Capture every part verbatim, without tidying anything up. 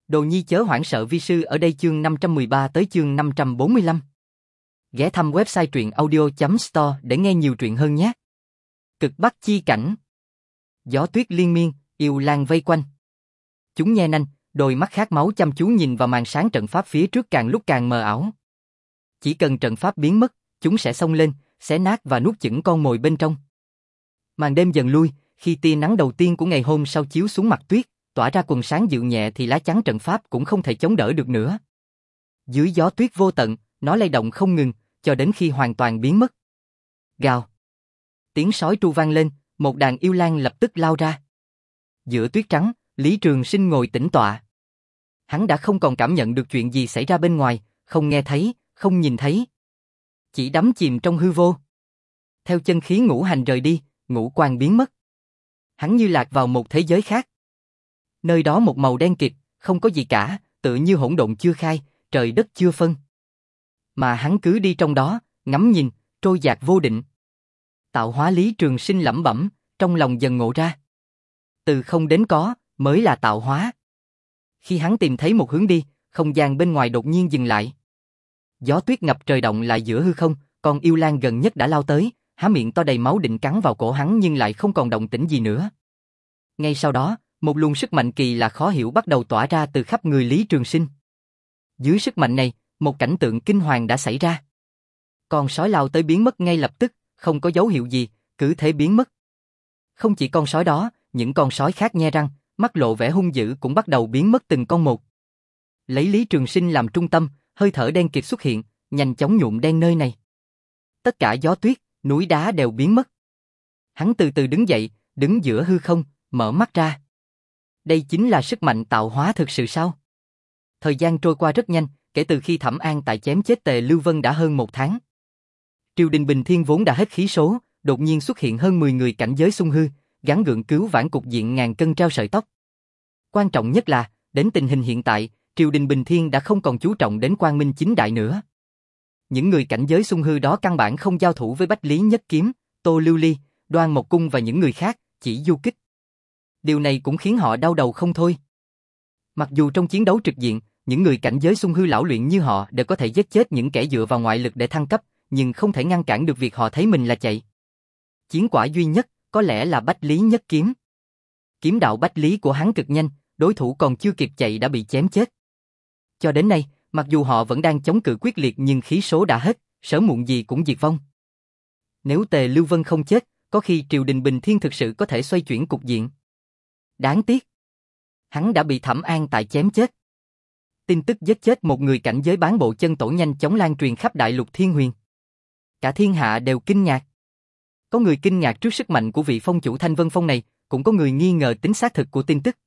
Đồ nhi chớ hoảng sợ vi sư ở đây chương năm trăm mười ba tới chương năm trăm bốn mươi lăm. Ghé thăm website truyện audio chấm store để nghe nhiều truyện hơn nhé. Cực Bắc chi cảnh. Gió tuyết liên miên, yêu lang vây quanh. Chúng nhe nanh, đôi mắt khát máu chăm chú nhìn vào màn sáng trận pháp phía trước càng lúc càng mờ ảo. Chỉ cần trận pháp biến mất, chúng sẽ xông lên, xé nát và nuốt chửng con mồi bên trong. Màn đêm dần lui, khi tia nắng đầu tiên của ngày hôm sau chiếu xuống mặt tuyết, tỏa ra quần sáng dịu nhẹ thì lá chắn trận pháp cũng không thể chống đỡ được nữa. Dưới gió tuyết vô tận, nó lay động không ngừng, cho đến khi hoàn toàn biến mất. Gào. Tiếng sói tru vang lên, một đàn yêu lang lập tức lao ra. Giữa tuyết trắng, Lý Trường Sinh ngồi tĩnh tọa. Hắn đã không còn cảm nhận được chuyện gì xảy ra bên ngoài, không nghe thấy, không nhìn thấy. Chỉ đắm chìm trong hư vô. Theo chân khí ngũ hành rời đi, ngũ quang biến mất. Hắn như lạc vào một thế giới khác. Nơi đó một màu đen kịt, không có gì cả, tựa như hỗn độn chưa khai, trời đất chưa phân. Mà hắn cứ đi trong đó, ngắm nhìn, trôi dạt vô định. Tạo hóa Lý Trường Sinh lẩm bẩm, trong lòng dần ngộ ra. Từ không đến có, mới là tạo hóa. Khi hắn tìm thấy một hướng đi, không gian bên ngoài đột nhiên dừng lại. Gió tuyết ngập trời động lại giữa hư không, con yêu lang gần nhất đã lao tới, há miệng to đầy máu định cắn vào cổ hắn nhưng lại không còn động tĩnh gì nữa. Ngay sau đó, một luồng sức mạnh kỳ lạ khó hiểu bắt đầu tỏa ra từ khắp người Lý Trường Sinh. Dưới sức mạnh này, một cảnh tượng kinh hoàng đã xảy ra. Con sói lao tới biến mất ngay lập tức, không có dấu hiệu gì, cứ thế biến mất. Không chỉ con sói đó, những con sói khác nhe răng, mắt lộ vẻ hung dữ cũng bắt đầu biến mất từng con một. Lấy Lý Trường Sinh làm trung tâm, hơi thở đen kịt xuất hiện, nhanh chóng nhuộm đen nơi này. Tất cả gió tuyết, núi đá đều biến mất. Hắn từ từ đứng dậy, đứng giữa hư không, mở mắt ra. Đây chính là sức mạnh tạo hóa thực sự sao? Thời gian trôi qua rất nhanh, kể từ khi Thẩm An tại chém chết Tề Lưu Vân đã hơn một tháng. Triều đình Bình Thiên vốn đã hết khí số, đột nhiên xuất hiện hơn mười người cảnh giới xung hư, gắng gượng cứu vãn cục diện ngàn cân treo sợi tóc. Quan trọng nhất là, đến tình hình hiện tại, triều đình Bình Thiên đã không còn chú trọng đến quang minh chính đại nữa. Những người cảnh giới xung hư đó căn bản không giao thủ với Bách Lý Nhất Kiếm, Tô Lưu Ly, Đoan Mộc Cung và những người khác, chỉ du kích. Điều này cũng khiến họ đau đầu không thôi. Mặc dù trong chiến đấu trực diện, những người cảnh giới xung hư lão luyện như họ đều có thể giết chết những kẻ dựa vào ngoại lực để thăng cấp, nhưng không thể ngăn cản được việc họ thấy mình là chạy. Chiến quả duy nhất có lẽ là Bách Lý Nhất Kiếm. Kiếm đạo Bách Lý của hắn cực nhanh, đối thủ còn chưa kịp chạy đã bị chém chết. Cho đến nay, mặc dù họ vẫn đang chống cự quyết liệt nhưng khí số đã hết, sớm muộn gì cũng diệt vong. Nếu Tề Lưu Vân không chết, có khi triều đình Bình Thiên thực sự có thể xoay chuyển cục diện. Đáng tiếc, hắn đã bị Thẩm An tại chém chết. Tin tức giết chết một người cảnh giới bán bộ chân tổ nhanh chóng lan truyền khắp đại lục Thiên Huyền. Cả thiên hạ đều kinh ngạc. Có người kinh ngạc trước sức mạnh của vị phong chủ Thanh Vân Phong này, cũng có người nghi ngờ tính xác thực của tin tức.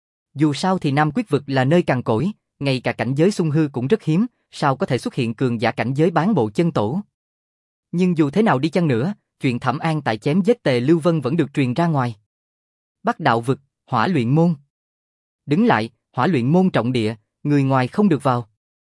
Dù sao thì Nam Quyết Vực là nơi cằn cỗi, ngay cả cảnh giới xung hư cũng rất hiếm, sao có thể xuất hiện cường giả cảnh giới bán bộ chân tổ. Nhưng dù thế nào đi chăng nữa, chuyện Thẩm An tại chém giết Tề Lưu Vân vẫn được truyền ra ngoài. Bắc Đạo Vực, Hỏa Luyện Môn. Đứng lại, Hỏa Luyện Môn trọng địa, người ngoài không được vào.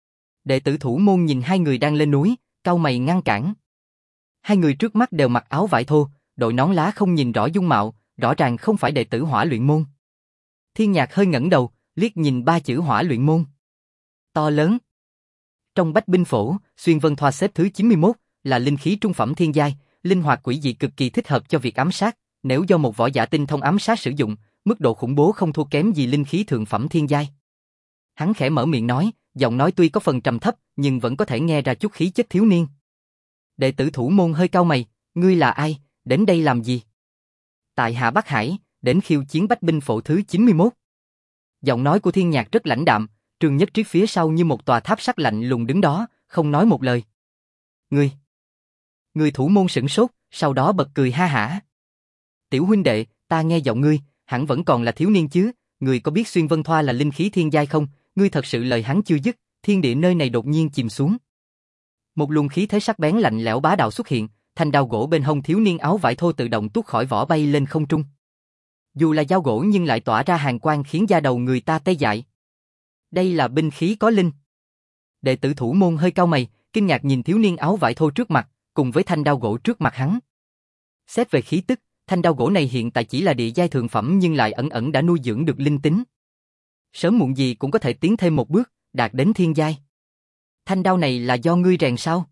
Đệ tử thủ môn nhìn hai người đang lên núi, cau mày ngăn cản. Hai người trước mắt đều mặc áo vải thô, đội nón lá không nhìn rõ dung mạo, rõ ràng không phải đệ tử Hỏa Luyện Môn. Thiên Nhạc hơi ngẩng đầu, liếc nhìn ba chữ Hỏa Luyện Môn. To lớn. Trong bách binh phổ, Xuyên Vân Thoa xếp thứ chín mươi mốt, là linh khí trung phẩm thiên giai, linh hoạt quỷ dị cực kỳ thích hợp cho việc ám sát, nếu do một võ giả tinh thông ám sát sử dụng, mức độ khủng bố không thua kém gì linh khí thượng phẩm thiên giai. Hắn khẽ mở miệng nói, giọng nói tuy có phần trầm thấp, nhưng vẫn có thể nghe ra chút khí chất thiếu niên. Đệ tử thủ môn hơi cau mày, ngươi là ai, đến đây làm gì? Tại Hạ Bắc Hải, đến khiêu chiến bách binh phổ thứ chín mươi mốt. Giọng nói của Thiên Nhạc rất lãnh đạm, Trương Nhất Triết phía sau như một tòa tháp sắt lạnh lùng đứng đó, không nói một lời. Ngươi! Người thủ môn sửng sốt, sau đó bật cười ha hả. Tiểu huynh đệ, ta nghe giọng ngươi, hẳn vẫn còn là thiếu niên chứ, ngươi có biết Xuyên Vân Thoa là linh khí thiên giai không? Ngươi thật sự lời hắn chưa dứt, thiên địa nơi này đột nhiên chìm xuống. Một luồng khí thế sắc bén lạnh lẽo bá đạo xuất hiện, thanh đao gỗ bên hông thiếu niên áo vải thô tự động tuốt khỏi vỏ bay lên không trung. Dù là dao gỗ nhưng lại tỏa ra hàn quang khiến da đầu người ta tê dại. Đây là binh khí có linh. Đệ tử thủ môn hơi cau mày, kinh ngạc nhìn thiếu niên áo vải thô trước mặt, cùng với thanh đao gỗ trước mặt hắn. Xét về khí tức, thanh đao gỗ này hiện tại chỉ là địa giai thượng phẩm nhưng lại ẩn ẩn đã nuôi dưỡng được linh tính. Sớm muộn gì cũng có thể tiến thêm một bước, đạt đến thiên giai. Thanh đao này là do ngươi rèn sao?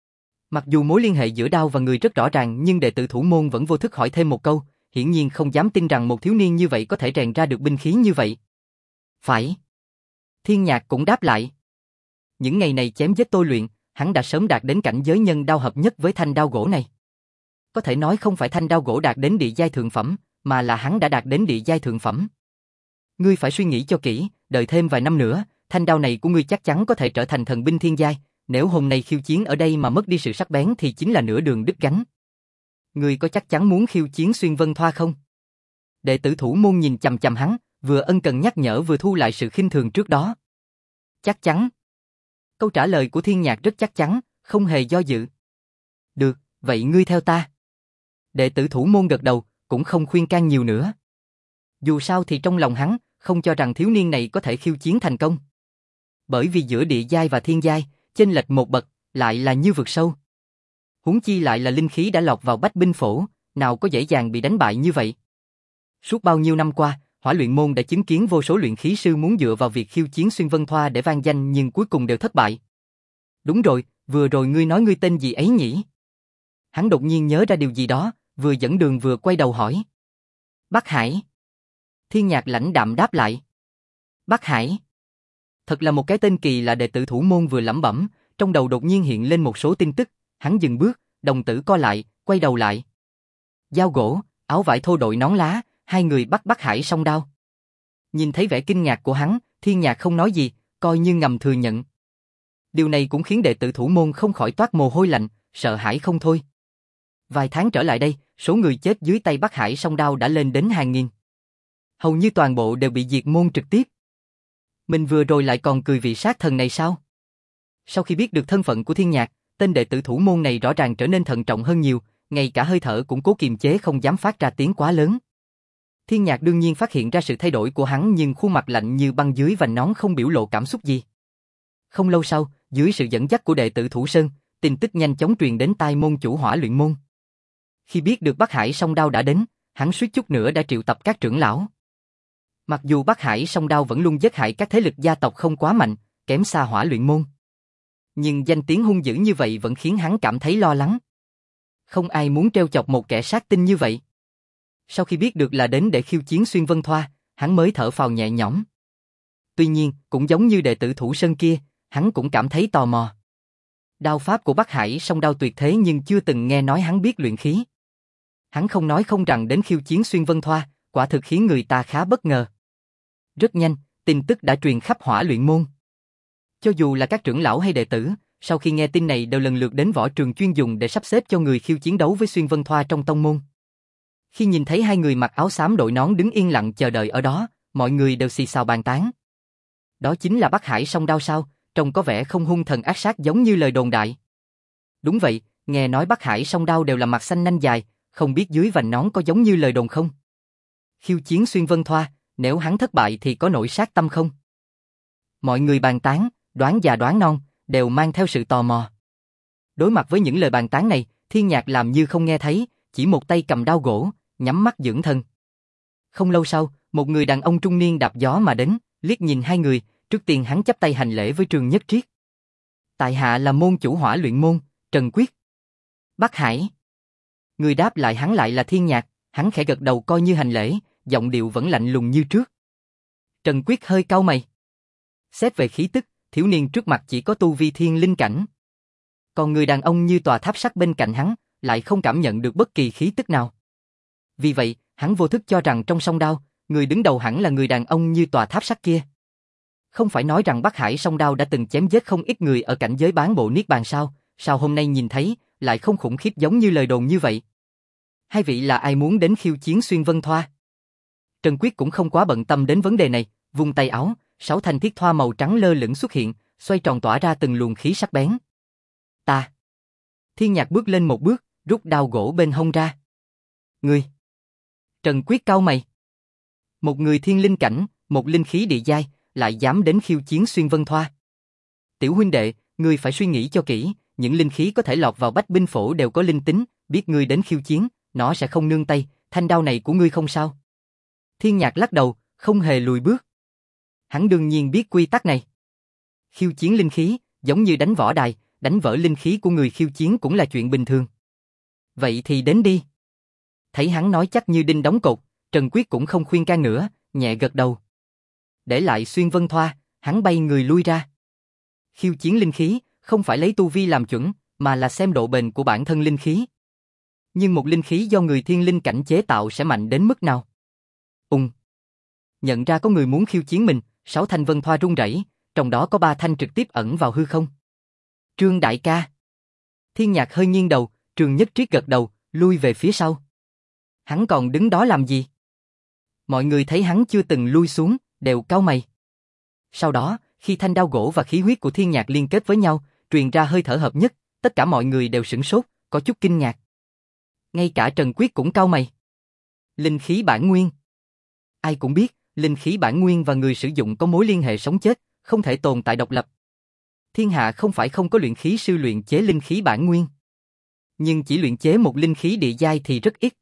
Mặc dù mối liên hệ giữa đao và người rất rõ ràng nhưng đệ tử thủ môn vẫn vô thức hỏi thêm một câu, hiển nhiên không dám tin rằng một thiếu niên như vậy có thể rèn ra được binh khí như vậy. Phải. Thiên Nhạc cũng đáp lại. Những ngày này chém giết tôi luyện, hắn đã sớm đạt đến cảnh giới nhân đao hợp nhất với thanh đao gỗ này. Có thể nói không phải thanh đao gỗ đạt đến địa giai thượng phẩm, mà là hắn đã đạt đến địa giai thượng phẩm. Ngươi phải suy nghĩ cho kỹ, đợi thêm vài năm nữa, thanh đao này của ngươi chắc chắn có thể trở thành thần binh thiên giai, nếu hôm nay khiêu chiến ở đây mà mất đi sự sắc bén thì chính là nửa đường đứt gánh. Ngươi có chắc chắn muốn khiêu chiến Xuyên Vân Thoa không? Đệ tử thủ môn nhìn chằm chằm hắn, vừa ân cần nhắc nhở vừa thu lại sự khinh thường trước đó. Chắc chắn. Câu trả lời của Thiên Nhạc rất chắc chắn, không hề do dự. Được, vậy ngươi theo ta. Đệ tử thủ môn gật đầu, cũng không khuyên can nhiều nữa. Dù sao thì trong lòng hắn, không cho rằng thiếu niên này có thể khiêu chiến thành công. Bởi vì giữa địa giai và thiên giai, chênh lệch một bậc, lại là như vực sâu. Huống chi lại là linh khí đã lọt vào bách binh phổ, nào có dễ dàng bị đánh bại như vậy. Suốt bao nhiêu năm qua, Hỏa luyện môn đã chứng kiến vô số luyện khí sư muốn dựa vào việc khiêu chiến Xuyên Vân Thoa để vang danh nhưng cuối cùng đều thất bại. Đúng rồi, vừa rồi ngươi nói ngươi tên gì ấy nhỉ? Hắn đột nhiên nhớ ra điều gì đó, vừa dẫn đường vừa quay đầu hỏi. Bắc Hải. Thiên Nhạc lãnh đạm đáp lại. Bắc Hải. Thật là một cái tên kỳ lạ. Đệ tử thủ môn vừa lẩm bẩm, trong đầu đột nhiên hiện lên một số tin tức, hắn dừng bước, đồng tử co lại, quay đầu lại. Dao gỗ, áo vải thô đội nón lá, hai người bắt Bắc Hải song đao. Nhìn thấy vẻ kinh ngạc của hắn, Thiên Nhạc không nói gì, coi như ngầm thừa nhận. Điều này cũng khiến đệ tử thủ môn không khỏi toát mồ hôi lạnh, sợ hãi không thôi. Vài tháng trở lại đây, số người chết dưới tay Bắc Hải song đao đã lên đến hàng nghìn. Hầu như toàn bộ đều bị diệt môn trực tiếp. Mình vừa rồi lại còn cười vị sát thần này sao? Sau khi biết được thân phận của Thiên Nhạc, tên đệ tử thủ môn này rõ ràng trở nên thận trọng hơn nhiều, ngay cả hơi thở cũng cố kiềm chế không dám phát ra tiếng quá lớn. Thiên Nhạc đương nhiên phát hiện ra sự thay đổi của hắn nhưng khuôn mặt lạnh như băng dưới vành nón không biểu lộ cảm xúc gì. Không lâu sau, dưới sự dẫn dắt của đệ tử Thủ Sơn, tin tức nhanh chóng truyền đến tai môn chủ Hỏa luyện môn. Khi biết được Bắc Hải song đao đã đến, hắn suýt chút nữa đã triệu tập các trưởng lão. Mặc dù Bắc Hải song đao vẫn luôn giết hại các thế lực gia tộc không quá mạnh, kém xa Hỏa luyện môn. Nhưng danh tiếng hung dữ như vậy vẫn khiến hắn cảm thấy lo lắng. Không ai muốn trêu chọc một kẻ sát tinh như vậy. Sau khi biết được là đến để khiêu chiến Xuyên Vân Thoa, hắn mới thở phào nhẹ nhõm. Tuy nhiên, cũng giống như đệ tử Thủ Sơn kia, hắn cũng cảm thấy tò mò. Đao pháp của Bắc Hải song đao tuyệt thế nhưng chưa từng nghe nói hắn biết luyện khí. Hắn không nói không rằng đến khiêu chiến Xuyên Vân Thoa, quả thực khiến người ta khá bất ngờ. Rất nhanh, tin tức đã truyền khắp Hỏa luyện môn. Cho dù là các trưởng lão hay đệ tử, sau khi nghe tin này đều lần lượt đến võ trường chuyên dùng để sắp xếp cho người khiêu chiến đấu với Xuyên Vân Thoa trong tông môn. Khi nhìn thấy hai người mặc áo xám đội nón đứng yên lặng chờ đợi ở đó, mọi người đều xì xào bàn tán. Đó chính là Bắc Hải song đao sao, trông có vẻ không hung thần ác sát giống như lời đồn đại. Đúng vậy, nghe nói Bắc Hải song đao đều là mặt xanh nanh dài, không biết dưới vành nón có giống như lời đồn không? Khiêu chiến Xuyên Vân Thoa, nếu hắn thất bại thì có nổi sát tâm không? Mọi người bàn tán, đoán già đoán non, đều mang theo sự tò mò. Đối mặt với những lời bàn tán này, Thiên Nhạc làm như không nghe thấy, chỉ một tay cầm đao gỗ, nhắm mắt dưỡng thân. Không lâu sau, một người đàn ông trung niên đạp gió mà đến, liếc nhìn hai người, trước tiên hắn chắp tay hành lễ với Trường Nhất Triết. Tại hạ là môn chủ Hỏa luyện môn, Trần Quyết. Bắc Hải. Người đáp lại hắn lại là Thiên Nhạc, hắn khẽ gật đầu coi như hành lễ, giọng điệu vẫn lạnh lùng như trước. Trần Quyết hơi cau mày. Xét về khí tức, thiếu niên trước mặt chỉ có tu vi thiên linh cảnh. Còn người đàn ông như tòa tháp sắt bên cạnh hắn, lại không cảm nhận được bất kỳ khí tức nào. Vì vậy, hắn vô thức cho rằng trong song đao, người đứng đầu hẳn là người đàn ông như tòa tháp sắt kia. Không phải nói rằng Bắc Hải song đao đã từng chém giết không ít người ở cảnh giới bán bộ niết bàn sao, sao hôm nay nhìn thấy, lại không khủng khiếp giống như lời đồn như vậy. Hai vị là ai muốn đến khiêu chiến Xuyên Vân Thoa? Trần Quyết cũng không quá bận tâm đến vấn đề này, vung tay áo, sáu thanh thiết thoa màu trắng lơ lửng xuất hiện, xoay tròn tỏa ra từng luồng khí sắc bén. Ta. Thiên Nhạc bước lên một bước, rút đao gỗ bên hông ra. Ngươi. Trần Quyết cau mày. Một người thiên linh cảnh, một linh khí địa giai, lại dám đến khiêu chiến Xuyên Vân Thoa. Tiểu huynh đệ, ngươi phải suy nghĩ cho kỹ, những linh khí có thể lọt vào bách binh phổ đều có linh tính, biết ngươi đến khiêu chiến, nó sẽ không nương tay, thanh đao này của ngươi không sao. Thiên Nhạc lắc đầu, không hề lùi bước. Hắn đương nhiên biết quy tắc này. Khiêu chiến linh khí, giống như đánh võ đài, đánh vỡ linh khí của người khiêu chiến cũng là chuyện bình thường. Vậy thì đến đi. Thấy hắn nói chắc như đinh đóng cột, Trần Quyết cũng không khuyên can nữa, nhẹ gật đầu. Để lại Xuyên Vân Thoa, hắn bay người lui ra. Khiêu chiến linh khí, không phải lấy tu vi làm chuẩn, mà là xem độ bền của bản thân linh khí. Nhưng một linh khí do người thiên linh cảnh chế tạo sẽ mạnh đến mức nào? Ung. Nhận ra có người muốn khiêu chiến mình, sáu thanh vân thoa rung rẩy, trong đó có ba thanh trực tiếp ẩn vào hư không. Trương đại ca. Thiên Nhạc hơi nghiêng đầu, Trương Nhất Triết gật đầu, lui về phía sau. Hắn còn đứng đó làm gì? Mọi người thấy hắn chưa từng lui xuống, đều cau mày. Sau đó, khi thanh đao gỗ và khí huyết của Thiên Nhạc liên kết với nhau, truyền ra hơi thở hợp nhất, tất cả mọi người đều sửng sốt, có chút kinh ngạc. Ngay cả Trần Quyết cũng cau mày. Linh khí bản nguyên. Ai cũng biết, linh khí bản nguyên và người sử dụng có mối liên hệ sống chết, không thể tồn tại độc lập. Thiên hạ không phải không có luyện khí sư luyện chế linh khí bản nguyên. Nhưng chỉ luyện chế một linh khí địa giai thì rất ít.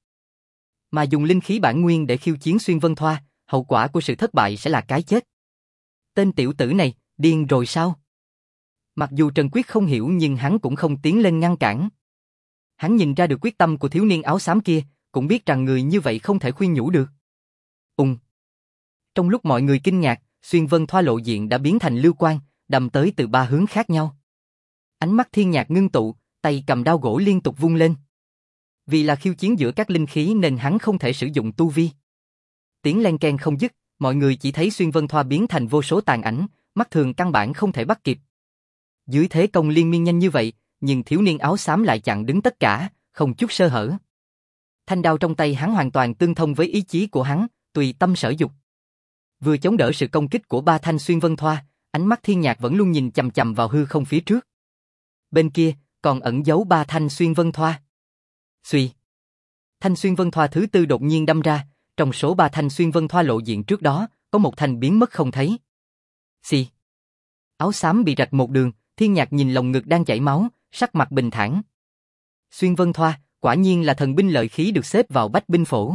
Mà dùng linh khí bản nguyên để khiêu chiến Xuyên Vân Thoa, hậu quả của sự thất bại sẽ là cái chết. Tên tiểu tử này, điên rồi sao? Mặc dù Trần Quyết không hiểu nhưng hắn cũng không tiến lên ngăn cản. Hắn nhìn ra được quyết tâm của thiếu niên áo xám kia, cũng biết rằng người như vậy không thể khuyên nhủ được. Ung. Trong lúc mọi người kinh ngạc, Xuyên Vân Thoa lộ diện đã biến thành lưu quang, đâm tới từ ba hướng khác nhau. Ánh mắt Thiên Nhạc ngưng tụ, tay cầm đao gỗ liên tục vung lên. Vì là khiêu chiến giữa các linh khí nên hắn không thể sử dụng tu vi. Tiếng len keng không dứt, mọi người chỉ thấy Xuyên Vân Thoa biến thành vô số tàn ảnh, mắt thường căn bản không thể bắt kịp. Dưới thế công liên miên nhanh như vậy, nhưng thiếu niên áo xám lại chặn đứng tất cả, không chút sơ hở. Thanh đao trong tay hắn hoàn toàn tương thông với ý chí của hắn, tùy tâm sở dục. Vừa chống đỡ sự công kích của ba thanh Xuyên Vân Thoa, ánh mắt Thiên Nhạc vẫn luôn nhìn chằm chằm vào hư không phía trước. Bên kia, còn ẩn giấu ba thanh Xuyên Vân Thoa. Xuy. Thanh Xuyên Vân Thoa thứ tư đột nhiên đâm ra, trong số ba thanh Xuyên Vân Thoa lộ diện trước đó, có một thanh biến mất không thấy. Xì. Áo xám bị rạch một đường, Thiên Nhạc nhìn lồng ngực đang chảy máu, sắc mặt bình thản. Xuyên Vân Thoa, quả nhiên là thần binh lợi khí được xếp vào bách binh phổ.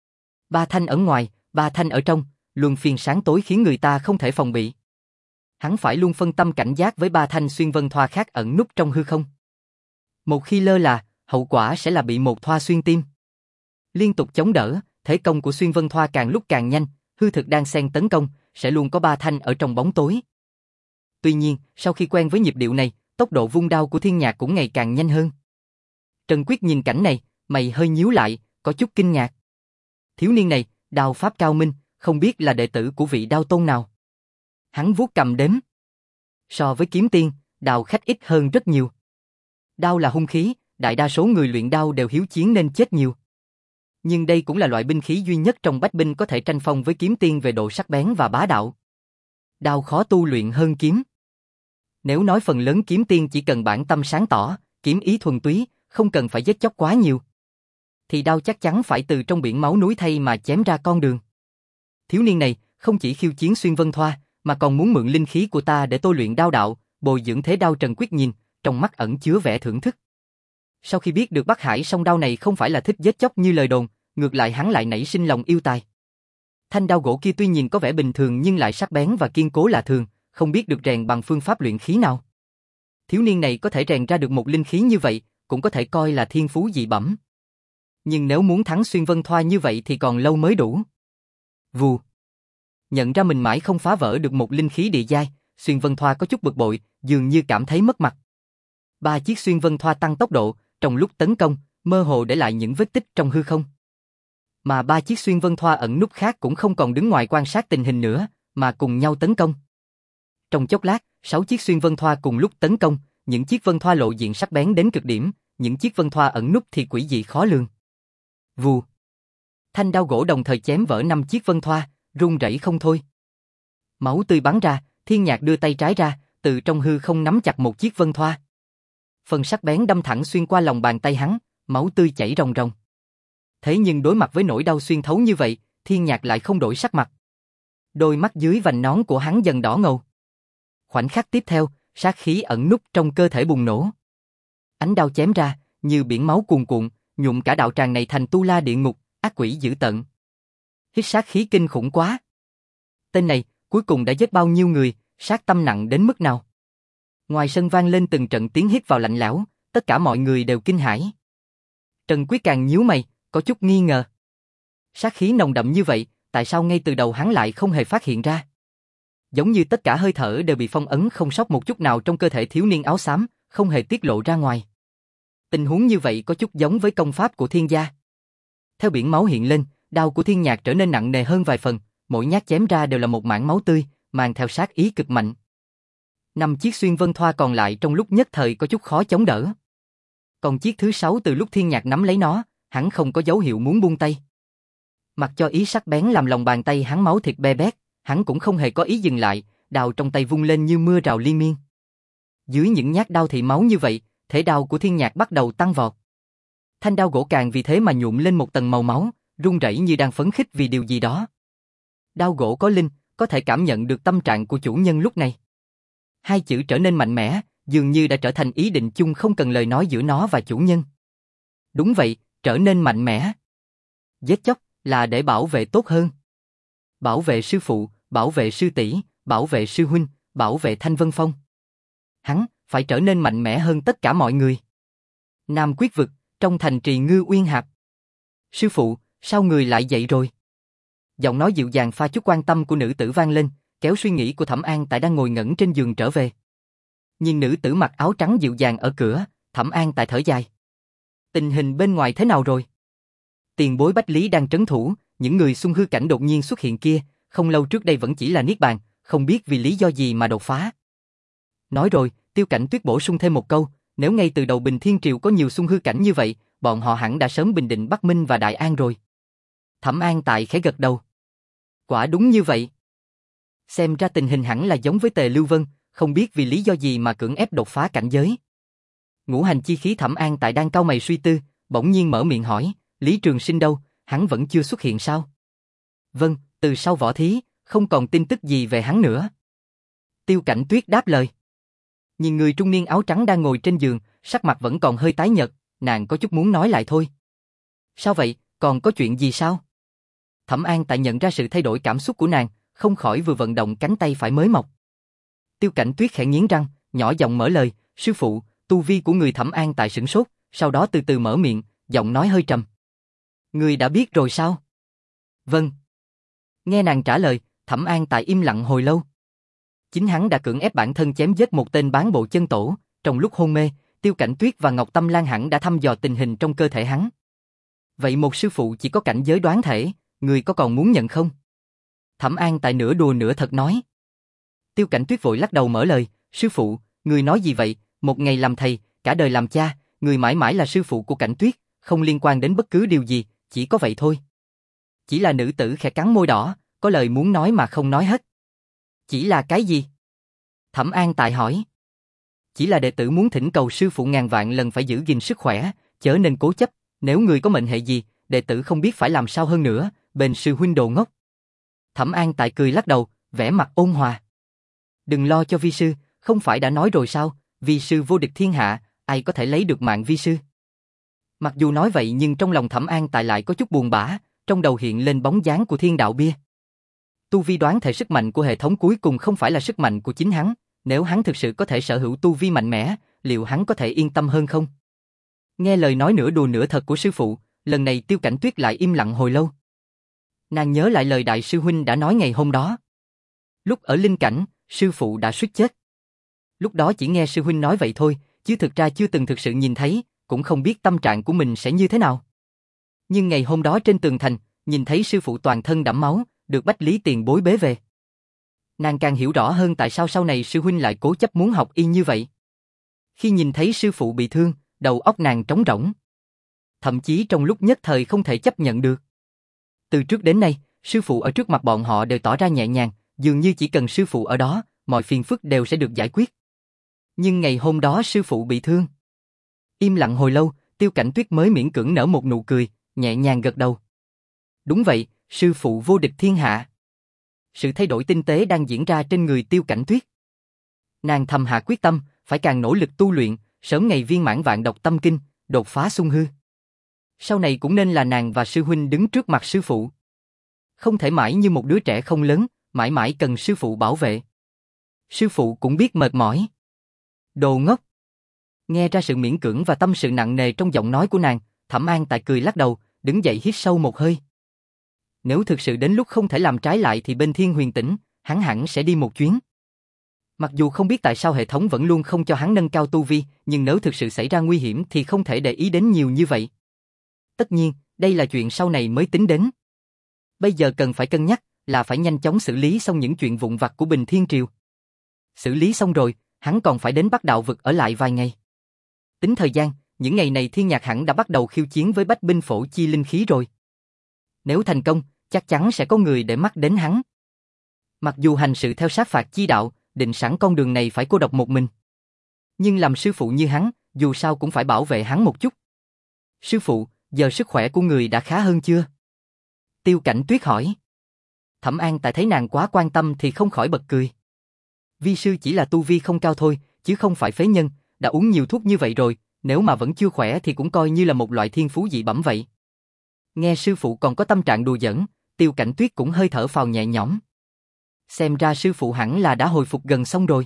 Ba thanh ở ngoài, ba thanh ở trong, luân phiên sáng tối khiến người ta không thể phòng bị. Hắn phải luôn phân tâm cảnh giác với ba thanh Xuyên Vân Thoa khác ẩn núp trong hư không. Một khi lơ là, hậu quả sẽ là bị một thoa xuyên tim. Liên tục chống đỡ, thế công của Xuyên Vân Thoa càng lúc càng nhanh, hư thực đang xen tấn công, sẽ luôn có ba thanh ở trong bóng tối. Tuy nhiên, sau khi quen với nhịp điệu này, tốc độ vung đao của Thiên Nhạc cũng ngày càng nhanh hơn. Trần Quyết nhìn cảnh này, mày hơi nhíu lại, có chút kinh ngạc. Thiếu niên này, đao pháp cao minh, không biết là đệ tử của vị đao tôn nào. Hắn vuốt cầm đếm. So với kiếm tiên, đao khách ít hơn rất nhiều. Đao là hung khí, đại đa số người luyện đao đều hiếu chiến nên chết nhiều. Nhưng đây cũng là loại binh khí duy nhất trong bách binh có thể tranh phong với kiếm tiên về độ sắc bén và bá đạo. Đao khó tu luyện hơn kiếm. Nếu nói phần lớn kiếm tiên chỉ cần bản tâm sáng tỏ, kiếm ý thuần túy, không cần phải giết chóc quá nhiều, thì đao chắc chắn phải từ trong biển máu núi thây mà chém ra con đường. Thiếu niên này không chỉ khiêu chiến Xuyên Vân Thoa, mà còn muốn mượn linh khí của ta để tôi luyện đao đạo, bồi dưỡng thế đao. Trần Quyết nhìn, trong mắt ẩn chứa vẻ thưởng thức. Sau khi biết được Bắc Hải song đao này không phải là thích giết chóc như lời đồn, ngược lại hắn lại nảy sinh lòng yêu tài. Thanh đao gỗ kia tuy nhìn có vẻ bình thường nhưng lại sắc bén và kiên cố lạ thường, không biết được rèn bằng phương pháp luyện khí nào. Thiếu niên này có thể rèn ra được một linh khí như vậy, cũng có thể coi là thiên phú dị bẩm. Nhưng nếu muốn thắng Xuyên Vân Thoa như vậy thì còn lâu mới đủ. Vù. Nhận ra mình mãi không phá vỡ được một linh khí địa giai, Xuyên Vân Thoa có chút bực bội, dường như cảm thấy mất mặt. Ba chiếc Xuyên Vân Thoa tăng tốc độ, trong lúc tấn công, mơ hồ để lại những vết tích trong hư không. Mà ba chiếc Xuyên Vân Thoa ẩn núp khác cũng không còn đứng ngoài quan sát tình hình nữa, mà cùng nhau tấn công. Trong chốc lát, sáu chiếc Xuyên Vân Thoa cùng lúc tấn công, những chiếc Vân Thoa lộ diện sắc bén đến cực điểm, những chiếc Vân Thoa ẩn núp thì quỷ dị khó lường. Vù. Thanh đao gỗ đồng thời chém vỡ năm chiếc Vân Thoa, rung rẩy không thôi. Máu tươi bắn ra, Thiên Nhạc đưa tay trái ra, từ trong hư không nắm chặt một chiếc Vân Thoa. Phần sắc bén đâm thẳng xuyên qua lòng bàn tay hắn, máu tươi chảy ròng ròng. Thế nhưng đối mặt với nỗi đau xuyên thấu như vậy, Thiên Nhạc lại không đổi sắc mặt. Đôi mắt dưới vành nón của hắn dần đỏ ngầu. Khoảnh khắc tiếp theo, sát khí ẩn núp trong cơ thể bùng nổ. Ánh đao chém ra, như biển máu cuồn cuộn, nhuộm cả đạo tràng này thành tu la địa ngục, ác quỷ dữ tợn. Hít sát khí kinh khủng quá. Tên này, cuối cùng đã giết bao nhiêu người, sát tâm nặng đến mức nào. Ngoài sân vang lên từng trận tiếng hít vào lạnh lẽo, tất cả mọi người đều kinh hãi. Trần Quyết càng nhíu mày, có chút nghi ngờ. Sát khí nồng đậm như vậy, tại sao ngay từ đầu hắn lại không hề phát hiện ra? Giống như tất cả hơi thở đều bị phong ấn không sót một chút nào trong cơ thể thiếu niên áo xám, không hề tiết lộ ra ngoài. Tình huống như vậy có chút giống với công pháp của Thiên gia. Theo biển máu hiện lên, đao của Thiên Nhạc trở nên nặng nề hơn vài phần, mỗi nhát chém ra đều là một mảng máu tươi, mang theo sát ý cực mạnh. Năm chiếc xuyên vân thoa còn lại trong lúc nhất thời có chút khó chống đỡ. Còn chiếc thứ sáu từ lúc Thiên Nhạc nắm lấy nó, hắn không có dấu hiệu muốn buông tay. Mặc cho ý sắc bén làm lòng bàn tay hắn máu thịt be bét, hắn cũng không hề có ý dừng lại, đao trong tay vung lên như mưa rào liên miên. Dưới những nhát đao thị máu như vậy, thể đao của Thiên Nhạc bắt đầu tăng vọt. Thanh đao gỗ càng vì thế mà nhuộm lên một tầng màu máu, run rẩy như đang phấn khích vì điều gì đó. Đao gỗ có linh, có thể cảm nhận được tâm trạng của chủ nhân lúc này. Hai chữ trở nên mạnh mẽ, dường như đã trở thành ý định chung không cần lời nói giữa nó và chủ nhân. Đúng vậy, trở nên mạnh mẽ. Giết chóc là để bảo vệ tốt hơn. Bảo vệ sư phụ, bảo vệ sư tỷ, bảo vệ sư huynh, bảo vệ Thanh Vân Phong. Hắn phải trở nên mạnh mẽ hơn tất cả mọi người. Nam Quyết vực, trong thành trì Ngư Uyên Hạp. Sư phụ, sao người lại dậy rồi? Giọng nói dịu dàng pha chút quan tâm của nữ tử vang lên, kéo suy nghĩ của Thẩm An Tại đang ngồi ngẩn trên giường trở về. Nhìn nữ tử mặc áo trắng dịu dàng ở cửa, Thẩm An Tại thở dài. Tình hình bên ngoài thế nào rồi? Tiền bối Bách Lý đang trấn thủ, những người xung hư cảnh đột nhiên xuất hiện kia, không lâu trước đây vẫn chỉ là niết bàn, không biết vì lý do gì mà đột phá. Nói rồi, Tiêu Cảnh Tuyết bổ sung thêm một câu, nếu ngay từ đầu Bình Thiên Triều có nhiều xung hư cảnh như vậy, bọn họ hẳn đã sớm bình định Bắc Minh và Đại An rồi. Thẩm An Tại khẽ gật đầu. Quả đúng như vậy. Xem ra tình hình hẳn là giống với Tề Lưu Vân, không biết vì lý do gì mà cưỡng ép đột phá cảnh giới. Ngũ hành chi khí Thẩm An Tại đang cau mày suy tư, bỗng nhiên mở miệng hỏi, Lý Trường Sinh đâu, hắn vẫn chưa xuất hiện sao? Vâng, từ sau võ thí, không còn tin tức gì về hắn nữa. Tiêu Cảnh Tuyết đáp lời. Nhìn người trung niên áo trắng đang ngồi trên giường, sắc mặt vẫn còn hơi tái nhợt, nàng có chút muốn nói lại thôi. Sao vậy, còn có chuyện gì sao? Thẩm An Tại nhận ra sự thay đổi cảm xúc của nàng, không khỏi vừa vận động cánh tay phải mới mọc. Tiêu Cảnh Tuyết khẽ nghiến răng, nhỏ giọng mở lời, sư phụ, tu vi của người Thẩm An Tại sửng sốt, sau đó từ từ mở miệng, giọng nói hơi trầm. Người đã biết rồi sao? Vâng. Nghe nàng trả lời, Thẩm An Tại im lặng hồi lâu. Chính hắn đã cưỡng ép bản thân chém giết một tên bán bộ chân tổ, trong lúc hôn mê, Tiêu Cảnh Tuyết và Ngọc Tâm Lan hẳn đã thăm dò tình hình trong cơ thể hắn. Vậy một sư phụ chỉ có cảnh giới đoán thể, người có còn muốn nhận không? Thẩm An Tại nửa đùa nửa thật nói. Tiêu Cảnh Tuyết vội lắc đầu mở lời, sư phụ, người nói gì vậy, một ngày làm thầy, cả đời làm cha, người mãi mãi là sư phụ của Cảnh Tuyết, không liên quan đến bất cứ điều gì, chỉ có vậy thôi. Chỉ là nữ tử khẽ cắn môi đỏ, có lời muốn nói mà không nói hết. Chỉ là cái gì? Thẩm An Tại hỏi. Chỉ là đệ tử muốn thỉnh cầu sư phụ ngàn vạn lần phải giữ gìn sức khỏe, chớ nên cố chấp, nếu người có mệnh hệ gì, đệ tử không biết phải làm sao hơn nữa, bền sư huynh đồ ngốc. Thẩm An Tại cười lắc đầu, vẻ mặt ôn hòa. Đừng lo cho vi sư, không phải đã nói rồi sao, vi sư vô địch thiên hạ, ai có thể lấy được mạng vi sư. Mặc dù nói vậy nhưng trong lòng Thẩm An Tại lại có chút buồn bã, trong đầu hiện lên bóng dáng của thiên đạo bia. Tu vi đoán thể sức mạnh của hệ thống cuối cùng không phải là sức mạnh của chính hắn, nếu hắn thực sự có thể sở hữu tu vi mạnh mẽ, liệu hắn có thể yên tâm hơn không? Nghe lời nói nửa đùa nửa thật của sư phụ, lần này Tiêu Cảnh Tuyết lại im lặng hồi lâu. Nàng nhớ lại lời đại sư huynh đã nói ngày hôm đó. Lúc ở linh cảnh, sư phụ đã suýt chết. Lúc đó chỉ nghe sư huynh nói vậy thôi, chứ thực ra chưa từng thực sự nhìn thấy, cũng không biết tâm trạng của mình sẽ như thế nào. Nhưng ngày hôm đó trên tường thành, nhìn thấy sư phụ toàn thân đẫm máu, được Bách Lý tiền bối bế về. Nàng càng hiểu rõ hơn tại sao sau này sư huynh lại cố chấp muốn học y như vậy. Khi nhìn thấy sư phụ bị thương, đầu óc nàng trống rỗng. Thậm chí trong lúc nhất thời không thể chấp nhận được. Từ trước đến nay, sư phụ ở trước mặt bọn họ đều tỏ ra nhẹ nhàng, dường như chỉ cần sư phụ ở đó, mọi phiền phức đều sẽ được giải quyết. Nhưng ngày hôm đó sư phụ bị thương. Im lặng hồi lâu, Tiêu Cảnh Tuyết mới miễn cưỡng nở một nụ cười, nhẹ nhàng gật đầu. Đúng vậy, sư phụ vô địch thiên hạ. Sự thay đổi tinh tế đang diễn ra trên người Tiêu Cảnh Tuyết. Nàng thầm hạ quyết tâm, phải càng nỗ lực tu luyện, sớm ngày viên mãn vạn độc tâm kinh, đột phá xung hư. Sau này cũng nên là nàng và sư huynh đứng trước mặt sư phụ. Không thể mãi như một đứa trẻ không lớn, mãi mãi cần sư phụ bảo vệ. Sư phụ cũng biết mệt mỏi. Đồ ngốc. Nghe ra sự miễn cưỡng và tâm sự nặng nề trong giọng nói của nàng, Thẩm An Tại cười lắc đầu, đứng dậy hít sâu một hơi. Nếu thực sự đến lúc không thể làm trái lại thì bên Thiên Huyền Tỉnh, hắn hẳn sẽ đi một chuyến. Mặc dù không biết tại sao hệ thống vẫn luôn không cho hắn nâng cao tu vi, nhưng nếu thực sự xảy ra nguy hiểm thì không thể để ý đến nhiều như vậy. Tất nhiên, đây là chuyện sau này mới tính đến. Bây giờ cần phải cân nhắc là phải nhanh chóng xử lý xong những chuyện vụn vặt của Bình Thiên Triều. Xử lý xong rồi, hắn còn phải đến Bắc Đạo Vực ở lại vài ngày. Tính thời gian, những ngày này Thiên Nhạc hẳn đã bắt đầu khiêu chiến với bách binh phổ chi linh khí rồi. Nếu thành công, chắc chắn sẽ có người để mắt đến hắn. Mặc dù hành sự theo sát phạt chi đạo, định sẵn con đường này phải cô độc một mình. Nhưng làm sư phụ như hắn, dù sao cũng phải bảo vệ hắn một chút. Sư phụ, giờ sức khỏe của người đã khá hơn chưa? Tiêu Cảnh Tuyết hỏi. Thẩm An Tại thấy nàng quá quan tâm thì không khỏi bật cười. Vi sư chỉ là tu vi không cao thôi, chứ không phải phế nhân, đã uống nhiều thuốc như vậy rồi, nếu mà vẫn chưa khỏe thì cũng coi như là một loại thiên phú dị bẩm vậy. Nghe sư phụ còn có tâm trạng đùa giỡn, Tiêu Cảnh Tuyết cũng hơi thở phào nhẹ nhõm. Xem ra sư phụ hẳn là đã hồi phục gần xong rồi.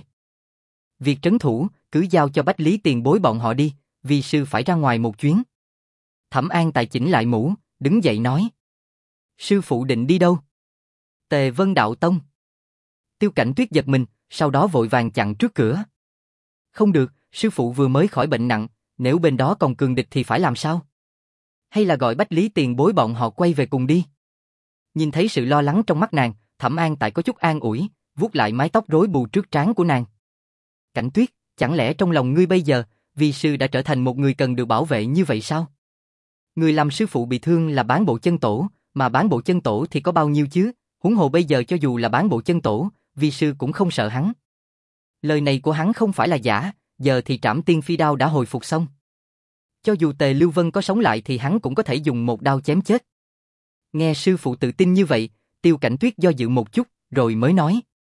Việc trấn thủ, cứ giao cho Bách Lý tiền bối bọn họ đi, vi sư phải ra ngoài một chuyến. Thẩm An Tại chỉnh lại mũ, đứng dậy nói. Sư phụ định đi đâu? Tề Vân Đạo Tông. Tiêu Cảnh Tuyết giật mình, sau đó vội vàng chặn trước cửa. Không được, sư phụ vừa mới khỏi bệnh nặng, nếu bên đó còn cường địch thì phải làm sao? Hay là gọi Bách Lý tiền bối bọn họ quay về cùng đi? Nhìn thấy sự lo lắng trong mắt nàng, Thẩm An Tại có chút an ủi, vuốt lại mái tóc rối bù trước trán của nàng. Cảnh Tuyết, chẳng lẽ trong lòng ngươi bây giờ, vi sư đã trở thành một người cần được bảo vệ như vậy sao? Người làm sư phụ bị thương là Bán Bộ Chân Tổ, mà Bán Bộ Chân Tổ thì có bao nhiêu chứ? Huống hồ bây giờ cho dù là Bán Bộ Chân Tổ, vi sư cũng không sợ hắn. Lời này của hắn không phải là giả, giờ thì Trảm Tiên Phi Đao đã hồi phục xong. Cho dù Tề Lưu Vân có sống lại thì hắn cũng có thể dùng một đao chém chết. Nghe sư phụ tự tin như vậy, Tiêu Cảnh Tuyết do dự một chút, rồi mới nói.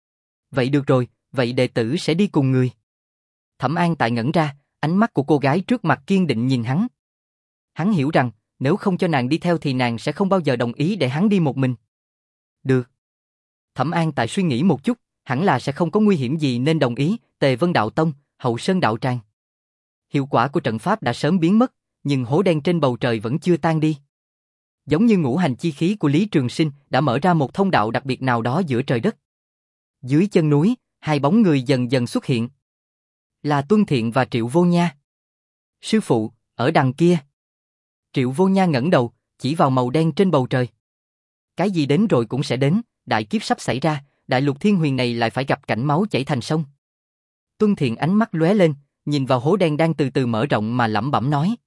Vậy được rồi, vậy đệ tử sẽ đi cùng người. Thẩm An Tại ngẩn ra, ánh mắt của cô gái trước mặt kiên định nhìn hắn. Hắn hiểu rằng, nếu không cho nàng đi theo thì nàng sẽ không bao giờ đồng ý để hắn đi một mình. Được. Thẩm An Tại suy nghĩ một chút, hẳn là sẽ không có nguy hiểm gì nên đồng ý. Tề Vân Đạo Tông, Hậu Sơn Đạo Tràng. Hiệu quả của trận pháp đã sớm biến mất, nhưng hố đen trên bầu trời vẫn chưa tan đi. Giống như ngũ hành chi khí của Lý Trường Sinh đã mở ra một thông đạo đặc biệt nào đó giữa trời đất. Dưới chân núi, hai bóng người dần dần xuất hiện. Là Tuân Thiện và Triệu Vô Nha. Sư phụ, ở đằng kia. Triệu Vô Nha ngẩng đầu, chỉ vào màu đen trên bầu trời. Cái gì đến rồi cũng sẽ đến, đại kiếp sắp xảy ra, đại lục thiên huyền này lại phải gặp cảnh máu chảy thành sông. Tuân Thiện ánh mắt lóe lên, nhìn vào hố đen đang từ từ mở rộng mà lẩm bẩm nói.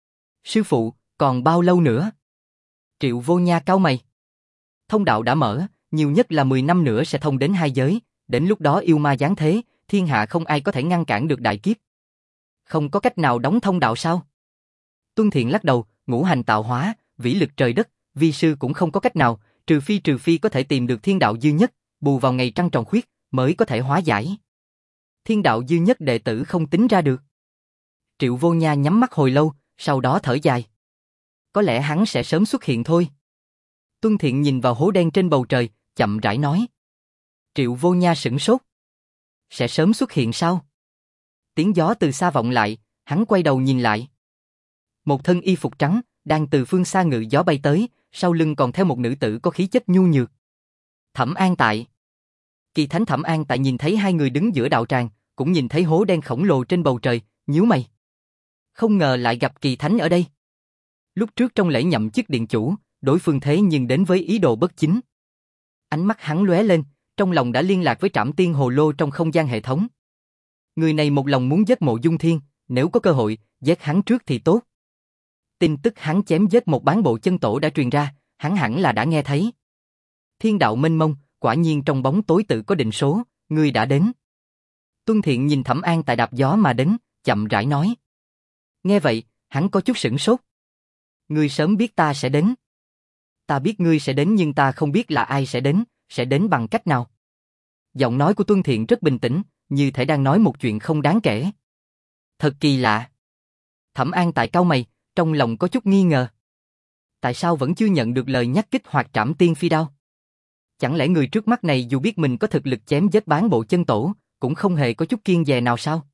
Sư phụ, còn bao lâu nữa? Triệu Vô Nha cau mày. Thông đạo đã mở, nhiều nhất là mười năm nữa sẽ thông đến hai giới, đến lúc đó yêu ma giáng thế, thiên hạ không ai có thể ngăn cản được đại kiếp. Không có cách nào đóng thông đạo sao? Tuân Thiện lắc đầu, ngũ hành tạo hóa, vĩ lực trời đất, vi sư cũng không có cách nào, trừ phi trừ phi có thể tìm được thiên đạo dư nhất, bù vào ngày trăng tròn khuyết, mới có thể hóa giải. Thiên đạo dư nhất đệ tử không tính ra được. Triệu Vô Nha nhắm mắt hồi lâu, sau đó thở dài. Có lẽ hắn sẽ sớm xuất hiện thôi. Tuân Thiện nhìn vào hố đen trên bầu trời, chậm rãi nói. Triệu Vô Nha sửng sốt. Sẽ sớm xuất hiện sao? Tiếng gió từ xa vọng lại, hắn quay đầu nhìn lại. Một thân y phục trắng, đang từ phương xa ngự gió bay tới, sau lưng còn theo một nữ tử có khí chất nhu nhược. Thẩm An Tại. Kỳ Thánh Thẩm An Tại nhìn thấy hai người đứng giữa đạo tràng, cũng nhìn thấy hố đen khổng lồ trên bầu trời, nhíu mày. Không ngờ lại gặp Kỳ Thánh ở đây. Lúc trước trong lễ nhậm chức điện chủ, đối phương thế nhưng đến với ý đồ bất chính. Ánh mắt hắn lóe lên, trong lòng đã liên lạc với Trảm Tiên Hồ Lô trong không gian hệ thống. Người này một lòng muốn giết Mộ Dung Thiên, nếu có cơ hội, giết hắn trước thì tốt. Tin tức hắn chém giết một Bán Bộ Chân Tổ đã truyền ra, hắn hẳn là đã nghe thấy. Thiên đạo mênh mông, quả nhiên trong bóng tối tự có định số, ngươi đã đến. Tuân Thiện nhìn Thẩm An Tại đạp gió mà đến, chậm rãi nói. Nghe vậy, hắn có chút sửng sốt. Ngươi sớm biết ta sẽ đến. Ta biết ngươi sẽ đến nhưng ta không biết là ai sẽ đến, sẽ đến bằng cách nào. Giọng nói của Tuân Thiện rất bình tĩnh, như thể đang nói một chuyện không đáng kể. Thật kỳ lạ. Thẩm An Tại cau mày, trong lòng có chút nghi ngờ. Tại sao vẫn chưa nhận được lời nhắc kích hoạt Trảm Tiên Phi Đao? Chẳng lẽ người trước mắt này dù biết mình có thực lực chém giết bán bộ chân tổ, cũng không hề có chút kiêng dè nào sao?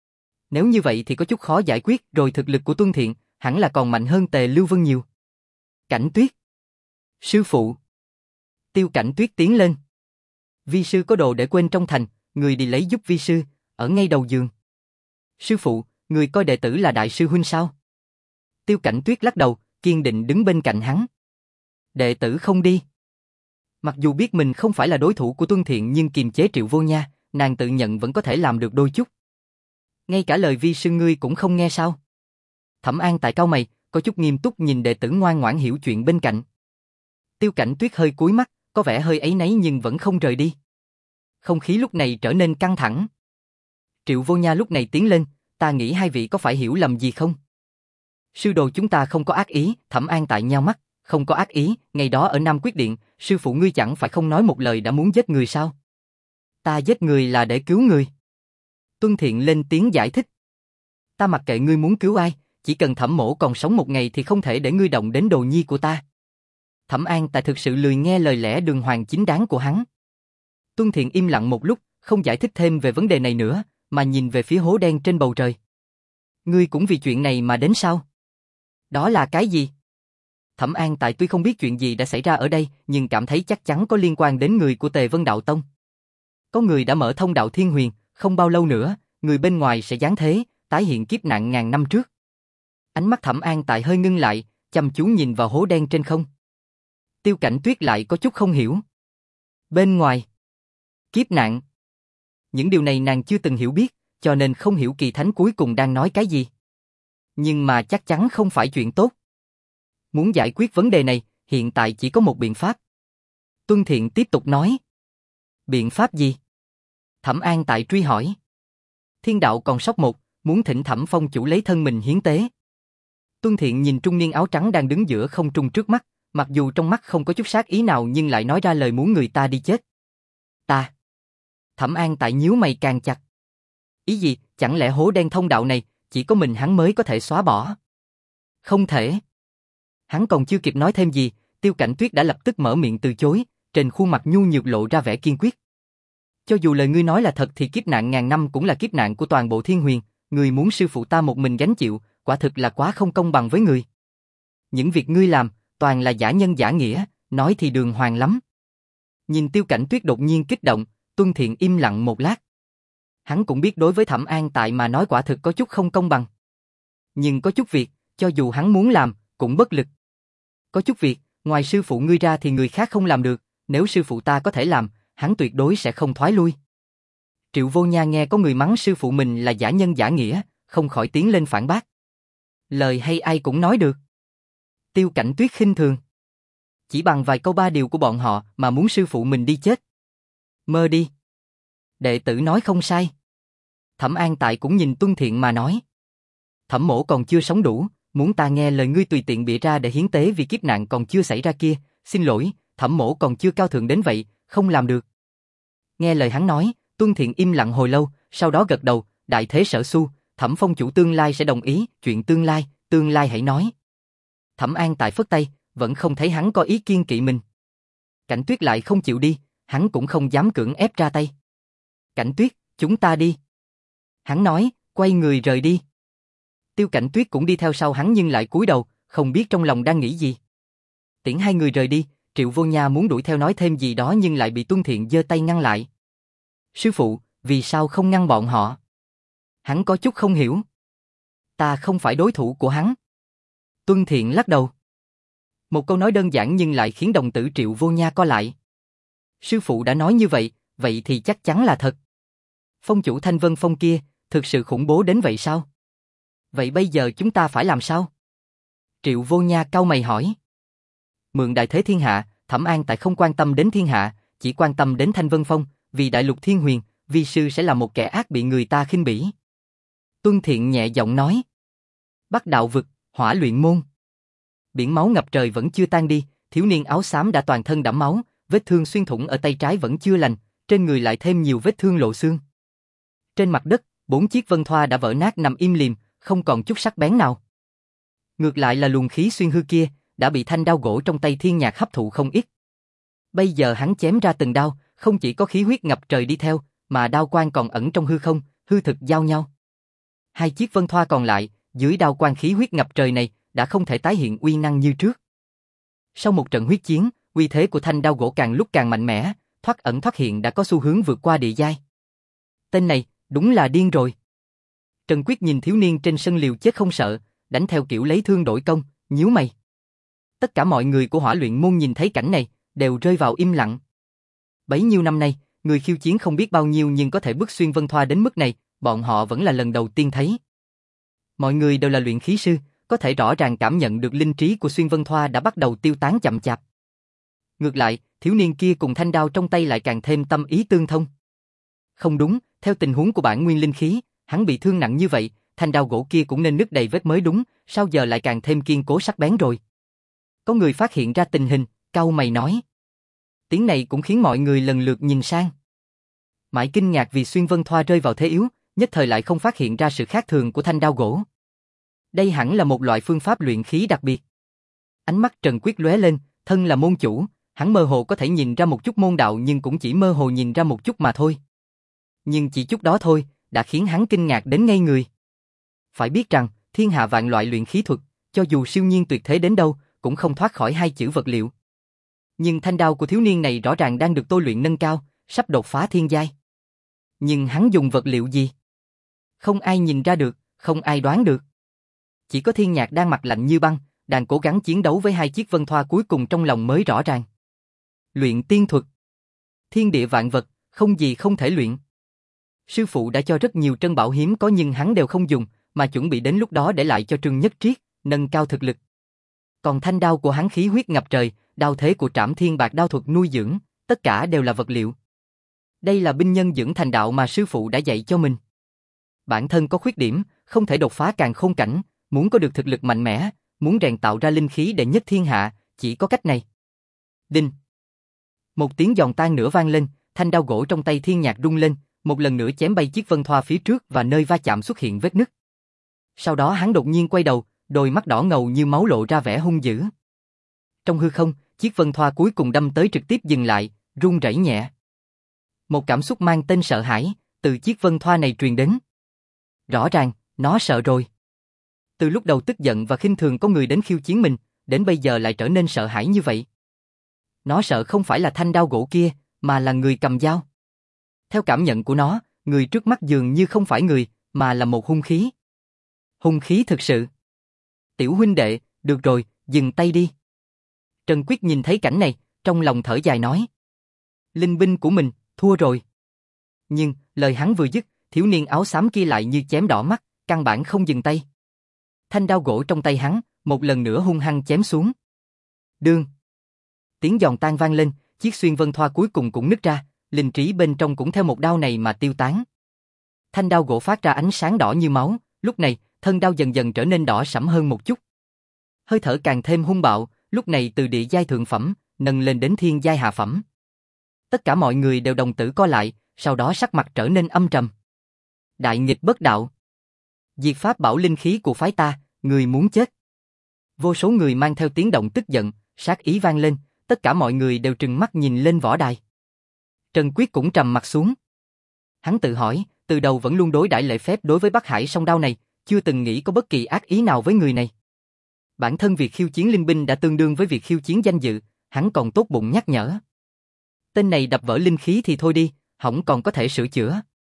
Nếu như vậy thì có chút khó giải quyết, rồi thực lực của Tuân Thiện hẳn là còn mạnh hơn Tề Lưu Vân nhiều. Cảnh Tuyết. Sư phụ. Tiêu Cảnh Tuyết tiến lên. Vi sư có đồ để quên trong thành, người đi lấy giúp vi sư, ở ngay đầu giường. Sư phụ, người coi đệ tử là đại sư huynh sao? Tiêu Cảnh Tuyết lắc đầu, kiên định đứng bên cạnh hắn. Đệ tử không đi. Mặc dù biết mình không phải là đối thủ của Tuân Thiện nhưng kiềm chế Triệu Vô Nha, nàng tự nhận vẫn có thể làm được đôi chút. Ngay cả lời vi sư ngươi cũng không nghe sao? Thẩm An Tại cau mày, có chút nghiêm túc nhìn đệ tử ngoan ngoãn hiểu chuyện bên cạnh. Tiêu Cảnh Tuyết hơi cúi mắt, có vẻ hơi áy náy nhưng vẫn không rời đi. Không khí lúc này trở nên căng thẳng. Triệu Vô Nha lúc này tiến lên, ta nghĩ hai vị có phải hiểu lầm gì không? Sư đồ chúng ta không có ác ý, Thẩm An Tại nheo mắt, không có ác ý, ngày đó ở Nam Quyết Điện, sư phụ ngươi chẳng phải không nói một lời đã muốn giết người sao? Ta giết người là để cứu người. Tuân Thiện lên tiếng giải thích. Ta mặc kệ ngươi muốn cứu ai, chỉ cần Thẩm mỗ còn sống một ngày thì không thể để ngươi động đến đồ nhi của ta. Thẩm An Tại thực sự lười nghe lời lẽ đường hoàng chính đáng của hắn. Tuân Thiện im lặng một lúc, không giải thích thêm về vấn đề này nữa, mà nhìn về phía hố đen trên bầu trời. Ngươi cũng vì chuyện này mà đến sao? Đó là cái gì? Thẩm An Tại tuy không biết chuyện gì đã xảy ra ở đây, nhưng cảm thấy chắc chắn có liên quan đến người của Tề Vân Đạo Tông. Có người đã mở thông đạo Thiên Huyền, không bao lâu nữa, người bên ngoài sẽ giáng thế, tái hiện kiếp nạn ngàn năm trước. Ánh mắt Thẩm An Tại hơi ngưng lại, chăm chú nhìn vào hố đen trên không. Tiêu Cảnh Tuyết lại có chút không hiểu. Bên ngoài, kiếp nạn. Những điều này nàng chưa từng hiểu biết, cho nên không hiểu kỳ thánh cuối cùng đang nói cái gì. Nhưng mà chắc chắn không phải chuyện tốt. Muốn giải quyết vấn đề này, hiện tại chỉ có một biện pháp. Tuân Thiện tiếp tục nói. Biện pháp gì? Thẩm An Tại truy hỏi. Thiên đạo còn sót một, muốn thỉnh Thẩm Phong chủ lấy thân mình hiến tế. Tuân Thiện nhìn trung niên áo trắng đang đứng giữa không trung trước mắt, mặc dù trong mắt không có chút sát ý nào nhưng lại nói ra lời muốn người ta đi chết. Ta. Thẩm An Tại nhíu mày càng chặt. Ý gì, chẳng lẽ hố đen thông đạo này, chỉ có mình hắn mới có thể xóa bỏ? Không thể. Hắn còn chưa kịp nói thêm gì, Tiêu Cảnh Tuyết đã lập tức mở miệng từ chối, trên khuôn mặt nhu nhược lộ ra vẻ kiên quyết. Cho dù lời ngươi nói là thật thì kiếp nạn ngàn năm cũng là kiếp nạn của toàn bộ Thiên Huyền, ngươi muốn sư phụ ta một mình gánh chịu, quả thực là quá không công bằng với người. Những việc ngươi làm, toàn là giả nhân giả nghĩa, nói thì đường hoàng lắm. Nhìn Tiêu Cảnh Tuyết đột nhiên kích động, Tuân Thiện im lặng một lát. Hắn cũng biết đối với Thẩm An Tại mà nói quả thực có chút không công bằng. Nhưng có chút việc, cho dù hắn muốn làm, cũng bất lực. Có chút việc, ngoài sư phụ ngươi ra thì người khác không làm được, nếu sư phụ ta có thể làm, hắn tuyệt đối sẽ không thoái lui. Triệu Vô Nha nghe có người mắng sư phụ mình là giả nhân giả nghĩa, không khỏi tiến lên phản bác. Lời hay ai cũng nói được. Tiêu Cảnh Tuyết khinh thường. Chỉ bằng vài câu ba điều của bọn họ mà muốn sư phụ mình đi chết. Mơ đi. Đệ tử nói không sai. Thẩm An Tại cũng nhìn Tuân Thiện mà nói. Thẩm mỗ còn chưa sống đủ, muốn ta nghe lời ngươi tùy tiện bịa ra để hiến tế vì kiếp nạn còn chưa xảy ra kia, xin lỗi, Thẩm mỗ còn chưa cao thượng đến vậy, không làm được. Nghe lời hắn nói, Tuân Thiện im lặng hồi lâu, sau đó gật đầu, đại thế sở xu, Thẩm Phong chủ tương lai sẽ đồng ý, chuyện tương lai, tương lai hãy nói. Thẩm An Tại phất tay, vẫn không thấy hắn có ý kiên kỵ mình. Cảnh Tuyết lại không chịu đi, hắn cũng không dám cưỡng ép ra tay. Cảnh Tuyết, chúng ta đi. Hắn nói, quay người rời đi. Tiêu Cảnh Tuyết cũng đi theo sau hắn nhưng lại cúi đầu, không biết trong lòng đang nghĩ gì. Tiễn hai người rời đi, Triệu Vô Nha muốn đuổi theo nói thêm gì đó nhưng lại bị Tuân Thiện giơ tay ngăn lại. Sư phụ, vì sao không ngăn bọn họ? Hắn có chút không hiểu. Ta không phải đối thủ của hắn. Tuân Thiện lắc đầu. Một câu nói đơn giản nhưng lại khiến đồng tử Triệu Vô Nha co lại. Sư phụ đã nói như vậy, vậy thì chắc chắn là thật. Phong chủ Thanh Vân Phong kia, thực sự khủng bố đến vậy sao? Vậy bây giờ chúng ta phải làm sao? Triệu Vô Nha cau mày hỏi. Mượn đại thế thiên hạ, Thẩm An Tại không quan tâm đến thiên hạ, chỉ quan tâm đến Thanh Vân Phong, vì đại lục Thiên Huyền, vi sư sẽ là một kẻ ác bị người ta khinh bỉ. Tuân Thiện nhẹ giọng nói. Bắc đạo vực, hỏa luyện môn. Biển máu ngập trời vẫn chưa tan đi, thiếu niên áo xám đã toàn thân đẫm máu, vết thương xuyên thủng ở tay trái vẫn chưa lành, trên người lại thêm nhiều vết thương lộ xương. Trên mặt đất, bốn chiếc vân thoa đã vỡ nát nằm im lìm, không còn chút sắc bén nào. Ngược lại là luồng khí xuyên hư kia, đã bị thanh đao gỗ trong tay Thiên Nhạc hấp thụ không ít. Bây giờ hắn chém ra từng đao, không chỉ có khí huyết ngập trời đi theo, mà đao quang còn ẩn trong hư không, hư thực giao nhau. Hai chiếc vân thoa còn lại, dưới đao quang khí huyết ngập trời này, đã không thể tái hiện uy năng như trước. Sau một trận huyết chiến, uy thế của thanh đao gỗ càng lúc càng mạnh mẽ, thoát ẩn thoát hiện đã có xu hướng vượt qua địa giai. Tên này, đúng là điên rồi. Trần Quyết nhìn thiếu niên trên sân liều chết không sợ, đánh theo kiểu lấy thương đổi công, nhíu mày. Tất cả mọi người của Hỏa Luyện môn nhìn thấy cảnh này, đều rơi vào im lặng. Bấy nhiêu năm nay, người khiêu chiến không biết bao nhiêu nhưng có thể bước xuyên vân thoa đến mức này, bọn họ vẫn là lần đầu tiên thấy. Mọi người đều là luyện khí sư, có thể rõ ràng cảm nhận được linh trí của xuyên vân thoa đã bắt đầu tiêu tán chậm chạp. Ngược lại, thiếu niên kia cùng thanh đao trong tay lại càng thêm tâm ý tương thông. Không đúng, theo tình huống của bản nguyên linh khí, hắn bị thương nặng như vậy, thanh đao gỗ kia cũng nên nứt đầy vết mới đúng, sao giờ lại càng thêm kiên cố sắc bén rồi. Có người phát hiện ra tình hình, cau mày nói. Tiếng này cũng khiến mọi người lần lượt nhìn sang. Mãi kinh ngạc vì xuyên vân thoa rơi vào thế yếu, nhất thời lại không phát hiện ra sự khác thường của thanh đao gỗ. Đây hẳn là một loại phương pháp luyện khí đặc biệt. Ánh mắt Trần Quyết lóe lên, thân là môn chủ, hắn mơ hồ có thể nhìn ra một chút môn đạo nhưng cũng chỉ mơ hồ nhìn ra một chút mà thôi. Nhưng chỉ chút đó thôi, đã khiến hắn kinh ngạc đến ngây người. Phải biết rằng, thiên hạ vạn loại luyện khí thuật, cho dù siêu nhiên tuyệt thế đến đâu, cũng không thoát khỏi hai chữ vật liệu. Nhưng thanh đao của thiếu niên này rõ ràng đang được tôi luyện nâng cao, sắp đột phá thiên giai. Nhưng hắn dùng vật liệu gì? Không ai nhìn ra được, không ai đoán được. Chỉ có Thiên Nhạc đang mặt lạnh như băng, đang cố gắng chiến đấu với hai chiếc vân thoa cuối cùng trong lòng mới rõ ràng. Luyện tiên thuật. Thiên địa vạn vật, không gì không thể luyện. Sư phụ đã cho rất nhiều trân bảo hiếm có nhưng hắn đều không dùng, mà chuẩn bị đến lúc đó để lại cho Trương Nhất Triết, nâng cao thực lực. Còn thanh đao của hắn khí huyết ngập trời, đao thế của Trảm Thiên Bạc đao thuật nuôi dưỡng, tất cả đều là vật liệu. Đây là binh nhân dưỡng thành đạo mà sư phụ đã dạy cho mình. Bản thân có khuyết điểm, không thể đột phá càn khôn cảnh, muốn có được thực lực mạnh mẽ, muốn rèn tạo ra linh khí đệ nhất thiên hạ, chỉ có cách này. Đinh. Một tiếng giòn tan nửa vang lên, thanh đao gỗ trong tay Thiên Nhạc rung lên, một lần nữa chém bay chiếc vân thoa phía trước và nơi va chạm xuất hiện vết nứt. Sau đó hắn đột nhiên quay đầu, đôi mắt đỏ ngầu như máu lộ ra vẻ hung dữ. Trong hư không, chiếc vân thoa cuối cùng đâm tới trực tiếp dừng lại, rung rẩy nhẹ. Một cảm xúc mang tên sợ hãi, từ chiếc vân thoa này truyền đến. Rõ ràng, nó sợ rồi. Từ lúc đầu tức giận và khinh thường có người đến khiêu chiến mình, đến bây giờ lại trở nên sợ hãi như vậy. Nó sợ không phải là thanh đao gỗ kia, mà là người cầm dao. Theo cảm nhận của nó, người trước mắt dường như không phải người, mà là một hung khí. Hung khí thực sự. Tiểu huynh đệ, được rồi, dừng tay đi. Trần Quyết nhìn thấy cảnh này, trong lòng thở dài nói. Linh binh của mình, thua rồi. Nhưng, lời hắn vừa dứt, thiếu niên áo xám kia lại như chém đỏ mắt, căn bản không dừng tay. Thanh đao gỗ trong tay hắn, một lần nữa hung hăng chém xuống. Đương. Tiếng giòn tan vang lên, chiếc xuyên vân thoa cuối cùng cũng nứt ra, linh trí bên trong cũng theo một đao này mà tiêu tán. Thanh đao gỗ phát ra ánh sáng đỏ như máu, lúc này, thân đao dần dần trở nên đỏ sẫm hơn một chút. Hơi thở càng thêm hung bạo, lúc này từ địa giai thượng phẩm, nâng lên đến thiên giai hạ phẩm. Tất cả mọi người đều đồng tử co lại, sau đó sắc mặt trở nên âm trầm. Đại nghịch bất đạo. Diệt pháp bảo linh khí của phái ta, người muốn chết. Vô số người mang theo tiếng động tức giận, sát ý vang lên, tất cả mọi người đều trừng mắt nhìn lên võ đài. Trần Quyết cũng trầm mặt xuống. Hắn tự hỏi, từ đầu vẫn luôn đối đãi lễ phép đối với Bắc Hải song đao này, chưa từng nghĩ có bất kỳ ác ý nào với người này. Bản thân việc khiêu chiến linh binh đã tương đương với việc khiêu chiến danh dự, hắn còn tốt bụng nhắc nhở. Tên này đập vỡ linh khí thì thôi đi, hỏng còn có thể sửa chữa.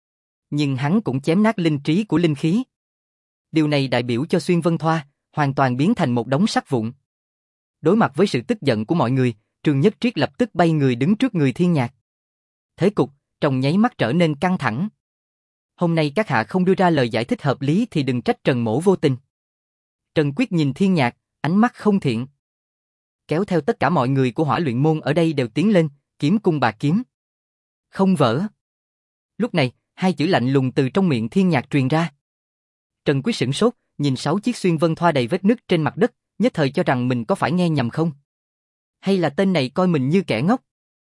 Nhưng hắn cũng chém nát linh trí của linh khí. Điều này đại biểu cho xuyên vân thoa, hoàn toàn biến thành một đống sắt vụn. Đối mặt với sự tức giận của mọi người, Trương Nhất Triết lập tức bay người đứng trước người Thiên Nhạc. Thế cục, trong nháy mắt trở nên căng thẳng. Hôm nay các hạ không đưa ra lời giải thích hợp lý thì đừng trách Trần Mỗ vô tình. Trần Quyết nhìn Thiên Nhạc, ánh mắt không thiện. Kéo theo tất cả mọi người của Hỏa Luyện môn ở đây đều tiến lên, kiếm cung bạc kiếm. Không vỡ. Lúc này, hai chữ lạnh lùng từ trong miệng Thiên Nhạc truyền ra. Trần Quyết sửng sốt, nhìn sáu chiếc xuyên vân thoa đầy vết nứt trên mặt đất, nhất thời cho rằng mình có phải nghe nhầm không? Hay là tên này coi mình như kẻ ngốc?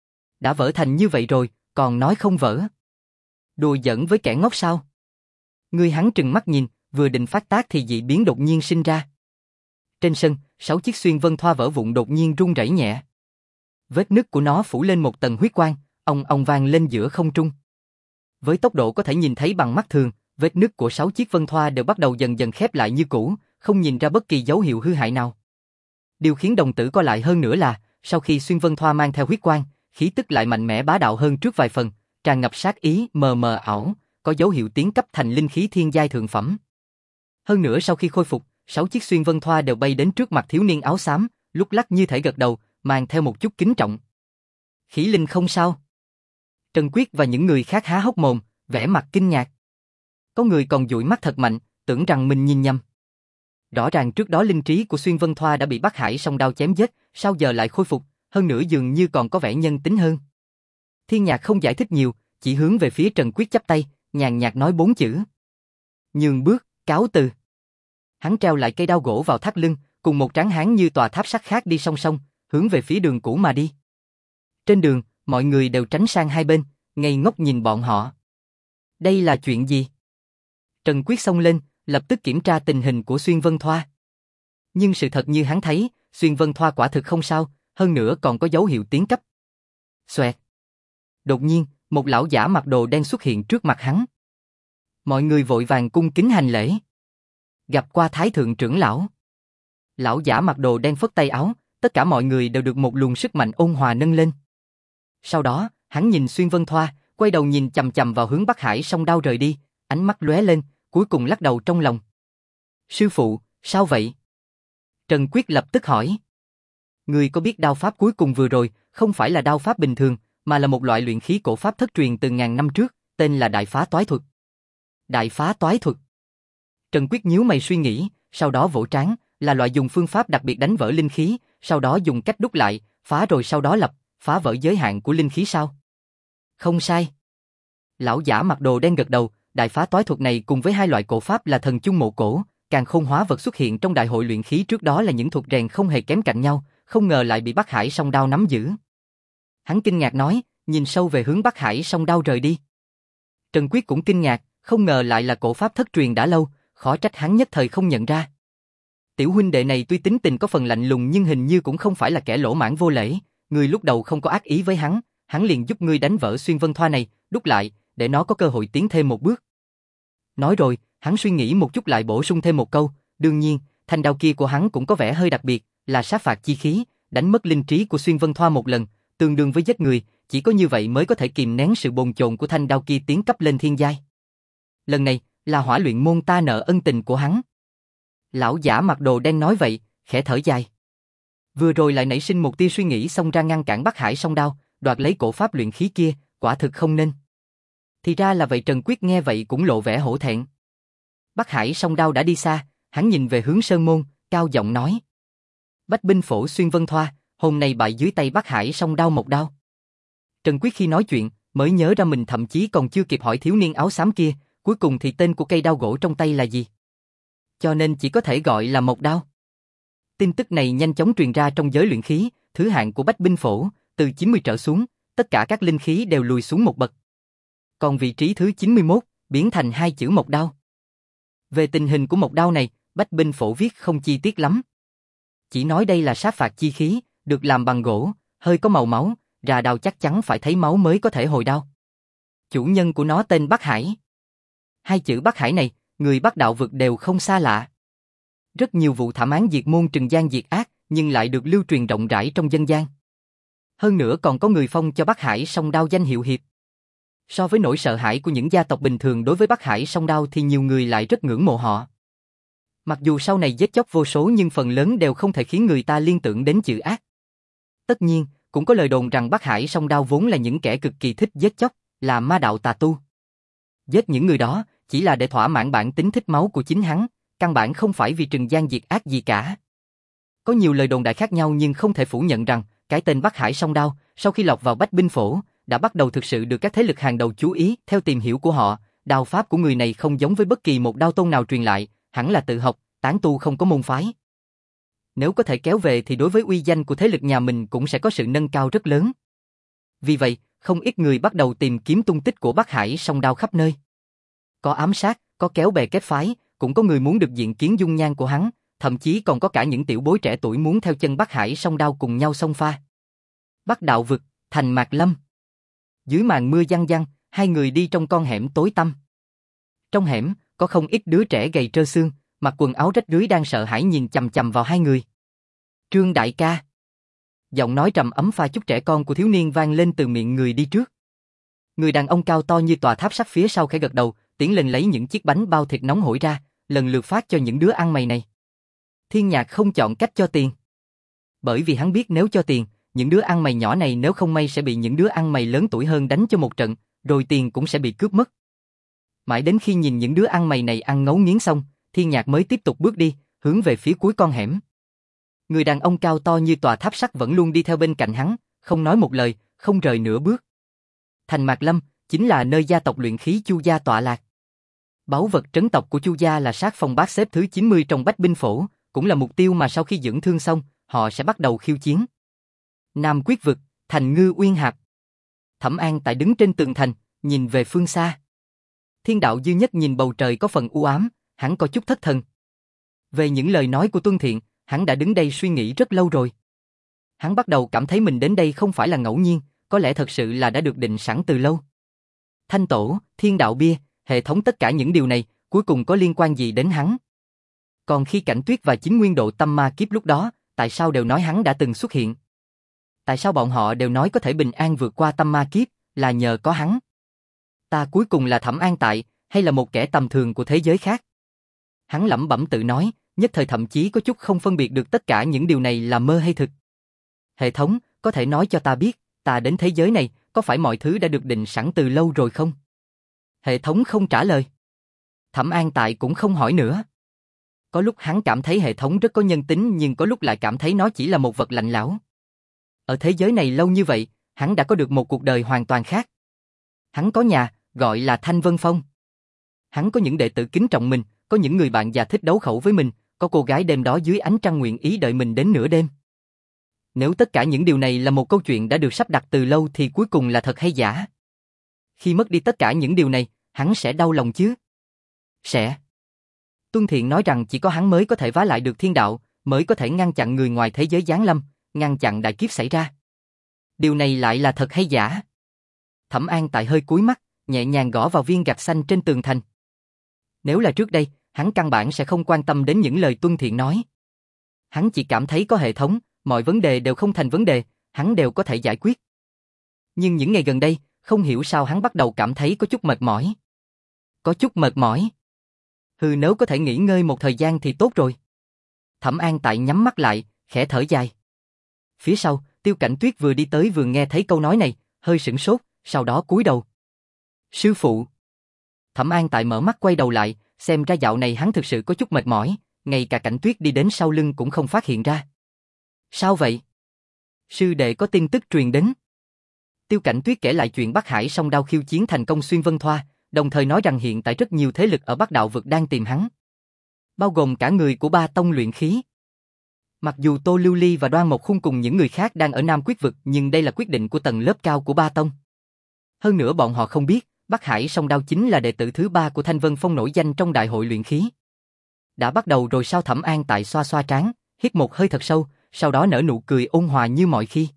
Đã vỡ thành như vậy rồi, còn nói không vỡ. Đùa giỡn với kẻ ngốc sao? Người hắn trừng mắt nhìn, vừa định phát tác thì dị biến đột nhiên sinh ra. Trên sân, sáu chiếc xuyên vân thoa vỡ vụn đột nhiên rung rẩy nhẹ. Vết nứt của nó phủ lên một tầng huyết quang, ong ong vang lên giữa không trung. Với tốc độ có thể nhìn thấy bằng mắt thường, vết nứt của sáu chiếc vân thoa đều bắt đầu dần dần khép lại như cũ, không nhìn ra bất kỳ dấu hiệu hư hại nào. Điều khiến đồng tử co lại hơn nữa là, sau khi xuyên vân thoa mang theo huyết quang, khí tức lại mạnh mẽ bá đạo hơn trước vài phần, tràn ngập sát ý, mờ mờ ảo, có dấu hiệu tiến cấp thành linh khí thiên giai thượng phẩm. Hơn nữa sau khi khôi phục, sáu chiếc xuyên vân thoa đều bay đến trước mặt thiếu niên áo xám, lúc lắc như thể gật đầu, mang theo một chút kính trọng. Khỉ linh không sao? Trần Quyết và những người khác há hốc mồm, vẻ mặt kinh ngạc. Có người còn dụi mắt thật mạnh, tưởng rằng mình nhìn nhầm. Rõ ràng trước đó linh trí của xuyên vân thoa đã bị Bắc Hải song đao chém giết, sao giờ lại khôi phục, hơn nữa dường như còn có vẻ nhân tính hơn. Thiên Nhạc không giải thích nhiều, chỉ hướng về phía Trần Quyết chắp tay, nhàn nhạt nói bốn chữ. Nhường bước, cáo từ. Hắn treo lại cây đao gỗ vào thắt lưng, cùng một tráng hán như tòa tháp sắt khác đi song song, hướng về phía đường cũ mà đi. Trên đường, mọi người đều tránh sang hai bên, ngây ngốc nhìn bọn họ. Đây là chuyện gì? Trần Quyết xông lên, lập tức kiểm tra tình hình của xuyên vân thoa. Nhưng sự thật như hắn thấy, xuyên vân thoa quả thực không sao, hơn nữa còn có dấu hiệu tiến cấp. Xoẹt. Đột nhiên, một lão giả mặc đồ đen xuất hiện trước mặt hắn. Mọi người vội vàng cung kính hành lễ. Gặp qua Thái thượng trưởng lão. Lão giả mặc đồ đen phất tay áo, tất cả mọi người đều được một luồng sức mạnh ôn hòa nâng lên. Sau đó, hắn nhìn xuyên vân thoa, quay đầu nhìn chằm chằm vào hướng Bắc Hải song đao rời đi, ánh mắt lóe lên, cuối cùng lắc đầu trong lòng. Sư phụ, sao vậy? Trần Quyết lập tức hỏi. Người có biết đao pháp cuối cùng vừa rồi, không phải là đao pháp bình thường, mà là một loại luyện khí cổ pháp thất truyền từ ngàn năm trước, tên là Đại Phá Toái Thuật. Đại Phá Toái Thuật. Trần Quyết nhíu mày suy nghĩ, sau đó vỗ trán, là loại dùng phương pháp đặc biệt đánh vỡ linh khí, sau đó dùng cách đúc lại, phá rồi sau đó lập, phá vỡ giới hạn của linh khí sao? Không sai. Lão giả mặc đồ đen gật đầu, Đại Phá Toái Thuật này cùng với hai loại cổ pháp là thần chung mộ cổ, càng khôn hóa vật xuất hiện trong đại hội luyện khí trước đó là những thuật rèn không hề kém cạnh nhau, không ngờ lại bị Bắc Hải song đao nắm giữ. Hắn kinh ngạc nói, nhìn sâu về hướng Bắc Hải song đao rời đi. Trần Quyết cũng kinh ngạc, không ngờ lại là cổ pháp thất truyền đã lâu, khó trách hắn nhất thời không nhận ra. Tiểu huynh đệ này tuy tính tình có phần lạnh lùng nhưng hình như cũng không phải là kẻ lỗ mãn vô lễ, ngươi lúc đầu không có ác ý với hắn, hắn liền giúp ngươi đánh vỡ xuyên vân thoa này, đúc lại, để nó có cơ hội tiến thêm một bước. Nói rồi, hắn suy nghĩ một chút lại bổ sung thêm một câu, đương nhiên, thanh đao kia của hắn cũng có vẻ hơi đặc biệt, là sát phạt chi khí, đánh mất linh trí của xuyên vân thoa một lần, tương đương với giết người, chỉ có như vậy mới có thể kìm nén sự bồn chồn của thanh đao kia tiến cấp lên thiên giai. Lần này, là hỏa luyện môn ta nợ ân tình của hắn. Lão giả mặc đồ đen nói vậy, khẽ thở dài. Vừa rồi lại nảy sinh một tia suy nghĩ xông ra ngăn cản Bắc Hải song đao, đoạt lấy cổ pháp luyện khí kia, quả thực không nên. Thì ra là vậy. Trần Quyết nghe vậy cũng lộ vẻ hổ thẹn. Bắc Hải song đao đã đi xa, hắn nhìn về hướng sơn môn, cao giọng nói. Bách binh phổ xuyên vân thoa, hôm nay bại dưới tay Bắc Hải song đao một đao. Trần Quyết khi nói chuyện, mới nhớ ra mình thậm chí còn chưa kịp hỏi thiếu niên áo xám kia, cuối cùng thì tên của cây đao gỗ trong tay là gì. Cho nên chỉ có thể gọi là một đao. Tin tức này nhanh chóng truyền ra trong giới luyện khí, thứ hạng của bách binh phổ, từ chín mươi trở xuống, tất cả các linh khí đều lùi xuống một bậc. Còn vị trí thứ chín mươi mốt, biến thành hai chữ một đao. Về tình hình của một đao này, bách binh phổ viết không chi tiết lắm. Chỉ nói đây là sát phạt chi khí, được làm bằng gỗ, hơi có màu máu, ra đao chắc chắn phải thấy máu mới có thể hồi đao. Chủ nhân của nó tên Bắc Hải. Hai chữ Bắc Hải này, người Bắc đạo vực đều không xa lạ. Rất nhiều vụ thảm án diệt môn trừng gian diệt ác, nhưng lại được lưu truyền rộng rãi trong dân gian. Hơn nữa còn có người phong cho Bắc Hải song đao danh hiệu hiệp. So với nỗi sợ hãi của những gia tộc bình thường đối với Bắc Hải song đao thì nhiều người lại rất ngưỡng mộ họ. Mặc dù sau này giết chóc vô số nhưng phần lớn đều không thể khiến người ta liên tưởng đến chữ ác. Tất nhiên, cũng có lời đồn rằng Bắc Hải song đao vốn là những kẻ cực kỳ thích giết chóc, là ma đạo tà tu. Giết những người đó chỉ là để thỏa mãn bản tính thích máu của chính hắn, căn bản không phải vì trừng gian diệt ác gì cả. Có nhiều lời đồn đại khác nhau nhưng không thể phủ nhận rằng cái tên Bắc Hải song đao sau khi lọt vào bách binh phổ đã bắt đầu thực sự được các thế lực hàng đầu chú ý. Theo tìm hiểu của họ, đao pháp của người này không giống với bất kỳ một đao tôn nào truyền lại, hẳn là tự học, tán tu không có môn phái. Nếu có thể kéo về thì đối với uy danh của thế lực nhà mình cũng sẽ có sự nâng cao rất lớn. Vì vậy, không ít người bắt đầu tìm kiếm tung tích của Bắc Hải song đao khắp nơi. Có ám sát, có kéo bè kết phái, cũng có người muốn được diện kiến dung nhan của hắn, thậm chí còn có cả những tiểu bối trẻ tuổi muốn theo chân Bắc Hải song đao cùng nhau xông pha. Bắc Đạo Vực, thành Mạc Lâm. Dưới màn mưa giăng giăng, hai người đi trong con hẻm tối tăm. Trong hẻm, có không ít đứa trẻ gầy trơ xương, mặc quần áo rách rưới đang sợ hãi nhìn chằm chằm vào hai người. Trương đại ca. Giọng nói trầm ấm pha chút trẻ con của thiếu niên vang lên từ miệng người đi trước. Người đàn ông cao to như tòa tháp sắt phía sau khẽ gật đầu, tiến lên lấy những chiếc bánh bao thịt nóng hổi ra, lần lượt phát cho những đứa ăn mày này. Thiên Nhạc không chọn cách cho tiền. Bởi vì hắn biết nếu cho tiền, những đứa ăn mày nhỏ này nếu không may sẽ bị những đứa ăn mày lớn tuổi hơn đánh cho một trận, rồi tiền cũng sẽ bị cướp mất. Mãi đến khi nhìn những đứa ăn mày này ăn ngấu nghiến xong, Thiên Nhạc mới tiếp tục bước đi, hướng về phía cuối con hẻm. Người đàn ông cao to như tòa tháp sắt vẫn luôn đi theo bên cạnh hắn, không nói một lời, không rời nửa bước. Thành Mạc Lâm chính là nơi gia tộc luyện khí Chu gia tọa lạc. Báu vật trấn tộc của Chu gia là sát phong bát xếp thứ chín mươi trong Bách binh phổ, cũng là mục tiêu mà sau khi dưỡng thương xong, họ sẽ bắt đầu khiêu chiến. Nam Quyết vực, thành Ngư Uyên Hạp. Thẩm An tại đứng trên tường thành, nhìn về phương xa. Thiên đạo dư nhất nhìn bầu trời có phần u ám, hắn có chút thất thần. Về những lời nói của Tuân Thiện, hắn đã đứng đây suy nghĩ rất lâu rồi. Hắn bắt đầu cảm thấy mình đến đây không phải là ngẫu nhiên, có lẽ thật sự là đã được định sẵn từ lâu. Thanh tổ, thiên đạo bia, hệ thống tất cả những điều này, cuối cùng có liên quan gì đến hắn? Còn khi Cảnh Tuyết và Chính Nguyên độ tâm ma kiếp lúc đó, tại sao đều nói hắn đã từng xuất hiện? Tại sao bọn họ đều nói có thể bình an vượt qua tâm ma kiếp, là nhờ có hắn? Ta cuối cùng là Thẩm An Tại, hay là một kẻ tầm thường của thế giới khác? Hắn lẩm bẩm tự nói, nhất thời thậm chí có chút không phân biệt được tất cả những điều này là mơ hay thực. Hệ thống, có thể nói cho ta biết, ta đến thế giới này, có phải mọi thứ đã được định sẵn từ lâu rồi không? Hệ thống không trả lời. Thẩm An Tại cũng không hỏi nữa. Có lúc hắn cảm thấy hệ thống rất có nhân tính nhưng có lúc lại cảm thấy nó chỉ là một vật lạnh lẽo. Ở thế giới này lâu như vậy, hắn đã có được một cuộc đời hoàn toàn khác. Hắn có nhà, gọi là Thanh Vân Phong. Hắn có những đệ tử kính trọng mình, có những người bạn già thích đấu khẩu với mình, có cô gái đêm đó dưới ánh trăng nguyện ý đợi mình đến nửa đêm. Nếu tất cả những điều này là một câu chuyện đã được sắp đặt từ lâu thì cuối cùng là thật hay giả? Khi mất đi tất cả những điều này, hắn sẽ đau lòng chứ? Sẽ. Tuân Thiện nói rằng chỉ có hắn mới có thể vá lại được thiên đạo, mới có thể ngăn chặn người ngoài thế giới giáng lâm, ngăn chặn đại kiếp xảy ra. Điều này lại là thật hay giả? Thẩm An Tại hơi cúi mắt, nhẹ nhàng gõ vào viên gạch xanh trên tường thành. Nếu là trước đây, hắn căn bản sẽ không quan tâm đến những lời Tuân Thiện nói. Hắn chỉ cảm thấy có hệ thống, mọi vấn đề đều không thành vấn đề, hắn đều có thể giải quyết. Nhưng những ngày gần đây, không hiểu sao hắn bắt đầu cảm thấy có chút mệt mỏi. Có chút mệt mỏi. Hừ, nếu có thể nghỉ ngơi một thời gian thì tốt rồi. Thẩm An Tại nhắm mắt lại, khẽ thở dài. Phía sau, Tiêu Cảnh Tuyết vừa đi tới vừa nghe thấy câu nói này, hơi sửng sốt, sau đó cúi đầu. Sư phụ. Thẩm An Tại mở mắt quay đầu lại, xem ra dạo này hắn thực sự có chút mệt mỏi, ngay cả Cảnh Tuyết đi đến sau lưng cũng không phát hiện ra. Sao vậy? Sư đệ có tin tức truyền đến. Tiêu Cảnh Tuyết kể lại chuyện Bắc Hải song đao khiêu chiến thành công xuyên vân thoa, đồng thời nói rằng hiện tại rất nhiều thế lực ở Bắc Đạo vực đang tìm hắn, bao gồm cả người của ba tông luyện khí. Mặc dù Tô Lưu Ly và Đoan Mộc Khung cùng những người khác đang ở Nam Quyết vực, nhưng đây là quyết định của tầng lớp cao của ba tông. Hơn nữa bọn họ không biết, Bắc Hải song đao chính là đệ tử thứ ba của Thanh Vân Phong nổi danh trong đại hội luyện khí. Đã bắt đầu rồi sao? Thẩm An Tại xoa xoa trán, hít một hơi thật sâu, sau đó nở nụ cười ôn hòa như mọi khi.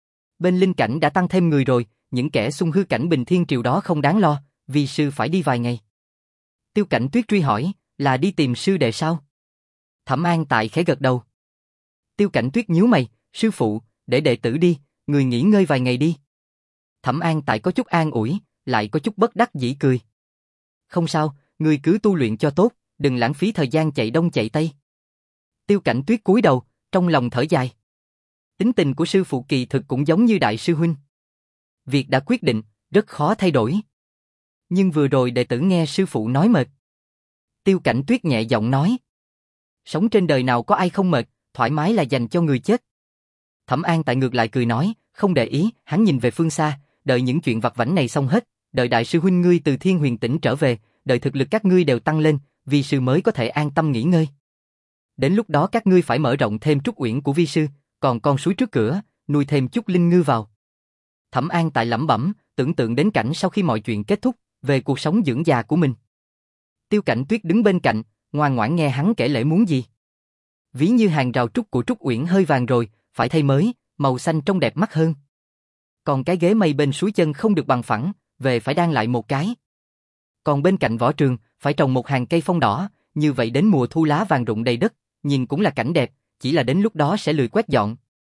Bên linh cảnh đã tăng thêm người rồi, những kẻ xung hư cảnh bình thiên triều đó không đáng lo, vì sư phải đi vài ngày. Tiêu Cảnh Tuyết truy hỏi, là đi tìm sư đệ sao? Thẩm An Tại khẽ gật đầu. Tiêu Cảnh Tuyết nhíu mày, sư phụ, để đệ tử đi, người nghỉ ngơi vài ngày đi. Thẩm An Tại có chút an ủi, lại có chút bất đắc dĩ cười. Không sao, người cứ tu luyện cho tốt, đừng lãng phí thời gian chạy đông chạy tây. Tiêu Cảnh Tuyết cúi đầu, trong lòng thở dài. Tính tình của sư phụ kỳ thực cũng giống như đại sư huynh. Việc đã quyết định, rất khó thay đổi. Nhưng vừa rồi đệ tử nghe sư phụ nói mệt. Tiêu Cảnh Tuyết nhẹ giọng nói. Sống trên đời nào có ai không mệt, thoải mái là dành cho người chết. Thẩm An Tại ngược lại cười nói, không để ý, hắn nhìn về phương xa, đợi những chuyện vặt vãnh này xong hết, đợi đại sư huynh ngươi từ Thiên Huyền Tỉnh trở về, đợi thực lực các ngươi đều tăng lên, vi sư mới có thể an tâm nghỉ ngơi. Đến lúc đó các ngươi phải mở rộng thêm trúc uyển của vi sư, còn con suối trước cửa, nuôi thêm chút linh ngư vào. Thẩm An Tại lẩm bẩm, tưởng tượng đến cảnh sau khi mọi chuyện kết thúc, về cuộc sống dưỡng già của mình. Tiêu Cảnh Tuyết đứng bên cạnh, ngoan ngoãn nghe hắn kể lễ muốn gì. Ví như hàng rào trúc của trúc uyển hơi vàng rồi, phải thay mới, màu xanh trông đẹp mắt hơn. Còn cái ghế mây bên suối chân không được bằng phẳng, về phải đan lại một cái. Còn bên cạnh võ trường, phải trồng một hàng cây phong đỏ, như vậy đến mùa thu lá vàng rụng đầy đất, nhìn cũng là cảnh đẹp, chỉ là đến lúc đó sẽ lười quét dọn.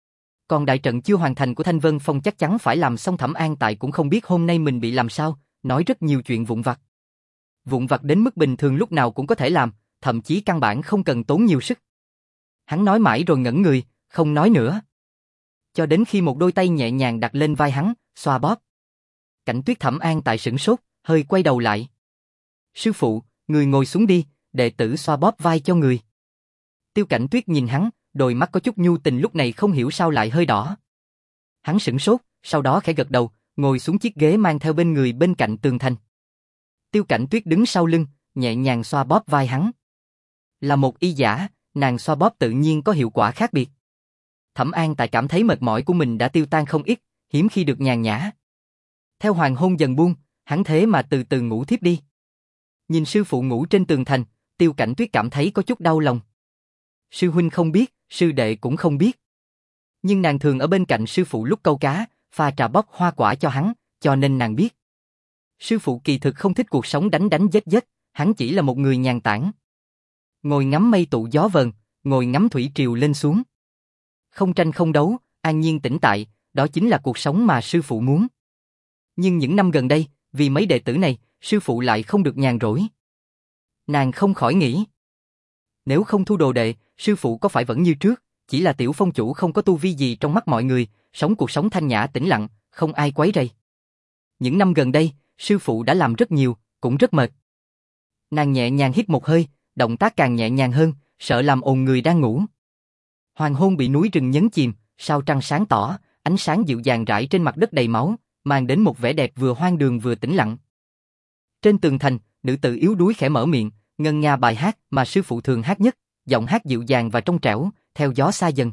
Còn đại trận chưa hoàn thành của Thanh Vân Phong chắc chắn phải làm xong. Thẩm An Tại cũng không biết hôm nay mình bị làm sao, nói rất nhiều chuyện vụn vặt. Vụn vặt đến mức bình thường lúc nào cũng có thể làm, thậm chí căn bản không cần tốn nhiều sức. Hắn nói mãi rồi ngẩn người, không nói nữa. Cho đến khi một đôi tay nhẹ nhàng đặt lên vai hắn, xoa bóp. Cảnh Tuyết Thẩm An Tại sửng sốt, hơi quay đầu lại. Sư phụ, người ngồi xuống đi, đệ tử xoa bóp vai cho người. Tiêu Cảnh Tuyết nhìn hắn, đôi mắt có chút nhu tình lúc này không hiểu sao lại hơi đỏ. Hắn sửng sốt, sau đó khẽ gật đầu, ngồi xuống chiếc ghế mang theo bên người bên cạnh tường thành. Tiêu Cảnh Tuyết đứng sau lưng, nhẹ nhàng xoa bóp vai hắn. Là một y giả, nàng xoa bóp tự nhiên có hiệu quả khác biệt. Thẩm An Tại cảm thấy mệt mỏi của mình đã tiêu tan không ít, hiếm khi được nhàn nhã. Theo hoàng hôn dần buông, hắn thế mà từ từ ngủ thiếp đi. Nhìn sư phụ ngủ trên tường thành, Tiêu Cảnh Tuyết cảm thấy có chút đau lòng. Sư huynh không biết, sư đệ cũng không biết. Nhưng nàng thường ở bên cạnh sư phụ lúc câu cá, pha trà bóc hoa quả cho hắn, cho nên nàng biết. Sư phụ kỳ thực không thích cuộc sống đánh đánh giết giết, hắn chỉ là một người nhàn tản. Ngồi ngắm mây tụ gió vờn, ngồi ngắm thủy triều lên xuống. Không tranh không đấu, an nhiên tĩnh tại, đó chính là cuộc sống mà sư phụ muốn. Nhưng những năm gần đây, vì mấy đệ tử này, sư phụ lại không được nhàn rỗi. Nàng không khỏi nghĩ. Nếu không thu đồ đệ, sư phụ có phải vẫn như trước, chỉ là tiểu phong chủ không có tu vi gì trong mắt mọi người, sống cuộc sống thanh nhã tĩnh lặng, không ai quấy rầy. Những năm gần đây, sư phụ đã làm rất nhiều, cũng rất mệt. Nàng nhẹ nhàng hít một hơi, động tác càng nhẹ nhàng hơn, sợ làm ồn người đang ngủ. Hoàng hôn bị núi rừng nhấn chìm, sao trăng sáng tỏ, ánh sáng dịu dàng rải trên mặt đất đầy máu, mang đến một vẻ đẹp vừa hoang đường vừa tĩnh lặng. Trên tường thành, nữ tử yếu đuối khẽ mở miệng, ngân nga bài hát mà sư phụ thường hát nhất, giọng hát dịu dàng và trong trẻo, theo gió xa dần.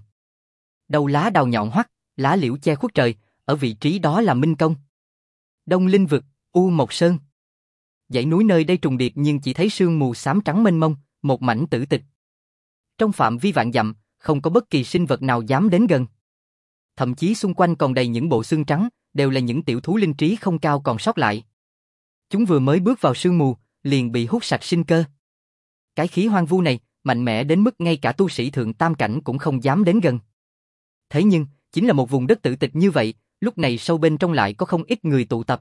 Đầu lá đào nhọn hoắt, lá liễu che khuất trời, ở vị trí đó là Minh Công. Đông Linh vực, U Mộc Sơn. Dãy núi nơi đây trùng điệp nhưng chỉ thấy sương mù xám trắng mênh mông, một mảnh tử tịch. Trong phạm vi vạn dặm, không có bất kỳ sinh vật nào dám đến gần. Thậm chí xung quanh còn đầy những bộ xương trắng, đều là những tiểu thú linh trí không cao còn sót lại. Chúng vừa mới bước vào sương mù, liền bị hút sạch sinh cơ. Cái khí hoang vu này, mạnh mẽ đến mức ngay cả tu sĩ thượng tam cảnh cũng không dám đến gần. Thế nhưng, chính là một vùng đất tử tịch như vậy, lúc này sâu bên trong lại có không ít người tụ tập.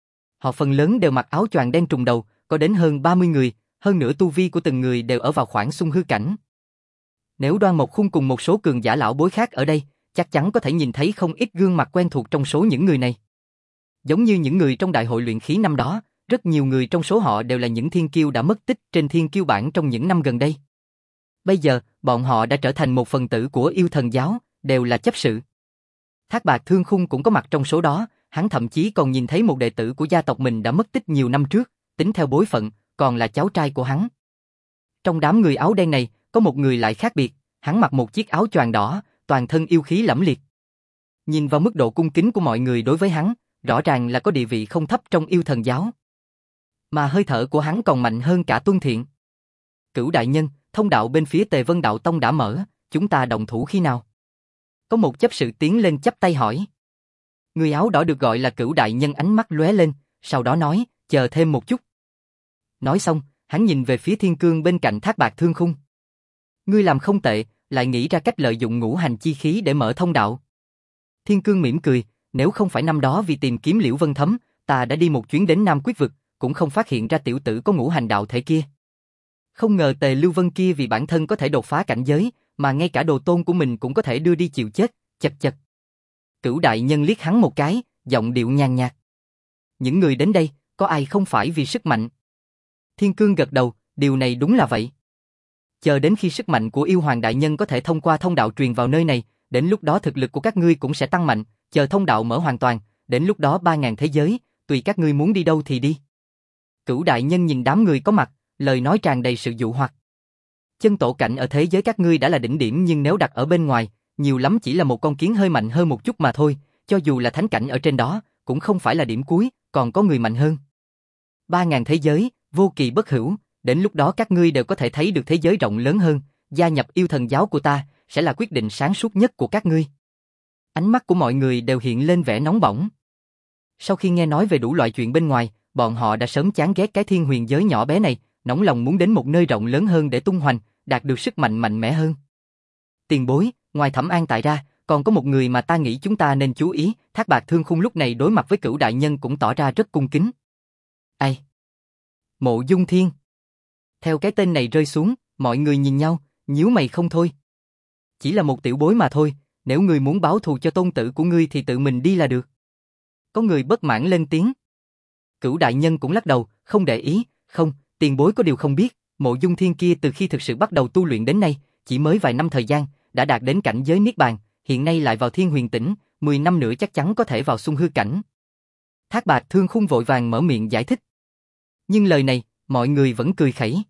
Họ phần lớn đều mặc áo choàng đen trùng đầu, có đến hơn ba mươi người, hơn nữa tu vi của từng người đều ở vào khoảng xung hư cảnh. Nếu Đoan Mộc Khung cùng một số cường giả lão bối khác ở đây, chắc chắn có thể nhìn thấy không ít gương mặt quen thuộc trong số những người này. Giống như những người trong đại hội luyện khí năm đó, rất nhiều người trong số họ đều là những thiên kiêu đã mất tích trên thiên kiêu bảng trong những năm gần đây. Bây giờ, bọn họ đã trở thành một phần tử của yêu thần giáo, đều là chấp sự. Thác Bạt Thương Khung cũng có mặt trong số đó, hắn thậm chí còn nhìn thấy một đệ tử của gia tộc mình đã mất tích nhiều năm trước, tính theo bối phận, còn là cháu trai của hắn. Trong đám người áo đen này, có một người lại khác biệt, hắn mặc một chiếc áo choàng đỏ, toàn thân yêu khí lẫm liệt. Nhìn vào mức độ cung kính của mọi người đối với hắn, rõ ràng là có địa vị không thấp trong yêu thần giáo. Mà hơi thở của hắn còn mạnh hơn cả Tuân Thiện. Cửu đại nhân, thông đạo bên phía Tề Vân Đạo Tông đã mở, chúng ta động thủ khi nào? Có một chấp sự tiến lên chắp tay hỏi. Người áo đỏ được gọi là Cửu đại nhân ánh mắt lóe lên, sau đó nói, chờ thêm một chút. Nói xong, hắn nhìn về phía Thiên Cương bên cạnh Thác Bạt Thương Khung. Ngươi làm không tệ, lại nghĩ ra cách lợi dụng ngũ hành chi khí để mở thông đạo. Thiên Cương mỉm cười, nếu không phải năm đó vì tìm kiếm Liễu Vân Thấm, ta đã đi một chuyến đến Nam Quyết Vực, cũng không phát hiện ra tiểu tử có ngũ hành đạo thể kia. Không ngờ Tề Lưu Vân kia vì bản thân có thể đột phá cảnh giới, mà ngay cả đồ tôn của mình cũng có thể đưa đi chịu chết, chật chật. Cửu đại nhân liếc hắn một cái, giọng điệu nhàn nhạt. Những người đến đây, có ai không phải vì sức mạnh? Thiên Cương gật đầu, điều này đúng là vậy. Chờ đến khi sức mạnh của yêu hoàng đại nhân có thể thông qua thông đạo truyền vào nơi này, đến lúc đó thực lực của các ngươi cũng sẽ tăng mạnh, chờ thông đạo mở hoàn toàn, đến lúc đó ba ngàn thế giới, tùy các ngươi muốn đi đâu thì đi. Cửu đại nhân nhìn đám người có mặt, lời nói tràn đầy sự dụ hoặc. Chân tổ cảnh ở thế giới các ngươi đã là đỉnh điểm nhưng nếu đặt ở bên ngoài, nhiều lắm chỉ là một con kiến hơi mạnh hơn một chút mà thôi, cho dù là thánh cảnh ở trên đó, cũng không phải là điểm cuối, còn có người mạnh hơn. Ba ngàn thế giới, vô kỳ bất hữu, đến lúc đó các ngươi đều có thể thấy được thế giới rộng lớn hơn, gia nhập yêu thần giáo của ta, sẽ là quyết định sáng suốt nhất của các ngươi. Ánh mắt của mọi người đều hiện lên vẻ nóng bỏng. Sau khi nghe nói về đủ loại chuyện bên ngoài, bọn họ đã sớm chán ghét cái thiên huyền giới nhỏ bé này, nóng lòng muốn đến một nơi rộng lớn hơn để tung hoành, đạt được sức mạnh mạnh mẽ hơn. Tiền bối, ngoài Thẩm An Tại ra, còn có một người mà ta nghĩ chúng ta nên chú ý. Thác Bạt Thương Khung lúc này đối mặt với Cửu đại nhân cũng tỏ ra rất cung kính. Ai? Mộ Dung Thiên. Theo cái tên này rơi xuống, mọi người nhìn nhau, nhíu mày không thôi. Chỉ là một tiểu bối mà thôi, nếu ngươi muốn báo thù cho tôn tử của ngươi thì tự mình đi là được. Có người bất mãn lên tiếng. Cửu đại nhân cũng lắc đầu, không để ý. Không, tiền bối có điều không biết, Mộ Dung Thiên kia từ khi thực sự bắt đầu tu luyện đến nay, chỉ mới vài năm thời gian, đã đạt đến cảnh giới Niết Bàn, hiện nay lại vào Thiên Huyền Tỉnh, mười năm nữa chắc chắn có thể vào Xung Hư Cảnh. Thác Bạt Thương Khung vội vàng mở miệng giải thích. Nhưng lời này, mọi người vẫn cười khẩy.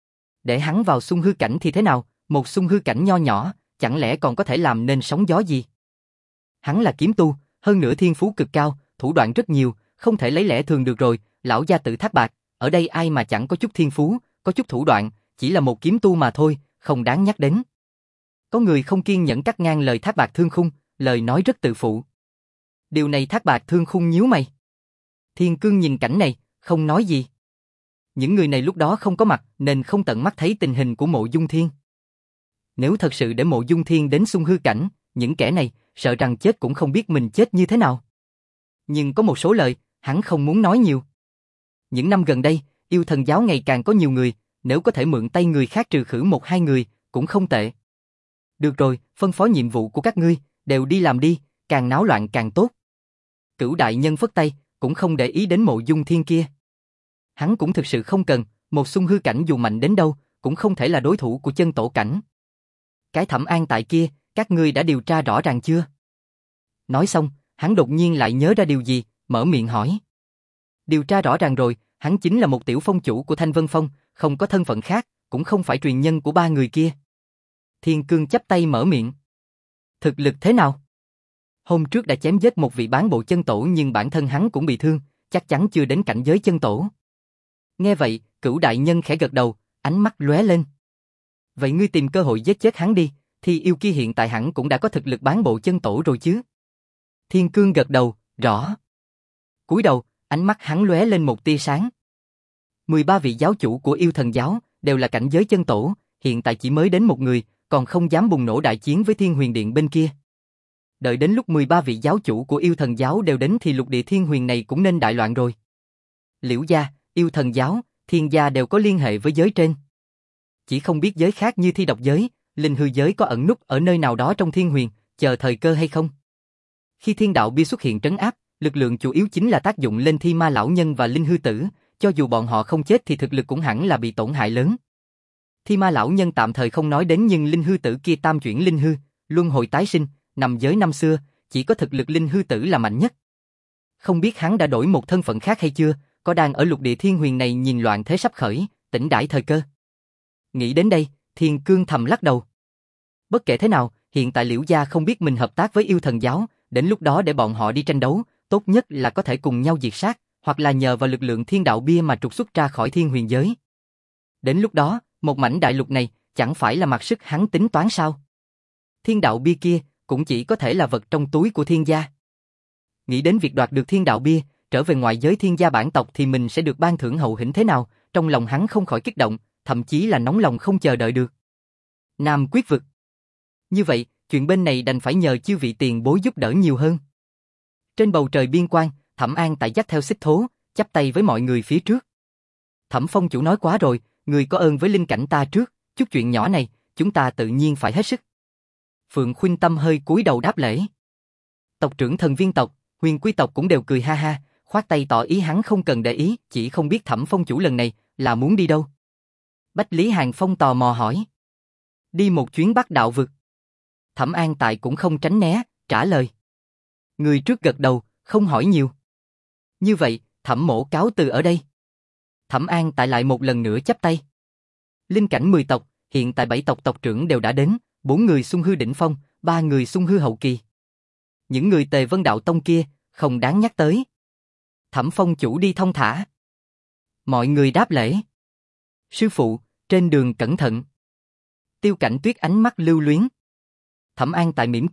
Để hắn vào Xung Hư Cảnh thì thế nào, một Xung Hư Cảnh nho nhỏ, chẳng lẽ còn có thể làm nên sóng gió gì? Hắn là kiếm tu, hơn nữa thiên phú cực cao, thủ đoạn rất nhiều, không thể lấy lẽ thường được rồi, lão gia tử Thác Bạt, ở đây ai mà chẳng có chút thiên phú, có chút thủ đoạn, chỉ là một kiếm tu mà thôi, không đáng nhắc đến. Có người không kiên nhẫn cắt ngang lời Thác Bạt Thương Khung, lời nói rất tự phụ. Điều này Thác Bạt Thương Khung nhíu mày. Thiên Cương nhìn cảnh này, không nói gì. Những người này lúc đó không có mặt nên không tận mắt thấy tình hình của Mộ Dung Thiên. Nếu thật sự để Mộ Dung Thiên đến Xung Hư Cảnh, những kẻ này sợ rằng chết cũng không biết mình chết như thế nào. Nhưng có một số lời, hắn không muốn nói nhiều. Những năm gần đây, yêu thần giáo ngày càng có nhiều người, nếu có thể mượn tay người khác trừ khử một hai người, cũng không tệ. Được rồi, phân phó nhiệm vụ của các ngươi, đều đi làm đi, càng náo loạn càng tốt. Cửu đại nhân phất tay, cũng không để ý đến Mộ Dung Thiên kia. Hắn cũng thực sự không cần, một Xung Hư Cảnh dù mạnh đến đâu, cũng không thể là đối thủ của chân tổ cảnh. Cái Thẩm An Tại kia, các ngươi đã điều tra rõ ràng chưa? Nói xong, hắn đột nhiên lại nhớ ra điều gì, mở miệng hỏi. Điều tra rõ ràng rồi, hắn chính là một tiểu phong chủ của Thanh Vân Phong, không có thân phận khác, cũng không phải truyền nhân của ba người kia. Thiên Cương chắp tay mở miệng. Thực lực thế nào? Hôm trước đã chém giết một vị bán bộ chân tổ nhưng bản thân hắn cũng bị thương, chắc chắn chưa đến cảnh giới chân tổ. Nghe vậy, Cửu đại nhân khẽ gật đầu, ánh mắt lóe lên. Vậy ngươi tìm cơ hội giết chết hắn đi, thì yêu kia hiện tại hẳn cũng đã có thực lực bán bộ chân tổ rồi chứ? Thiên Cương gật đầu, rõ. Cúi đầu, ánh mắt hắn lóe lên một tia sáng. mười ba vị giáo chủ của yêu thần giáo đều là cảnh giới chân tổ, hiện tại chỉ mới đến một người, còn không dám bùng nổ đại chiến với Thiên Huyền Điện bên kia. Đợi đến lúc mười ba vị giáo chủ của yêu thần giáo đều đến thì lục địa thiên huyền này cũng nên đại loạn rồi. Liễu gia, yêu thần giáo, thiên gia đều có liên hệ với giới trên. Chỉ không biết giới khác như thi độc giới, linh hư giới có ẩn núp ở nơi nào đó trong thiên huyền, chờ thời cơ hay không. Khi thiên đạo bia xuất hiện trấn áp, lực lượng chủ yếu chính là tác dụng lên thi ma lão nhân và linh hư tử, cho dù bọn họ không chết thì thực lực cũng hẳn là bị tổn hại lớn. Thi ma lão nhân tạm thời không nói đến nhưng linh hư tử kia tam chuyển linh hư, luân hồi tái sinh, nằm giới năm xưa, chỉ có thực lực linh hư tử là mạnh nhất. Không biết hắn đã đổi một thân phận khác hay chưa, có đang ở lục địa thiên huyền này nhìn loạn thế sắp khởi, tỉnh đãi thời cơ. Nghĩ đến đây, Thiên Cương thầm lắc đầu. Bất kể thế nào, hiện tại Liễu gia không biết mình hợp tác với yêu thần giáo, đến lúc đó để bọn họ đi tranh đấu, tốt nhất là có thể cùng nhau diệt sát, hoặc là nhờ vào lực lượng thiên đạo bia mà trục xuất ra khỏi thiên huyền giới. Đến lúc đó, một mảnh đại lục này, chẳng phải là mặc sức hắn tính toán sao? Thiên đạo bia kia, cũng chỉ có thể là vật trong túi của thiên gia. Nghĩ đến việc đoạt được thiên đạo bia, trở về ngoại giới thiên gia bản tộc thì mình sẽ được ban thưởng hậu hĩnh thế nào, trong lòng hắn không khỏi kích động, thậm chí là nóng lòng không chờ đợi được. Nam Quyết Vực. Như vậy, chuyện bên này đành phải nhờ chư vị tiền bối giúp đỡ nhiều hơn. Trên bầu trời biên quan, Thẩm An Tại dắt theo Xích Thố, chắp tay với mọi người phía trước. Thẩm phong chủ nói quá rồi, người có ơn với linh cảnh ta trước, chút chuyện nhỏ này, chúng ta tự nhiên phải hết sức. Phượng Khuynh Tâm hơi cúi đầu đáp lễ. Tộc trưởng thần viên tộc, huyền quy tộc cũng đều cười ha ha, khoát tay tỏ ý hắn không cần để ý, chỉ không biết Thẩm phong chủ lần này là muốn đi đâu. Bách Lý Hàng Phong tò mò hỏi. Đi một chuyến Bắc Đạo Vực. Thẩm An Tại cũng không tránh né, trả lời. Người trước gật đầu, không hỏi nhiều. Như vậy, Thẩm mỗ cáo từ ở đây. Thẩm An Tại lại một lần nữa chắp tay. Linh cảnh mười tộc, hiện tại bảy tộc tộc trưởng đều đã đến, bốn người Xung Hư đỉnh phong, ba người Xung Hư hậu kỳ. Những người Tề Vân Đạo Tông kia, không đáng nhắc tới. Thẩm phong chủ đi thong thả. Mọi người đáp lễ. Sư phụ, trên đường cẩn thận. Tiêu Cảnh Tuyết ánh mắt lưu luyến. Thẩm An Tại mỉm cười,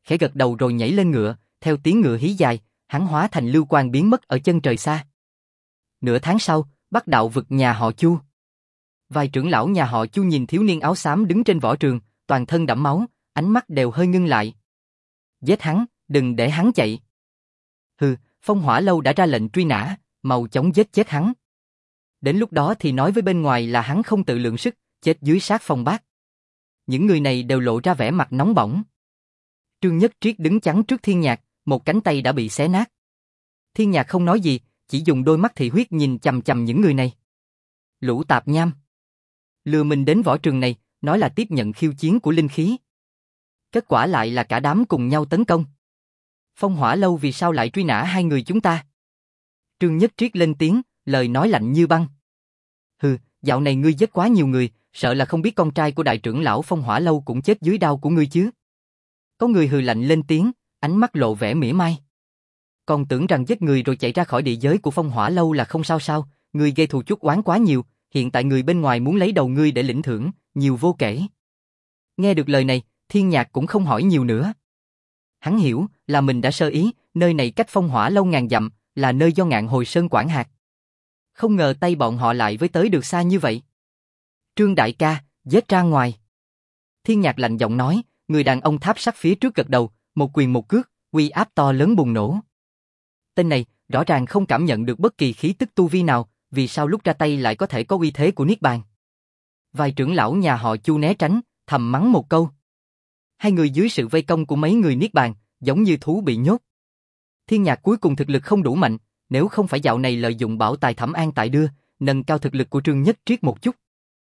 khẽ gật đầu rồi nhảy lên ngựa, theo tiếng ngựa hí dài, hắn hóa thành lưu quang biến mất ở chân trời xa. Nửa tháng sau, Bắc Đạo vực nhà họ Chu. Vài trưởng lão nhà họ Chu nhìn thiếu niên áo xám đứng trên võ trường, toàn thân đẫm máu, ánh mắt đều hơi ngưng lại. Giết hắn, đừng để hắn chạy. Hừ, Phong Hỏa Lâu đã ra lệnh truy nã, mau chóng giết chết hắn. Đến lúc đó thì nói với bên ngoài là hắn không tự lượng sức, chết dưới sát phong bát. Những người này đều lộ ra vẻ mặt nóng bỏng. Trương Nhất Triết đứng chắn trước Thiên Nhạc, một cánh tay đã bị xé nát. Thiên Nhạc không nói gì, chỉ dùng đôi mắt thị huyết nhìn chằm chằm những người này. Lũ tạp nham. Lừa mình đến võ trường này, nói là tiếp nhận khiêu chiến của linh khí. Kết quả lại là cả đám cùng nhau tấn công. Phong Hỏa Lâu vì sao lại truy nã hai người chúng ta? Trương Nhất Triết lên tiếng, lời nói lạnh như băng. Hừ, dạo này ngươi giết quá nhiều người, sợ là không biết con trai của đại trưởng lão Phong Hỏa Lâu cũng chết dưới đao của ngươi chứ. Có người hừ lạnh lên tiếng, ánh mắt lộ vẻ mỉa mai. Còn tưởng rằng giết người rồi chạy ra khỏi địa giới của Phong Hỏa Lâu là không sao sao, ngươi gây thù chuốc oán quá nhiều, hiện tại người bên ngoài muốn lấy đầu ngươi để lĩnh thưởng, nhiều vô kể. Nghe được lời này, Thiên Nhạc cũng không hỏi nhiều nữa. Hắn hiểu là mình đã sơ ý, nơi này cách Phong Hỏa Lâu ngàn dặm, là nơi do Ngạn Hồi Sơn quản hạt. Không ngờ tay bọn họ lại với tới được xa như vậy. Trương đại ca, giết ra ngoài. Thiên Nhạc lạnh giọng nói, người đàn ông tháp sắt phía trước gật đầu, một quyền một cước, uy áp to lớn bùng nổ. Tên này, rõ ràng không cảm nhận được bất kỳ khí tức tu vi nào, vì sao lúc ra tay lại có thể có uy thế của Niết Bàn. Vài trưởng lão nhà họ Chu né tránh, thầm mắng một câu. Hai người dưới sự vây công của mấy người Niết Bàn, giống như thú bị nhốt. Thiên Nhạc cuối cùng thực lực không đủ mạnh, nếu không phải dạo này lợi dụng bảo tài Thẩm An tại đưa, nâng cao thực lực của Trương Nhất Triết một chút.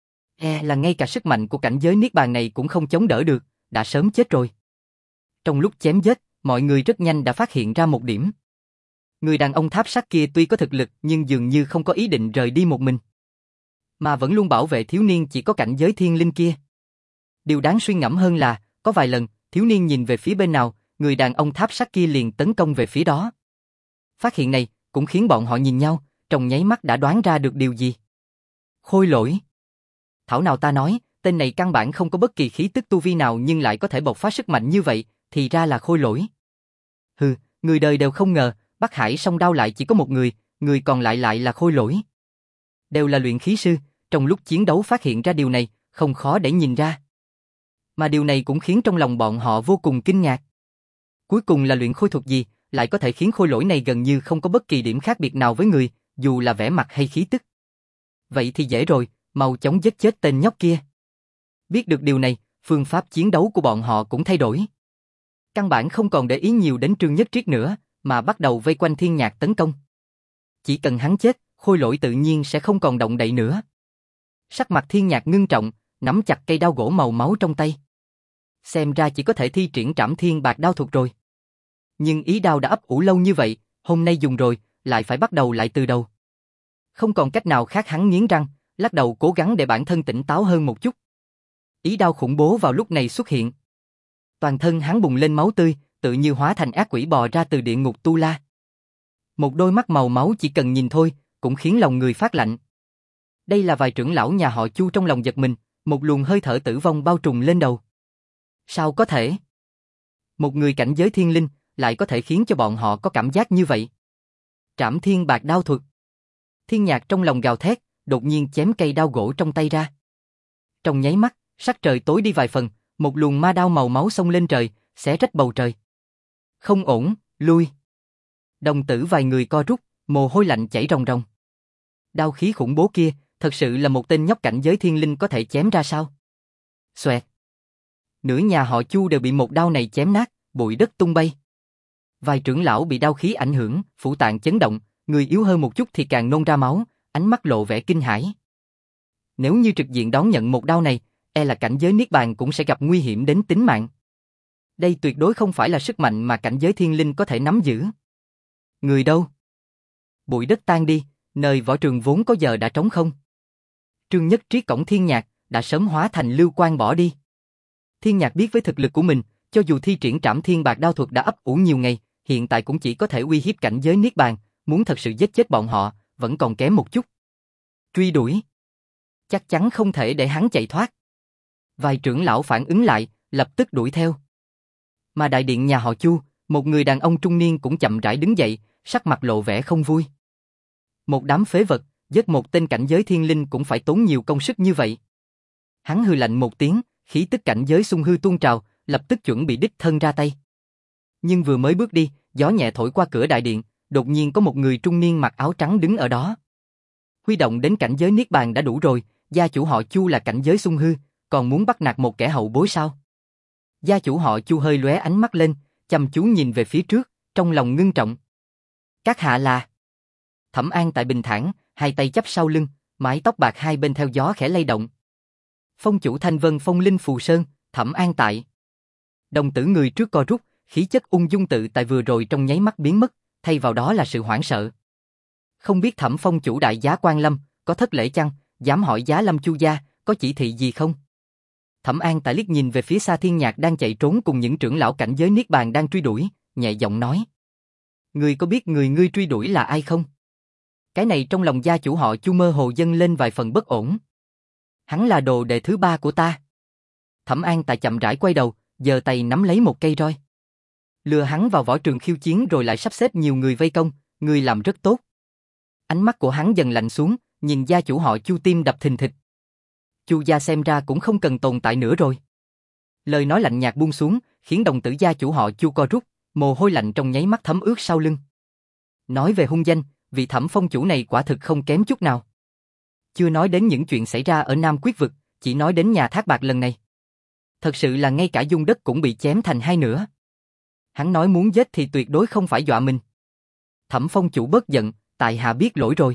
E là ngay cả sức mạnh của cảnh giới Niết Bàn này cũng không chống đỡ được, đã sớm chết rồi. Trong lúc chém giết, mọi người rất nhanh đã phát hiện ra một điểm. Người đàn ông tháp sắt kia tuy có thực lực nhưng dường như không có ý định rời đi một mình, mà vẫn luôn bảo vệ thiếu niên chỉ có cảnh giới thiên linh kia. Điều đáng suy ngẫm hơn là, có vài lần, thiếu niên nhìn về phía bên nào, người đàn ông tháp sắt kia liền tấn công về phía đó. Phát hiện này cũng khiến bọn họ nhìn nhau, trong nháy mắt đã đoán ra được điều gì. Khôi Lỗi. Thảo nào ta nói, tên này căn bản không có bất kỳ khí tức tu vi nào nhưng lại có thể bộc phát sức mạnh như vậy, thì ra là Khôi Lỗi. Hừ, người đời đều không ngờ, Bắc Hải song đao lại chỉ có một người, người còn lại lại là Khôi Lỗi. Đều là luyện khí sư, trong lúc chiến đấu phát hiện ra điều này, không khó để nhìn ra. Mà điều này cũng khiến trong lòng bọn họ vô cùng kinh ngạc. Cuối cùng là luyện khôi thuật gì, lại có thể khiến Khôi Lỗi này gần như không có bất kỳ điểm khác biệt nào với người, dù là vẻ mặt hay khí tức. Vậy thì dễ rồi, mau chóng giết chết tên nhóc kia. Biết được điều này, phương pháp chiến đấu của bọn họ cũng thay đổi. Căn bản không còn để ý nhiều đến Trương Nhất Triết nữa, mà bắt đầu vây quanh Thiên Nhạc tấn công. Chỉ cần hắn chết, Khôi Lỗi tự nhiên sẽ không còn động đậy nữa. Sắc mặt Thiên Nhạc ngưng trọng, nắm chặt cây đao gỗ màu máu trong tay. Xem ra chỉ có thể thi triển Trảm Thiên Bạc Đao thuật rồi. Nhưng ý đao đã ấp ủ lâu như vậy, hôm nay dùng rồi, lại phải bắt đầu lại từ đầu. Không còn cách nào khác, hắn nghiến răng, lắc đầu cố gắng để bản thân tỉnh táo hơn một chút. Ý đao khủng bố vào lúc này xuất hiện. Toàn thân hắn bùng lên máu tươi, tự như hóa thành ác quỷ bò ra từ địa ngục Tu La. Một đôi mắt màu máu chỉ cần nhìn thôi, cũng khiến lòng người phát lạnh. Đây là vài trưởng lão nhà họ Chu trong lòng giật mình, một luồng hơi thở tử vong bao trùm lên đầu. Sao có thể? Một người cảnh giới thiên linh, lại có thể khiến cho bọn họ có cảm giác như vậy. Trảm Thiên Bạc Đao thuật. Thiên Nhạc trong lòng gào thét, đột nhiên chém cây đao gỗ trong tay ra. Trong nháy mắt, sắc trời tối đi vài phần, một luồng ma đao màu máu xông lên trời, xé rách bầu trời. Không ổn, lui. Đồng tử vài người co rút, mồ hôi lạnh chảy ròng ròng. Đao khí khủng bố kia, thật sự là một tên nhóc cảnh giới thiên linh có thể chém ra sao? Xoẹt. Nửa nhà họ Chu đều bị một đao này chém nát, bụi đất tung bay. Vài trưởng lão bị đao khí ảnh hưởng, phủ tạng chấn động, người yếu hơn một chút thì càng nôn ra máu, ánh mắt lộ vẻ kinh hãi. Nếu như trực diện đón nhận một đao này, e là cảnh giới Niết Bàn cũng sẽ gặp nguy hiểm đến tính mạng. Đây tuyệt đối không phải là sức mạnh mà cảnh giới thiên linh có thể nắm giữ. Người đâu? Bụi đất tan đi, nơi võ trường vốn có giờ đã trống không. Trương Nhất Triết cổng Thiên Nhạc, đã sớm hóa thành lưu quang bỏ đi. Thiên Nhạc biết với thực lực của mình, cho dù thi triển Trảm Thiên Bạc Đao thuật đã ấp ủ nhiều ngày, hiện tại cũng chỉ có thể uy hiếp cảnh giới Niết Bàn, muốn thật sự giết chết bọn họ, vẫn còn kém một chút. Truy đuổi. Chắc chắn không thể để hắn chạy thoát. Vài trưởng lão phản ứng lại, lập tức đuổi theo. Mà đại điện nhà họ Chu, một người đàn ông trung niên cũng chậm rãi đứng dậy, sắc mặt lộ vẻ không vui. Một đám phế vật, giết một tên cảnh giới thiên linh cũng phải tốn nhiều công sức như vậy. Hắn hừ lạnh một tiếng, khí tức cảnh giới xung hư tuôn trào, lập tức chuẩn bị đích thân ra tay. Nhưng vừa mới bước đi, gió nhẹ thổi qua cửa đại điện, đột nhiên có một người trung niên mặc áo trắng đứng ở đó. Huy động đến cảnh giới niết bàn đã đủ rồi, gia chủ họ Chu là cảnh giới xung hư, còn muốn bắt nạt một kẻ hậu bối sao? Gia chủ họ Chu hơi lóe ánh mắt lên, chăm chú nhìn về phía trước, trong lòng ngưng trọng. Các hạ là... Thẩm An Tại bình thản, hai tay chắp sau lưng, mái tóc bạc hai bên theo gió khẽ lay động. Phong chủ Thanh Vân Phong Linh Phù Sơn, Thẩm An Tại. Đồng tử người trước co rút, khí chất ung dung tự tại vừa rồi trong nháy mắt biến mất, thay vào đó là sự hoảng sợ. Không biết Thẩm Phong chủ đại giá Quan Lâm, có thất lễ chăng, dám hỏi giá Lâm Chu gia, có chỉ thị gì không? Thẩm An Tại liếc nhìn về phía xa Thiên Nhạc đang chạy trốn cùng những trưởng lão cảnh giới niết bàn đang truy đuổi, nhẹ giọng nói. Ngươi có biết người ngươi truy đuổi là ai không? Cái này trong lòng gia chủ họ Chu mơ hồ dâng lên vài phần bất ổn. Hắn là đồ đệ thứ ba của ta. Thẩm An Tại chậm rãi quay đầu, giơ tay nắm lấy một cây roi. Lừa hắn vào võ trường khiêu chiến rồi lại sắp xếp nhiều người vây công, ngươi làm rất tốt. Ánh mắt của hắn dần lạnh xuống, nhìn gia chủ họ Chu tim đập thình thịch. Chu gia xem ra cũng không cần tồn tại nữa rồi. Lời nói lạnh nhạt buông xuống, khiến đồng tử gia chủ họ Chu co rút, mồ hôi lạnh trong nháy mắt thấm ướt sau lưng. Nói về hung danh, vị Thẩm Phong chủ này quả thực không kém chút nào. Chưa nói đến những chuyện xảy ra ở Nam Quyết vực, chỉ nói đến nhà thác bạc lần này. Thật sự là ngay cả dung đất cũng bị chém thành hai nửa. Hắn nói muốn giết thì tuyệt đối không phải dọa mình. Thẩm Phong chủ bớt giận, tại hạ biết lỗi rồi.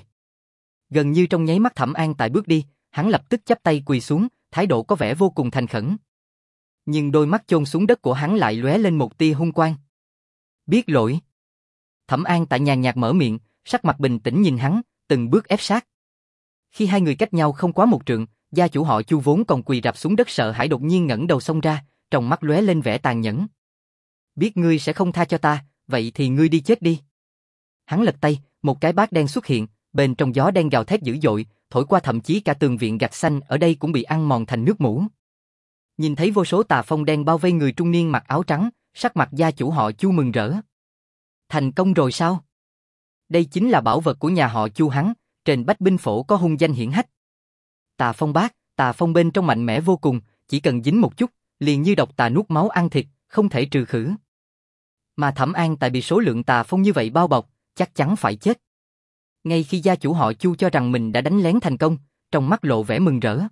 Gần như trong nháy mắt Thẩm An Tại bước đi, hắn lập tức chắp tay quỳ xuống, thái độ có vẻ vô cùng thành khẩn. Nhưng đôi mắt chôn xuống đất của hắn lại lóe lên một tia hung quang. Biết lỗi. Thẩm An Tại nhàn nhạt mở miệng, sắc mặt bình tĩnh nhìn hắn, từng bước ép sát. Khi hai người cách nhau không quá một trượng, gia chủ họ Chu vốn còn quỳ rạp xuống đất sợ hãi đột nhiên ngẩng đầu xông ra, trong mắt lóe lên vẻ tàn nhẫn. Biết ngươi sẽ không tha cho ta, vậy thì ngươi đi chết đi. Hắn lật tay, một cái bát đen xuất hiện, bên trong gió đen gào thét dữ dội, thổi qua thậm chí cả tường viện gạch xanh ở đây cũng bị ăn mòn thành nước mủ. Nhìn thấy vô số tà phong đen bao vây người trung niên mặc áo trắng, sắc mặt gia chủ họ Chu mừng rỡ. Thành công rồi sao? Đây chính là bảo vật của nhà họ Chu hắn, trên bách binh phổ có hung danh hiển hách. Tà phong bát, tà phong bên trong mạnh mẽ vô cùng, chỉ cần dính một chút, liền như độc tà nuốt máu ăn thịt, không thể trừ khử. Mà Thẩm An Tại bị số lượng tà phong như vậy bao bọc, chắc chắn phải chết. Ngay khi gia chủ họ Chu cho rằng mình đã đánh lén thành công, trong mắt lộ vẻ mừng rỡ.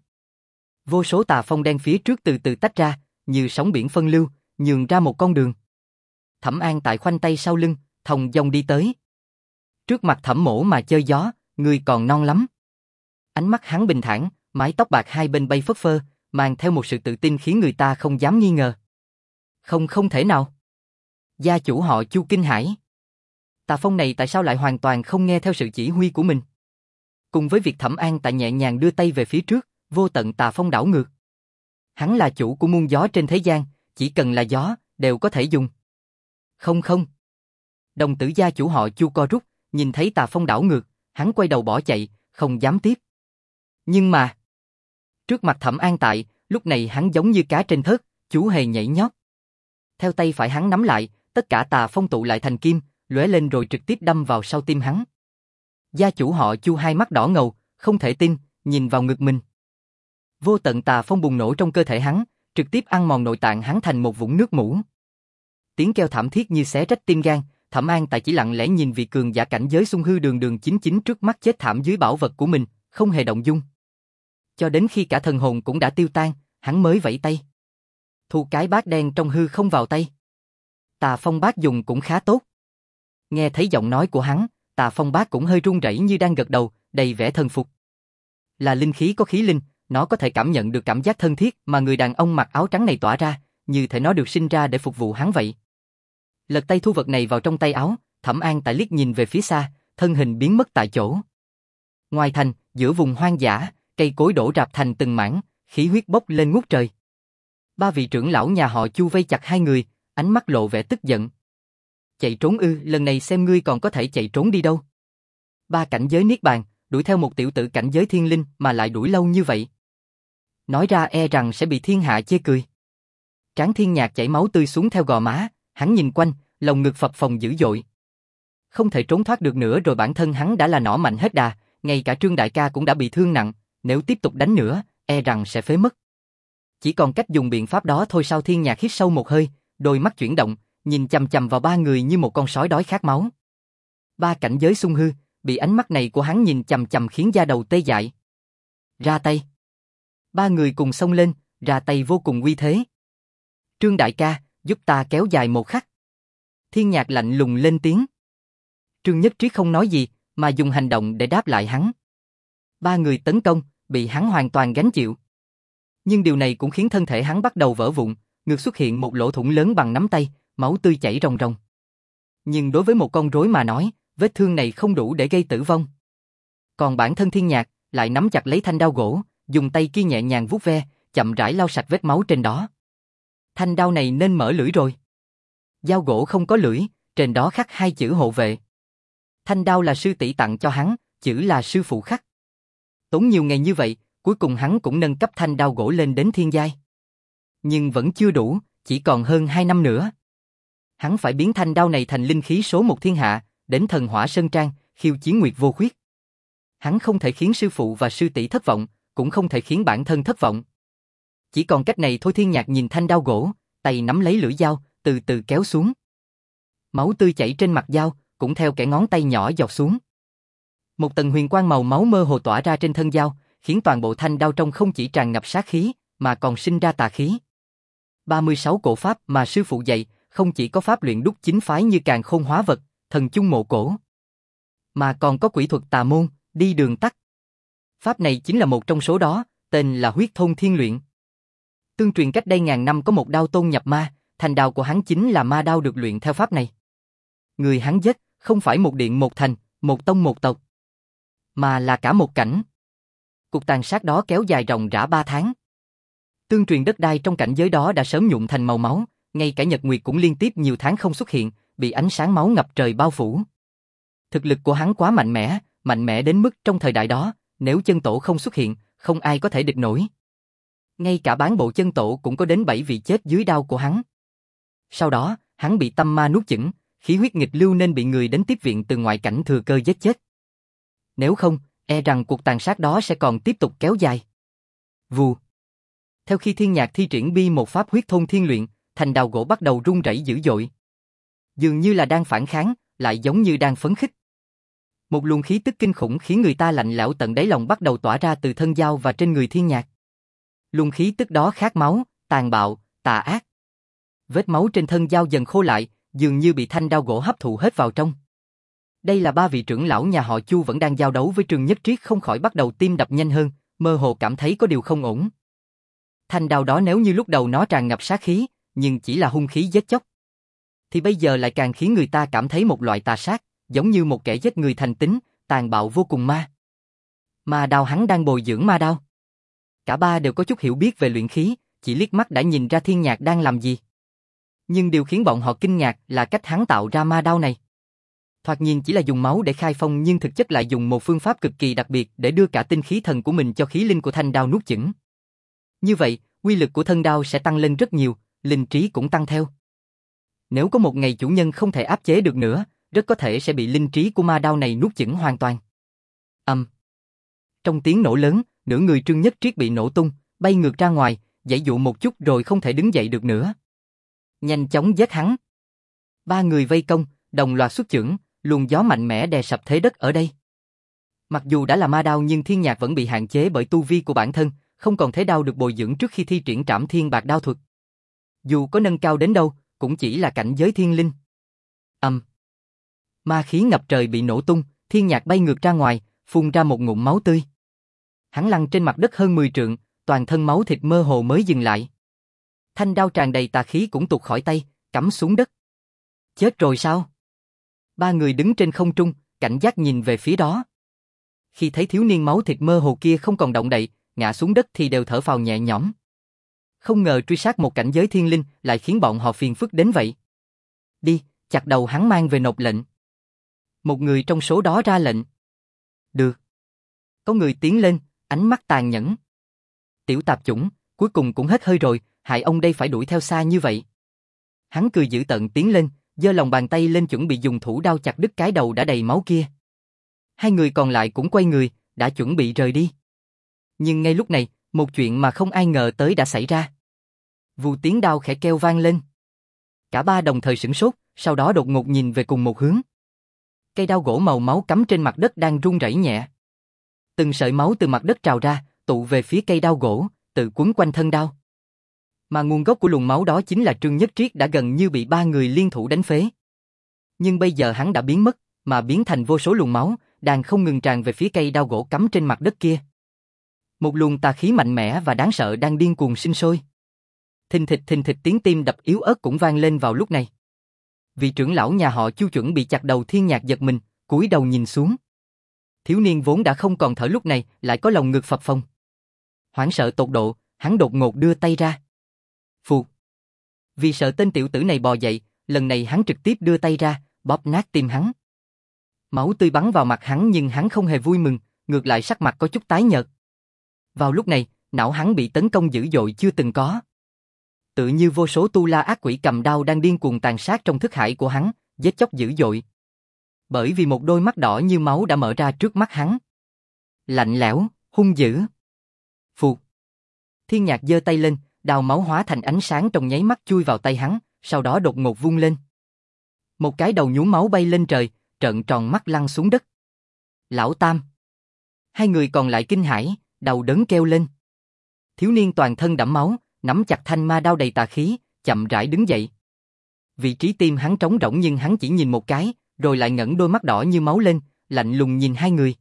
Vô số tà phong đen phía trước từ từ tách ra, như sóng biển phân lưu, nhường ra một con đường. Thẩm An Tại khoanh tay sau lưng, thong dong đi tới. Trước mặt Thẩm Mỗ mà chơi gió, người còn non lắm. Ánh mắt hắn bình thản, mái tóc bạc hai bên bay phất phơ, mang theo một sự tự tin khiến người ta không dám nghi ngờ. Không không thể nào. Gia chủ họ Chu kinh hãi. Tà phong này tại sao lại hoàn toàn không nghe theo sự chỉ huy của mình? Cùng với việc Thẩm An Tại nhẹ nhàng đưa tay về phía trước, vô tận tà phong đảo ngược. Hắn là chủ của muôn gió trên thế gian, chỉ cần là gió, đều có thể dùng. Không không. Đồng tử gia chủ họ Chu co rút, nhìn thấy tà phong đảo ngược, hắn quay đầu bỏ chạy, không dám tiếp. Nhưng mà, trước mặt Thẩm An Tại, lúc này hắn giống như cá trên thớt, chú hề nhảy nhót. Theo tay phải hắn nắm lại, tất cả tà phong tụ lại thành kim, lóe lên rồi trực tiếp đâm vào sau tim hắn. Gia chủ họ Chu hai mắt đỏ ngầu, không thể tin, nhìn vào ngực mình. Vô tận tà phong bùng nổ trong cơ thể hắn, trực tiếp ăn mòn nội tạng hắn thành một vũng nước mủ. Tiếng kêu thảm thiết như xé rách tim gan, Thẩm An Tại chỉ lặng lẽ nhìn vị cường giả cảnh giới xung hư đường đường chính chính trước mắt chết thảm dưới bảo vật của mình, không hề động dung. Cho đến khi cả thần hồn cũng đã tiêu tan, hắn mới vẫy tay. Thu cái bát đen trong hư không vào tay. Tà phong bát dùng cũng khá tốt. Nghe thấy giọng nói của hắn, tà phong bát cũng hơi run rẩy như đang gật đầu, đầy vẻ thần phục. Là linh khí có khí linh, nó có thể cảm nhận được cảm giác thân thiết mà người đàn ông mặc áo trắng này tỏa ra, như thể nó được sinh ra để phục vụ hắn vậy. Lật tay thu vật này vào trong tay áo, Thẩm An Tại liếc nhìn về phía xa, thân hình biến mất tại chỗ. Ngoài thành, giữa vùng hoang dã, cây cối đổ rạp thành từng mảng, khí huyết bốc lên ngút trời. Ba vị trưởng lão nhà họ Chu vây chặt hai người, ánh mắt lộ vẻ tức giận. Chạy trốn ư? Lần này xem ngươi còn có thể chạy trốn đi đâu. Ba cảnh giới niết bàn, đuổi theo một tiểu tử cảnh giới thiên linh mà lại đuổi lâu như vậy. Nói ra e rằng sẽ bị thiên hạ chê cười. Trán Thiên Nhạc chảy máu tươi xuống theo gò má, hắn nhìn quanh, lồng ngực phập phồng dữ dội. Không thể trốn thoát được nữa rồi, bản thân hắn đã là nỏ mạnh hết đà, ngay cả Trương đại ca cũng đã bị thương nặng, nếu tiếp tục đánh nữa, e rằng sẽ phế mất. Chỉ còn cách dùng biện pháp đó thôi sao? Thiên Nhạc hít sâu một hơi, đôi mắt chuyển động, nhìn chằm chằm vào ba người như một con sói đói khát máu. Ba cảnh giới xung hư, bị ánh mắt này của hắn nhìn chằm chằm khiến da đầu tê dại. Ra tay. Ba người cùng xông lên, ra tay vô cùng uy thế. Trương đại ca, giúp ta kéo dài một khắc. Thiên Nhạc lạnh lùng lên tiếng. Trương Nhất Triết không nói gì, mà dùng hành động để đáp lại hắn. Ba người tấn công, bị hắn hoàn toàn gánh chịu. Nhưng điều này cũng khiến thân thể hắn bắt đầu vỡ vụn, ngực xuất hiện một lỗ thủng lớn bằng nắm tay, máu tươi chảy ròng ròng. Nhưng đối với một con rối mà nói, vết thương này không đủ để gây tử vong. Còn bản thân Thiên Nhạc lại nắm chặt lấy thanh đao gỗ, dùng tay kia nhẹ nhàng vuốt ve, chậm rãi lau sạch vết máu trên đó. Thanh đao này nên mở lưỡi rồi. Dao gỗ không có lưỡi, trên đó khắc hai chữ hộ vệ. Thanh đao là sư tỷ tặng cho hắn, chữ là sư phụ khắc. Tốn nhiều ngày như vậy, cuối cùng hắn cũng nâng cấp thanh đao gỗ lên đến thiên giai. Nhưng vẫn chưa đủ, chỉ còn hơn hai năm nữa. Hắn phải biến thanh đao này thành linh khí số một thiên hạ, đến thần hỏa sơn trang, khiêu chiến nguyệt vô khuyết. Hắn không thể khiến sư phụ và sư tỷ thất vọng, cũng không thể khiến bản thân thất vọng. Chỉ còn cách này thôi. Thiên Nhạc nhìn thanh đao gỗ, tay nắm lấy lưỡi dao, từ từ kéo xuống. Máu tươi chảy trên mặt dao, cũng theo kẻ ngón tay nhỏ dọc xuống. Một tầng huyền quang màu máu mơ hồ tỏa ra trên thân dao, khiến toàn bộ thanh đao trông không chỉ tràn ngập sát khí, mà còn sinh ra tà khí. ba mươi sáu cổ pháp mà sư phụ dạy, không chỉ có pháp luyện đúc chính phái như Càn Khôn Hóa Vật, Thần Chung Mộ Cổ, mà còn có quỷ thuật tà môn, đi đường tắt. Pháp này chính là một trong số đó, tên là Huyết Thôn Thiên Luyện. Tương truyền cách đây ngàn năm có một đao tôn nhập ma, thành đao của hắn chính là ma đao được luyện theo pháp này. Người hắn giết, không phải một điện một thành, một tông một tộc, mà là cả một cảnh. Cuộc tàn sát đó kéo dài ròng rã ba tháng. Tương truyền đất đai trong cảnh giới đó đã sớm nhuộm thành màu máu, ngay cả nhật nguyệt cũng liên tiếp nhiều tháng không xuất hiện, bị ánh sáng máu ngập trời bao phủ. Thực lực của hắn quá mạnh mẽ, mạnh mẽ đến mức trong thời đại đó, nếu chân tổ không xuất hiện, không ai có thể địch nổi. Ngay cả bán bộ chân tổ cũng có đến bảy vị chết dưới đao của hắn. Sau đó, hắn bị tâm ma nuốt chửng, khí huyết nghịch lưu nên bị người đến tiếp viện từ ngoại cảnh thừa cơ giết chết. Nếu không, e rằng cuộc tàn sát đó sẽ còn tiếp tục kéo dài. Vù. Theo khi Thiên Nhạc thi triển bi một pháp Huyết Thôn Thiên Luyện, thành đao gỗ bắt đầu rung rẩy dữ dội. Dường như là đang phản kháng, lại giống như đang phấn khích. Một luồng khí tức kinh khủng khiến người ta lạnh lẽo tận đáy lòng bắt đầu tỏa ra từ thân dao và trên người Thiên Nhạc. Luồng khí tức đó khát máu, tàn bạo, tà ác. Vết máu trên thân dao dần khô lại, dường như bị thanh đao gỗ hấp thụ hết vào trong. Đây là ba vị trưởng lão nhà họ Chu vẫn đang giao đấu với Trương Nhất Triết, không khỏi bắt đầu tim đập nhanh hơn, mơ hồ cảm thấy có điều không ổn. Thanh đao đó nếu như lúc đầu nó tràn ngập sát khí, nhưng chỉ là hung khí giết chóc, thì bây giờ lại càng khiến người ta cảm thấy một loại tà sát, giống như một kẻ giết người thành tính, tàn bạo vô cùng ma. Ma đao hắn đang bồi dưỡng ma đao. Cả ba đều có chút hiểu biết về luyện khí, chỉ liếc mắt đã nhìn ra Thiên Nhạc đang làm gì. Nhưng điều khiến bọn họ kinh ngạc là cách hắn tạo ra ma đao này. Thoạt nhìn chỉ là dùng máu để khai phong nhưng thực chất lại dùng một phương pháp cực kỳ đặc biệt để đưa cả tinh khí thần của mình cho khí linh của thanh đao nuốt chửng. Như vậy, uy lực của thân đao sẽ tăng lên rất nhiều, linh trí cũng tăng theo. Nếu có một ngày chủ nhân không thể áp chế được nữa, rất có thể sẽ bị linh trí của ma đao này nuốt chửng hoàn toàn. Ầm. Um. Trong tiếng nổ lớn, nửa người Trương Nhất Triết bị nổ tung, bay ngược ra ngoài, giãy dụ một chút rồi không thể đứng dậy được nữa. Nhanh chóng giết hắn. Ba người vây công, đồng loạt xuất chưởng, luồng gió mạnh mẽ đè sập thế đất ở đây. Mặc dù đã là ma đao nhưng Thiên Nhạc vẫn bị hạn chế bởi tu vi của bản thân, không còn thế đao được bồi dưỡng trước khi thi triển Trảm Thiên Bạc Đao thuật. Dù có nâng cao đến đâu, cũng chỉ là cảnh giới thiên linh. Ầm. Um. Ma khí ngập trời bị nổ tung, Thiên Nhạc bay ngược ra ngoài, phun ra một ngụm máu tươi. Hắn lăn trên mặt đất hơn mười trượng, toàn thân máu thịt mơ hồ mới dừng lại. Thanh đao tràn đầy tà khí cũng tuột khỏi tay, cắm xuống đất. Chết rồi sao? Ba người đứng trên không trung, cảnh giác nhìn về phía đó. Khi thấy thiếu niên máu thịt mơ hồ kia không còn động đậy, ngã xuống đất thì đều thở phào nhẹ nhõm. Không ngờ truy sát một cảnh giới thiên linh lại khiến bọn họ phiền phức đến vậy. Đi, chặt đầu hắn mang về nộp lệnh. Một người trong số đó ra lệnh. Được. Có người tiến lên, ánh mắt tàn nhẫn. Tiểu tạp chủng, cuối cùng cũng hết hơi rồi, hại ông đây phải đuổi theo xa như vậy. Hắn cười dữ tợn tiến lên, giơ lòng bàn tay lên chuẩn bị dùng thủ đao chặt đứt cái đầu đã đầy máu kia. Hai người còn lại cũng quay người, đã chuẩn bị rời đi. Nhưng ngay lúc này, một chuyện mà không ai ngờ tới đã xảy ra. Vù tiếng đao khẽ kêu vang lên. Cả ba đồng thời sửng sốt, sau đó đột ngột nhìn về cùng một hướng. Cây đao gỗ màu máu cắm trên mặt đất đang rung rẩy nhẹ. Từng sợi máu từ mặt đất trào ra, tụ về phía cây đao gỗ, tự quấn quanh thân đao. Mà nguồn gốc của luồng máu đó chính là Trương Nhất Triết đã gần như bị ba người liên thủ đánh phế. Nhưng bây giờ hắn đã biến mất, mà biến thành vô số luồng máu, đang không ngừng tràn về phía cây đao gỗ cắm trên mặt đất kia. Một luồng tà khí mạnh mẽ và đáng sợ đang điên cuồng sinh sôi. Thình thịch thình thịch tiếng tim đập yếu ớt cũng vang lên vào lúc này. Vị trưởng lão nhà họ Chu chuẩn bị chặt đầu Thiên Nhạc giật mình, cúi đầu nhìn xuống. Thiếu niên vốn đã không còn thở lúc này, lại có lòng ngực phập phồng. Hoảng sợ tột độ, hắn đột ngột đưa tay ra. Phụt. Vì sợ tên tiểu tử này bò dậy, lần này hắn trực tiếp đưa tay ra, bóp nát tim hắn. Máu tươi bắn vào mặt hắn nhưng hắn không hề vui mừng, ngược lại sắc mặt có chút tái nhợt. Vào lúc này, não hắn bị tấn công dữ dội chưa từng có. Tự như vô số tu la ác quỷ cầm đao đang điên cuồng tàn sát trong thức hải của hắn, giết chóc dữ dội. Bởi vì một đôi mắt đỏ như máu đã mở ra trước mắt hắn. Lạnh lẽo, hung dữ. Phụt. Thiên Nhạc giơ tay lên, đao máu hóa thành ánh sáng trong nháy mắt chui vào tay hắn, sau đó đột ngột vung lên. Một cái đầu nhuốm máu bay lên trời, trợn tròn mắt lăn xuống đất. Lão Tam. Hai người còn lại kinh hãi, đầu đớn kêu lên. Thiếu niên toàn thân đẫm máu, nắm chặt thanh ma đao đầy tà khí, chậm rãi đứng dậy. Vị trí tim hắn trống rỗng nhưng hắn chỉ nhìn một cái, rồi lại ngẩng đôi mắt đỏ như máu lên, lạnh lùng nhìn hai người.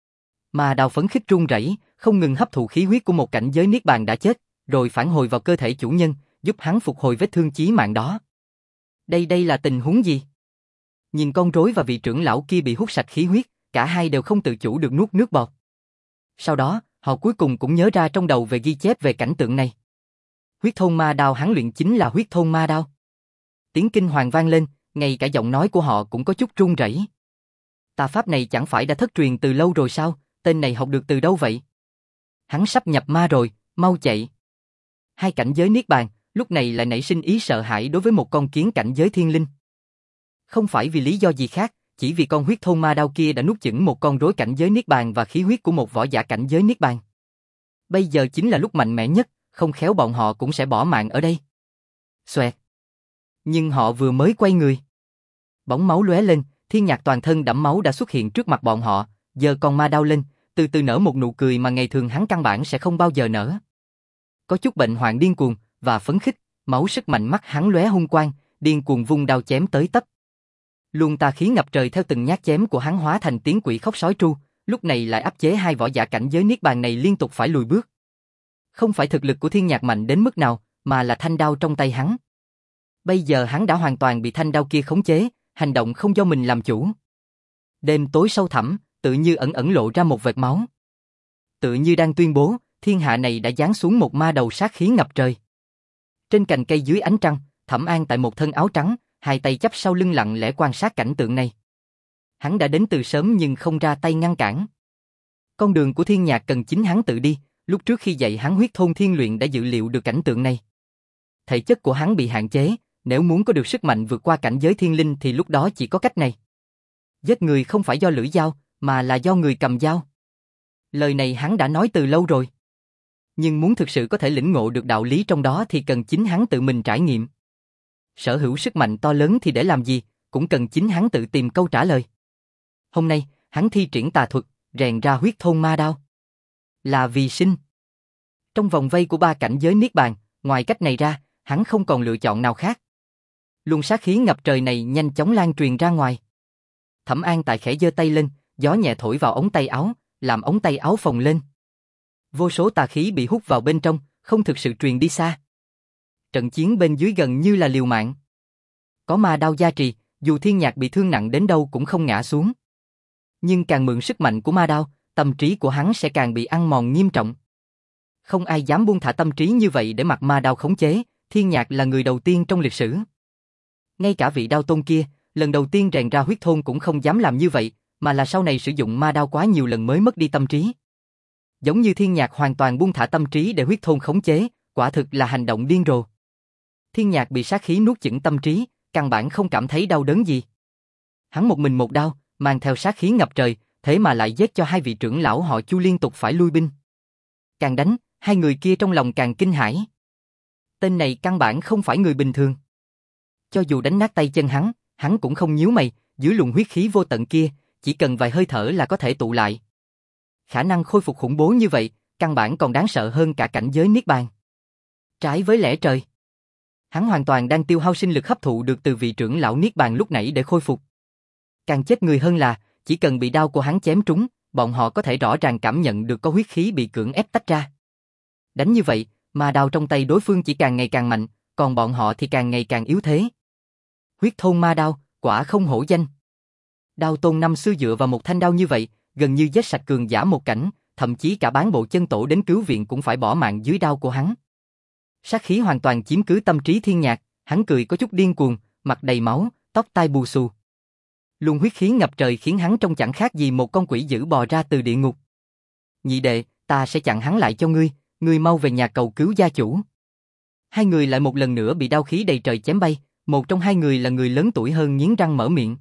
Ma đao phấn khích run rẩy, không ngừng hấp thụ khí huyết của một cảnh giới niết bàn đã chết, rồi phản hồi vào cơ thể chủ nhân, giúp hắn phục hồi vết thương chí mạng đó. Đây đây là tình huống gì? Nhìn con rối và vị trưởng lão kia bị hút sạch khí huyết, cả hai đều không tự chủ được nuốt nước bọt. Sau đó, họ cuối cùng cũng nhớ ra trong đầu về ghi chép về cảnh tượng này. Huyết thôn ma đao hắn luyện chính là huyết thôn ma đao. Tiếng kinh hoàng vang lên, ngay cả giọng nói của họ cũng có chút run rẩy. Tà pháp này chẳng phải đã thất truyền từ lâu rồi sao? Tên này học được từ đâu vậy? Hắn sắp nhập ma rồi, mau chạy. Hai cảnh giới niết bàn, lúc này lại nảy sinh ý sợ hãi đối với một con kiến cảnh giới thiên linh. Không phải vì lý do gì khác, chỉ vì con huyết thôn ma đao kia đã nuốt chửng một con rối cảnh giới niết bàn và khí huyết của một võ giả cảnh giới niết bàn. Bây giờ chính là lúc mạnh mẽ nhất, không khéo bọn họ cũng sẽ bỏ mạng ở đây. Xoẹt. Nhưng họ vừa mới quay người. Bóng máu lóe lên, Thiên Nhạc toàn thân đẫm máu đã xuất hiện trước mặt bọn họ, giơ con ma đao lên, từ từ nở một nụ cười mà ngày thường hắn căn bản sẽ không bao giờ nở. Có chút bệnh hoạn điên cuồng và phấn khích, máu sức mạnh mắt hắn lóe hung quang, điên cuồng vung đao chém tới tấp. Luồng tà khí ngập trời theo từng nhát chém của hắn hóa thành tiếng quỷ khóc sói tru, lúc này lại áp chế hai võ giả cảnh giới niết bàn này liên tục phải lùi bước. Không phải thực lực của Thiên Nhạc mạnh đến mức nào, mà là thanh đao trong tay hắn. Bây giờ hắn đã hoàn toàn bị thanh đao kia khống chế, hành động không do mình làm chủ. Đêm tối sâu thẳm, tự như ẩn ẩn lộ ra một vệt máu. Tự như đang tuyên bố, thiên hạ này đã giáng xuống một ma đầu sát khí ngập trời. Trên cành cây dưới ánh trăng, Thẩm An tại một thân áo trắng, hai tay chắp sau lưng lặng lẽ quan sát cảnh tượng này. Hắn đã đến từ sớm nhưng không ra tay ngăn cản. Con đường của Thiên Nhạc cần chính hắn tự đi, lúc trước khi dạy hắn huyết thôn thiên luyện đã dự liệu được cảnh tượng này. Thể chất của hắn bị hạn chế, nếu muốn có được sức mạnh vượt qua cảnh giới thiên linh thì lúc đó chỉ có cách này. Giết người không phải do lưỡi dao, mà là do người cầm dao. Lời này hắn đã nói từ lâu rồi. Nhưng muốn thực sự có thể lĩnh ngộ được đạo lý trong đó thì cần chính hắn tự mình trải nghiệm. Sở hữu sức mạnh to lớn thì để làm gì, cũng cần chính hắn tự tìm câu trả lời. Hôm nay, hắn thi triển tà thuật, rèn ra huyết thôn ma đao. Là vì sinh. Trong vòng vây của ba cảnh giới niết bàn, ngoài cách này ra, hắn không còn lựa chọn nào khác. Luồng sát khí ngập trời này nhanh chóng lan truyền ra ngoài. Thẩm An tại khẽ giơ tay lên, gió nhẹ thổi vào ống tay áo, làm ống tay áo phồng lên. Vô số tà khí bị hút vào bên trong, không thực sự truyền đi xa. Trận chiến bên dưới gần như là liều mạng. Có ma đao gia trì, dù Thiên Nhạc bị thương nặng đến đâu cũng không ngã xuống. Nhưng càng mượn sức mạnh của ma đao, tâm trí của hắn sẽ càng bị ăn mòn nghiêm trọng. Không ai dám buông thả tâm trí như vậy để mặc ma đao khống chế, Thiên Nhạc là người đầu tiên trong lịch sử. Ngay cả vị đao tôn kia, lần đầu tiên rèn ra huyết thôn cũng không dám làm như vậy, mà là sau này sử dụng ma đao quá nhiều lần mới mất đi tâm trí. Giống như Thiên Nhạc hoàn toàn buông thả tâm trí để huyết thôn khống chế, quả thực là hành động điên rồ. Thiên Nhạc bị sát khí nuốt chửng tâm trí, căn bản không cảm thấy đau đớn gì. Hắn một mình một đao, mang theo sát khí ngập trời, thế mà lại giết cho hai vị trưởng lão họ Chu liên tục phải lui binh. Càng đánh, hai người kia trong lòng càng kinh hãi. Tên này căn bản không phải người bình thường. Cho dù đánh nát tay chân hắn, hắn cũng không nhíu mày, dưới luồng huyết khí vô tận kia, chỉ cần vài hơi thở là có thể tụ lại. Khả năng khôi phục khủng bố như vậy, căn bản còn đáng sợ hơn cả cảnh giới Niết Bàn. Trái với lẽ trời, hắn hoàn toàn đang tiêu hao sinh lực hấp thụ được từ vị trưởng lão Niết Bàn lúc nãy để khôi phục. Càng chết người hơn là, chỉ cần bị đao của hắn chém trúng, bọn họ có thể rõ ràng cảm nhận được có huyết khí bị cưỡng ép tách ra. Đánh như vậy, mà đao trong tay đối phương chỉ càng ngày càng mạnh, còn bọn họ thì càng ngày càng yếu thế. Huyết thôn ma đao, quả không hổ danh. Đao tôn năm xưa dựa vào một thanh đao như vậy, gần như giết sạch cường giả một cảnh, thậm chí cả bán bộ chân tổ đến cứu viện cũng phải bỏ mạng dưới đao của hắn. Sát khí hoàn toàn chiếm cứ tâm trí Thiên Nhạc, hắn cười có chút điên cuồng, mặt đầy máu, tóc tai bù xù. Luồng huyết khí ngập trời khiến hắn trông chẳng khác gì một con quỷ dữ bò ra từ địa ngục. Nhị đệ, ta sẽ chặn hắn lại cho ngươi, ngươi mau về nhà cầu cứu gia chủ. Hai người lại một lần nữa bị đao khí đầy trời chém bay, một trong hai người là người lớn tuổi hơn nghiến răng mở miệng.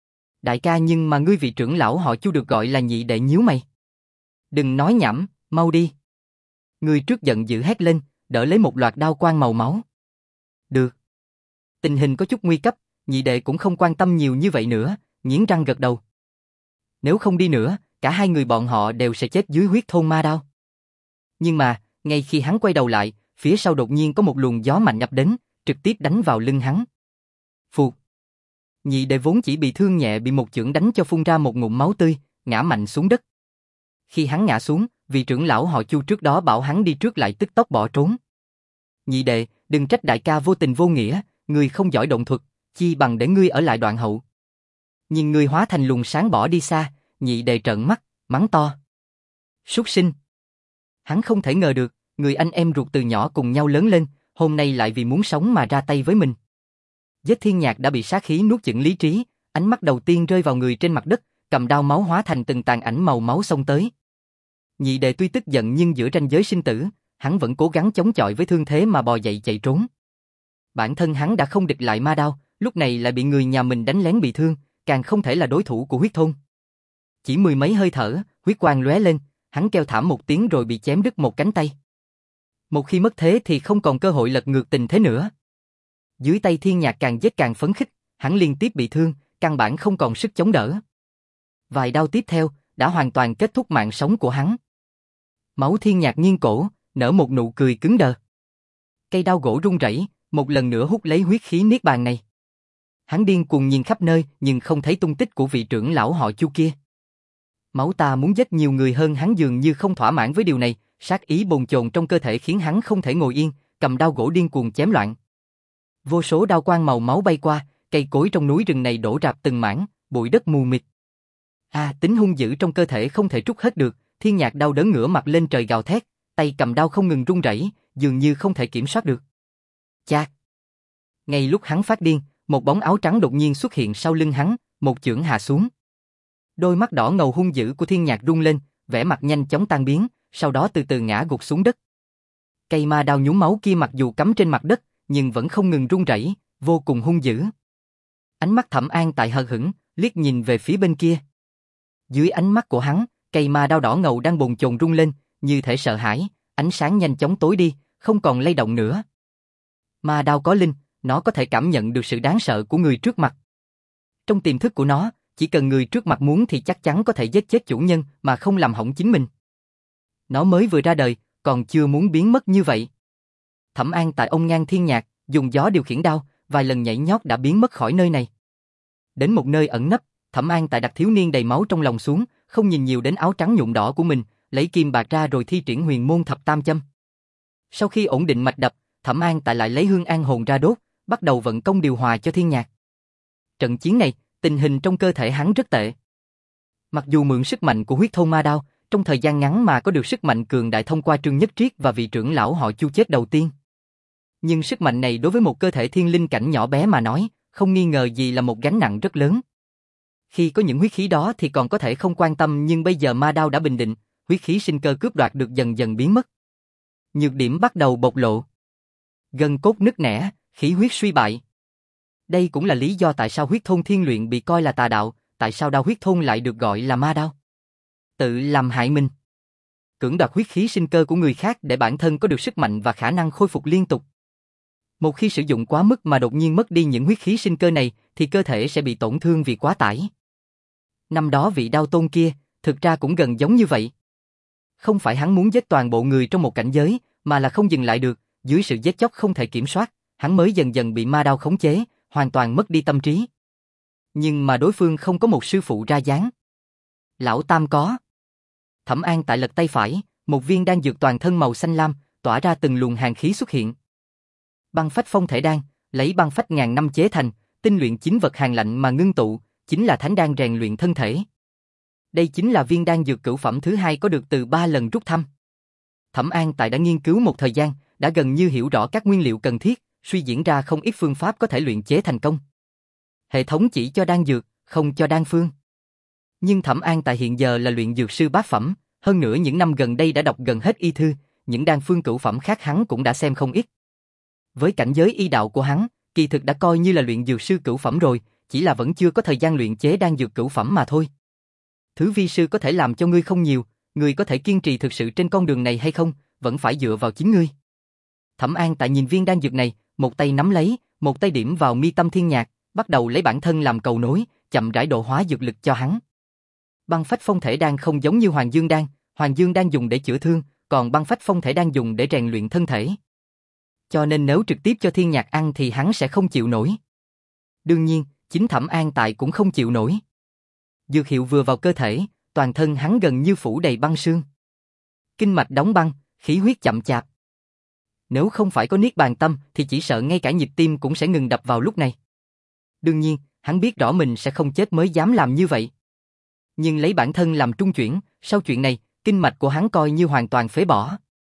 Đại ca, nhưng mà ngươi vị trưởng lão họ Chu được gọi là nhị đệ nhíu mày. Đừng nói nhảm, mau đi. Người trước giận dữ hét lên, đỡ lấy một loạt đao quang màu máu. Được. Tình hình có chút nguy cấp, nhị đệ cũng không quan tâm nhiều như vậy nữa, nghiến răng gật đầu. Nếu không đi nữa, cả hai người bọn họ đều sẽ chết dưới huyết thôn ma đao. Nhưng mà, ngay khi hắn quay đầu lại, phía sau đột nhiên có một luồng gió mạnh ập đến, trực tiếp đánh vào lưng hắn. Phụt. Nhị đệ vốn chỉ bị thương nhẹ bị một chưởng đánh cho phun ra một ngụm máu tươi, ngã mạnh xuống đất. Khi hắn ngã xuống, vị trưởng lão họ Chu trước đó bảo hắn đi trước lại tức tốc bỏ trốn. Nhị đệ, đừng trách đại ca vô tình vô nghĩa, ngươi không giỏi động thuật, chi bằng để ngươi ở lại đoạn hậu. Nhìn ngươi hóa thành luồng sáng bỏ đi xa, nhị đệ trợn mắt, mắng to. Súc sinh. Hắn không thể ngờ được, người anh em ruột từ nhỏ cùng nhau lớn lên, hôm nay lại vì muốn sống mà ra tay với mình. Giết Thiên Nhạc đã bị sát khí nuốt chửng lý trí, ánh mắt đầu tiên rơi vào người trên mặt đất, cầm đao máu hóa thành từng tàn ảnh màu máu xông tới. Nhị đệ tuy tức giận nhưng giữa ranh giới sinh tử, hắn vẫn cố gắng chống chọi với thương thế mà bò dậy chạy trốn. Bản thân hắn đã không địch lại ma đao, lúc này lại bị người nhà mình đánh lén bị thương, càng không thể là đối thủ của huyết thôn. Chỉ mười mấy hơi thở, huyết quang lóe lên, hắn kêu thảm một tiếng rồi bị chém đứt một cánh tay. Một khi mất thế thì không còn cơ hội lật ngược tình thế nữa. Dưới tay Thiên Nhạc càng giết càng phấn khích, hắn liên tiếp bị thương, căn bản không còn sức chống đỡ. Vài đao tiếp theo, đã hoàn toàn kết thúc mạng sống của hắn. Máu Thiên Nhạc nghiêng cổ, nở một nụ cười cứng đờ. Cây đao gỗ rung rẩy, một lần nữa hút lấy huyết khí niết bàn này. Hắn điên cuồng nhìn khắp nơi, nhưng không thấy tung tích của vị trưởng lão họ Chu kia. Máu ta muốn giết nhiều người hơn hắn dường như không thỏa mãn với điều này, sát ý bồn chồn trong cơ thể khiến hắn không thể ngồi yên, cầm đao gỗ điên cuồng chém loạn. Vô số đao quang màu máu bay qua, cây cối trong núi rừng này đổ rạp từng mảng, bụi đất mù mịt. À, tính hung dữ trong cơ thể không thể trút hết được, Thiên Nhạc đau đớn ngửa mặt lên trời gào thét, tay cầm đao không ngừng run rẩy, dường như không thể kiểm soát được. Chát! Ngay lúc hắn phát điên, một bóng áo trắng đột nhiên xuất hiện sau lưng hắn, một chưởng hạ xuống. Đôi mắt đỏ ngầu hung dữ của Thiên Nhạc rung lên, vẻ mặt nhanh chóng tan biến, sau đó từ từ ngã gục xuống đất. Cây ma đao nhúng máu kia mặc dù cắm trên mặt đất, nhưng vẫn không ngừng run rẩy, vô cùng hung dữ. Ánh mắt Thẩm An Tại hờ hững, liếc nhìn về phía bên kia. Dưới ánh mắt của hắn, cây ma đao đỏ ngầu đang bồn chồn rung lên, như thể sợ hãi, ánh sáng nhanh chóng tối đi, không còn lay động nữa. Ma đao có linh, nó có thể cảm nhận được sự đáng sợ của người trước mặt. Trong tiềm thức của nó, chỉ cần người trước mặt muốn thì chắc chắn có thể giết chết chủ nhân mà không làm hỏng chính mình. Nó mới vừa ra đời, còn chưa muốn biến mất như vậy. Thẩm An Tại ông ngang Thiên Nhạc, dùng gió điều khiển đao, vài lần nhảy nhót đã biến mất khỏi nơi này. Đến một nơi ẩn nấp, Thẩm An Tại đặt thiếu niên đầy máu trong lòng xuống, không nhìn nhiều đến áo trắng nhuộm đỏ của mình, lấy kim bạc ra rồi thi triển huyền môn thập tam châm. Sau khi ổn định mạch đập, Thẩm An Tại lại lấy hương an hồn ra đốt, bắt đầu vận công điều hòa cho Thiên Nhạc. Trận chiến này, tình hình trong cơ thể hắn rất tệ. Mặc dù mượn sức mạnh của huyết thôn ma đao, trong thời gian ngắn mà có được sức mạnh cường đại thông qua Trương Nhất Triết và vị trưởng lão họ Chu chết đầu tiên. Nhưng sức mạnh này đối với một cơ thể thiên linh cảnh nhỏ bé mà nói, không nghi ngờ gì là một gánh nặng rất lớn. Khi có những huyết khí đó thì còn có thể không quan tâm, nhưng bây giờ ma đao đã bình định, huyết khí sinh cơ cướp đoạt được dần dần biến mất. Nhược điểm bắt đầu bộc lộ. Gân cốt nứt nẻ, khí huyết suy bại. Đây cũng là lý do tại sao huyết thôn thiên luyện bị coi là tà đạo, tại sao đao huyết thôn lại được gọi là ma đao. Tự làm hại mình. Cưỡng đoạt huyết khí sinh cơ của người khác để bản thân có được sức mạnh và khả năng khôi phục liên tục. Một khi sử dụng quá mức mà đột nhiên mất đi những huyết khí sinh cơ này, thì cơ thể sẽ bị tổn thương vì quá tải. Năm đó vị đao tôn kia, thực ra cũng gần giống như vậy. Không phải hắn muốn giết toàn bộ người trong một cảnh giới, mà là không dừng lại được, dưới sự giết chóc không thể kiểm soát, hắn mới dần dần bị ma đao khống chế, hoàn toàn mất đi tâm trí. Nhưng mà đối phương không có một sư phụ ra dáng. Lão Tam có. Thẩm An tại lật tay phải, một viên đan dược toàn thân màu xanh lam, tỏa ra từng luồng hàn khí xuất hiện. Băng phách phong thể đan, lấy băng phách ngàn năm chế thành, tinh luyện chính vật hàn lạnh mà ngưng tụ, chính là thánh đan rèn luyện thân thể. Đây chính là viên đan dược cửu phẩm thứ hai có được từ ba lần rút thăm. Thẩm An tại đã nghiên cứu một thời gian, đã gần như hiểu rõ các nguyên liệu cần thiết, suy diễn ra không ít phương pháp có thể luyện chế thành công. Hệ thống chỉ cho đan dược, không cho đan phương. Nhưng Thẩm An tại hiện giờ là luyện dược sư bát phẩm, hơn nữa những năm gần đây đã đọc gần hết y thư, những đan phương cửu phẩm khác hắn cũng đã xem không ít. Với cảnh giới y đạo của hắn, kỳ thực đã coi như là luyện dược sư cửu phẩm rồi, chỉ là vẫn chưa có thời gian luyện chế đan dược cửu phẩm mà thôi. Thứ vi sư có thể làm cho ngươi không nhiều, ngươi có thể kiên trì thực sự trên con đường này hay không, vẫn phải dựa vào chính ngươi. Thẩm An tại nhìn viên đan dược này, một tay nắm lấy, một tay điểm vào mi tâm Thiên Nhạc, bắt đầu lấy bản thân làm cầu nối, chậm rãi độ hóa dược lực cho hắn. Băng phách phong thể đan không giống như Hoàng Dương đan, Hoàng Dương đan dùng để chữa thương, còn băng phách phong thể đan dùng để rèn luyện thân thể. Cho nên nếu trực tiếp cho Thiên Nhạc ăn thì hắn sẽ không chịu nổi. Đương nhiên, chính Thẩm An tại cũng không chịu nổi. Dược hiệu vừa vào cơ thể, toàn thân hắn gần như phủ đầy băng sương. Kinh mạch đóng băng, khí huyết chậm chạp. Nếu không phải có niết bàn tâm thì chỉ sợ ngay cả nhịp tim cũng sẽ ngừng đập vào lúc này. Đương nhiên, hắn biết rõ mình sẽ không chết mới dám làm như vậy. Nhưng lấy bản thân làm trung chuyển, sau chuyện này, kinh mạch của hắn coi như hoàn toàn phế bỏ.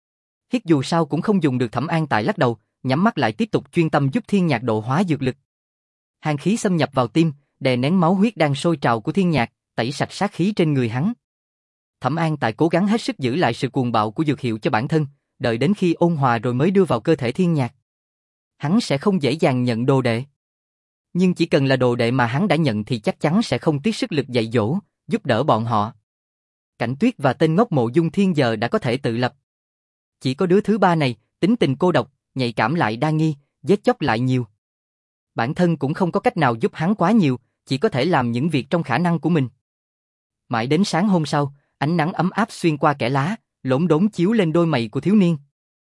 Hít dù sao cũng không dùng được. Thẩm An tại lắc đầu, nhắm mắt lại tiếp tục chuyên tâm giúp Thiên Nhạc độ hóa dược lực. Hàn khí xâm nhập vào tim, đè nén máu huyết đang sôi trào của Thiên Nhạc, tẩy sạch sát khí trên người hắn. Thẩm An tại cố gắng hết sức giữ lại sự cuồng bạo của dược hiệu cho bản thân, đợi đến khi ôn hòa rồi mới đưa vào cơ thể Thiên Nhạc. Hắn sẽ không dễ dàng nhận đồ đệ. Nhưng chỉ cần là đồ đệ mà hắn đã nhận thì chắc chắn sẽ không tiếc sức lực dạy dỗ, giúp đỡ bọn họ. Cảnh Tuyết và tên ngốc Mộ Dung Thiên giờ đã có thể tự lập. Chỉ có đứa thứ ba này, tính tình cô độc, nhạy cảm lại đa nghi, giết chóc lại nhiều. Bản thân cũng không có cách nào giúp hắn quá nhiều, chỉ có thể làm những việc trong khả năng của mình. Mãi đến sáng hôm sau, ánh nắng ấm áp xuyên qua kẽ lá, lốm đốm chiếu lên đôi mày của thiếu niên.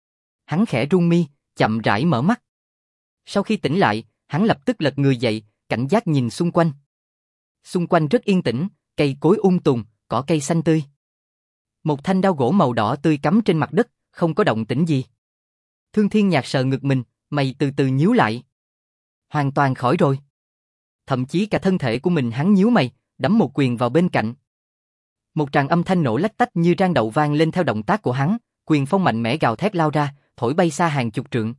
Hắn khẽ rung mi, chậm rãi mở mắt. Sau khi tỉnh lại, hắn lập tức lật người dậy, cảnh giác nhìn xung quanh. Xung quanh rất yên tĩnh, cây cối um tùm, cỏ cây xanh tươi. Một thanh đao gỗ màu đỏ tươi cắm trên mặt đất, không có động tĩnh gì. Thương Thiên Nhạc sờ ngực mình, mày từ từ nhíu lại. Hoàn toàn khỏi rồi. Thậm chí cả thân thể của mình hắn nhíu mày, đấm một quyền vào bên cạnh. Một tràng âm thanh nổ lách tách như rang đậu vang lên theo động tác của hắn, quyền phong mạnh mẽ gào thét lao ra, thổi bay xa hàng chục trượng.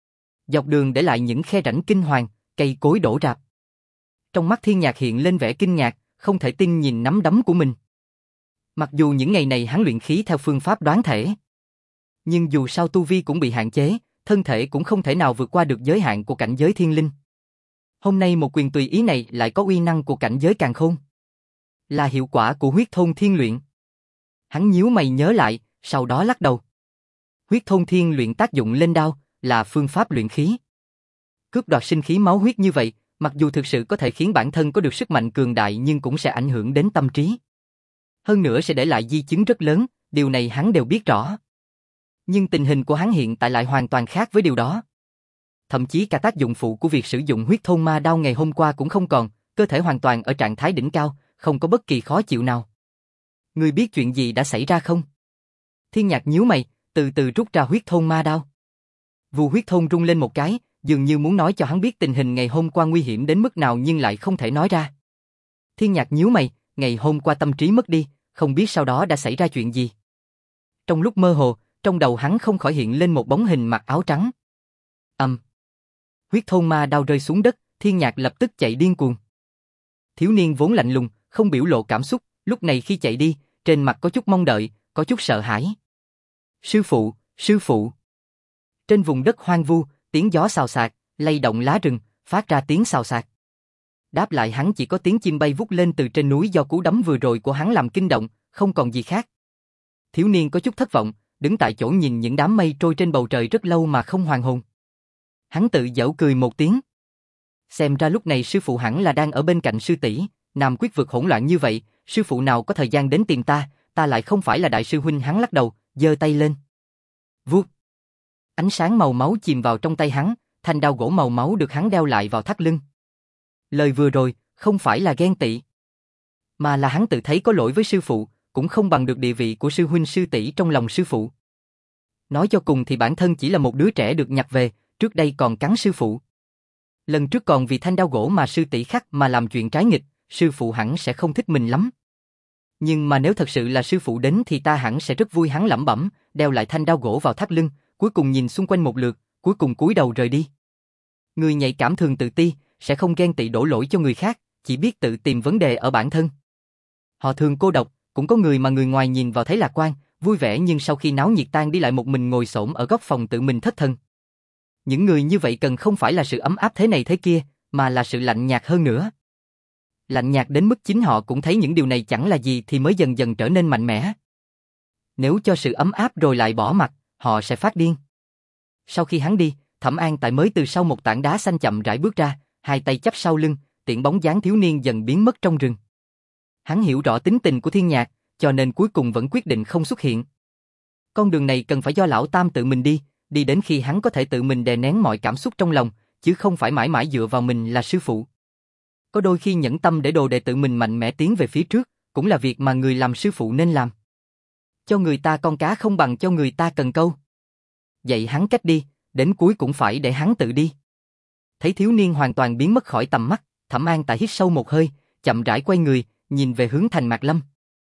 Dọc đường để lại những khe rãnh kinh hoàng, cây cối đổ rạp. Trong mắt Thiên Nhạc hiện lên vẻ kinh ngạc, không thể tin nhìn nắm đấm của mình. Mặc dù những ngày này hắn luyện khí theo phương pháp đoán thể, nhưng dù sao tu vi cũng bị hạn chế, thân thể cũng không thể nào vượt qua được giới hạn của cảnh giới thiên linh. Hôm nay một quyền tùy ý này lại có uy năng của cảnh giới càn khôn. Là hiệu quả của huyết thôn thiên luyện. Hắn nhíu mày nhớ lại, sau đó lắc đầu. Huyết thôn thiên luyện tác dụng lên đao, là phương pháp luyện khí. Cướp đoạt sinh khí máu huyết như vậy, mặc dù thực sự có thể khiến bản thân có được sức mạnh cường đại nhưng cũng sẽ ảnh hưởng đến tâm trí. Hơn nữa sẽ để lại di chứng rất lớn, điều này hắn đều biết rõ. Nhưng tình hình của hắn hiện tại lại hoàn toàn khác với điều đó. Thậm chí cả tác dụng phụ của việc sử dụng huyết thôn ma đao ngày hôm qua cũng không còn, cơ thể hoàn toàn ở trạng thái đỉnh cao, không có bất kỳ khó chịu nào. Ngươi biết chuyện gì đã xảy ra không? Thiên Nhạc nhíu mày, từ từ rút ra huyết thôn ma đao. Vù huyết thôn rung lên một cái, dường như muốn nói cho hắn biết tình hình ngày hôm qua nguy hiểm đến mức nào nhưng lại không thể nói ra. Thiên Nhạc nhíu mày, ngày hôm qua tâm trí mất đi, không biết sau đó đã xảy ra chuyện gì. Trong lúc mơ hồ, trong đầu hắn không khỏi hiện lên một bóng hình mặc áo trắng. Ầm. Huyết thôn ma đao rơi xuống đất, Thiên Nhạc lập tức chạy điên cuồng. Thiếu niên vốn lạnh lùng, không biểu lộ cảm xúc, lúc này khi chạy đi, trên mặt có chút mong đợi, có chút sợ hãi. Sư phụ, Sư phụ. Trên vùng đất hoang vu, tiếng gió xào xạc, lay động lá rừng, phát ra tiếng xào xạc. Đáp lại hắn chỉ có tiếng chim bay vút lên từ trên núi do cú đấm vừa rồi của hắn làm kinh động, không còn gì khác. Thiếu niên có chút thất vọng, đứng tại chỗ nhìn những đám mây trôi trên bầu trời rất lâu mà không hoàn hồn. Hắn tự giễu cười một tiếng. Xem ra lúc này sư phụ hẳn là đang ở bên cạnh sư tỷ, Nam Quyết vực hỗn loạn như vậy, sư phụ nào có thời gian đến tìm ta, ta lại không phải là đại sư huynh. Hắn lắc đầu, giơ tay lên. Vuốt. Ánh sáng màu máu chìm vào trong tay hắn, thanh đao gỗ màu máu được hắn đeo lại vào thắt lưng. Lời vừa rồi, không phải là ghen tị, mà là hắn tự thấy có lỗi với sư phụ, cũng không bằng được địa vị của sư huynh sư tỷ trong lòng sư phụ. Nói cho cùng thì bản thân chỉ là một đứa trẻ được nhặt về, trước đây còn cắn sư phụ. Lần trước còn vì thanh đao gỗ mà sư tỷ khắc mà làm chuyện trái nghịch, sư phụ hẳn sẽ không thích mình lắm. Nhưng mà nếu thật sự là sư phụ đến thì ta hẳn sẽ rất vui. Hắn lẩm bẩm, đeo lại thanh đao gỗ vào thắt lưng, cuối cùng nhìn xung quanh một lượt, cuối cùng cúi đầu rời đi. Người nhạy cảm thường tự ti, sẽ không ghen tị đổ lỗi cho người khác, chỉ biết tự tìm vấn đề ở bản thân. Họ thường cô độc, cũng có người mà người ngoài nhìn vào thấy lạc quan, vui vẻ nhưng sau khi náo nhiệt tan đi lại một mình ngồi xổm ở góc phòng tự mình thất thần. Những người như vậy cần không phải là sự ấm áp thế này thế kia, mà là sự lạnh nhạt hơn nữa. Lạnh nhạt đến mức chính họ cũng thấy những điều này chẳng là gì thì mới dần dần trở nên mạnh mẽ. Nếu cho sự ấm áp rồi lại bỏ mặc, họ sẽ phát điên. Sau khi hắn đi, Thẩm An Tại mới từ sau một tảng đá xanh chậm rãi bước ra, hai tay chắp sau lưng, tiện bóng dáng thiếu niên dần biến mất trong rừng. Hắn hiểu rõ tính tình của Thiên Nhạc, cho nên cuối cùng vẫn quyết định không xuất hiện. Con đường này cần phải do lão tam tự mình đi, đi đến khi hắn có thể tự mình đè nén mọi cảm xúc trong lòng, chứ không phải mãi mãi dựa vào mình là sư phụ. Có đôi khi nhẫn tâm để đồ đệ tự mình mạnh mẽ tiến về phía trước, cũng là việc mà người làm sư phụ nên làm. Cho người ta con cá không bằng cho người ta cần câu. Dạy hắn cách đi, đến cuối cũng phải để hắn tự đi. Thấy thiếu niên hoàn toàn biến mất khỏi tầm mắt, Thẩm An Tại hít sâu một hơi, chậm rãi quay người, nhìn về hướng thành Mạc Lâm.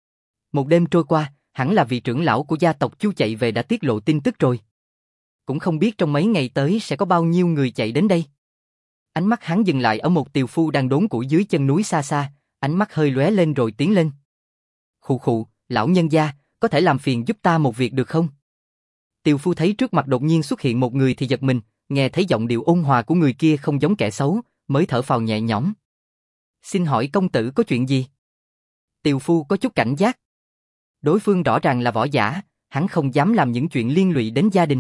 Một đêm trôi qua, hẳn là vị trưởng lão của gia tộc Chu chạy về đã tiết lộ tin tức rồi. Cũng không biết trong mấy ngày tới sẽ có bao nhiêu người chạy đến đây. Ánh mắt hắn dừng lại ở một tiều phu đang đốn củi dưới chân núi xa xa, ánh mắt hơi lóe lên rồi tiến lên. Khụ khụ, lão nhân gia, có thể làm phiền giúp ta một việc được không? Tiều phu thấy trước mặt đột nhiên xuất hiện một người thì giật mình, nghe thấy giọng điệu ôn hòa của người kia không giống kẻ xấu, mới thở phào nhẹ nhõm. Xin hỏi công tử có chuyện gì? Tiều phu có chút cảnh giác. Đối phương rõ ràng là võ giả, hắn không dám làm những chuyện liên lụy đến gia đình.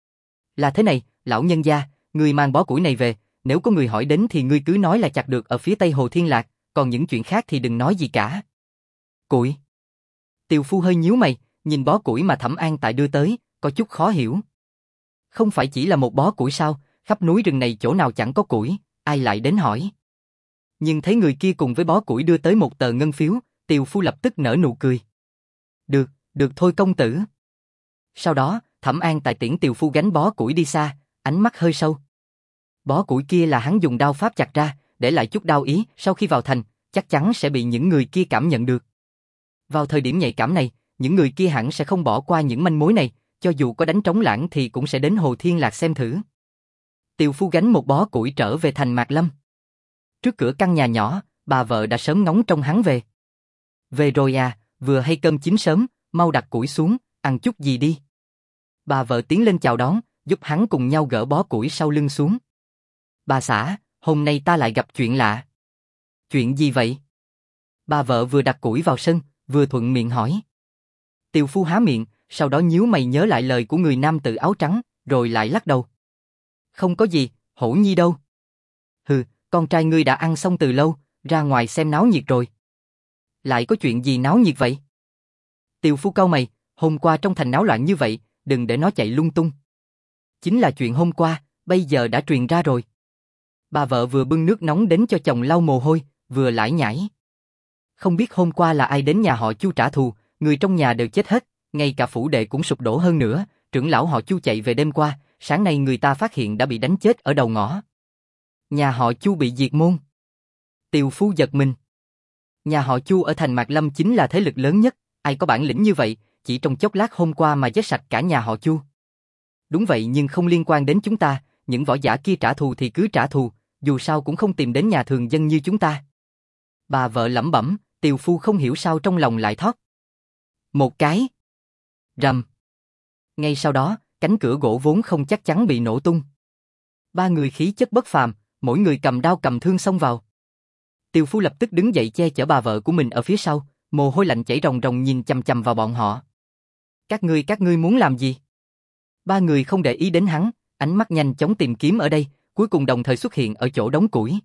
Là thế này, lão nhân gia, người mang bó củi này về, nếu có người hỏi đến thì ngươi cứ nói là chặt được ở phía tây Hồ Thiên Lạc, còn những chuyện khác thì đừng nói gì cả. Củi. Tiều phu hơi nhíu mày, nhìn bó củi mà Thẩm An Tại đưa tới, có chút khó hiểu. Không phải chỉ là một bó củi sao, khắp núi rừng này chỗ nào chẳng có củi, ai lại đến hỏi. Nhưng thấy người kia cùng với bó củi đưa tới một tờ ngân phiếu, Tiều phu lập tức nở nụ cười. Được, được thôi công tử. Sau đó, Thẩm An Tại tiễn Tiều phu gánh bó củi đi xa, ánh mắt hơi sâu. Bó củi kia là hắn dùng đao pháp chặt ra, để lại chút đao ý, sau khi vào thành, chắc chắn sẽ bị những người kia cảm nhận được. Vào thời điểm nhạy cảm này, những người kia hẳn sẽ không bỏ qua những manh mối này, cho dù có đánh trống lãng thì cũng sẽ đến Hồ Thiên Lạc xem thử. Tiều phu gánh một bó củi trở về thành Mạc Lâm. Trước cửa căn nhà nhỏ, bà vợ đã sớm ngóng trông hắn về. Về rồi à, vừa hay cơm chín sớm, mau đặt củi xuống, ăn chút gì đi. Bà vợ tiến lên chào đón, giúp hắn cùng nhau gỡ bó củi sau lưng xuống. Bà xã, hôm nay ta lại gặp chuyện lạ. Chuyện gì vậy? Bà vợ vừa đặt củi vào sân, vừa thuận miệng hỏi. Tiều phu há miệng, sau đó nhíu mày nhớ lại lời của người nam tử áo trắng, rồi lại lắc đầu. Không có gì, Hổ Nhi đâu? Hừ, con trai ngươi đã ăn xong từ lâu, ra ngoài xem náo nhiệt rồi. Lại có chuyện gì náo nhiệt vậy? Tiều phu cau mày, hôm qua trong thành náo loạn như vậy, đừng để nó chạy lung tung. Chính là chuyện hôm qua, bây giờ đã truyền ra rồi. Bà vợ vừa bưng nước nóng đến cho chồng lau mồ hôi, vừa lải nhải. Không biết hôm qua là ai đến nhà họ Chu trả thù, người trong nhà đều chết hết, ngay cả phủ đệ cũng sụp đổ hơn nữa, trưởng lão họ Chu chạy về đêm qua, sáng nay người ta phát hiện đã bị đánh chết ở đầu ngõ. Nhà họ Chu bị diệt môn. Tiều phu giật mình. Nhà họ Chu ở thành Mạc Lâm chính là thế lực lớn nhất, ai có bản lĩnh như vậy, chỉ trong chốc lát hôm qua mà giết sạch cả nhà họ Chu. Đúng vậy nhưng không liên quan đến chúng ta, những võ giả kia trả thù thì cứ trả thù, dù sao cũng không tìm đến nhà thường dân như chúng ta. Bà vợ lẩm bẩm, Tiều phu không hiểu sao trong lòng lại thót. Một cái. Rầm. Ngay sau đó, cánh cửa gỗ vốn không chắc chắn bị nổ tung. Ba người khí chất bất phàm, mỗi người cầm đao cầm thương xông vào. Tiều Phu lập tức đứng dậy che chở bà vợ của mình ở phía sau, mồ hôi lạnh chảy ròng ròng nhìn chằm chằm vào bọn họ. Các ngươi các ngươi muốn làm gì? Ba người không để ý đến hắn, ánh mắt nhanh chóng tìm kiếm ở đây, cuối cùng đồng thời xuất hiện ở chỗ đống củi.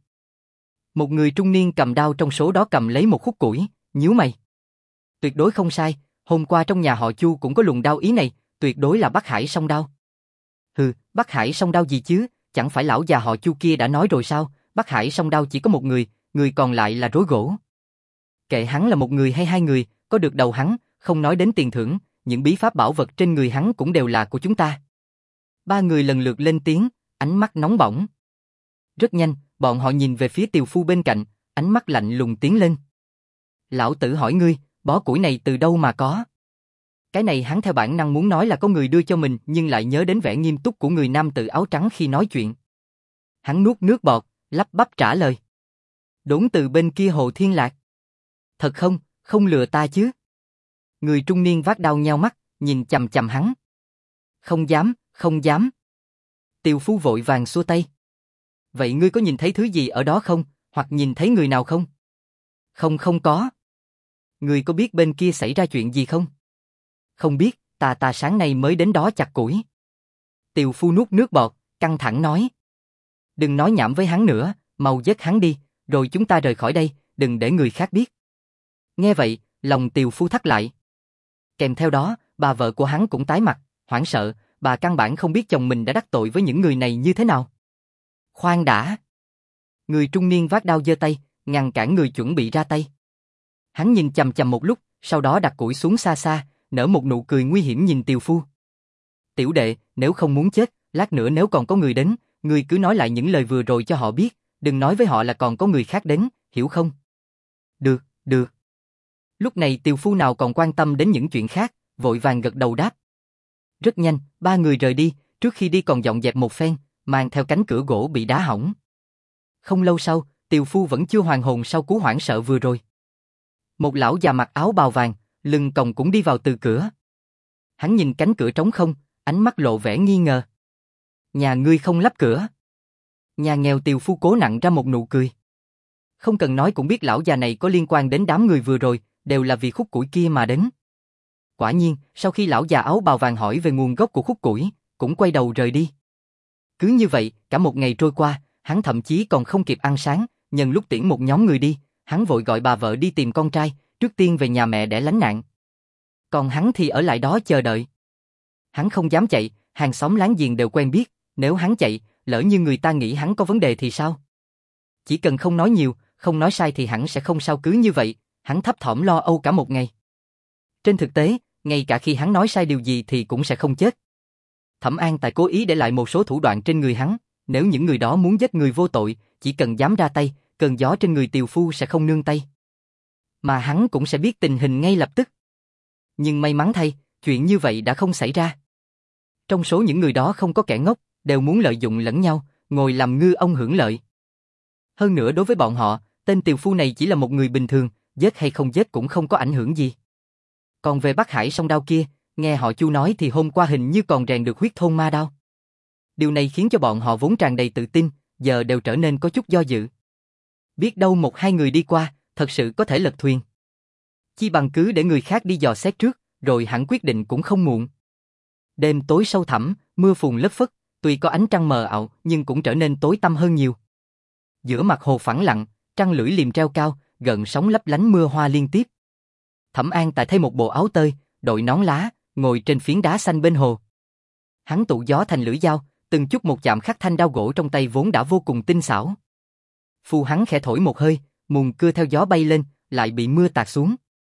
Một người trung niên cầm đao trong số đó cầm lấy một khúc củi, nhíu mày. Tuyệt đối không sai, hôm qua trong nhà họ Chu cũng có luồng đao ý này, tuyệt đối là Bắc Hải song đao. Hừ, Bắc Hải song đao gì chứ, chẳng phải lão già họ Chu kia đã nói rồi sao, Bắc Hải song đao chỉ có một người, người còn lại là rối gỗ. Kệ hắn là một người hay hai người, có được đầu hắn, không nói đến tiền thưởng, những bí pháp bảo vật trên người hắn cũng đều là của chúng ta. Ba người lần lượt lên tiếng, ánh mắt nóng bỏng. Rất nhanh, bọn họ nhìn về phía Tiều Phu bên cạnh, ánh mắt lạnh lùng tiến lên. Lão tử hỏi ngươi, bó củi này từ đâu mà có? Cái này hắn theo bản năng muốn nói là có người đưa cho mình, nhưng lại nhớ đến vẻ nghiêm túc của người nam tử áo trắng khi nói chuyện. Hắn nuốt nước bọt, lắp bắp trả lời. Đốn từ bên kia Hồ Thiên Lạc. Thật không, không lừa ta chứ? Người trung niên vác đao nheo mắt, nhìn chằm chằm hắn. Không dám, không dám. Tiều Phu vội vàng xua tay. Vậy ngươi có nhìn thấy thứ gì ở đó không, hoặc nhìn thấy người nào không? Không không có. Ngươi có biết bên kia xảy ra chuyện gì không? Không biết, ta ta sáng nay mới đến đó chặt củi. Tiều Phu nuốt nước bọt, căng thẳng nói. Đừng nói nhảm với hắn nữa, mau giết hắn đi, rồi chúng ta rời khỏi đây, đừng để người khác biết. Nghe vậy, lòng Tiều Phu thắt lại. Kèm theo đó, bà vợ của hắn cũng tái mặt, hoảng sợ, bà căn bản không biết chồng mình đã đắc tội với những người này như thế nào. Khoan đã. Người trung niên vác đao giơ tay, ngăn cản người chuẩn bị ra tay. Hắn nhìn chằm chằm một lúc, sau đó đặt củi xuống xa xa, nở một nụ cười nguy hiểm nhìn Tiều Phu. Tiểu đệ, nếu không muốn chết, lát nữa nếu còn có người đến, ngươi cứ nói lại những lời vừa rồi cho họ biết, đừng nói với họ là còn có người khác đến, hiểu không? Được, được. Lúc này Tiều Phu nào còn quan tâm đến những chuyện khác, vội vàng gật đầu đáp. Rất nhanh, ba người rời đi, trước khi đi còn dọn dẹp một phen, mang theo cánh cửa gỗ bị đá hỏng. Không lâu sau, Tiều Phu vẫn chưa hoàn hồn sau cú hoảng sợ vừa rồi. Một lão già mặc áo bào vàng, lưng còng cũng đi vào từ cửa. Hắn nhìn cánh cửa trống không, ánh mắt lộ vẻ nghi ngờ. Nhà ngươi không lắp cửa? Nhà nghèo Tiều Phu cố nặn ra một nụ cười. Không cần nói cũng biết lão già này có liên quan đến đám người vừa rồi, đều là vì khúc củi kia mà đến. Quả nhiên, sau khi lão già áo bào vàng hỏi về nguồn gốc của khúc củi, cũng quay đầu rời đi. Cứ như vậy, cả một ngày trôi qua, hắn thậm chí còn không kịp ăn sáng, nhân lúc tiễn một nhóm người đi, hắn vội gọi bà vợ đi tìm con trai, trước tiên về nhà mẹ để lánh nạn. Còn hắn thì ở lại đó chờ đợi. Hắn không dám chạy, hàng xóm láng giềng đều quen biết, nếu hắn chạy, lỡ như người ta nghĩ hắn có vấn đề thì sao? Chỉ cần không nói nhiều, không nói sai thì hắn sẽ không sao. Cứ như vậy, hắn thấp thỏm lo âu cả một ngày. Trên thực tế, ngay cả khi hắn nói sai điều gì thì cũng sẽ không chết. Thẩm An Tài cố ý để lại một số thủ đoạn trên người hắn, nếu những người đó muốn giết người vô tội, chỉ cần dám ra tay, cơn gió trên người Tiều Phu sẽ không nương tay. Mà hắn cũng sẽ biết tình hình ngay lập tức. Nhưng may mắn thay, chuyện như vậy đã không xảy ra. Trong số những người đó không có kẻ ngốc, đều muốn lợi dụng lẫn nhau, ngồi làm ngư ông hưởng lợi. Hơn nữa đối với bọn họ, tên Tiều Phu này chỉ là một người bình thường, giết hay không giết cũng không có ảnh hưởng gì. Còn về Bắc Hải song đao kia, nghe họ Chu nói thì hôm qua hình như còn rèn được huyết thôn ma đao. Điều này khiến cho bọn họ vốn tràn đầy tự tin, giờ đều trở nên có chút do dự. Biết đâu một hai người đi qua, thật sự có thể lật thuyền. Chi bằng cứ để người khác đi dò xét trước, rồi hẳn quyết định cũng không muộn. Đêm tối sâu thẳm, mưa phùn lất phất, tuy có ánh trăng mờ ảo nhưng cũng trở nên tối tăm hơn nhiều. Giữa mặt hồ phẳng lặng, trăng lưỡi liềm treo cao, gợn sóng lấp lánh mưa hoa liên tiếp. Thẩm An Tài thay một bộ áo tơi, đội nón lá, ngồi trên phiến đá xanh bên hồ. Hắn tụ gió thành lưỡi dao, từng chút một chạm khắc thanh đao gỗ trong tay vốn đã vô cùng tinh xảo. Phu hắn khẽ thổi một hơi, mùn cưa theo gió bay lên, lại bị mưa tạt xuống.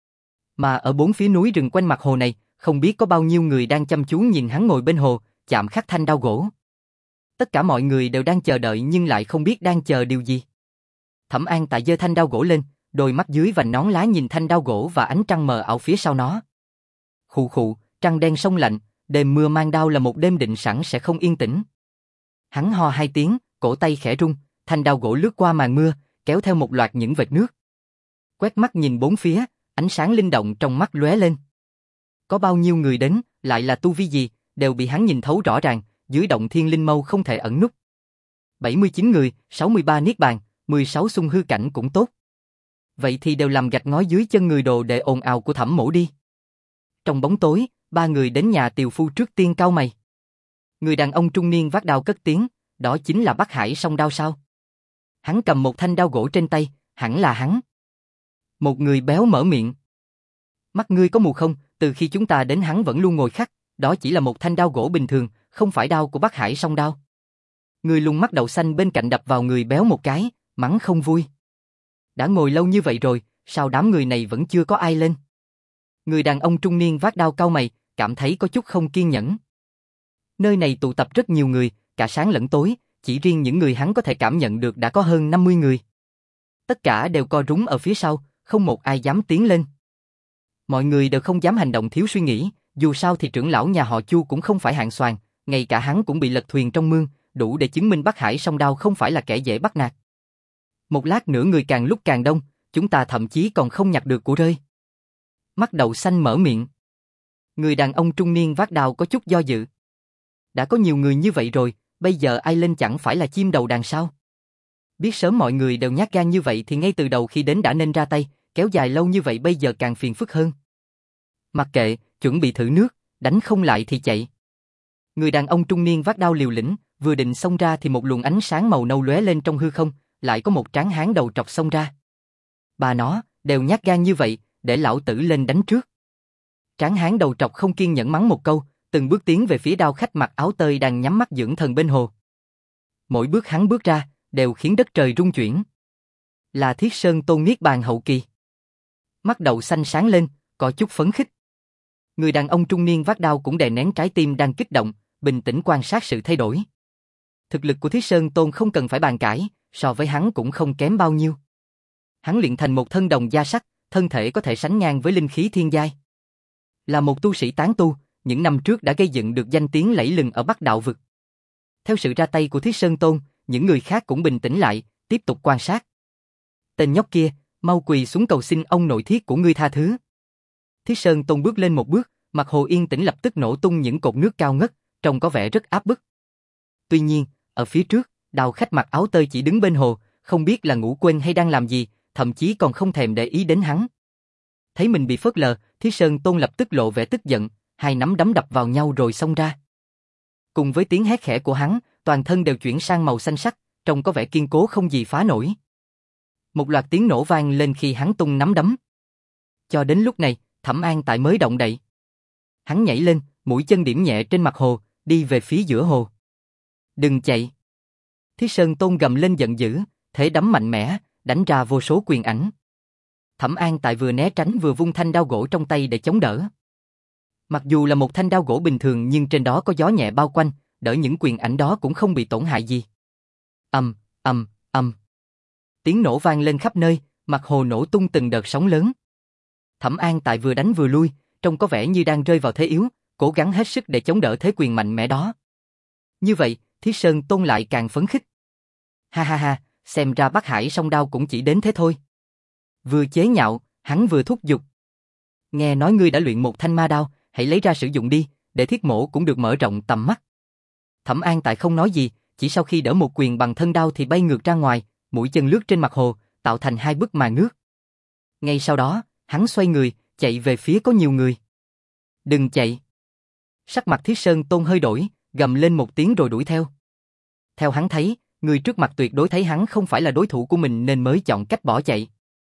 Mà ở bốn phía núi rừng quanh mặt hồ này, không biết có bao nhiêu người đang chăm chú nhìn hắn ngồi bên hồ, chạm khắc thanh đao gỗ. Tất cả mọi người đều đang chờ đợi nhưng lại không biết đang chờ điều gì. Thẩm An Tài giơ thanh đao gỗ lên, đôi mắt dưới vành nón lá nhìn thanh đao gỗ và ánh trăng mờ ảo phía sau nó. Khụ khụ, trăng đen sông lạnh, đêm mưa mang đao là một đêm định sẵn sẽ không yên tĩnh. Hắn ho hai tiếng, cổ tay khẽ rung, thanh đao gỗ lướt qua màn mưa, kéo theo một loạt những vệt nước. Quét mắt nhìn bốn phía, ánh sáng linh động trong mắt lóe lên. Có bao nhiêu người đến, lại là tu vi gì, đều bị hắn nhìn thấu rõ ràng, dưới động thiên linh mâu không thể ẩn núp. bảy mươi chín người, sáu mươi ba niết bàn, mười sáu xung hư cảnh cũng tốt. Vậy thì đều làm gạch ngói dưới chân người đồ đệ ồn ào của Thẩm Mỗ đi. Trong bóng tối, ba người đến nhà tiều phu trước tiên cau mày. Người đàn ông trung niên vác đao cất tiếng, đó chính là Bắc Hải song đao sao? Hắn cầm một thanh đao gỗ trên tay, hẳn là hắn. Một người béo mở miệng. Mắt ngươi có mù không, từ khi chúng ta đến hắn vẫn luôn ngồi khắc, đó chỉ là một thanh đao gỗ bình thường, không phải đao của Bắc Hải song đao. Người lùn mắt đậu xanh bên cạnh đập vào người béo một cái, mắng không vui. Đã ngồi lâu như vậy rồi, sao đám người này vẫn chưa có ai lên? Người đàn ông trung niên vác đao cau mày, cảm thấy có chút không kiên nhẫn. Nơi này tụ tập rất nhiều người, cả sáng lẫn tối, chỉ riêng những người hắn có thể cảm nhận được đã có hơn năm mươi người. Tất cả đều co rúm ở phía sau, không một ai dám tiến lên. Mọi người đều không dám hành động thiếu suy nghĩ, dù sao thì trưởng lão nhà họ Chu cũng không phải hạng xoàn, ngay cả hắn cũng bị lật thuyền trong mương, đủ để chứng minh Bắc Hải song đao không phải là kẻ dễ bắt nạt. Một lát nữa người càng lúc càng đông, chúng ta thậm chí còn không nhặt được của rơi. Mắt đậu xanh mở miệng. Người đàn ông trung niên vác đao có chút do dự. Đã có nhiều người như vậy rồi, bây giờ ai lên chẳng phải là chim đầu đàn sao? Biết sớm mọi người đều nhát gan như vậy thì ngay từ đầu khi đến đã nên ra tay, kéo dài lâu như vậy bây giờ càng phiền phức hơn. Mặc kệ, chuẩn bị thử nước, đánh không lại thì chạy. Người đàn ông trung niên vác đao liều lĩnh, vừa định xông ra thì một luồng ánh sáng màu nâu lóe lên trong hư không, lại có một tráng hán đầu trọc xông ra. Bà nó, đều nhát gan như vậy, để lão tử lên đánh trước. Tráng hán đầu trọc không kiên nhẫn mắng một câu, từng bước tiến về phía đao khách mặc áo tơi đang nhắm mắt dưỡng thần bên hồ. Mỗi bước hắn bước ra, đều khiến đất trời rung chuyển. Là Thiết Sơn Tôn niết bàn hậu kỳ. Mắt đậu xanh sáng lên, có chút phấn khích. Người đàn ông trung niên vác đao cũng đè nén trái tim đang kích động, bình tĩnh quan sát sự thay đổi. Thực lực của Thiết Sơn Tôn không cần phải bàn cãi, so với hắn cũng không kém bao nhiêu. Hắn luyện thành một thân đồng da sắt, thân thể có thể sánh ngang với linh khí thiên giai. Là một tu sĩ tán tu, những năm trước đã gây dựng được danh tiếng lẫy lừng ở Bắc Đạo vực. Theo sự ra tay của Thiết Sơn Tôn, những người khác cũng bình tĩnh lại, tiếp tục quan sát. Tên nhóc kia, mau quỳ xuống cầu xin ông nội Thiết của ngươi tha thứ. Thiết Sơn Tôn bước lên một bước, mặt hồ yên tĩnh lập tức nổ tung những cột nước cao ngất, trông có vẻ rất áp bức. Tuy nhiên, ở phía trước, đào khách mặc áo tơi chỉ đứng bên hồ, không biết là ngủ quên hay đang làm gì, thậm chí còn không thèm để ý đến hắn. Thấy mình bị phớt lờ, Thiết Sơn Tôn lập tức lộ vẻ tức giận, hai nắm đấm đập vào nhau rồi xông ra. Cùng với tiếng hét khẽ của hắn, toàn thân đều chuyển sang màu xanh sắc, trông có vẻ kiên cố không gì phá nổi. Một loạt tiếng nổ vang lên khi hắn tung nắm đấm. Cho đến lúc này, Thẩm An Tại mới động đậy. Hắn nhảy lên, mũi chân điểm nhẹ trên mặt hồ, đi về phía giữa hồ. Đừng chạy! Thiết Sơn Tôn gầm lên giận dữ, thế đấm mạnh mẽ, đánh ra vô số quyền ảnh. Thẩm An Tại vừa né tránh vừa vung thanh đao gỗ trong tay để chống đỡ. Mặc dù là một thanh đao gỗ bình thường nhưng trên đó có gió nhẹ bao quanh, đỡ những quyền ảnh đó cũng không bị tổn hại gì. Ầm, ầm, ầm. Tiếng nổ vang lên khắp nơi, mặt hồ nổ tung từng đợt sóng lớn. Thẩm An Tại vừa đánh vừa lui, trông có vẻ như đang rơi vào thế yếu, cố gắng hết sức để chống đỡ thế quyền mạnh mẽ đó. Như vậy, Thiết Sơn Tôn lại càng phấn khích. Ha ha ha, xem ra Bắc Hải song đao cũng chỉ đến thế thôi. Vừa chế nhạo, hắn vừa thúc giục. Nghe nói ngươi đã luyện một thanh ma đao, hãy lấy ra sử dụng đi, để Thiết Mỗ cũng được mở rộng tầm mắt. Thẩm An Tại không nói gì, chỉ sau khi đỡ một quyền bằng thân đao thì bay ngược ra ngoài, mũi chân lướt trên mặt hồ, tạo thành hai bức màn nước. Ngay sau đó, hắn xoay người, chạy về phía có nhiều người. Đừng chạy! Sắc mặt Thiết Sơn Tôn hơi đổi, gầm lên một tiếng rồi đuổi theo. Theo hắn thấy, người trước mặt tuyệt đối thấy hắn không phải là đối thủ của mình nên mới chọn cách bỏ chạy.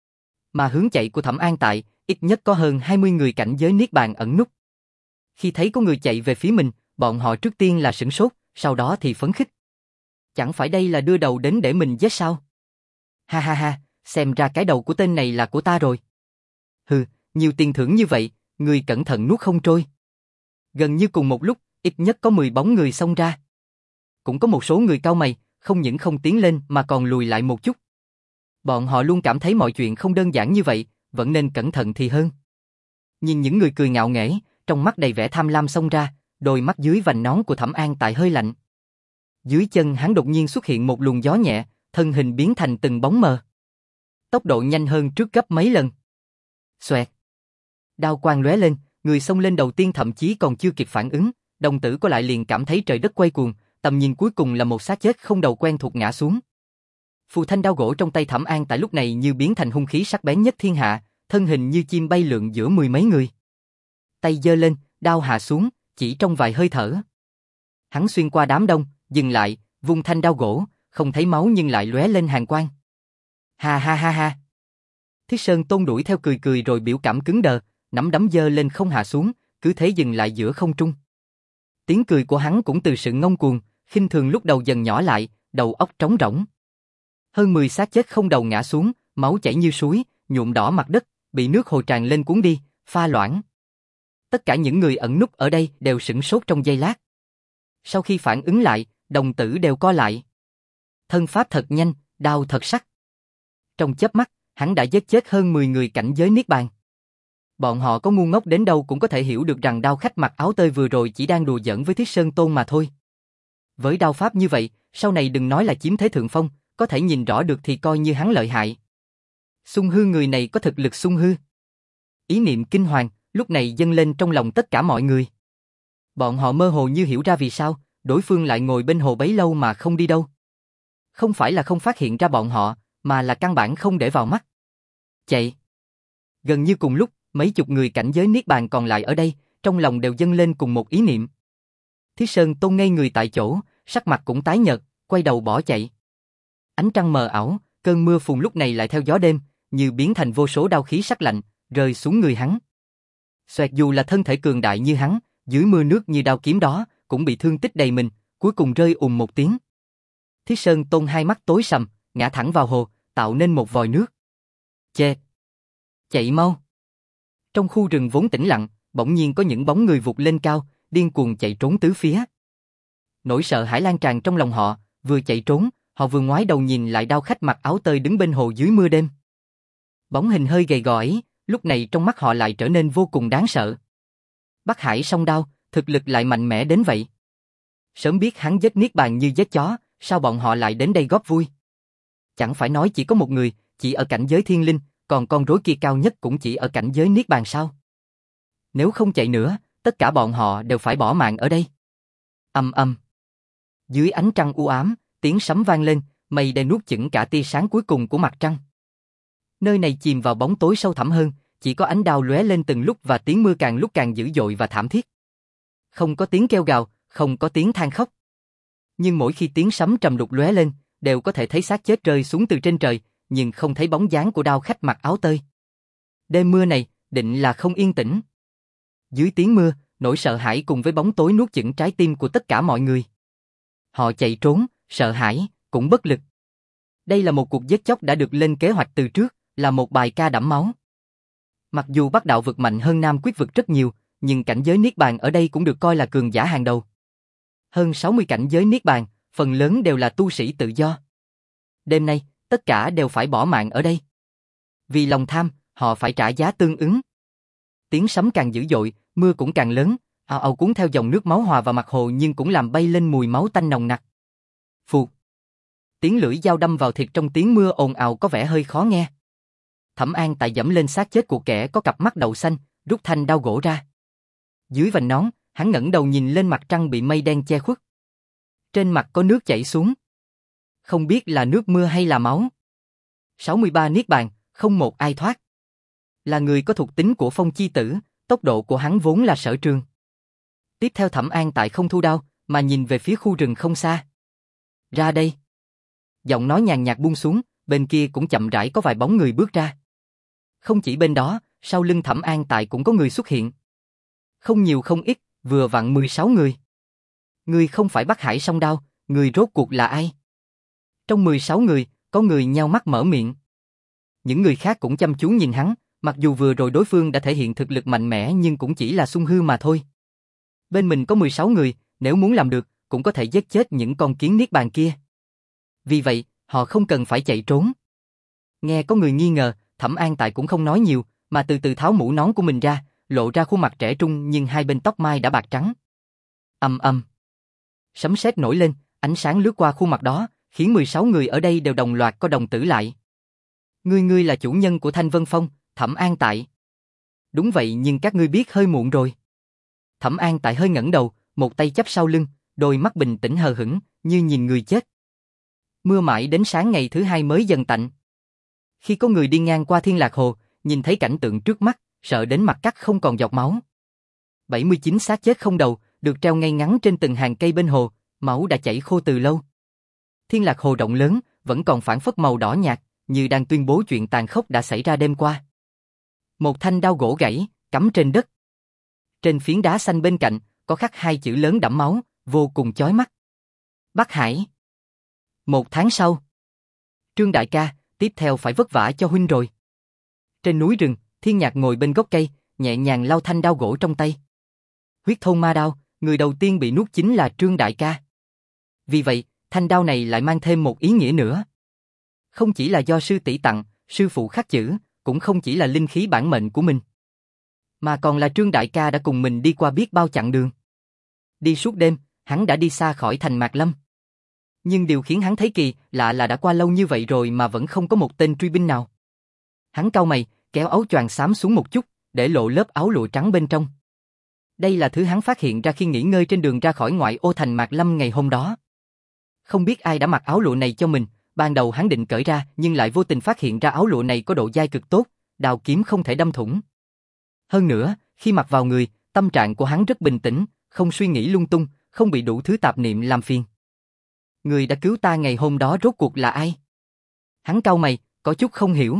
Mà hướng chạy của Thẩm An Tại, ít nhất có hơn hai mươi người cảnh giới niết bàn ẩn núp. Khi thấy có người chạy về phía mình, bọn họ trước tiên là sửng sốt, sau đó thì phấn khích. Chẳng phải đây là đưa đầu đến để mình giết sao? Ha ha ha, xem ra cái đầu của tên này là của ta rồi. Hừ, nhiều tiền thưởng như vậy, người cẩn thận nuốt không trôi. Gần như cùng một lúc, ít nhất có mười bóng người xông ra. Cũng có một số người cau mày, không những không tiến lên mà còn lùi lại một chút. Bọn họ luôn cảm thấy mọi chuyện không đơn giản như vậy, vẫn nên cẩn thận thì hơn. Nhìn những người cười ngạo nghễ, trong mắt đầy vẻ tham lam xông ra, đôi mắt dưới vành nón của Thẩm An Tại hơi lạnh. Dưới chân hắn đột nhiên xuất hiện một luồng gió nhẹ, thân hình biến thành từng bóng mờ. Tốc độ nhanh hơn trước gấp mấy lần. Xoẹt. Đao quang lóe lên, người xông lên đầu tiên thậm chí còn chưa kịp phản ứng, đồng tử có lại liền cảm thấy trời đất quay cuồng, tầm nhìn cuối cùng là một xác chết không đầu quen thuộc ngã xuống. Phù thanh đao gỗ trong tay Thẩm An tại lúc này như biến thành hung khí sắc bén nhất thiên hạ, thân hình như chim bay lượn giữa mười mấy người. Tay giơ lên, đao hạ xuống, chỉ trong vài hơi thở. Hắn xuyên qua đám đông, dừng lại, vung thanh đao gỗ, không thấy máu nhưng lại lóe lên hàn quang. Ha ha ha ha. Thiết Sơn Tôn đuổi theo cười cười rồi biểu cảm cứng đờ, nắm đấm giơ lên không hạ xuống, cứ thế dừng lại giữa không trung. Tiếng cười của hắn cũng từ sự ngông cuồng, khinh thường lúc đầu dần nhỏ lại, đầu óc trống rỗng. Hơn mười xác chết không đầu ngã xuống, máu chảy như suối, nhuộm đỏ mặt đất, bị nước hồ tràn lên cuốn đi, pha loãng. Tất cả những người ẩn núp ở đây đều sửng sốt trong giây lát. Sau khi phản ứng lại, đồng tử đều co lại. Thân pháp thật nhanh, đao thật sắc. Trong chớp mắt, hắn đã giết chết hơn mười người cảnh giới niết bàn. Bọn họ có ngu ngốc đến đâu cũng có thể hiểu được rằng đao khách mặc áo tơi vừa rồi chỉ đang đùa giỡn với Thiết Sơn Tôn mà thôi. Với đao pháp như vậy, sau này đừng nói là chiếm thế thượng phong, có thể nhìn rõ được thì coi như hắn lợi hại. Xung Hư người này có thực lực Xung Hư. Ý niệm kinh hoàng, lúc này dâng lên trong lòng tất cả mọi người. Bọn họ mơ hồ như hiểu ra vì sao, đối phương lại ngồi bên hồ bấy lâu mà không đi đâu. Không phải là không phát hiện ra bọn họ, mà là căn bản không để vào mắt. Chạy. Gần như cùng lúc, mấy chục người cảnh giới niết bàn còn lại ở đây, trong lòng đều dâng lên cùng một ý niệm. Thiết Sơn Tôn ngây người tại chỗ, sắc mặt cũng tái nhợt, quay đầu bỏ chạy. Ánh trăng mờ ảo, cơn mưa phùn lúc này lại theo gió đêm, như biến thành vô số đao khí sắc lạnh, rơi xuống người hắn. Xoẹt dù là thân thể cường đại như hắn, dưới mưa nước như đao kiếm đó, cũng bị thương tích đầy mình, cuối cùng rơi ùm một tiếng. Thiết Sơn Tôn hai mắt tối sầm, ngã thẳng vào hồ, tạo nên một vòi nước. Chê! Chạy mau! Trong khu rừng vốn tĩnh lặng, bỗng nhiên có những bóng người vụt lên cao, điên cuồng chạy trốn tứ phía. Nỗi sợ hãi lan tràn trong lòng họ, vừa chạy trốn, họ vừa ngoái đầu nhìn lại đao khách mặc áo tơi đứng bên hồ dưới mưa đêm. Bóng hình hơi gầy gò ấy, lúc này trong mắt họ lại trở nên vô cùng đáng sợ. Bắc Hải song đao, thực lực lại mạnh mẽ đến vậy. Sớm biết hắn giết niết bàn như giết chó, sao bọn họ lại đến đây góp vui? Chẳng phải nói chỉ có một người, chỉ ở cảnh giới thiên linh, còn con rối kia cao nhất cũng chỉ ở cảnh giới niết bàn sao? Nếu không chạy nữa, tất cả bọn họ đều phải bỏ mạng ở đây. Âm âm. Dưới ánh trăng u ám, tiếng sấm vang lên, mây đen nuốt chửng cả tia sáng cuối cùng của mặt trăng. Nơi này chìm vào bóng tối sâu thẳm hơn, chỉ có ánh đao lóe lên từng lúc và tiếng mưa càng lúc càng dữ dội và thảm thiết. Không có tiếng kêu gào, không có tiếng than khóc. Nhưng mỗi khi tiếng sấm trầm đục lóe lên, đều có thể thấy xác chết rơi xuống từ trên trời, nhưng không thấy bóng dáng của đao khách mặc áo tơi. Đêm mưa này, định là không yên tĩnh. Dưới tiếng mưa, nỗi sợ hãi cùng với bóng tối nuốt chửng trái tim của tất cả mọi người. Họ chạy trốn, sợ hãi, cũng bất lực. Đây là một cuộc giết chóc đã được lên kế hoạch từ trước, là một bài ca đẫm máu. Mặc dù Bắc đạo vực mạnh hơn Nam Quyết vực rất nhiều, nhưng cảnh giới niết bàn ở đây cũng được coi là cường giả hàng đầu. Hơn sáu mươi cảnh giới niết bàn, phần lớn đều là tu sĩ tự do. Đêm nay, tất cả đều phải bỏ mạng ở đây. Vì lòng tham, họ phải trả giá tương ứng. Tiếng sấm càng dữ dội, mưa cũng càng lớn, ào ào cuốn theo dòng nước máu hòa vào mặt hồ nhưng cũng làm bay lên mùi máu tanh nồng nặc. Phụt. Tiếng lưỡi dao đâm vào thịt trong tiếng mưa ồn ào có vẻ hơi khó nghe. Thẩm An tại dẫm lên xác chết của kẻ có cặp mắt đậu xanh, rút thanh đao gỗ ra. Dưới vành nón, hắn ngẩng đầu nhìn lên mặt trăng bị mây đen che khuất. Trên mặt có nước chảy xuống. Không biết là nước mưa hay là máu. sáu mươi ba niết bàn, không một ai thoát. Là người có thuộc tính của Phong Chi Tử, tốc độ của hắn vốn là sở trường. Tiếp theo Thẩm An tại không thu đao, mà nhìn về phía khu rừng không xa. Ra đây. Giọng nói nhàn nhạt buông xuống, bên kia cũng chậm rãi có vài bóng người bước ra. Không chỉ bên đó, sau lưng Thẩm An tại cũng có người xuất hiện. Không nhiều không ít, vừa vặn mười sáu người. Người không phải Bắc Hải song đao, người rốt cuộc là ai? Trong mười sáu người, có người nheo mắt mở miệng. Những người khác cũng chăm chú nhìn hắn, mặc dù vừa rồi đối phương đã thể hiện thực lực mạnh mẽ nhưng cũng chỉ là Xung Hư mà thôi. Bên mình có mười sáu người, nếu muốn làm được, cũng có thể giết chết những con kiến niết bàn kia. Vì vậy, họ không cần phải chạy trốn. Nghe có người nghi ngờ, Thẩm An tại cũng không nói nhiều, mà từ từ tháo mũ nón của mình ra, lộ ra khuôn mặt trẻ trung nhưng hai bên tóc mai đã bạc trắng. Ầm ầm. Sấm sét nổi lên, ánh sáng lướt qua khuôn mặt đó, khiến mười sáu người ở đây đều đồng loạt có đồng tử lại. Ngươi ngươi là chủ nhân của Thanh Vân Phong, Thẩm An tại. Đúng vậy nhưng các ngươi biết hơi muộn rồi. Thẩm An tại hơi ngẩng đầu, một tay chắp sau lưng, đôi mắt bình tĩnh hờ hững, như nhìn người chết. Mưa mãi đến sáng ngày thứ hai mới dần tạnh. Khi có người đi ngang qua Thiên Lạc Hồ, nhìn thấy cảnh tượng trước mắt, sợ đến mặt cắt không còn giọt máu. bảy mươi chín xác chết không đầu, được treo ngay ngắn trên từng hàng cây bên hồ, máu đã chảy khô từ lâu. Thiên Lạc Hồ rộng lớn, vẫn còn phản phất màu đỏ nhạt, như đang tuyên bố chuyện tàn khốc đã xảy ra đêm qua. Một thanh đao gỗ gãy, cắm trên đất. Trên phiến đá xanh bên cạnh, có khắc hai chữ lớn đẫm máu, vô cùng chói mắt. Bắc Hải. Một tháng sau. Trương đại ca, tiếp theo phải vất vả cho huynh rồi. Trên núi rừng, Thiên Nhạc ngồi bên gốc cây, nhẹ nhàng lau thanh đao gỗ trong tay. Huyết thôn ma đao, người đầu tiên bị nuốt chính là Trương đại ca. Vì vậy, thanh đao này lại mang thêm một ý nghĩa nữa. Không chỉ là do sư tỷ tặng, sư phụ khắc chữ, cũng không chỉ là linh khí bản mệnh của mình, mà còn là Trương đại ca đã cùng mình đi qua biết bao chặng đường. Đi suốt đêm, hắn đã đi xa khỏi thành Mạc Lâm. Nhưng điều khiến hắn thấy kỳ lạ là đã qua lâu như vậy rồi mà vẫn không có một tên truy binh nào. Hắn cau mày, kéo áo choàng xám xuống một chút, để lộ lớp áo lụa trắng bên trong. Đây là thứ hắn phát hiện ra khi nghỉ ngơi trên đường ra khỏi ngoại ô thành Mạc Lâm ngày hôm đó. Không biết ai đã mặc áo lụa này cho mình, ban đầu hắn định cởi ra nhưng lại vô tình phát hiện ra áo lụa này có độ dai cực tốt, đào kiếm không thể đâm thủng. Hơn nữa, khi mặc vào người, tâm trạng của hắn rất bình tĩnh, không suy nghĩ lung tung, không bị đủ thứ tạp niệm làm phiền. Người đã cứu ta ngày hôm đó rốt cuộc là ai? Hắn cau mày, có chút không hiểu.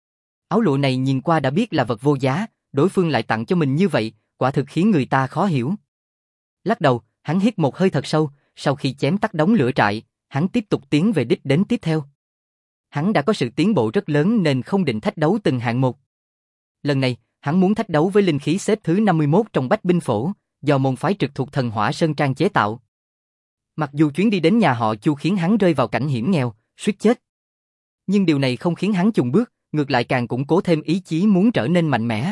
Áo lụa này nhìn qua đã biết là vật vô giá, đối phương lại tặng cho mình như vậy, quả thực khiến người ta khó hiểu. Lắc đầu, hắn hít một hơi thật sâu, sau khi chém tắt đống lửa trại, hắn tiếp tục tiến về đích đến tiếp theo. Hắn đã có sự tiến bộ rất lớn nên không định thách đấu từng hạng một. Lần này, hắn muốn thách đấu với linh khí xếp thứ năm mươi mốt trong Bách Binh Phổ, do môn phái trực thuộc Thần Hỏa Sơn Trang chế tạo. Mặc dù chuyến đi đến nhà họ Chu khiến hắn rơi vào cảnh hiểm nghèo, suýt chết. Nhưng điều này không khiến hắn chùn bước, ngược lại càng củng cố thêm ý chí muốn trở nên mạnh mẽ.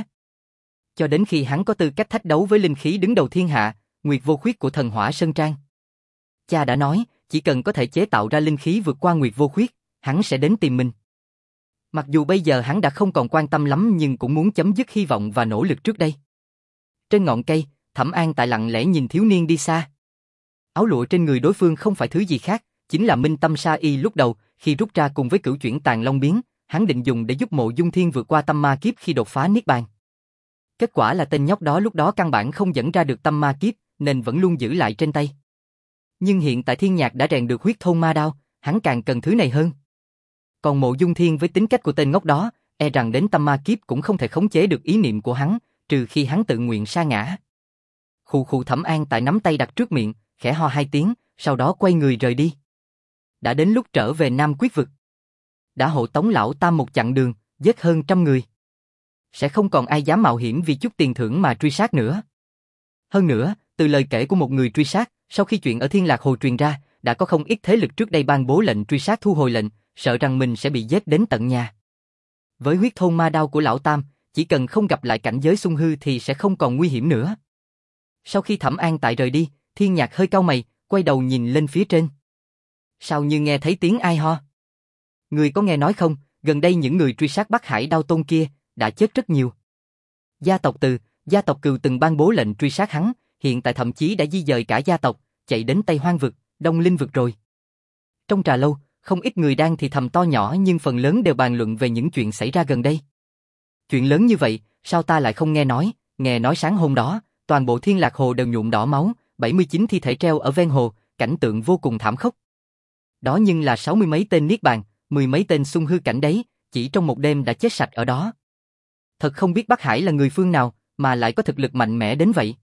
Cho đến khi hắn có tư cách thách đấu với linh khí đứng đầu thiên hạ, Nguyệt Vô Khuyết của Thần Hỏa Sơn Trang. Cha đã nói, chỉ cần có thể chế tạo ra linh khí vượt qua Nguyệt Vô Khuyết, hắn sẽ đến tìm mình. Mặc dù bây giờ hắn đã không còn quan tâm lắm nhưng cũng muốn chấm dứt hy vọng và nỗ lực trước đây. Trên ngọn cây, Thẩm An tại lặng lẽ nhìn thiếu niên đi xa. Áo lụa trên người đối phương không phải thứ gì khác, chính là Minh Tâm Sa Y lúc đầu, khi rút ra cùng với cửu chuyển Tàn Long biến, hắn định dùng để giúp Mộ Dung Thiên vượt qua tâm ma kiếp khi đột phá niết bàn. Kết quả là tên nhóc đó lúc đó căn bản không dẫn ra được tâm ma kiếp, nên vẫn luôn giữ lại trên tay. Nhưng hiện tại Thiên Nhạc đã rèn được huyết thôn ma đao, hắn càng cần thứ này hơn. Còn Mộ Dung Thiên với tính cách của tên ngốc đó, e rằng đến tâm ma kiếp cũng không thể khống chế được ý niệm của hắn, trừ khi hắn tự nguyện sa ngã. Khụ khụ Thẩm An tại nắm tay đặt trước miệng, khẽ ho hai tiếng, sau đó quay người rời đi. Đã đến lúc trở về Nam Quyết Vực. Đã hộ tống lão tam một chặng đường, giết hơn trăm người. Sẽ không còn ai dám mạo hiểm vì chút tiền thưởng mà truy sát nữa. Hơn nữa, từ lời kể của một người truy sát, sau khi chuyện ở Thiên Lạc Hồ truyền ra, đã có không ít thế lực trước đây ban bố lệnh truy sát thu hồi lệnh, sợ rằng mình sẽ bị giết đến tận nhà. Với huyết thôn ma đao của lão tam, chỉ cần không gặp lại cảnh giới xung hư thì sẽ không còn nguy hiểm nữa. Sau khi Thẩm An tại rời đi, Thiên Nhạc hơi cau mày, quay đầu nhìn lên phía trên. Sao như nghe thấy tiếng ai ho? Người có nghe nói không, gần đây những người truy sát Bắc Hải Đao Tôn kia đã chết rất nhiều. Gia tộc Từ, gia tộc Cừu từng ban bố lệnh truy sát hắn, hiện tại thậm chí đã di dời cả gia tộc, chạy đến Tây Hoang Vực, Đông Linh Vực rồi. Trong trà lâu, không ít người đang thì thầm to nhỏ nhưng phần lớn đều bàn luận về những chuyện xảy ra gần đây. Chuyện lớn như vậy, sao ta lại không nghe nói? Nghe nói sáng hôm đó, toàn bộ Thiên Lạc Hồ đều nhuộm đỏ máu, bảy mươi chín thi thể treo ở ven hồ, cảnh tượng vô cùng thảm khốc. Đó nhưng là sáu mươi mấy tên niết bàn, mười mấy tên xung hư cảnh đấy, chỉ trong một đêm đã chết sạch ở đó. Thật không biết Bắc Hải là người phương nào, mà lại có thực lực mạnh mẽ đến vậy.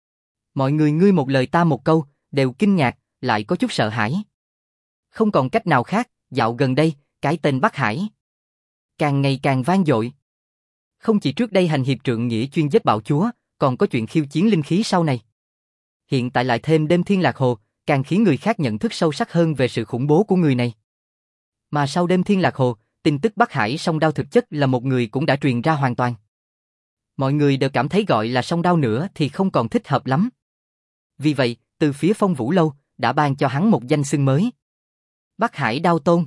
Mọi người ngươi một lời ta một câu, đều kinh ngạc, lại có chút sợ hãi. Không còn cách nào khác, dạo gần đây, cái tên Bắc Hải càng ngày càng vang dội. Không chỉ trước đây hành hiệp trượng nghĩa chuyên giết bạo chúa, còn có chuyện khiêu chiến linh khí sau này. Hiện tại lại thêm đêm Thiên Lạc Hồ, càng khiến người khác nhận thức sâu sắc hơn về sự khủng bố của người này. Mà sau đêm Thiên Lạc Hồ, tin tức Bắc Hải song đao thực chất là một người cũng đã truyền ra hoàn toàn. Mọi người đều cảm thấy gọi là song đao nữa thì không còn thích hợp lắm. Vì vậy, từ phía Phong Vũ Lâu, đã ban cho hắn một danh xưng mới. Bắc Hải Đao Tôn.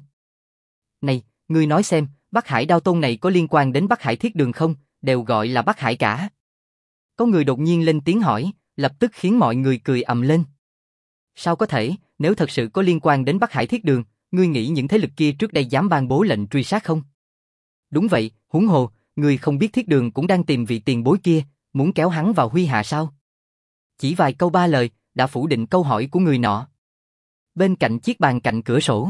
Này, ngươi nói xem, Bắc Hải Đao Tôn này có liên quan đến Bắc Hải Thiết Đường không? Đều gọi là Bắc Hải cả. Có người đột nhiên lên tiếng hỏi, lập tức khiến mọi người cười ầm lên. Sao có thể, nếu thật sự có liên quan đến Bắc Hải Thiết Đường, ngươi nghĩ những thế lực kia trước đây dám ban bố lệnh truy sát không? Đúng vậy, huống hồ, ngươi không biết Thiết Đường cũng đang tìm vị tiền bối kia, muốn kéo hắn vào huy hạ sao? Chỉ vài câu ba lời, đã phủ định câu hỏi của người nọ. Bên cạnh chiếc bàn cạnh cửa sổ,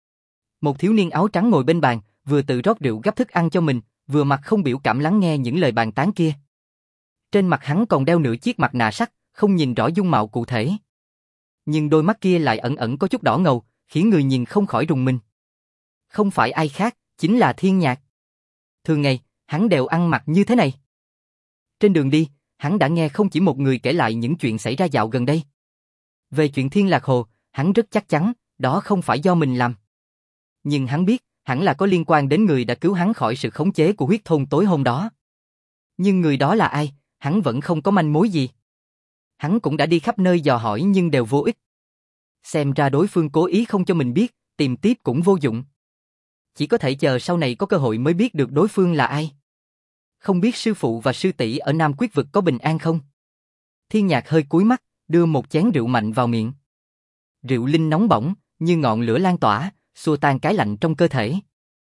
một thiếu niên áo trắng ngồi bên bàn, vừa tự rót rượu gắp thức ăn cho mình, vừa mặt không biểu cảm lắng nghe những lời bàn tán kia. Trên mặt hắn còn đeo nửa chiếc mặt nạ sắt, không nhìn rõ dung mạo cụ thể. Nhưng đôi mắt kia lại ẩn ẩn có chút đỏ ngầu, khiến người nhìn không khỏi rùng mình. Không phải ai khác, chính là Thiên Nhạc. Thường ngày, hắn đều ăn mặc như thế này. Trên đường đi, hắn đã nghe không chỉ một người kể lại những chuyện xảy ra dạo gần đây. Về chuyện Thiên Lạc Hồ, hắn rất chắc chắn, đó không phải do mình làm. Nhưng hắn biết, hẳn là có liên quan đến người đã cứu hắn khỏi sự khống chế của huyết thôn tối hôm đó. Nhưng người đó là ai, hắn vẫn không có manh mối gì. Hắn cũng đã đi khắp nơi dò hỏi nhưng đều vô ích. Xem ra đối phương cố ý không cho mình biết, tìm tiếp cũng vô dụng. Chỉ có thể chờ sau này có cơ hội mới biết được đối phương là ai. Không biết sư phụ và sư tỷ ở Nam Quyết Vực có bình an không? Thiên Nhạc hơi cúi mắt, đưa một chén rượu mạnh vào miệng. Rượu linh nóng bỏng, như ngọn lửa lan tỏa, xua tan cái lạnh trong cơ thể.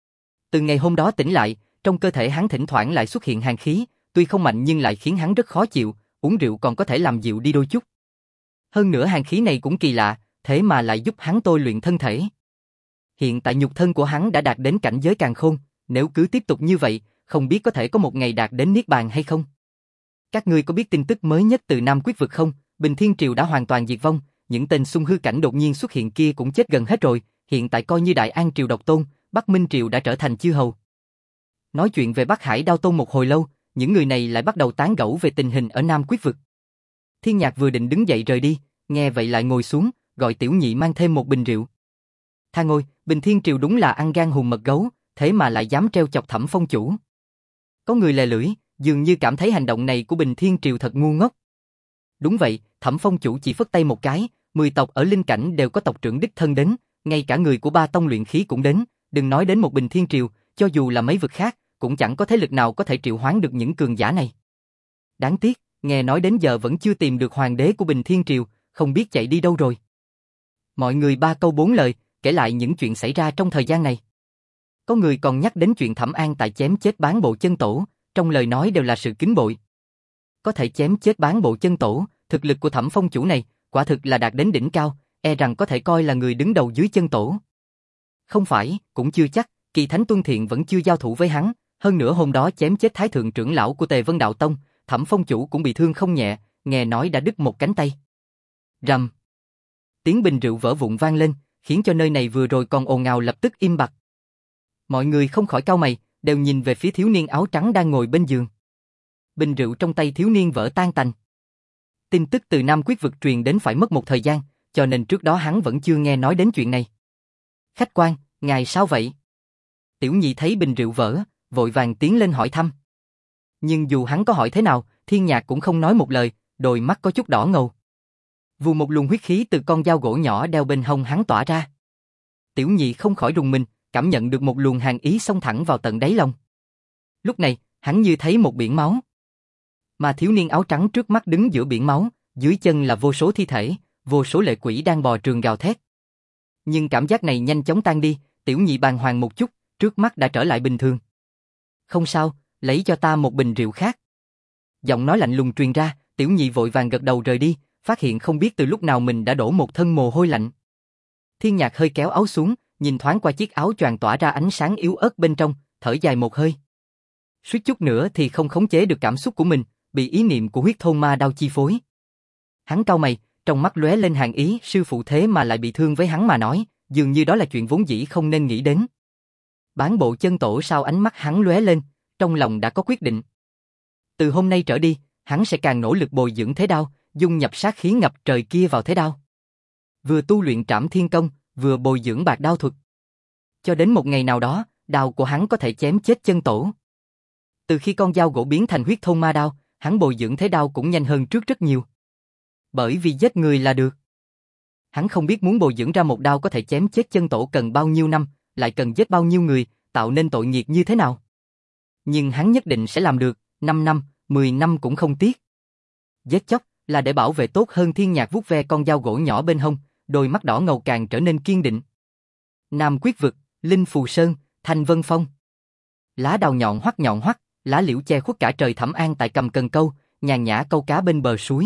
Từ ngày hôm đó tỉnh lại, trong cơ thể hắn thỉnh thoảng lại xuất hiện hàn khí, tuy không mạnh nhưng lại khiến hắn rất khó chịu, uống rượu còn có thể làm dịu đi đôi chút. Hơn nữa hàn khí này cũng kỳ lạ, thế mà lại giúp hắn tôi luyện thân thể. Hiện tại nhục thân của hắn đã đạt đến cảnh giới càn khôn, nếu cứ tiếp tục như vậy, không biết có thể có một ngày đạt đến niết bàn hay không. Các ngươi có biết tin tức mới nhất từ Nam Quyết Vực không? Bình Thiên Triều đã hoàn toàn diệt vong, những tên xung hư cảnh đột nhiên xuất hiện kia cũng chết gần hết rồi, hiện tại coi như Đại An Triều độc tôn, Bắc Minh Triều đã trở thành chư hầu. Nói chuyện về Bắc Hải Đao Tôn một hồi lâu, những người này lại bắt đầu tán gẫu về tình hình ở Nam Quyết Vực. Thiên Nhạc vừa định đứng dậy rời đi, nghe vậy lại ngồi xuống, gọi Tiểu Nhị mang thêm một bình rượu. Tha ngôi, Bình Thiên Triều đúng là ăn gan hùm mật gấu, thế mà lại dám treo chọc Thẩm Phong chủ. Có người lè lưỡi, dường như cảm thấy hành động này của Bình Thiên Triều thật ngu ngốc. Đúng vậy, Thẩm Phong chủ chỉ phất tay một cái, mười tộc ở linh cảnh đều có tộc trưởng đích thân đến, ngay cả người của ba tông luyện khí cũng đến, đừng nói đến một Bình Thiên Triều, cho dù là mấy vực khác, cũng chẳng có thế lực nào có thể triệu hoán được những cường giả này. Đáng tiếc, nghe nói đến giờ vẫn chưa tìm được hoàng đế của Bình Thiên Triều, không biết chạy đi đâu rồi. Mọi người ba câu bốn lời, kể lại những chuyện xảy ra trong thời gian này. Có người còn nhắc đến chuyện Thẩm An tại chém chết Bán Bộ Chân Tổ, trong lời nói đều là sự kính bội. Có thể chém chết Bán Bộ Chân Tổ, thực lực của Thẩm Phong chủ này, quả thực là đạt đến đỉnh cao, e rằng có thể coi là người đứng đầu dưới Chân Tổ. Không phải, cũng chưa chắc, Kỳ Thánh Tuân Thiện vẫn chưa giao thủ với hắn, hơn nữa hôm đó chém chết Thái Thượng trưởng lão của Tề Vân Đạo Tông, Thẩm Phong chủ cũng bị thương không nhẹ, nghe nói đã đứt một cánh tay. Rầm. Tiếng bình rượu vỡ vụn vang lên, khiến cho nơi này vừa rồi còn ồn ào lập tức im bặt. Mọi người không khỏi cau mày, đều nhìn về phía thiếu niên áo trắng đang ngồi bên giường. Bình rượu trong tay thiếu niên vỡ tan tành. Tin tức từ Nam Quyết Vực truyền đến phải mất một thời gian, cho nên trước đó hắn vẫn chưa nghe nói đến chuyện này. Khách quan, ngài sao vậy? Tiểu Nhị thấy bình rượu vỡ, vội vàng tiến lên hỏi thăm. Nhưng dù hắn có hỏi thế nào, Thiên Nhạc cũng không nói một lời, đôi mắt có chút đỏ ngầu. Vù một luồng huyết khí từ con dao gỗ nhỏ đeo bên hông hắn tỏa ra. Tiểu Nhị không khỏi rùng mình, cảm nhận được một luồng hàn ý xông thẳng vào tận đáy lòng. Lúc này, hắn như thấy một biển máu. Mà thiếu niên áo trắng trước mắt đứng giữa biển máu, dưới chân là vô số thi thể, vô số lệ quỷ đang bò trường gào thét. Nhưng cảm giác này nhanh chóng tan đi, Tiểu Nhị bàng hoàng một chút, trước mắt đã trở lại bình thường. Không sao, lấy cho ta một bình rượu khác. Giọng nói lạnh lùng truyền ra, Tiểu Nhị vội vàng gật đầu rời đi, phát hiện không biết từ lúc nào mình đã đổ một thân mồ hôi lạnh. Thiên Nhạc hơi kéo áo xuống, nhìn thoáng qua chiếc áo choàng tỏa ra ánh sáng yếu ớt bên trong, thở dài một hơi. Suýt chút nữa thì không khống chế được cảm xúc của mình, bị ý niệm của huyết thôn ma đao chi phối. Hắn cau mày, trong mắt lóe lên hàn ý, sư phụ thế mà lại bị thương với hắn mà nói, dường như đó là chuyện vốn dĩ không nên nghĩ đến. Bán Bộ Chân Tổ sau ánh mắt hắn lóe lên, trong lòng đã có quyết định. Từ hôm nay trở đi, hắn sẽ càng nỗ lực bồi dưỡng thế đao, dung nhập sát khí ngập trời kia vào thế đao. Vừa tu luyện Trảm Thiên Công, vừa bồi dưỡng bạc đao thuật. Cho đến một ngày nào đó, đao của hắn có thể chém chết Chân Tổ. Từ khi con dao gỗ biến thành huyết thôn ma đao, hắn bồi dưỡng thế đao cũng nhanh hơn trước rất nhiều. Bởi vì giết người là được. Hắn không biết muốn bồi dưỡng ra một đao có thể chém chết Chân Tổ cần bao nhiêu năm, lại cần giết bao nhiêu người, tạo nên tội nghiệp như thế nào. Nhưng hắn nhất định sẽ làm được, năm năm, mười năm cũng không tiếc. Giết chóc, là để bảo vệ tốt hơn. Thiên Nhạc vuốt ve con dao gỗ nhỏ bên hông, đôi mắt đỏ ngầu càng trở nên kiên định. Nam Quyết Vực, Linh Phù Sơn, Thanh Vân Phong. Lá đào nhọn hoắt nhọn hoắt, lá liễu che khuất cả trời. Thẩm An Tại cầm cần câu, nhàn nhã câu cá bên bờ suối.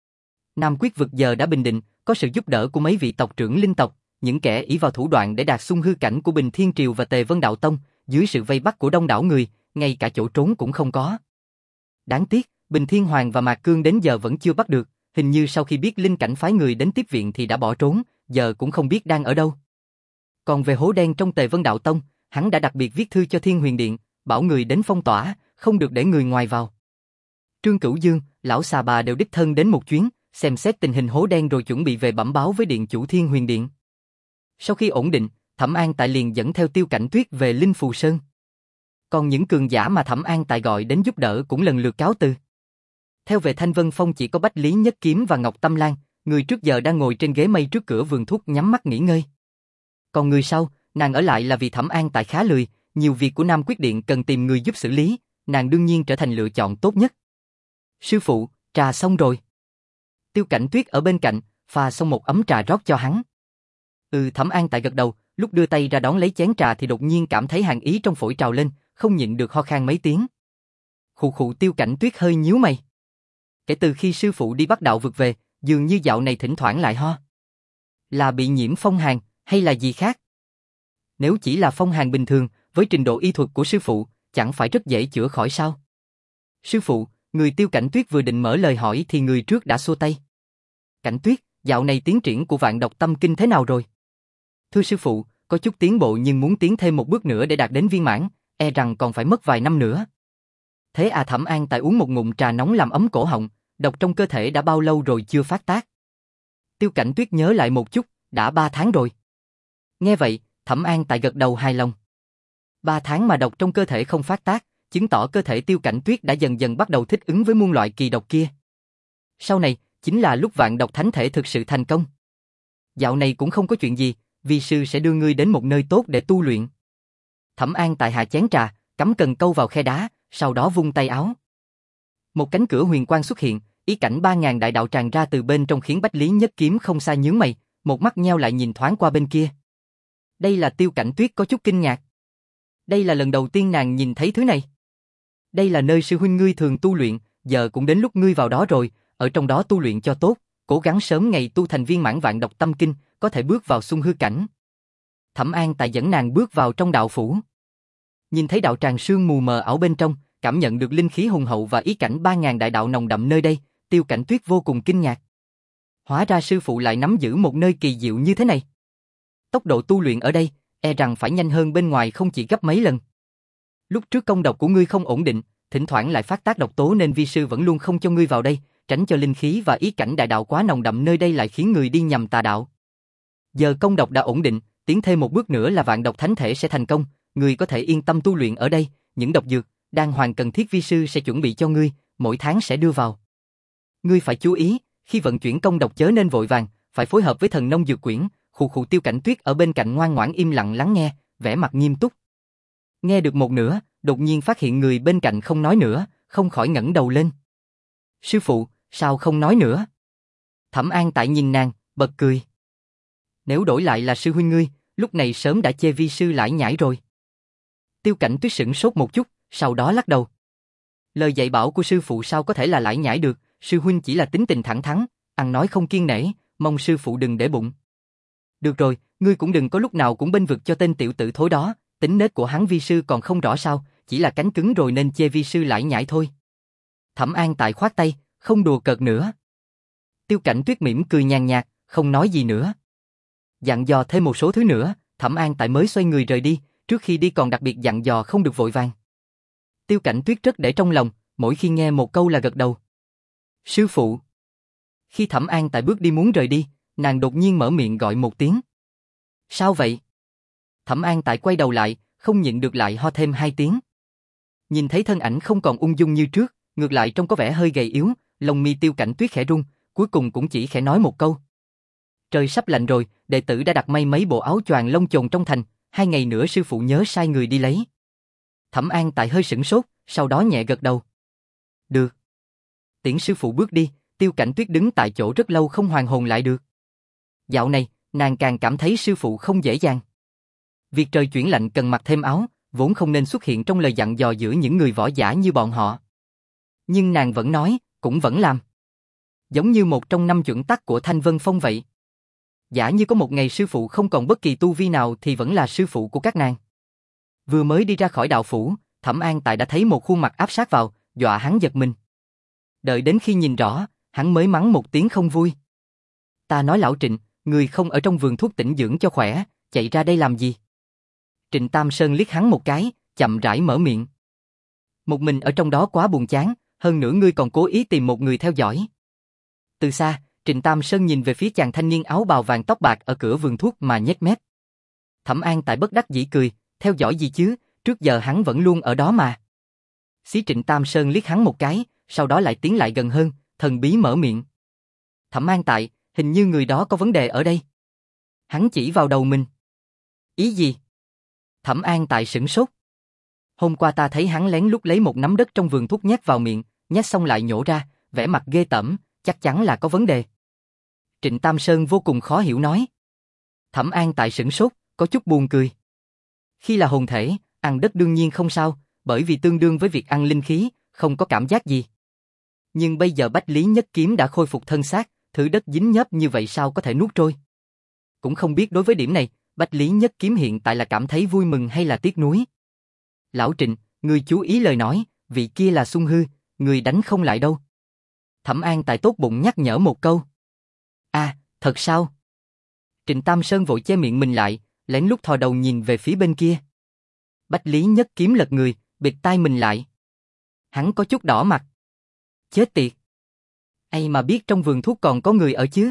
Nam Quyết Vực giờ đã bình định, có sự giúp đỡ của mấy vị tộc trưởng linh tộc, những kẻ ỷ vào thủ đoạn để đạt xung hư cảnh của Bình Thiên Triều và Tề Vân Đạo Tông, dưới sự vây bắt của đông đảo người, ngay cả chỗ trốn cũng không có. Đáng tiếc, Bình Thiên Hoàng và Mạc Cương đến giờ vẫn chưa bắt được, hình như sau khi biết linh cảnh phái người đến tiếp viện thì đã bỏ trốn, giờ cũng không biết đang ở đâu. Còn về hố đen trong Tề Vân Đạo Tông, hắn đã đặc biệt viết thư cho Thiên Huyền Điện, bảo người đến phong tỏa, không được để người ngoài vào. Trương Cửu Dương, lão xà bà đều đích thân đến một chuyến, xem xét tình hình hố đen rồi chuẩn bị về bẩm báo với điện chủ Thiên Huyền Điện. Sau khi ổn định, Thẩm An Tại liền dẫn theo Tiêu Cảnh Tuyết về Linh Phù Sơn. Còn những cường giả mà Thẩm An Tại gọi đến giúp đỡ cũng lần lượt cáo từ. Theo về Thanh Vân Phong chỉ có Bách Lý Nhất Kiếm và Ngọc Tâm Lan, người trước giờ đang ngồi trên ghế mây trước cửa vườn thuốc nhắm mắt nghỉ ngơi. Còn người sau, nàng ở lại là vì Thẩm An Tại khá lười, nhiều việc của Nam Quyết Điện cần tìm người giúp xử lý, nàng đương nhiên trở thành lựa chọn tốt nhất. Sư phụ, trà xong rồi. Tiêu Cảnh Tuyết ở bên cạnh, pha xong một ấm trà rót cho hắn. Ừ, Thẩm An Tại gật đầu, lúc đưa tay ra đón lấy chén trà thì đột nhiên cảm thấy hàn ý trong phổi trào lên, không nhịn được ho khan mấy tiếng. Khụ khụ. Tiêu Cảnh Tuyết hơi nhíu mày. Kể từ khi sư phụ đi Bắc Đạo Vực về, dường như dạo này thỉnh thoảng lại ho. Là bị nhiễm phong hàn, hay là gì khác? Nếu chỉ là phong hàn bình thường, với trình độ y thuật của sư phụ, chẳng phải rất dễ chữa khỏi sao? Sư phụ, người Tiêu Cảnh Tuyết vừa định mở lời hỏi thì người trước đã xua tay. Cảnh Tuyết, dạo này tiến triển của vạn độc tâm kinh thế nào rồi? Thưa sư phụ, có chút tiến bộ nhưng muốn tiến thêm một bước nữa để đạt đến viên mãn, e rằng còn phải mất vài năm nữa. Thế à? Thẩm An Tại uống một ngụm trà nóng làm ấm cổ họng, độc trong cơ thể đã bao lâu rồi chưa phát tác? Tiêu Cảnh Tuyết nhớ lại một chút, đã ba tháng rồi. Nghe vậy, Thẩm An Tại gật đầu hài lòng. Ba tháng mà độc trong cơ thể không phát tác, chứng tỏ cơ thể Tiêu Cảnh Tuyết đã dần dần bắt đầu thích ứng với muôn loại kỳ độc kia. Sau này, chính là lúc vạn độc thánh thể thực sự thành công. Dạo này cũng không có chuyện gì, vi sư sẽ đưa ngươi đến một nơi tốt để tu luyện. Thẩm An Tại hạ chén trà, cắm cần câu vào khe đá, sau đó vung tay áo. Một cánh cửa huyền quang xuất hiện, ý cảnh ba ngàn đại đạo tràn ra từ bên trong khiến Bách Lý Nhất Kiếm không xa nhướng mày, một mắt nheo lại nhìn thoáng qua bên kia. Đây là Tiêu Cảnh Tuyết có chút kinh ngạc. Đây là lần đầu tiên nàng nhìn thấy thứ này. Đây là nơi sư huynh ngươi thường tu luyện, giờ cũng đến lúc ngươi vào đó rồi, ở trong đó tu luyện cho tốt, cố gắng sớm ngày tu thành viên mãn vạn độc tâm kinh, có thể bước vào xung hư cảnh. Thẩm An Tại dẫn nàng bước vào trong đạo phủ. Nhìn thấy đạo tràng sương mù mờ ảo bên trong, cảm nhận được linh khí hùng hậu và ý cảnh ba ngàn đại đạo nồng đậm nơi đây, Tiêu Cảnh Tuyết vô cùng kinh ngạc. Hóa ra sư phụ lại nắm giữ một nơi kỳ diệu như thế này. Tốc độ tu luyện ở đây, e rằng phải nhanh hơn bên ngoài không chỉ gấp mấy lần. Lúc trước công độc của ngươi không ổn định, thỉnh thoảng lại phát tác độc tố nên vi sư vẫn luôn không cho ngươi vào đây, tránh cho linh khí và ý cảnh đại đạo quá nồng đậm nơi đây lại khiến người đi nhầm tà đạo. Giờ công độc đã ổn định, tiến thêm một bước nữa là vạn độc thánh thể sẽ thành công, ngươi có thể yên tâm tu luyện ở đây, những độc dược, đan hoàng cần thiết vi sư sẽ chuẩn bị cho ngươi, mỗi tháng sẽ đưa vào. Ngươi phải chú ý, khi vận chuyển công độc chớ nên vội vàng, phải phối hợp với thần nông dược quyển. Khụ khụ. Tiêu Cảnh Tuyết ở bên cạnh ngoan ngoãn im lặng lắng nghe, vẻ mặt nghiêm túc. Nghe được một nửa, đột nhiên phát hiện người bên cạnh không nói nữa, không khỏi ngẩng đầu lên. Sư phụ, sao không nói nữa? Thẩm An Tại nhìn nàng, bật cười. Nếu đổi lại là sư huynh ngươi, lúc này sớm đã chê vi sư lải nhải rồi. Tiêu Cảnh Tuyết sững sốt một chút, sau đó lắc đầu. Lời dạy bảo của sư phụ sao có thể là lải nhải được, sư huynh chỉ là tính tình thẳng thắn, ăn nói không kiêng nể, mong sư phụ đừng để bụng. Được rồi, ngươi cũng đừng có lúc nào cũng bênh vực cho tên tiểu tử thối đó, tính nết của hắn vi sư còn không rõ sao, chỉ là cánh cứng rồi nên chê vi sư lải nhải thôi. Thẩm An Tại khoát tay, không đùa cợt nữa. Tiêu Cảnh Tuyết mỉm cười nhàn nhạt, không nói gì nữa. Dặn dò thêm một số thứ nữa, Thẩm An Tại mới xoay người rời đi, trước khi đi còn đặc biệt dặn dò không được vội vàng. Tiêu Cảnh Tuyết rất để trong lòng, mỗi khi nghe một câu là gật đầu. Sư phụ. Khi Thẩm An Tại bước đi muốn rời đi, nàng đột nhiên mở miệng gọi một tiếng. Sao vậy? Thẩm An Tại quay đầu lại, không nhịn được lại ho thêm hai tiếng. Nhìn thấy thân ảnh không còn ung dung như trước, ngược lại trông có vẻ hơi gầy yếu, lông mi Tiêu Cảnh Tuyết khẽ rung, cuối cùng cũng chỉ khẽ nói một câu. Trời sắp lạnh rồi, đệ tử đã đặt may mấy bộ áo choàng lông chồn trong thành, hai ngày nữa sư phụ nhớ sai người đi lấy. Thẩm An Tại hơi sửng sốt, sau đó nhẹ gật đầu. Được. Tiễn sư phụ bước đi, Tiêu Cảnh Tuyết đứng tại chỗ rất lâu không hoàn hồn lại được. Dạo này, nàng càng cảm thấy sư phụ không dễ dàng. Việc trời chuyển lạnh cần mặc thêm áo, vốn không nên xuất hiện trong lời dặn dò giữa những người võ giả như bọn họ. Nhưng nàng vẫn nói, cũng vẫn làm. Giống như một trong năm chuẩn tắc của Thanh Vân Phong vậy. Giả như có một ngày sư phụ không còn bất kỳ tu vi nào thì vẫn là sư phụ của các nàng. Vừa mới đi ra khỏi đạo phủ, Thẩm An Tại đã thấy một khuôn mặt áp sát vào, dọa hắn giật mình. Đợi đến khi nhìn rõ, hắn mới mắng một tiếng không vui. Ta nói lão Trịnh, người không ở trong vườn thuốc tĩnh dưỡng cho khỏe, chạy ra đây làm gì? Trịnh Tam Sơn liếc hắn một cái, chậm rãi mở miệng. Một mình ở trong đó quá buồn chán, hơn nữa ngươi còn cố ý tìm một người theo dõi. Từ xa, Trịnh Tam Sơn nhìn về phía chàng thanh niên áo bào vàng tóc bạc ở cửa vườn thuốc mà nhếch mép. Thẩm An Tại bất đắc dĩ cười, theo dõi gì chứ, trước giờ hắn vẫn luôn ở đó mà. Xí Trịnh Tam Sơn liếc hắn một cái, sau đó lại tiến lại gần hơn, thần bí mở miệng. Thẩm An Tại, hình như người đó có vấn đề ở đây. Hắn chỉ vào đầu mình. Ý gì? Thẩm An Tại sửng sốt. Hôm qua ta thấy hắn lén lút lấy một nắm đất trong vườn thuốc nhét vào miệng, nhét xong lại nhổ ra, vẻ mặt ghê tởm, chắc chắn là có vấn đề. Trịnh Tam Sơn vô cùng khó hiểu nói. Thẩm An Tại sửng sốt, có chút buồn cười. Khi là hồn thể, ăn đất đương nhiên không sao, bởi vì tương đương với việc ăn linh khí, không có cảm giác gì. Nhưng bây giờ Bách Lý Nhất Kiếm đã khôi phục thân xác, thứ đất dính nhớp như vậy sao có thể nuốt trôi. Cũng không biết đối với điểm này, Bách Lý Nhất Kiếm hiện tại là cảm thấy vui mừng hay là tiếc nuối. Lão Trịnh, ngươi chú ý lời nói, vị kia là Xuân Hư, ngươi đánh không lại đâu. Thẩm An Tại tốt bụng nhắc nhở một câu. À, thật sao? Trịnh Tam Sơn vội che miệng mình lại, lén lút thò đầu nhìn về phía bên kia. Bách Lý Nhất Kiếm lật người, bịt tai mình lại. Hắn có chút đỏ mặt. Chết tiệt. Ai mà biết trong vườn thuốc còn có người ở chứ?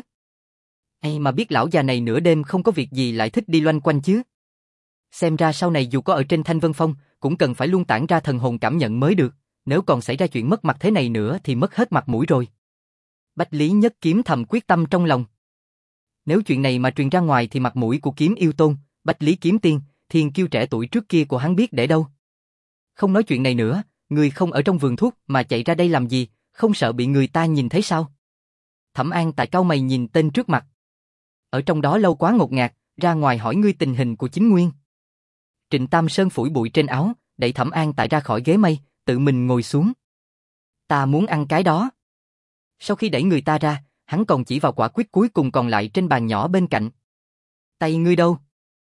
Ai mà biết lão già này nửa đêm không có việc gì lại thích đi loanh quanh chứ? Xem ra sau này dù có ở trên Thanh Vân Phong, cũng cần phải luôn tản ra thần hồn cảm nhận mới được, nếu còn xảy ra chuyện mất mặt thế này nữa thì mất hết mặt mũi rồi. Bách Lý Nhất Kiếm thầm quyết tâm trong lòng. Nếu chuyện này mà truyền ra ngoài thì mặt mũi của Kiếm Yêu Tôn, Bách Lý Kiếm Tiên, thiên kiêu trẻ tuổi trước kia của hắn biết để đâu. Không nói chuyện này nữa, người không ở trong vườn thuốc mà chạy ra đây làm gì, không sợ bị người ta nhìn thấy sao? Thẩm An Tại cau mày nhìn tên trước mặt. Ở trong đó lâu quá ngột ngạt, ra ngoài hỏi ngươi tình hình của chính nguyên. Trịnh Tam Sơn phủi bụi trên áo, đẩy Thẩm An Tại ra khỏi ghế mây, tự mình ngồi xuống. Ta muốn ăn cái đó. Sau khi đẩy người ta ra, hắn còn chỉ vào quả quýt cuối cùng còn lại trên bàn nhỏ bên cạnh. Tay ngươi đâu?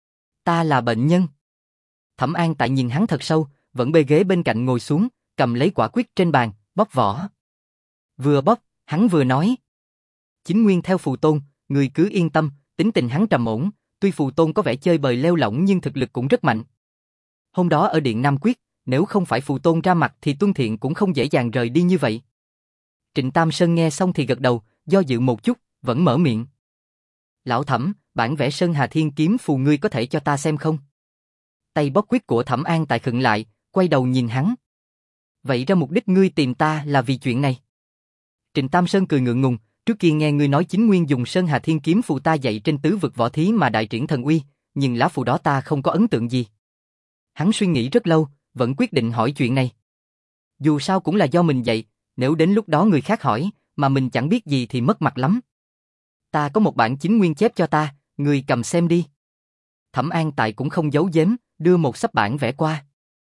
Ta là bệnh nhân. Thẩm An Tại nhìn hắn thật sâu, vẫn bê ghế bên cạnh ngồi xuống, cầm lấy quả quýt trên bàn, bóp vỏ. Vừa bóp, hắn vừa nói. Chính nguyên theo Phù Tôn, người cứ yên tâm, tính tình hắn trầm ổn, tuy Phù Tôn có vẻ chơi bời lêu lỏng nhưng thực lực cũng rất mạnh. Hôm đó ở Điện Nam Quyết, nếu không phải Phù Tôn ra mặt thì Tuân Thiện cũng không dễ dàng rời đi như vậy. Trịnh Tam Sơn nghe xong thì gật đầu, do dự một chút, vẫn mở miệng. Lão Thẩm, bản vẽ Sơn Hà Thiên Kiếm Phù ngươi có thể cho ta xem không? Tay bóp quyết của Thẩm An Tại khựng lại, quay đầu nhìn hắn. Vậy ra mục đích ngươi tìm ta là vì chuyện này? Trịnh Tam Sơn cười ngượng ngùng, trước kia nghe ngươi nói chính nguyên dùng Sơn Hà Thiên Kiếm Phù ta dạy trên tứ vực võ thí mà đại triển thần uy, nhưng lá phù đó ta không có ấn tượng gì. Hắn suy nghĩ rất lâu, vẫn quyết định hỏi chuyện này. Dù sao cũng là do mình dạy, nếu đến lúc đó người khác hỏi, mà mình chẳng biết gì thì mất mặt lắm. Ta có một bản chính nguyên chép cho ta, ngươi cầm xem đi. Thẩm An Tại cũng không giấu giếm, đưa một xấp bản vẽ qua.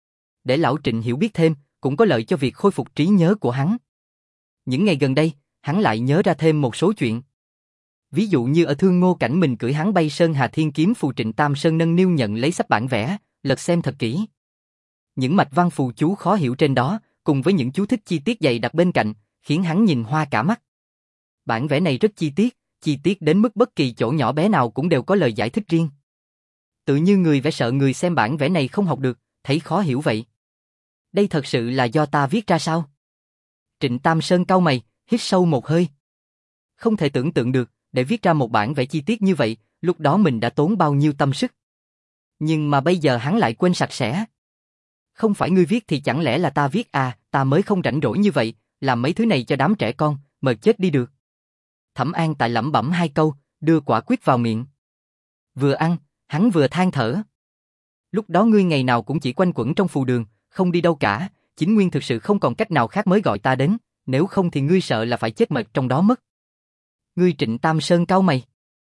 Để lão Trịnh hiểu biết thêm, cũng có lợi cho việc khôi phục trí nhớ của hắn. Những ngày gần đây, hắn lại nhớ ra thêm một số chuyện. Ví dụ như ở Thương Ngô Cảnh mình cưỡi hắn bay Sơn Hà Thiên Kiếm Phù, Trịnh Tam Sơn nâng niu nhận lấy xấp bản vẽ, lật xem thật kỹ. Những mạch văn phù chú khó hiểu trên đó, cùng với những chú thích chi tiết dày đặc bên cạnh, khiến hắn nhìn hoa cả mắt. Bản vẽ này rất chi tiết, chi tiết đến mức bất kỳ chỗ nhỏ bé nào cũng đều có lời giải thích riêng. Tự như người vẽ sợ người xem bản vẽ này không học được, thấy khó hiểu vậy. Đây thật sự là do ta viết ra sao? Trịnh Tam Sơn cau mày, hít sâu một hơi. Không thể tưởng tượng được, để viết ra một bản vẽ chi tiết như vậy, lúc đó mình đã tốn bao nhiêu tâm sức. Nhưng mà bây giờ hắn lại quên sạch sẽ. Không phải ngươi viết thì chẳng lẽ là ta viết à, ta mới không rảnh rỗi như vậy, làm mấy thứ này cho đám trẻ con, mệt chết đi được. Thẩm An Tại lẩm bẩm hai câu, đưa quả quýt vào miệng. Vừa ăn, hắn vừa than thở. Lúc đó ngươi ngày nào cũng chỉ quanh quẩn trong phù đường, không đi đâu cả, chính nguyên thực sự không còn cách nào khác mới gọi ta đến, nếu không thì ngươi sợ là phải chết mệt trong đó mất. Ngươi Trịnh Tam Sơn cau mày.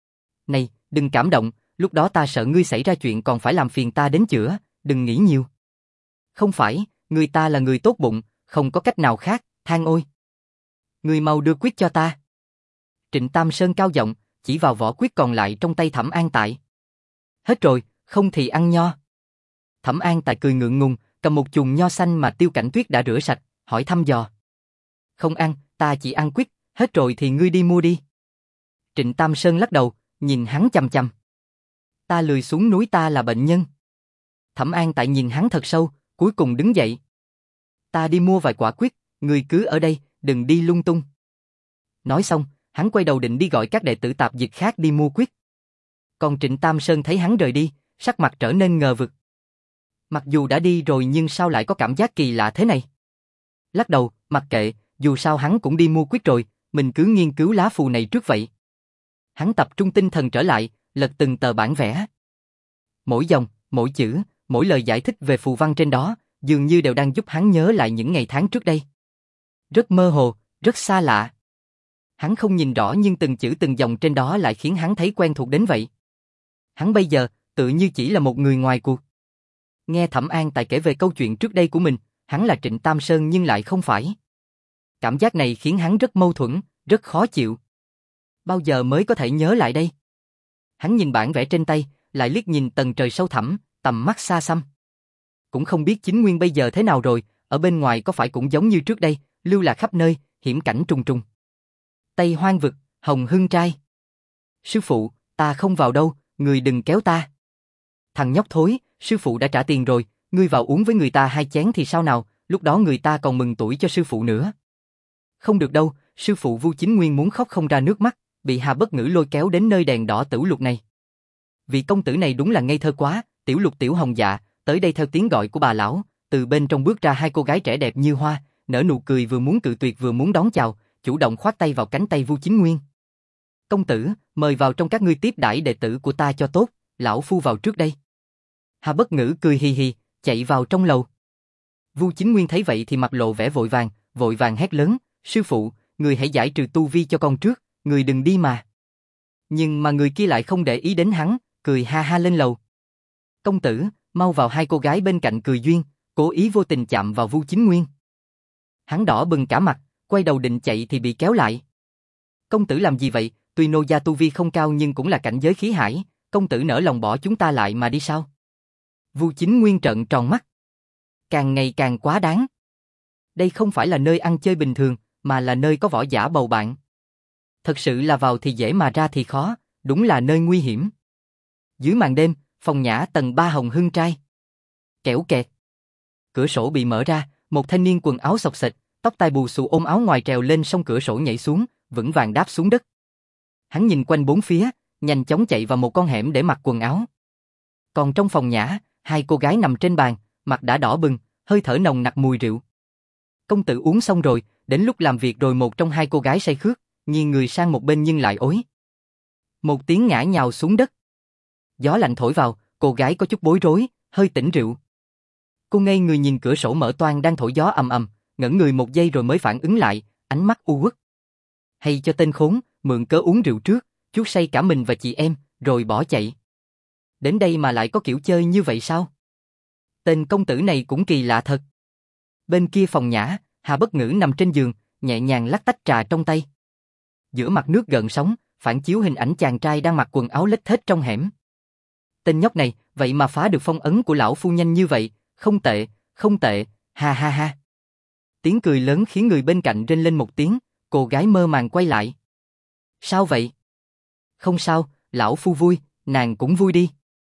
Này, đừng cảm động, lúc đó ta sợ ngươi xảy ra chuyện còn phải làm phiền ta đến chữa, đừng nghĩ nhiều. Không phải, người ta là người tốt bụng, không có cách nào khác, than ôi. Ngươi mau đưa quyết cho ta. Trịnh Tam Sơn cao giọng, chỉ vào vỏ quyết còn lại trong tay Thẩm An Tại. Hết rồi, không thì ăn nho. Thẩm An Tại cười ngượng ngùng, cầm một chùm nho xanh mà Tiêu Cảnh Tuyết đã rửa sạch, hỏi thăm dò. Không ăn, ta chỉ ăn quyết, hết rồi thì ngươi đi mua đi. Trịnh Tam Sơn lắc đầu, nhìn hắn chằm chằm. Ta lười xuống núi, ta là bệnh nhân. Thẩm An Tại nhìn hắn thật sâu, cuối cùng đứng dậy. Ta đi mua vài quả quyết, ngươi cứ ở đây, đừng đi lung tung. Nói xong, hắn quay đầu định đi gọi các đệ tử tạp dịch khác đi mua quyết. Còn Trịnh Tam Sơn thấy hắn rời đi, sắc mặt trở nên ngờ vực. Mặc dù đã đi rồi nhưng sao lại có cảm giác kỳ lạ thế này? Lắc đầu, mặc kệ, dù sao hắn cũng đi mua quyết rồi, mình cứ nghiên cứu lá phù này trước vậy. Hắn tập trung tinh thần trở lại, lật từng tờ bản vẽ. Mỗi dòng, mỗi chữ, mỗi lời giải thích về phù văn trên đó, dường như đều đang giúp hắn nhớ lại những ngày tháng trước đây. Rất mơ hồ, rất xa lạ. Hắn không nhìn rõ nhưng từng chữ từng dòng trên đó lại khiến hắn thấy quen thuộc đến vậy. Hắn bây giờ, tự như chỉ là một người ngoài cuộc. Nghe Thẩm An Tại kể về câu chuyện trước đây của mình, hắn là Trịnh Tam Sơn nhưng lại không phải. Cảm giác này khiến hắn rất mâu thuẫn, rất khó chịu. Bao giờ mới có thể nhớ lại đây? Hắn nhìn bản vẽ trên tay, lại liếc nhìn tầng trời sâu thẳm, tầm mắt xa xăm. Cũng không biết chính nguyên bây giờ thế nào rồi, ở bên ngoài có phải cũng giống như trước đây, lưu lạc khắp nơi, hiểm cảnh trùng trùng. Tây Hoang vực, Hồng Hưng trai. Sư phụ, ta không vào đâu, người đừng kéo ta. Thằng nhóc thối, sư phụ đã trả tiền rồi, ngươi vào uống với người ta hai chén thì sao nào, lúc đó người ta còn mừng tuổi cho sư phụ nữa. Không được đâu, sư phụ Vu Chính Nguyên muốn khóc không ra nước mắt, bị Hà Bất Ngữ lôi kéo đến nơi đèn đỏ Tửu Lục này. Vị công tử này đúng là ngây thơ quá, Tiểu Lục Tiểu Hồng Dạ, tới đây theo tiếng gọi của bà lão, từ bên trong bước ra hai cô gái trẻ đẹp như hoa, nở nụ cười vừa muốn cự tuyệt vừa muốn đón chào, chủ động khoát tay vào cánh tay Vu Chính Nguyên. Công tử, mời vào trong, các ngươi tiếp đãi đệ tử của ta cho tốt, lão phu vào trước đây. Hà Bất Ngữ cười hì hì, chạy vào trong lầu. Vu Chính Nguyên thấy vậy thì mặt lộ vẻ vội vàng, vội vàng hét lớn, sư phụ, người hãy giải trừ tu vi cho con trước, người đừng đi mà. Nhưng mà người kia lại không để ý đến hắn, cười ha ha lên lầu. Công tử, mau vào, hai cô gái bên cạnh cười duyên, cố ý vô tình chạm vào Vu Chính Nguyên. Hắn đỏ bừng cả mặt, quay đầu định chạy thì bị kéo lại. Công tử làm gì vậy, tuy nô gia tu vi không cao nhưng cũng là cảnh giới khí hải, công tử nỡ lòng bỏ chúng ta lại mà đi sao? Vu Chính Nguyên trợn tròn mắt. Càng ngày càng quá đáng. Đây không phải là nơi ăn chơi bình thường, mà là nơi có võ giả bầu bạn. Thật sự là vào thì dễ mà ra thì khó, đúng là nơi nguy hiểm. Dưới màn đêm, phòng nhã tầng ba Hồng Hưng trai. Kẻo kẹt. Cửa sổ bị mở ra, một thanh niên quần áo xộc xệch, tóc tai bù xù ôm áo ngoài trèo lên song cửa sổ nhảy xuống, vững vàng đáp xuống đất. Hắn nhìn quanh bốn phía, nhanh chóng chạy vào một con hẻm để mặc quần áo. Còn trong phòng nhã, hai cô gái nằm trên bàn, mặt đã đỏ bừng, hơi thở nồng nặc mùi rượu. Công tử uống xong rồi, đến lúc làm việc rồi một trong hai cô gái say khướt, nghiêng người sang một bên nhưng lại ối. Một tiếng ngã nhào xuống đất. Gió lạnh thổi vào, cô gái có chút bối rối, hơi tỉnh rượu. Cô ngây người nhìn cửa sổ mở toang đang thổi gió ầm ầm, ngẩn người một giây rồi mới phản ứng lại, ánh mắt u uất. Hay cho tên khốn, mượn cớ uống rượu trước, chuốt say cả mình và chị em, rồi bỏ chạy. Đến đây mà lại có kiểu chơi như vậy sao? Tên công tử này cũng kỳ lạ thật. Bên kia phòng nhã, Hà Bất Ngữ nằm trên giường, nhẹ nhàng lắc tách trà trong tay. Giữa mặt nước gợn sóng, phản chiếu hình ảnh chàng trai đang mặc quần áo lết thết trong hẻm. Tên nhóc này, vậy mà phá được phong ấn của lão phu nhanh như vậy, không tệ, không tệ, ha ha ha. Tiếng cười lớn khiến người bên cạnh rên lên một tiếng, cô gái mơ màng quay lại. Sao vậy? Không sao, lão phu vui, nàng cũng vui đi.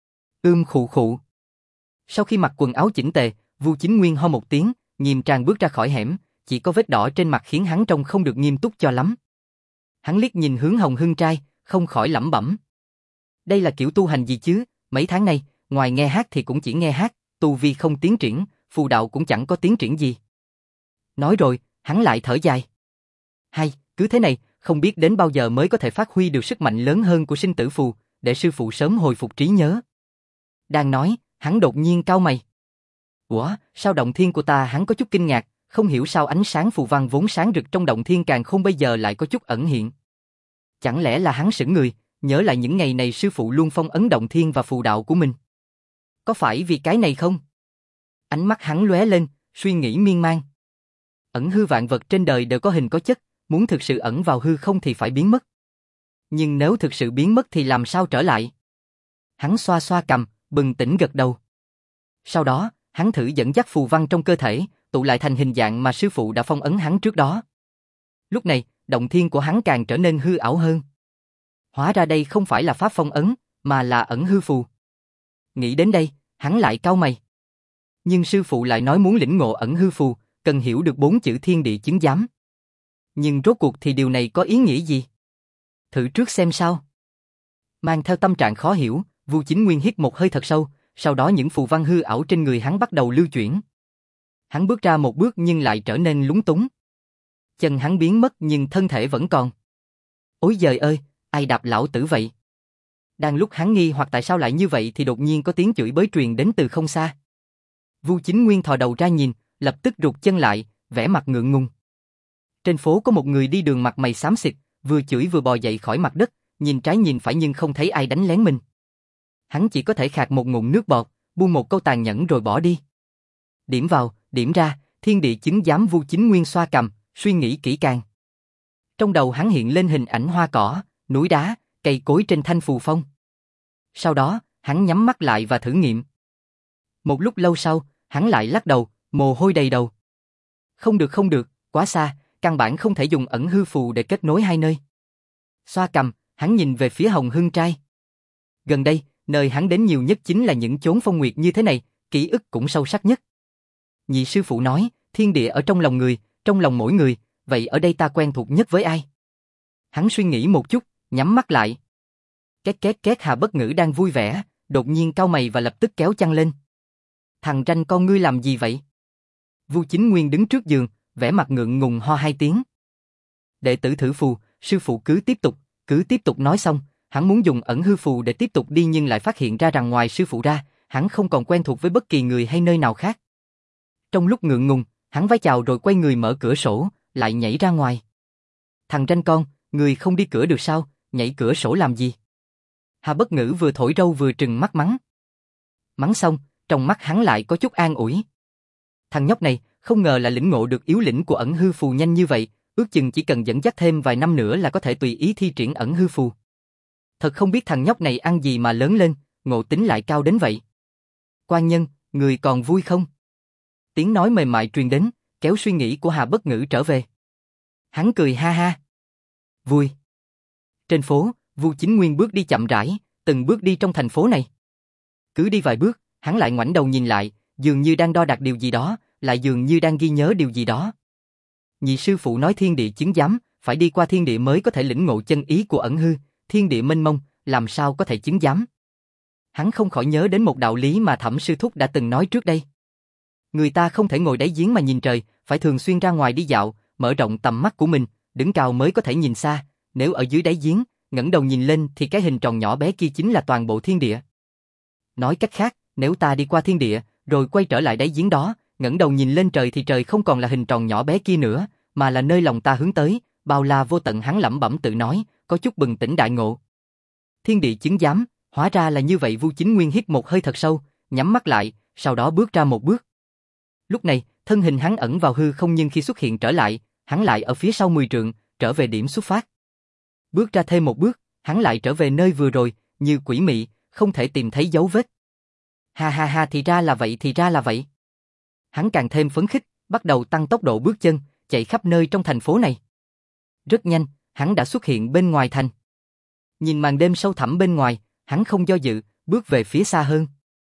Ưm khụ khụ. Sau khi mặc quần áo chỉnh tề, Vu Chính Nguyên ho một tiếng, nghiêm trang bước ra khỏi hẻm, chỉ có vết đỏ trên mặt khiến hắn trông không được nghiêm túc cho lắm. Hắn liếc nhìn hướng Hồng Hưng trai, không khỏi lẩm bẩm. Đây là kiểu tu hành gì chứ, mấy tháng nay, ngoài nghe hát thì cũng chỉ nghe hát, tu vi không tiến triển, phù đạo cũng chẳng có tiến triển gì. Nói rồi, hắn lại thở dài. Hay, cứ thế này, không biết đến bao giờ mới có thể phát huy được sức mạnh lớn hơn của sinh tử phù, để sư phụ sớm hồi phục trí nhớ. Đang nói, hắn đột nhiên cau mày. Ủa, sao động thiên của ta hắn có chút kinh ngạc, Không hiểu sao ánh sáng phù văn vốn sáng rực trong động thiên càn khôn bây giờ lại có chút ẩn hiện. Chẳng lẽ là hắn sững người, nhớ lại những ngày này sư phụ luôn phong ấn động thiên và phù đạo của mình. Có phải vì cái này không? Ánh mắt hắn lóe lên, suy nghĩ miên man. Ẩn hư vạn vật trên đời đều có hình có chất, muốn thực sự ẩn vào hư không thì phải biến mất. Nhưng nếu thực sự biến mất thì làm sao trở lại? Hắn xoa xoa cằm, bừng tỉnh gật đầu. Sau đó, hắn thử dẫn dắt phù văn trong cơ thể, tụ lại thành hình dạng mà sư phụ đã phong ấn hắn trước đó. Lúc này, động thiên của hắn càng trở nên hư ảo hơn. Hóa ra đây không phải là pháp phong ấn, mà là ẩn hư phù. Nghĩ đến đây, hắn lại cau mày. Nhưng sư phụ lại nói muốn lĩnh ngộ ẩn hư phù, cần hiểu được bốn chữ thiên địa chứng giám. Nhưng rốt cuộc thì điều này có ý nghĩa gì? Thử trước xem sao. Mang theo tâm trạng khó hiểu, Vu Chính Nguyên hít một hơi thật sâu, sau đó những phù văn hư ảo trên người hắn bắt đầu lưu chuyển. Hắn bước ra một bước nhưng lại trở nên lúng túng. Chân hắn biến mất nhưng thân thể vẫn còn. Ôi giời ơi, ai đạp lão tử vậy? Đang lúc hắn nghi hoặc tại sao lại như vậy thì đột nhiên có tiếng chửi bới truyền đến từ không xa. Vu Chính Nguyên thò đầu ra nhìn, lập tức rụt chân lại, vẻ mặt ngượng ngùng. Trên phố có một người đi đường mặt mày xám xịt, vừa chửi vừa bò dậy khỏi mặt đất, nhìn trái nhìn phải nhưng không thấy ai đánh lén mình. Hắn chỉ có thể khạc một ngụm nước bọt, buông một câu tàn nhẫn rồi bỏ đi. Điểm vào, điểm ra, thiên địa chứng giám. Vu Chính Nguyên xoa cằm, suy nghĩ kỹ càng. Trong đầu hắn hiện lên hình ảnh hoa cỏ, núi đá, cây cối trên thanh phù phong. Sau đó, hắn nhắm mắt lại và thử nghiệm. Một lúc lâu sau, hắn lại lắc đầu, mồ hôi đầy đầu. Không được không được, quá xa, căn bản không thể dùng ẩn hư phù để kết nối hai nơi. Xoa cằm, hắn nhìn về phía Hồng Hưng Trai. Gần đây, nơi hắn đến nhiều nhất chính là những chốn phong nguyệt như thế này, ký ức cũng sâu sắc nhất. Nhị sư phụ nói, thiên địa ở trong lòng người, trong lòng mỗi người, vậy ở đây ta quen thuộc nhất với ai? Hắn suy nghĩ một chút, nhắm mắt lại. Két két két. Hà Bất Ngữ đang vui vẻ, đột nhiên cau mày và lập tức kéo chăn lên. Thằng ranh con ngươi làm gì vậy? Vu Chính Nguyên đứng trước giường, vẻ mặt ngượng ngùng ho hai tiếng. Đệ tử thử phù, sư phụ cứ tiếp tục, cứ tiếp tục nói xong, hắn muốn dùng ẩn hư phù để tiếp tục đi nhưng lại phát hiện ra rằng ngoài sư phụ ra, hắn không còn quen thuộc với bất kỳ người hay nơi nào khác. Trong lúc ngượng ngùng, hắn vái chào rồi quay người mở cửa sổ, lại nhảy ra ngoài. Thằng ranh con, người không đi cửa được sao, nhảy cửa sổ làm gì? Hà Bất Ngữ vừa thổi râu vừa trừng mắt mắng. Mắng xong, trong mắt hắn lại có chút an ủi. Thằng nhóc này, không ngờ là lĩnh ngộ được yếu lĩnh của ẩn hư phù nhanh như vậy, ước chừng chỉ cần dẫn dắt thêm vài năm nữa là có thể tùy ý thi triển ẩn hư phù. Thật không biết thằng nhóc này ăn gì mà lớn lên, ngộ tính lại cao đến vậy. Quan nhân, người còn vui không? Tiếng nói mềm mại truyền đến, kéo suy nghĩ của Hà Bất Ngữ trở về. Hắn cười ha ha. Vui. Trên phố, Vu Chính Nguyên bước đi chậm rãi, từng bước đi trong thành phố này. Cứ đi vài bước, hắn lại ngoảnh đầu nhìn lại, dường như đang đo đạc điều gì đó, lại dường như đang ghi nhớ điều gì đó. Nhị sư phụ nói thiên địa chứng giám, phải đi qua thiên địa mới có thể lĩnh ngộ chân ý của ẩn hư, thiên địa mênh mông, làm sao có thể chứng giám. Hắn không khỏi nhớ đến một đạo lý mà Thẩm sư thúc đã từng nói trước đây. Người ta không thể ngồi đáy giếng mà nhìn trời, phải thường xuyên ra ngoài đi dạo, mở rộng tầm mắt của mình, đứng cao mới có thể nhìn xa, nếu ở dưới đáy giếng, ngẩng đầu nhìn lên thì cái hình tròn nhỏ bé kia chính là toàn bộ thiên địa. Nói cách khác, nếu ta đi qua thiên địa, rồi quay trở lại đáy giếng đó, ngẩng đầu nhìn lên trời thì trời không còn là hình tròn nhỏ bé kia nữa, mà là nơi lòng ta hướng tới, bao la vô tận. Hắn lẩm bẩm tự nói, có chút bừng tỉnh đại ngộ. Thiên địa chứng giám, hóa ra là như vậy. Vu Chính Nguyên hít một hơi thật sâu, nhắm mắt lại, sau đó bước ra một bước. Lúc này, thân hình hắn ẩn vào hư không nhưng khi xuất hiện trở lại, hắn lại ở phía sau mười trượng, trở về điểm xuất phát. Bước ra thêm một bước, hắn lại trở về nơi vừa rồi, như quỷ mị, không thể tìm thấy dấu vết. Ha ha ha, thì ra là vậy, thì ra là vậy. Hắn càng thêm phấn khích, bắt đầu tăng tốc độ bước chân, chạy khắp nơi trong thành phố này. Rất nhanh, hắn đã xuất hiện bên ngoài thành. Nhìn màn đêm sâu thẳm bên ngoài, hắn không do dự, bước về phía xa hơn.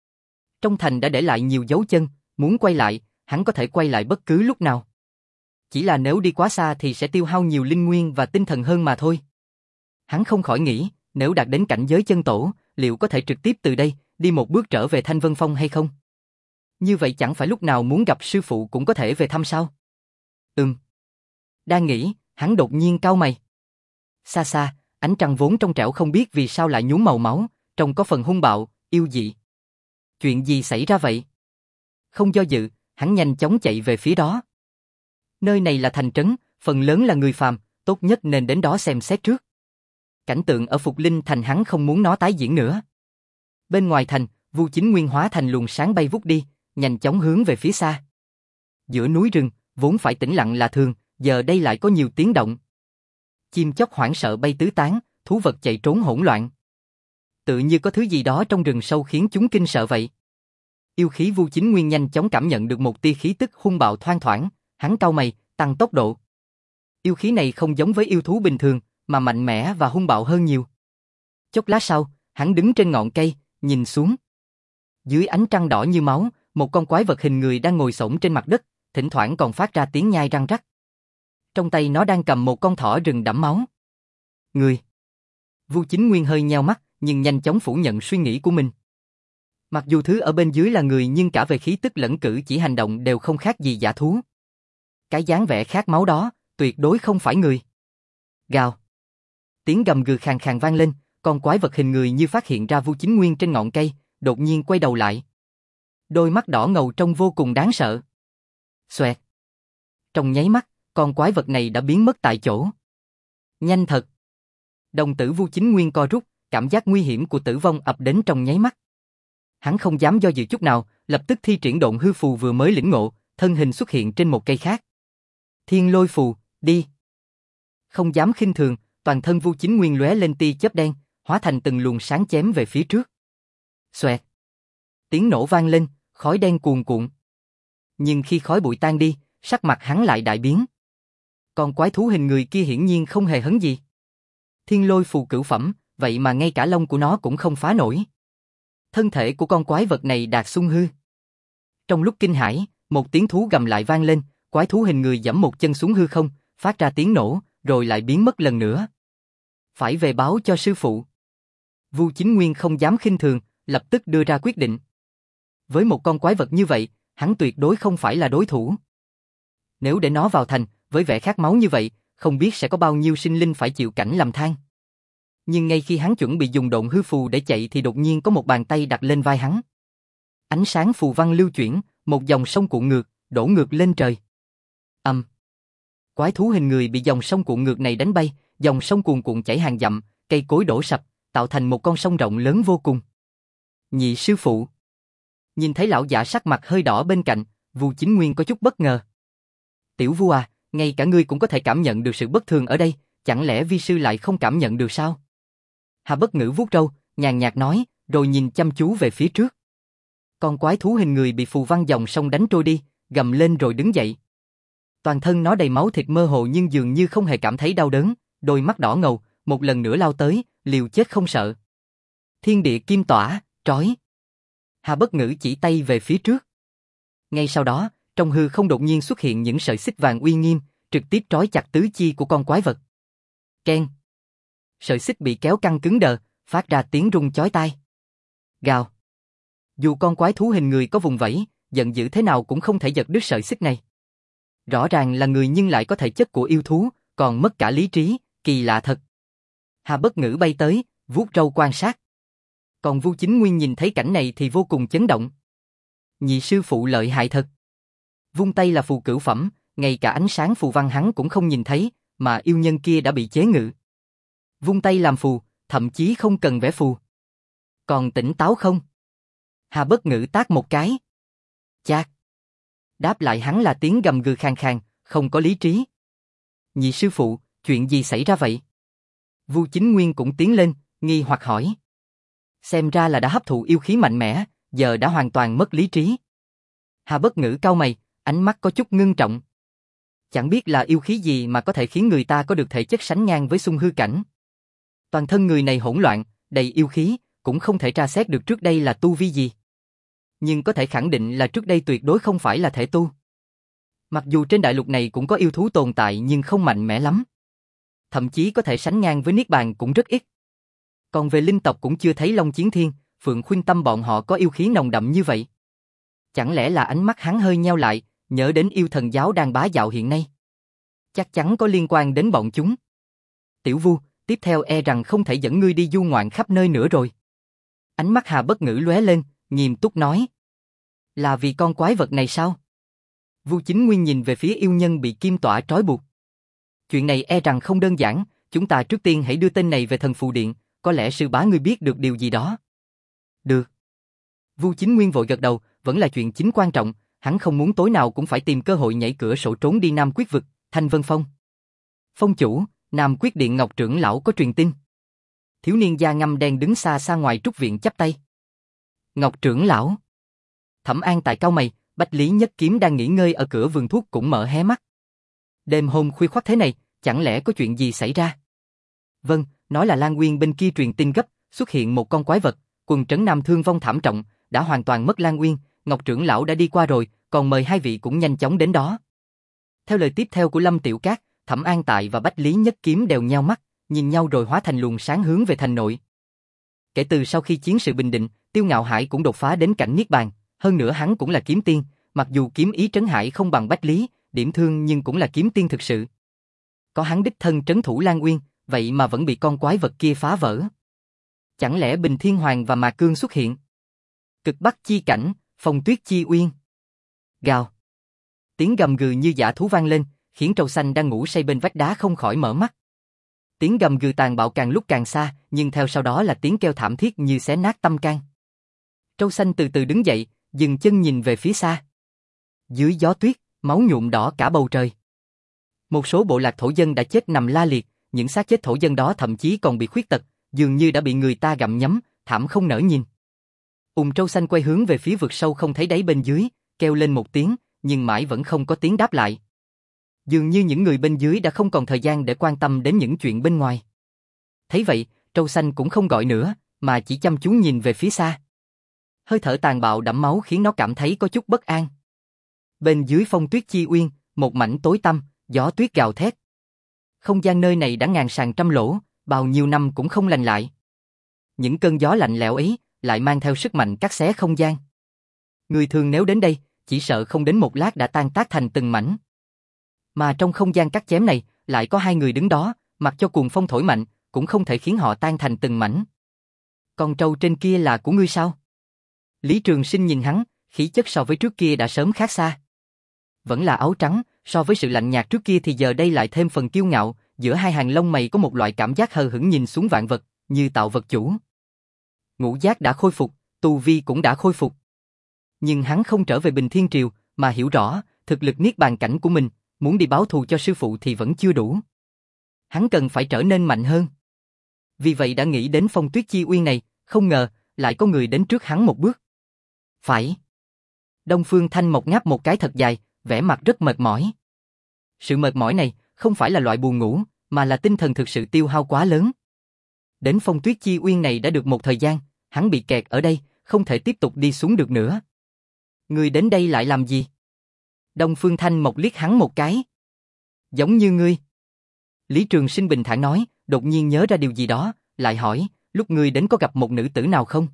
Trong thành đã để lại nhiều dấu chân, muốn quay lại, hắn có thể quay lại bất cứ lúc nào. Chỉ là nếu đi quá xa thì sẽ tiêu hao nhiều linh nguyên và tinh thần hơn mà thôi. Hắn không khỏi nghĩ, nếu đạt đến cảnh giới chân tổ, liệu có thể trực tiếp từ đây, đi một bước trở về Thanh Vân Phong hay không? Như vậy chẳng phải lúc nào muốn gặp sư phụ cũng có thể về thăm sao? Ừm. Đang nghĩ, hắn đột nhiên cau mày. Xa xa, ánh trăng vốn trong trẻo không biết vì sao lại nhuốm màu máu, trông có phần hung bạo, yêu dị. Chuyện gì xảy ra vậy? Không do dự, hắn nhanh chóng chạy về phía đó. Nơi này là thành trấn, phần lớn là người phàm, tốt nhất nên đến đó xem xét trước. Cảnh tượng ở Phục Linh Thành hắn không muốn nó tái diễn nữa. Bên ngoài thành, Vu Chính Nguyên hóa thành luồng sáng bay vút đi, nhanh chóng hướng về phía xa. Giữa núi rừng, vốn phải tĩnh lặng là thường, giờ đây lại có nhiều tiếng động. Chim chóc hoảng sợ bay tứ tán, thú vật chạy trốn hỗn loạn. Tự như có thứ gì đó trong rừng sâu khiến chúng kinh sợ vậy. Yêu khí Vu Chính Nguyên nhanh chóng cảm nhận được một tia khí tức hung bạo thoang thoảng, hắn cau mày, tăng tốc độ. Yêu khí này không giống với yêu thú bình thường, mà mạnh mẽ và hung bạo hơn nhiều. Chốc lát sau, hắn đứng trên ngọn cây, nhìn xuống. Dưới ánh trăng đỏ như máu, một con quái vật hình người đang ngồi xổm trên mặt đất, thỉnh thoảng còn phát ra tiếng nhai răng rắc. Trong tay nó đang cầm một con thỏ rừng đẫm máu. Người. Vu Chính Nguyên hơi nheo mắt, nhưng nhanh chóng phủ nhận suy nghĩ của mình. Mặc dù thứ ở bên dưới là người nhưng cả về khí tức lẫn cử chỉ hành động đều không khác gì dã thú. Cái dáng vẻ khát máu đó, tuyệt đối không phải người. Gào. Tiếng gầm gừ khàn khàn vang lên, con quái vật hình người như phát hiện ra Vu Chính Nguyên trên ngọn cây, đột nhiên quay đầu lại. Đôi mắt đỏ ngầu trông vô cùng đáng sợ. Xoẹt. Trong nháy mắt, con quái vật này đã biến mất tại chỗ. Nhanh thật. Đồng tử Vu Chính Nguyên co rút, cảm giác nguy hiểm của tử vong ập đến trong nháy mắt. Hắn không dám do dự chút nào, lập tức thi triển độn hư phù vừa mới lĩnh ngộ, thân hình xuất hiện trên một cây khác. Thiên lôi phù, đi. Không dám khinh thường, toàn thân Vu Chính Nguyên lóe lên tia chớp đen, hóa thành từng luồng sáng chém về phía trước. Xoẹt. Tiếng nổ vang lên, khói đen cuồn cuộn. Nhưng khi khói bụi tan đi, sắc mặt hắn lại đại biến. Con quái thú hình người kia hiển nhiên không hề hấn gì. Thiên lôi phù cửu phẩm, vậy mà ngay cả lông của nó cũng không phá nổi. Thân thể của con quái vật này đạt xung hư. Trong lúc kinh hãi, một tiếng thú gầm lại vang lên, quái thú hình người giẫm một chân xuống hư không, phát ra tiếng nổ, rồi lại biến mất lần nữa. Phải về báo cho sư phụ. Vu Chính Nguyên không dám khinh thường, lập tức đưa ra quyết định. Với một con quái vật như vậy, hắn tuyệt đối không phải là đối thủ. Nếu để nó vào thành, với vẻ khát máu như vậy, không biết sẽ có bao nhiêu sinh linh phải chịu cảnh lầm than. Nhưng ngay khi hắn chuẩn bị dùng độn hư phù để chạy thì đột nhiên có một bàn tay đặt lên vai hắn. Ánh sáng phù văn lưu chuyển, một dòng sông cuộn ngược, đổ ngược lên trời. Ầm. Um. Quái thú hình người bị dòng sông cuộn ngược này đánh bay, dòng sông cuồn cuộn chảy hàng dặm, cây cối đổ sập, tạo thành một con sông rộng lớn vô cùng. Nhị sư phụ. Nhìn thấy lão giả sắc mặt hơi đỏ bên cạnh, Vu Chính Nguyên có chút bất ngờ. Tiểu Vu à, ngay cả ngươi cũng có thể cảm nhận được sự bất thường ở đây, chẳng lẽ vi sư lại không cảm nhận được sao? Hà Bất Ngữ vuốt râu, nhàn nhạt nói, rồi nhìn chăm chú về phía trước. Con quái thú hình người bị phù văn dòng sông đánh trôi đi, gầm lên rồi đứng dậy. Toàn thân nó đầy máu thịt mơ hồ nhưng dường như không hề cảm thấy đau đớn, đôi mắt đỏ ngầu, một lần nữa lao tới, liều chết không sợ. Thiên địa kim tỏa, trói. Hà Bất Ngữ chỉ tay về phía trước. Ngay sau đó, trong hư không đột nhiên xuất hiện những sợi xích vàng uy nghiêm, trực tiếp trói chặt tứ chi của con quái vật. Keng. Sợi xích bị kéo căng cứng đờ, phát ra tiếng rung chói tai. Gào. Dù con quái thú hình người có vùng vẫy, giận dữ thế nào cũng không thể giật đứt sợi xích này. Rõ ràng là người nhưng lại có thể chất của yêu thú, còn mất cả lý trí, kỳ lạ thật. Hà Bất Ngữ bay tới, vuốt râu quan sát. Còn Vu Chính Nguyên nhìn thấy cảnh này thì vô cùng chấn động. Nhị sư phụ lợi hại thật. Vung tay là phù cửu phẩm, ngay cả ánh sáng phù văn hắn cũng không nhìn thấy, mà yêu nhân kia đã bị chế ngự. Vung tay làm phù, thậm chí không cần vẽ phù. Còn tỉnh táo không? Hà Bất Ngữ tát một cái. Chát. Đáp lại hắn là tiếng gầm gừ khàn khàn, không có lý trí. Nhị sư phụ, chuyện gì xảy ra vậy? Vu Chính Nguyên cũng tiến lên, nghi hoặc hỏi. Xem ra là đã hấp thụ yêu khí mạnh mẽ, giờ đã hoàn toàn mất lý trí. Hà Bất Ngữ cau mày, ánh mắt có chút ngưng trọng. Chẳng biết là yêu khí gì mà có thể khiến người ta có được thể chất sánh ngang với xung hư cảnh. Toàn thân người này hỗn loạn, đầy yêu khí, cũng không thể tra xét được trước đây là tu vi gì. Nhưng có thể khẳng định là trước đây tuyệt đối không phải là thể tu. Mặc dù trên đại lục này cũng có yêu thú tồn tại nhưng không mạnh mẽ lắm. Thậm chí có thể sánh ngang với Niết Bàn cũng rất ít. Còn về linh tộc cũng chưa thấy Long Chiến Thiên, Phượng Khuynh Tâm bọn họ có yêu khí nồng đậm như vậy. Chẳng lẽ là ánh mắt hắn hơi nheo lại, nhớ đến yêu thần giáo đang bá đạo hiện nay. Chắc chắn có liên quan đến bọn chúng. Tiểu Vu, tiếp theo e rằng không thể dẫn ngươi đi du ngoạn khắp nơi nữa rồi. Ánh mắt Hà Bất Ngữ lóe lên, nghiêm túc nói. Là vì con quái vật này sao? Vu Chính Nguyên nhìn về phía yêu nhân bị kim tỏa trói buộc. Chuyện này e rằng không đơn giản, chúng ta trước tiên hãy đưa tên này về thần phù điện, có lẽ sư bá ngươi biết được điều gì đó. Được. Vu Chính Nguyên vội gật đầu, vẫn là chuyện chính quan trọng, hắn không muốn tối nào cũng phải tìm cơ hội nhảy cửa sổ trốn đi Nam Quyết vực, Thanh Vân Phong. Phong chủ, Nam Quyết điện Ngọc trưởng lão có truyền tin. Thiếu niên da ngăm đen đứng xa xa ngoài trúc viện chắp tay. Ngọc trưởng lão. Thẩm An tại cau mày, Bách Lý Nhất Kiếm đang nghỉ ngơi ở cửa vườn thuốc cũng mở hé mắt. Đêm hôm khuya khoắt thế này, chẳng lẽ có chuyện gì xảy ra? Vâng, nói là Lan Nguyên bên kia truyền tin gấp, xuất hiện một con quái vật, quần trấn Nam thương vong thảm trọng, đã hoàn toàn mất Lan Nguyên, Ngọc trưởng lão đã đi qua rồi, còn mời hai vị cũng nhanh chóng đến đó. Theo lời tiếp theo của Lâm Tiểu Cát, Thẩm An Tại và Bách Lý Nhất Kiếm đều nheo mắt, nhìn nhau rồi hóa thành luồng sáng hướng về thành nội. Kể từ sau khi chiến sự bình định, Tiêu Ngạo Hải cũng đột phá đến cảnh niết bàn, hơn nữa hắn cũng là kiếm tiên, mặc dù kiếm ý trấn hải không bằng Bách Lý, điểm thương nhưng cũng là kiếm tiên thực sự. Có hắn đích thân trấn thủ Lan Nguyên, vậy mà vẫn bị con quái vật kia phá vỡ. Chẳng lẽ Bình Thiên Hoàng và Mạc Cương xuất hiện? Cực Bắc chi cảnh, Phong Tuyết chi uyên. Gào. Tiếng gầm gừ như dã thú vang lên, khiến Trâu Xanh đang ngủ say bên vách đá không khỏi mở mắt. Tiếng gầm gừ tàn bạo càng lúc càng xa, nhưng theo sau đó là tiếng kêu thảm thiết như xé nát tâm can. Trâu Xanh từ từ đứng dậy, dừng chân nhìn về phía xa. Dưới gió tuyết, máu nhuộm đỏ cả bầu trời. Một số bộ lạc thổ dân đã chết nằm la liệt, những xác chết thổ dân đó thậm chí còn bị khuyết tật, dường như đã bị người ta gặm nhấm, thảm không nỡ nhìn. Ùng Trâu Xanh quay hướng về phía vực sâu không thấy đáy bên dưới, kêu lên một tiếng, nhưng mãi vẫn không có tiếng đáp lại. Dường như những người bên dưới đã không còn thời gian để quan tâm đến những chuyện bên ngoài. Thấy vậy, Trâu Xanh cũng không gọi nữa, mà chỉ chăm chú nhìn về phía xa. Hơi thở tàn bạo đẫm máu khiến nó cảm thấy có chút bất an. Bên dưới Phong Tuyết chi uyên, một mảnh tối tăm, gió tuyết gào thét. Không gian nơi này đã ngàn sàng trăm lỗ, bao nhiêu năm cũng không lành lại. Những cơn gió lạnh lẽo ấy lại mang theo sức mạnh cắt xé không gian. Người thường nếu đến đây, chỉ sợ không đến một lát đã tan tác thành từng mảnh. Mà trong không gian cắt chém này, lại có hai người đứng đó, mặc cho cuồng phong thổi mạnh, cũng không thể khiến họ tan thành từng mảnh. Con trâu trên kia là của ngươi sao? Lý Trường Sinh nhìn hắn, khí chất so với trước kia đã sớm khác xa. Vẫn là áo trắng, so với sự lạnh nhạt trước kia thì giờ đây lại thêm phần kiêu ngạo, giữa hai hàng lông mày có một loại cảm giác hờ hững nhìn xuống vạn vật, như tạo vật chủ. Ngũ giác đã khôi phục, tu vi cũng đã khôi phục. Nhưng hắn không trở về Bình Thiên Triều, mà hiểu rõ, thực lực niết bàn cảnh của mình, muốn đi báo thù cho sư phụ thì vẫn chưa đủ. Hắn cần phải trở nên mạnh hơn. Vì vậy đã nghĩ đến Phong Tuyết chi uyên này, không ngờ, lại có người đến trước hắn một bước. Phải. Đông Phương Thanh Mộc ngáp một cái thật dài, vẻ mặt rất mệt mỏi. Sự mệt mỏi này, không phải là loại buồn ngủ, mà là tinh thần thực sự tiêu hao quá lớn. Đến Phong Tuyết chi uyên này đã được một thời gian, hắn bị kẹt ở đây, không thể tiếp tục đi xuống được nữa. Ngươi đến đây lại làm gì? Đông Phương Thanh Mộc liếc hắn một cái. Giống như ngươi. Lý Trường Sinh bình thản nói, đột nhiên nhớ ra điều gì đó, lại hỏi, lúc ngươi đến có gặp một nữ tử nào không?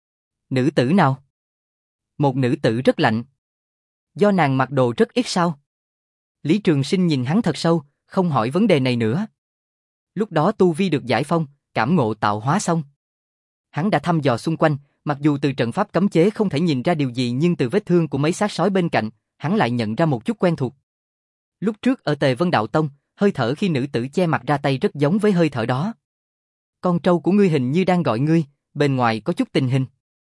Nữ tử nào? Một nữ tử rất lạnh. Do nàng mặc đồ rất ít sao? Lý Trường Sinh nhìn hắn thật sâu, không hỏi vấn đề này nữa. Lúc đó tu vi được giải phong, cảm ngộ tạo hóa xong. Hắn đã thăm dò xung quanh, mặc dù từ trận pháp cấm chế không thể nhìn ra điều gì nhưng từ vết thương của mấy xác sói bên cạnh, hắn lại nhận ra một chút quen thuộc. Lúc trước ở Tề Vân Đạo Tông, hơi thở khi nữ tử che mặt ra tay rất giống với hơi thở đó. Con trâu của ngươi hình như đang gọi ngươi, bên ngoài có chút tình hình.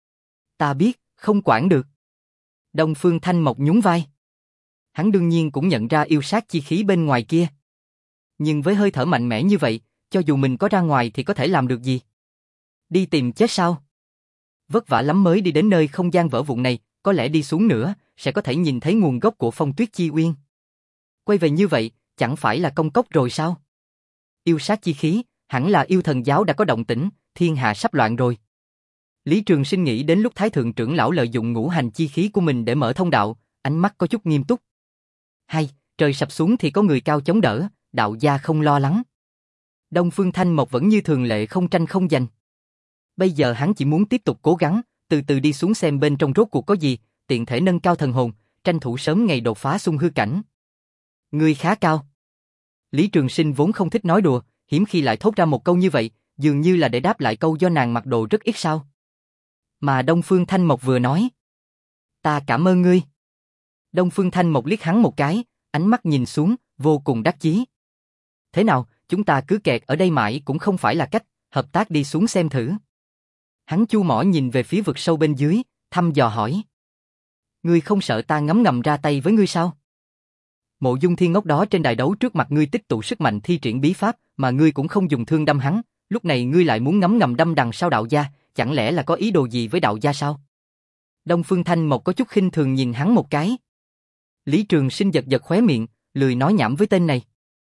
Ta biết, không quản được. Đông Phương Thanh Mộc nhún vai. Hắn đương nhiên cũng nhận ra yêu sát chi khí bên ngoài kia. Nhưng với hơi thở mạnh mẽ như vậy, cho dù mình có ra ngoài thì có thể làm được gì? Đi tìm chết sao? Vất vả lắm mới đi đến nơi không gian vỡ vụn này, có lẽ đi xuống nữa, sẽ có thể nhìn thấy nguồn gốc của Phong Tuyết chi uyên. Quay về như vậy, chẳng phải là công cốc rồi sao? Yêu sát chi khí, hẳn là yêu thần giáo đã có động tĩnh, thiên hạ sắp loạn rồi. Lý Trường Sinh nghĩ đến lúc Thái Thượng trưởng lão lợi dụng ngũ hành chi khí của mình để mở thông đạo, ánh mắt có chút nghiêm túc. Hay, trời sập xuống thì có người cao chống đỡ, đạo gia không lo lắng. Đông Phương Thanh Mộc vẫn như thường lệ không tranh không giành. Bây giờ hắn chỉ muốn tiếp tục cố gắng, từ từ đi xuống xem bên trong rốt cuộc có gì, tiện thể nâng cao thần hồn, tranh thủ sớm ngày đột phá xung hư cảnh. Ngươi khá cao. Lý Trường Sinh vốn không thích nói đùa, hiếm khi lại thốt ra một câu như vậy, dường như là để đáp lại câu do nàng mặc đồ rất ít sao. Mà Đông Phương Thanh Mộc vừa nói. Ta cảm ơn ngươi. Đông Phương Thanh Mộc liếc hắn một cái, ánh mắt nhìn xuống, vô cùng đắc chí. Thế nào, chúng ta cứ kẹt ở đây mãi cũng không phải là cách, hợp tác đi xuống xem thử. Hắn chu mỏ nhìn về phía vực sâu bên dưới, thăm dò hỏi. Ngươi không sợ ta ngấm ngầm ra tay với ngươi sao? Mộ Dung Thiên ngốc đó trên đài đấu trước mặt ngươi tích tụ sức mạnh thi triển bí pháp, mà ngươi cũng không dùng thương đâm hắn, lúc này ngươi lại muốn ngấm ngầm đâm đằng sau đạo gia, chẳng lẽ là có ý đồ gì với đạo gia sao? Đông Phương Thanh Mộc có chút khinh thường nhìn hắn một cái. Lý Trường Sinh giật giật khóe miệng, lười nói nhảm với tên này.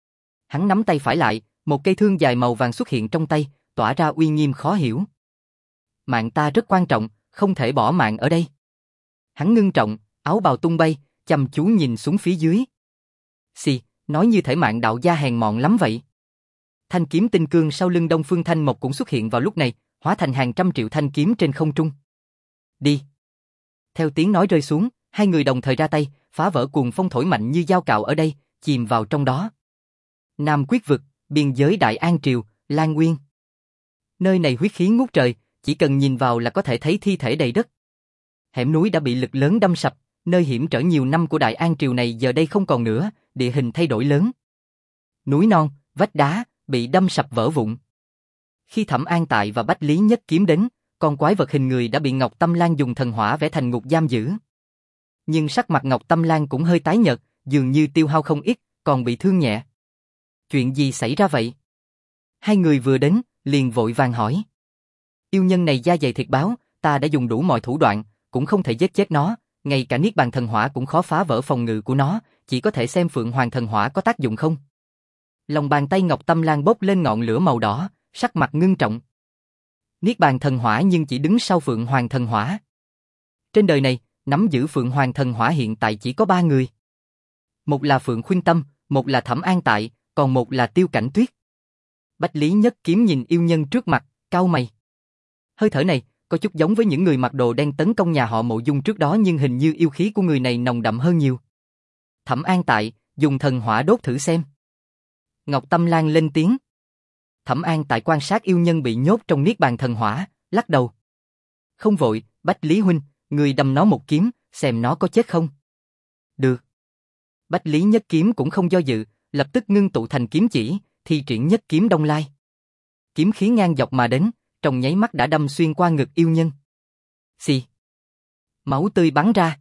Hắn nắm tay phải lại, một cây thương dài màu vàng xuất hiện trong tay, tỏa ra uy nghiêm khó hiểu. Mạng ta rất quan trọng, không thể bỏ mạng ở đây. Hắn ngưng trọng, áo bào tung bay, chăm chú nhìn xuống phía dưới. Xì, nói như thể mạng đạo gia hèn mọn lắm vậy. Thanh kiếm tinh cương sau lưng Đông Phương Thanh Mộc cũng xuất hiện vào lúc này, hóa thành hàng trăm triệu thanh kiếm trên không trung. Đi. Theo tiếng nói rơi xuống, hai người đồng thời ra tay, phá vỡ cuồng phong thổi mạnh như dao cạo ở đây, chìm vào trong đó. Nam Quyết Vực, biên giới Đại An Triều, Lan Nguyên. Nơi này huyết khí ngút trời, chỉ cần nhìn vào là có thể thấy thi thể đầy đất. Hẻm núi đã bị lực lớn đâm sập, nơi hiểm trở nhiều năm của Đại An Triều này giờ đây không còn nữa, địa hình thay đổi lớn. Núi non, vách đá, bị đâm sập vỡ vụn. Khi Thẩm An Tại và Bách Lý Nhất Kiếm đến, con quái vật hình người đã bị Ngọc Tâm Lan dùng thần hỏa vẽ thành ngục giam giữ. Nhưng sắc mặt Ngọc Tâm Lan cũng hơi tái nhợt, dường như tiêu hao không ít, còn bị thương nhẹ. Chuyện gì xảy ra vậy? Hai người vừa đến, liền vội vàng hỏi. Yêu nhân này da dày thịt báo, ta đã dùng đủ mọi thủ đoạn, cũng không thể giết chết nó, ngay cả Niết Bàn thần hỏa cũng khó phá vỡ phòng ngự của nó, chỉ có thể xem Phượng Hoàng thần hỏa có tác dụng không. Lòng bàn tay Ngọc Tâm Lan bốc lên ngọn lửa màu đỏ, sắc mặt ngưng trọng. Niết Bàn thần hỏa nhưng chỉ đứng sau Phượng Hoàng thần hỏa. Trên đời này, nắm giữ Phượng Hoàng thần hỏa hiện tại chỉ có ba người. Một là Phượng Khuynh Tâm, một là Thẩm An Tại, còn một là Tiêu Cảnh Tuyết. Bách Lý Nhất Kiếm nhìn yêu nhân trước mặt, cau mày. Hơi thở này có chút giống với những người mặc đồ đen tấn công nhà họ Mộ Dung trước đó, nhưng hình như yêu khí của người này nồng đậm hơn nhiều. Thẩm An Tại, dùng thần hỏa đốt thử xem. Ngọc Tâm Lan lên tiếng. Thẩm An Tại quan sát yêu nhân bị nhốt trong Niết Bàn thần hỏa, lắc đầu. Không vội, Bách Lý huynh, người đâm nó một kiếm, xem nó có chết không. Được. Bách Lý Nhất Kiếm cũng không do dự, lập tức ngưng tụ thành kiếm chỉ, thi triển Nhất Kiếm Đông Lai. Kiếm khí ngang dọc mà đến, trong nháy mắt đã đâm xuyên qua ngực yêu nhân. Xì. Máu tươi bắn ra.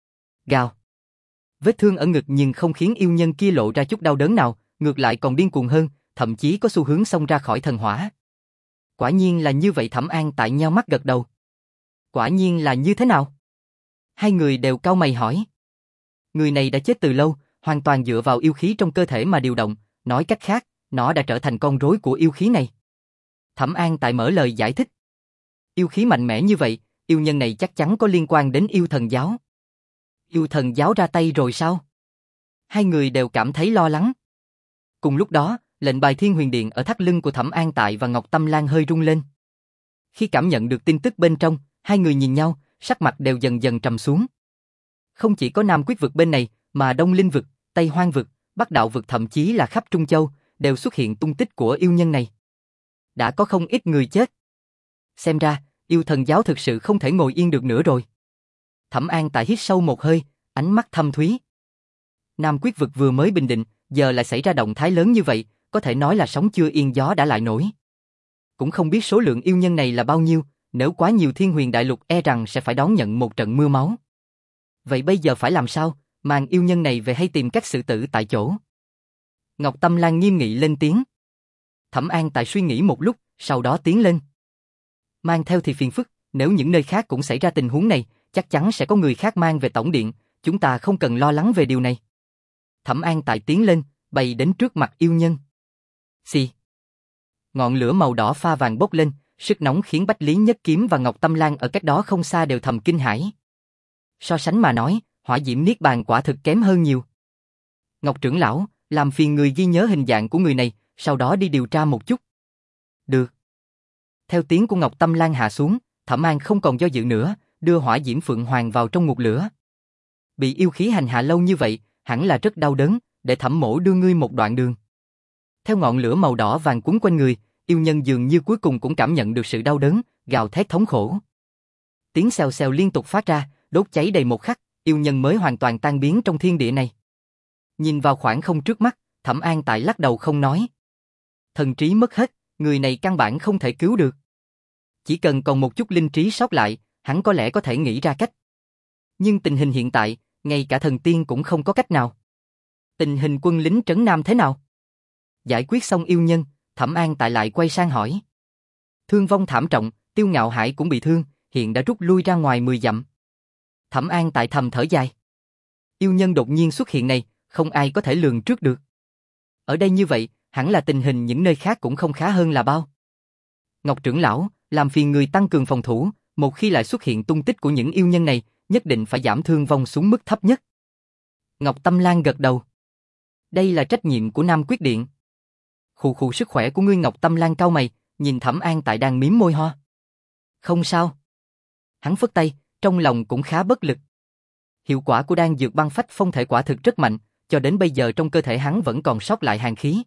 Gào. Vết thương ở ngực nhưng không khiến yêu nhân kia lộ ra chút đau đớn nào, ngược lại còn điên cuồng hơn, thậm chí có xu hướng xông ra khỏi thần hỏa. Quả nhiên là như vậy. Thẩm An Tại nheo mắt gật đầu. Quả nhiên là như thế nào? Hai người đều cau mày hỏi. Người này đã chết từ lâu, hoàn toàn dựa vào yêu khí trong cơ thể mà điều động, nói cách khác, nó đã trở thành con rối của yêu khí này. Thẩm An Tại mở lời giải thích. Yêu khí mạnh mẽ như vậy, yêu nhân này chắc chắn có liên quan đến yêu thần giáo. Yêu thần giáo ra tay rồi sao? Hai người đều cảm thấy lo lắng. Cùng lúc đó, lệnh bài Thiên Huyền Điện ở thắt lưng của Thẩm An Tại và Ngọc Tâm Lan hơi rung lên. Khi cảm nhận được tin tức bên trong, hai người nhìn nhau, sắc mặt đều dần dần trầm xuống. Không chỉ có Nam Quyết Vực bên này, mà Đông Linh Vực, Tây Hoang Vực, Bắc Đạo Vực, thậm chí là khắp Trung Châu, đều xuất hiện tung tích của yêu nhân này. Đã có không ít người chết. Xem ra, yêu thần giáo thực sự không thể ngồi yên được nữa rồi. Thẩm An Tại hít sâu một hơi, ánh mắt thâm thúy. Nam Quyết Vực vừa mới bình định, giờ lại xảy ra động thái lớn như vậy, có thể nói là sóng chưa yên gió đã lại nổi. Cũng không biết số lượng yêu nhân này là bao nhiêu, nếu quá nhiều, Thiên Huyền Đại Lục e rằng sẽ phải đón nhận một trận mưa máu. Vậy bây giờ phải làm sao, mang yêu nhân này về hay tìm cách xử tử tại chỗ? Ngọc Tâm Lan nghiêm nghị lên tiếng. Thẩm An Tại suy nghĩ một lúc, sau đó tiến lên. Mang theo thì phiền phức, nếu những nơi khác cũng xảy ra tình huống này, chắc chắn sẽ có người khác mang về tổng điện, chúng ta không cần lo lắng về điều này. Thẩm An Tại tiến lên, bay đến trước mặt yêu nhân. Xì. Ngọn lửa màu đỏ pha vàng bốc lên, sức nóng khiến Bách Lý Nhất Kiếm và Ngọc Tâm Lan ở cách đó không xa đều thầm kinh hãi. So sánh mà nói, hỏa diễm Niết Bàn quả thực kém hơn nhiều. Ngọc trưởng lão, làm phiền người ghi nhớ hình dạng của người này, sau đó đi điều tra một chút. Được. Theo tiếng của Ngọc Tâm Lan hạ xuống, Thẩm An không còn do dự nữa, đưa hỏa diễm Phượng Hoàng vào trong ngục lửa. Bị yêu khí hành hạ lâu như vậy, hẳn là rất đau đớn, để Thẩm mỗ đưa ngươi một đoạn đường. Theo ngọn lửa màu đỏ vàng quấn quanh người, yêu nhân dường như cuối cùng cũng cảm nhận được sự đau đớn, gào thét thống khổ. Tiếng xèo xèo liên tục phát ra, đốt cháy đầy một khắc, yêu nhân mới hoàn toàn tan biến trong thiên địa này. Nhìn vào khoảng không trước mắt, Thẩm An Tại lắc đầu không nói. Thần trí mất hết, người này căn bản không thể cứu được. Chỉ cần còn một chút linh trí sót lại, hắn có lẽ có thể nghĩ ra cách. Nhưng tình hình hiện tại, ngay cả thần tiên cũng không có cách nào. Tình hình quân lính trấn Nam thế nào? Giải quyết xong yêu nhân, Thẩm An Tại lại quay sang hỏi. Thương vong thảm trọng, Tiêu Ngạo Hải cũng bị thương, hiện đã rút lui ra ngoài mười dặm. Thẩm An Tại thầm thở dài. Yêu nhân đột nhiên xuất hiện này, không ai có thể lường trước được. Ở đây như vậy, hẳn là tình hình những nơi khác cũng không khá hơn là bao. Ngọc trưởng lão, làm phiền người tăng cường phòng thủ, một khi lại xuất hiện tung tích của những yêu nhân này, nhất định phải giảm thương vong xuống mức thấp nhất. Ngọc Tâm Lan gật đầu. Đây là trách nhiệm của Nam Quyết Điện. Khụ khụ sức khỏe của ngươi. Ngọc Tâm Lan cau mày, nhìn Thẩm An Tại đang mím môi ho. Không sao. Hắn phất tay, trong lòng cũng khá bất lực. Hiệu quả của đan dược băng phách phong thể quả thực rất mạnh, cho đến bây giờ trong cơ thể hắn vẫn còn sót lại hàn khí.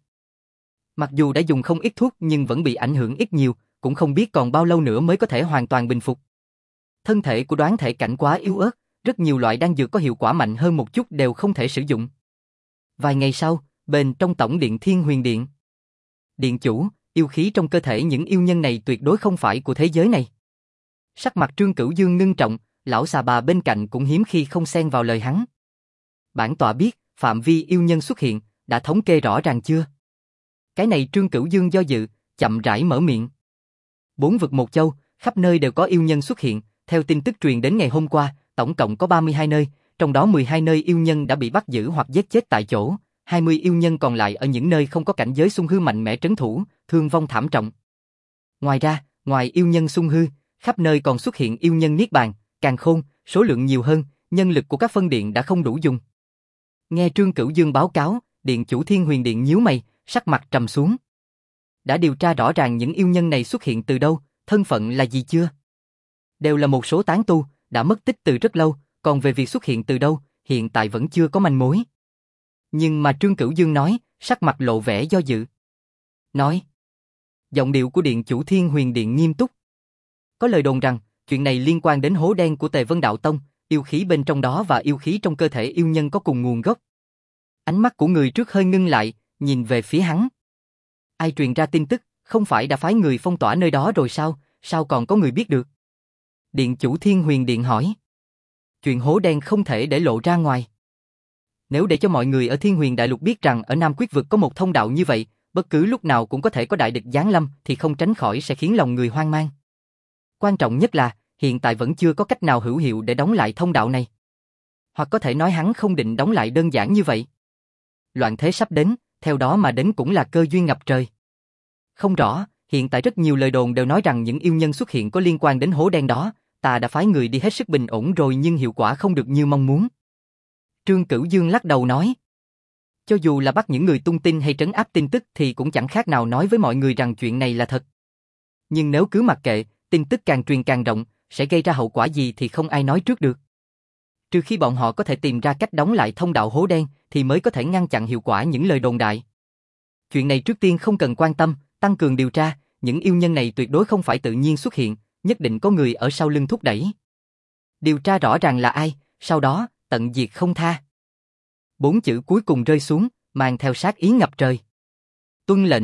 Mặc dù đã dùng không ít thuốc nhưng vẫn bị ảnh hưởng ít nhiều, cũng không biết còn bao lâu nữa mới có thể hoàn toàn bình phục. Thân thể của đoán thể cảnh quá yếu ớt, rất nhiều loại đan dược có hiệu quả mạnh hơn một chút đều không thể sử dụng. Vài ngày sau, bên trong tổng điện Thiên Huyền Điện. Điện chủ, yêu khí trong cơ thể những yêu nhân này tuyệt đối không phải của thế giới này. Sắc mặt Trương Cửu Dương ngưng trọng, lão xà bà bên cạnh cũng hiếm khi không xen vào lời hắn. Bản tọa biết, phạm vi yêu nhân xuất hiện, đã thống kê rõ ràng chưa? Cái này Trương Cửu Dương do dự, chậm rãi mở miệng. Bốn vực một châu, khắp nơi đều có yêu nhân xuất hiện, theo tin tức truyền đến ngày hôm qua, tổng cộng có ba mươi hai nơi, trong đó mười hai nơi yêu nhân đã bị bắt giữ hoặc giết chết tại chỗ, hai mươi yêu nhân còn lại ở những nơi không có cảnh giới xung hư mạnh mẽ trấn thủ, thương vong thảm trọng. Ngoài ra, ngoài yêu nhân xung hư, khắp nơi còn xuất hiện yêu nhân niết bàn, càn khôn, số lượng nhiều hơn, nhân lực của các phân điện đã không đủ dùng. Nghe Trương Cửu Dương báo cáo, điện chủ Thiên Huyền Điện nhíu mày, sắc mặt trầm xuống. Đã điều tra rõ ràng những yêu nhân này xuất hiện từ đâu, thân phận là gì chưa? Đều là một số tán tu, đã mất tích từ rất lâu, còn về việc xuất hiện từ đâu, hiện tại vẫn chưa có manh mối. Nhưng mà Trương Cửu Dương nói, sắc mặt lộ vẻ do dự. Nói. Giọng điệu của điện chủ Thiên Huyền Điện nghiêm túc. Có lời đồn rằng, chuyện này liên quan đến hố đen của Tề Vân Đạo Tông, yêu khí bên trong đó và yêu khí trong cơ thể yêu nhân có cùng nguồn gốc. Ánh mắt của người trước hơi ngưng lại, nhìn về phía hắn. Ai truyền ra tin tức, không phải đã phái người phong tỏa nơi đó rồi sao, sao còn có người biết được? Điện chủ Thiên Huyền Điện hỏi. Chuyện hố đen không thể để lộ ra ngoài. Nếu để cho mọi người ở Thiên Huyền Đại Lục biết rằng ở Nam Quyết Vực có một thông đạo như vậy, bất cứ lúc nào cũng có thể có đại địch giáng lâm thì không tránh khỏi sẽ khiến lòng người hoang mang. Quan trọng nhất là, hiện tại vẫn chưa có cách nào hữu hiệu để đóng lại thông đạo này. Hoặc có thể nói hắn không định đóng lại đơn giản như vậy. Loạn thế sắp đến, theo đó mà đến cũng là cơ duyên ngập trời. Không rõ, hiện tại rất nhiều lời đồn đều nói rằng những yêu nhân xuất hiện có liên quan đến hố đen đó, ta đã phái người đi hết sức bình ổn rồi nhưng hiệu quả không được như mong muốn. Trương Cửu Dương lắc đầu nói. Cho dù là bắt những người tung tin hay trấn áp tin tức thì cũng chẳng khác nào nói với mọi người rằng chuyện này là thật. Nhưng nếu cứ mặc kệ, tin tức càng truyền càng rộng, sẽ gây ra hậu quả gì thì không ai nói trước được. Trừ khi bọn họ có thể tìm ra cách đóng lại thông đạo hố đen thì mới có thể ngăn chặn hiệu quả những lời đồn đại. Chuyện này trước tiên không cần quan tâm, tăng cường điều tra, những yêu nhân này tuyệt đối không phải tự nhiên xuất hiện, nhất định có người ở sau lưng thúc đẩy. Điều tra rõ ràng là ai, sau đó, tận diệt không tha. Bốn chữ cuối cùng rơi xuống, mang theo sát ý ngập trời. Tuân lệnh.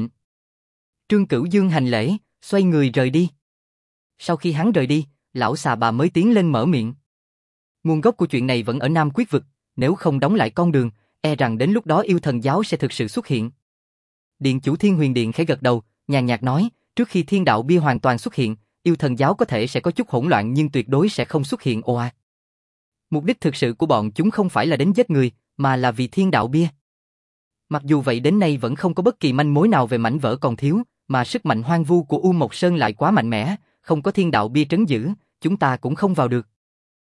Trương Cửu Dương hành lễ, xoay người rời đi. Sau khi hắn rời đi, lão xà bà mới tiến lên mở miệng. Nguồn gốc của chuyện này vẫn ở Nam Quyết Vực, nếu không đóng lại con đường, e rằng đến lúc đó yêu thần giáo sẽ thực sự xuất hiện. Điện chủ Thiên Huyền Điện khẽ gật đầu, nhàn nhạt nói, trước khi thiên đạo bia hoàn toàn xuất hiện, yêu thần giáo có thể sẽ có chút hỗn loạn nhưng tuyệt đối sẽ không xuất hiện ồ ạt. Mục đích thực sự của bọn chúng không phải là đến giết người, mà là vì thiên đạo bia. Mặc dù vậy đến nay vẫn không có bất kỳ manh mối nào về mảnh vỡ còn thiếu, mà sức mạnh hoang vu của U Mộc Sơn lại quá mạnh mẽ, không có thiên đạo bia trấn giữ, chúng ta cũng không vào được.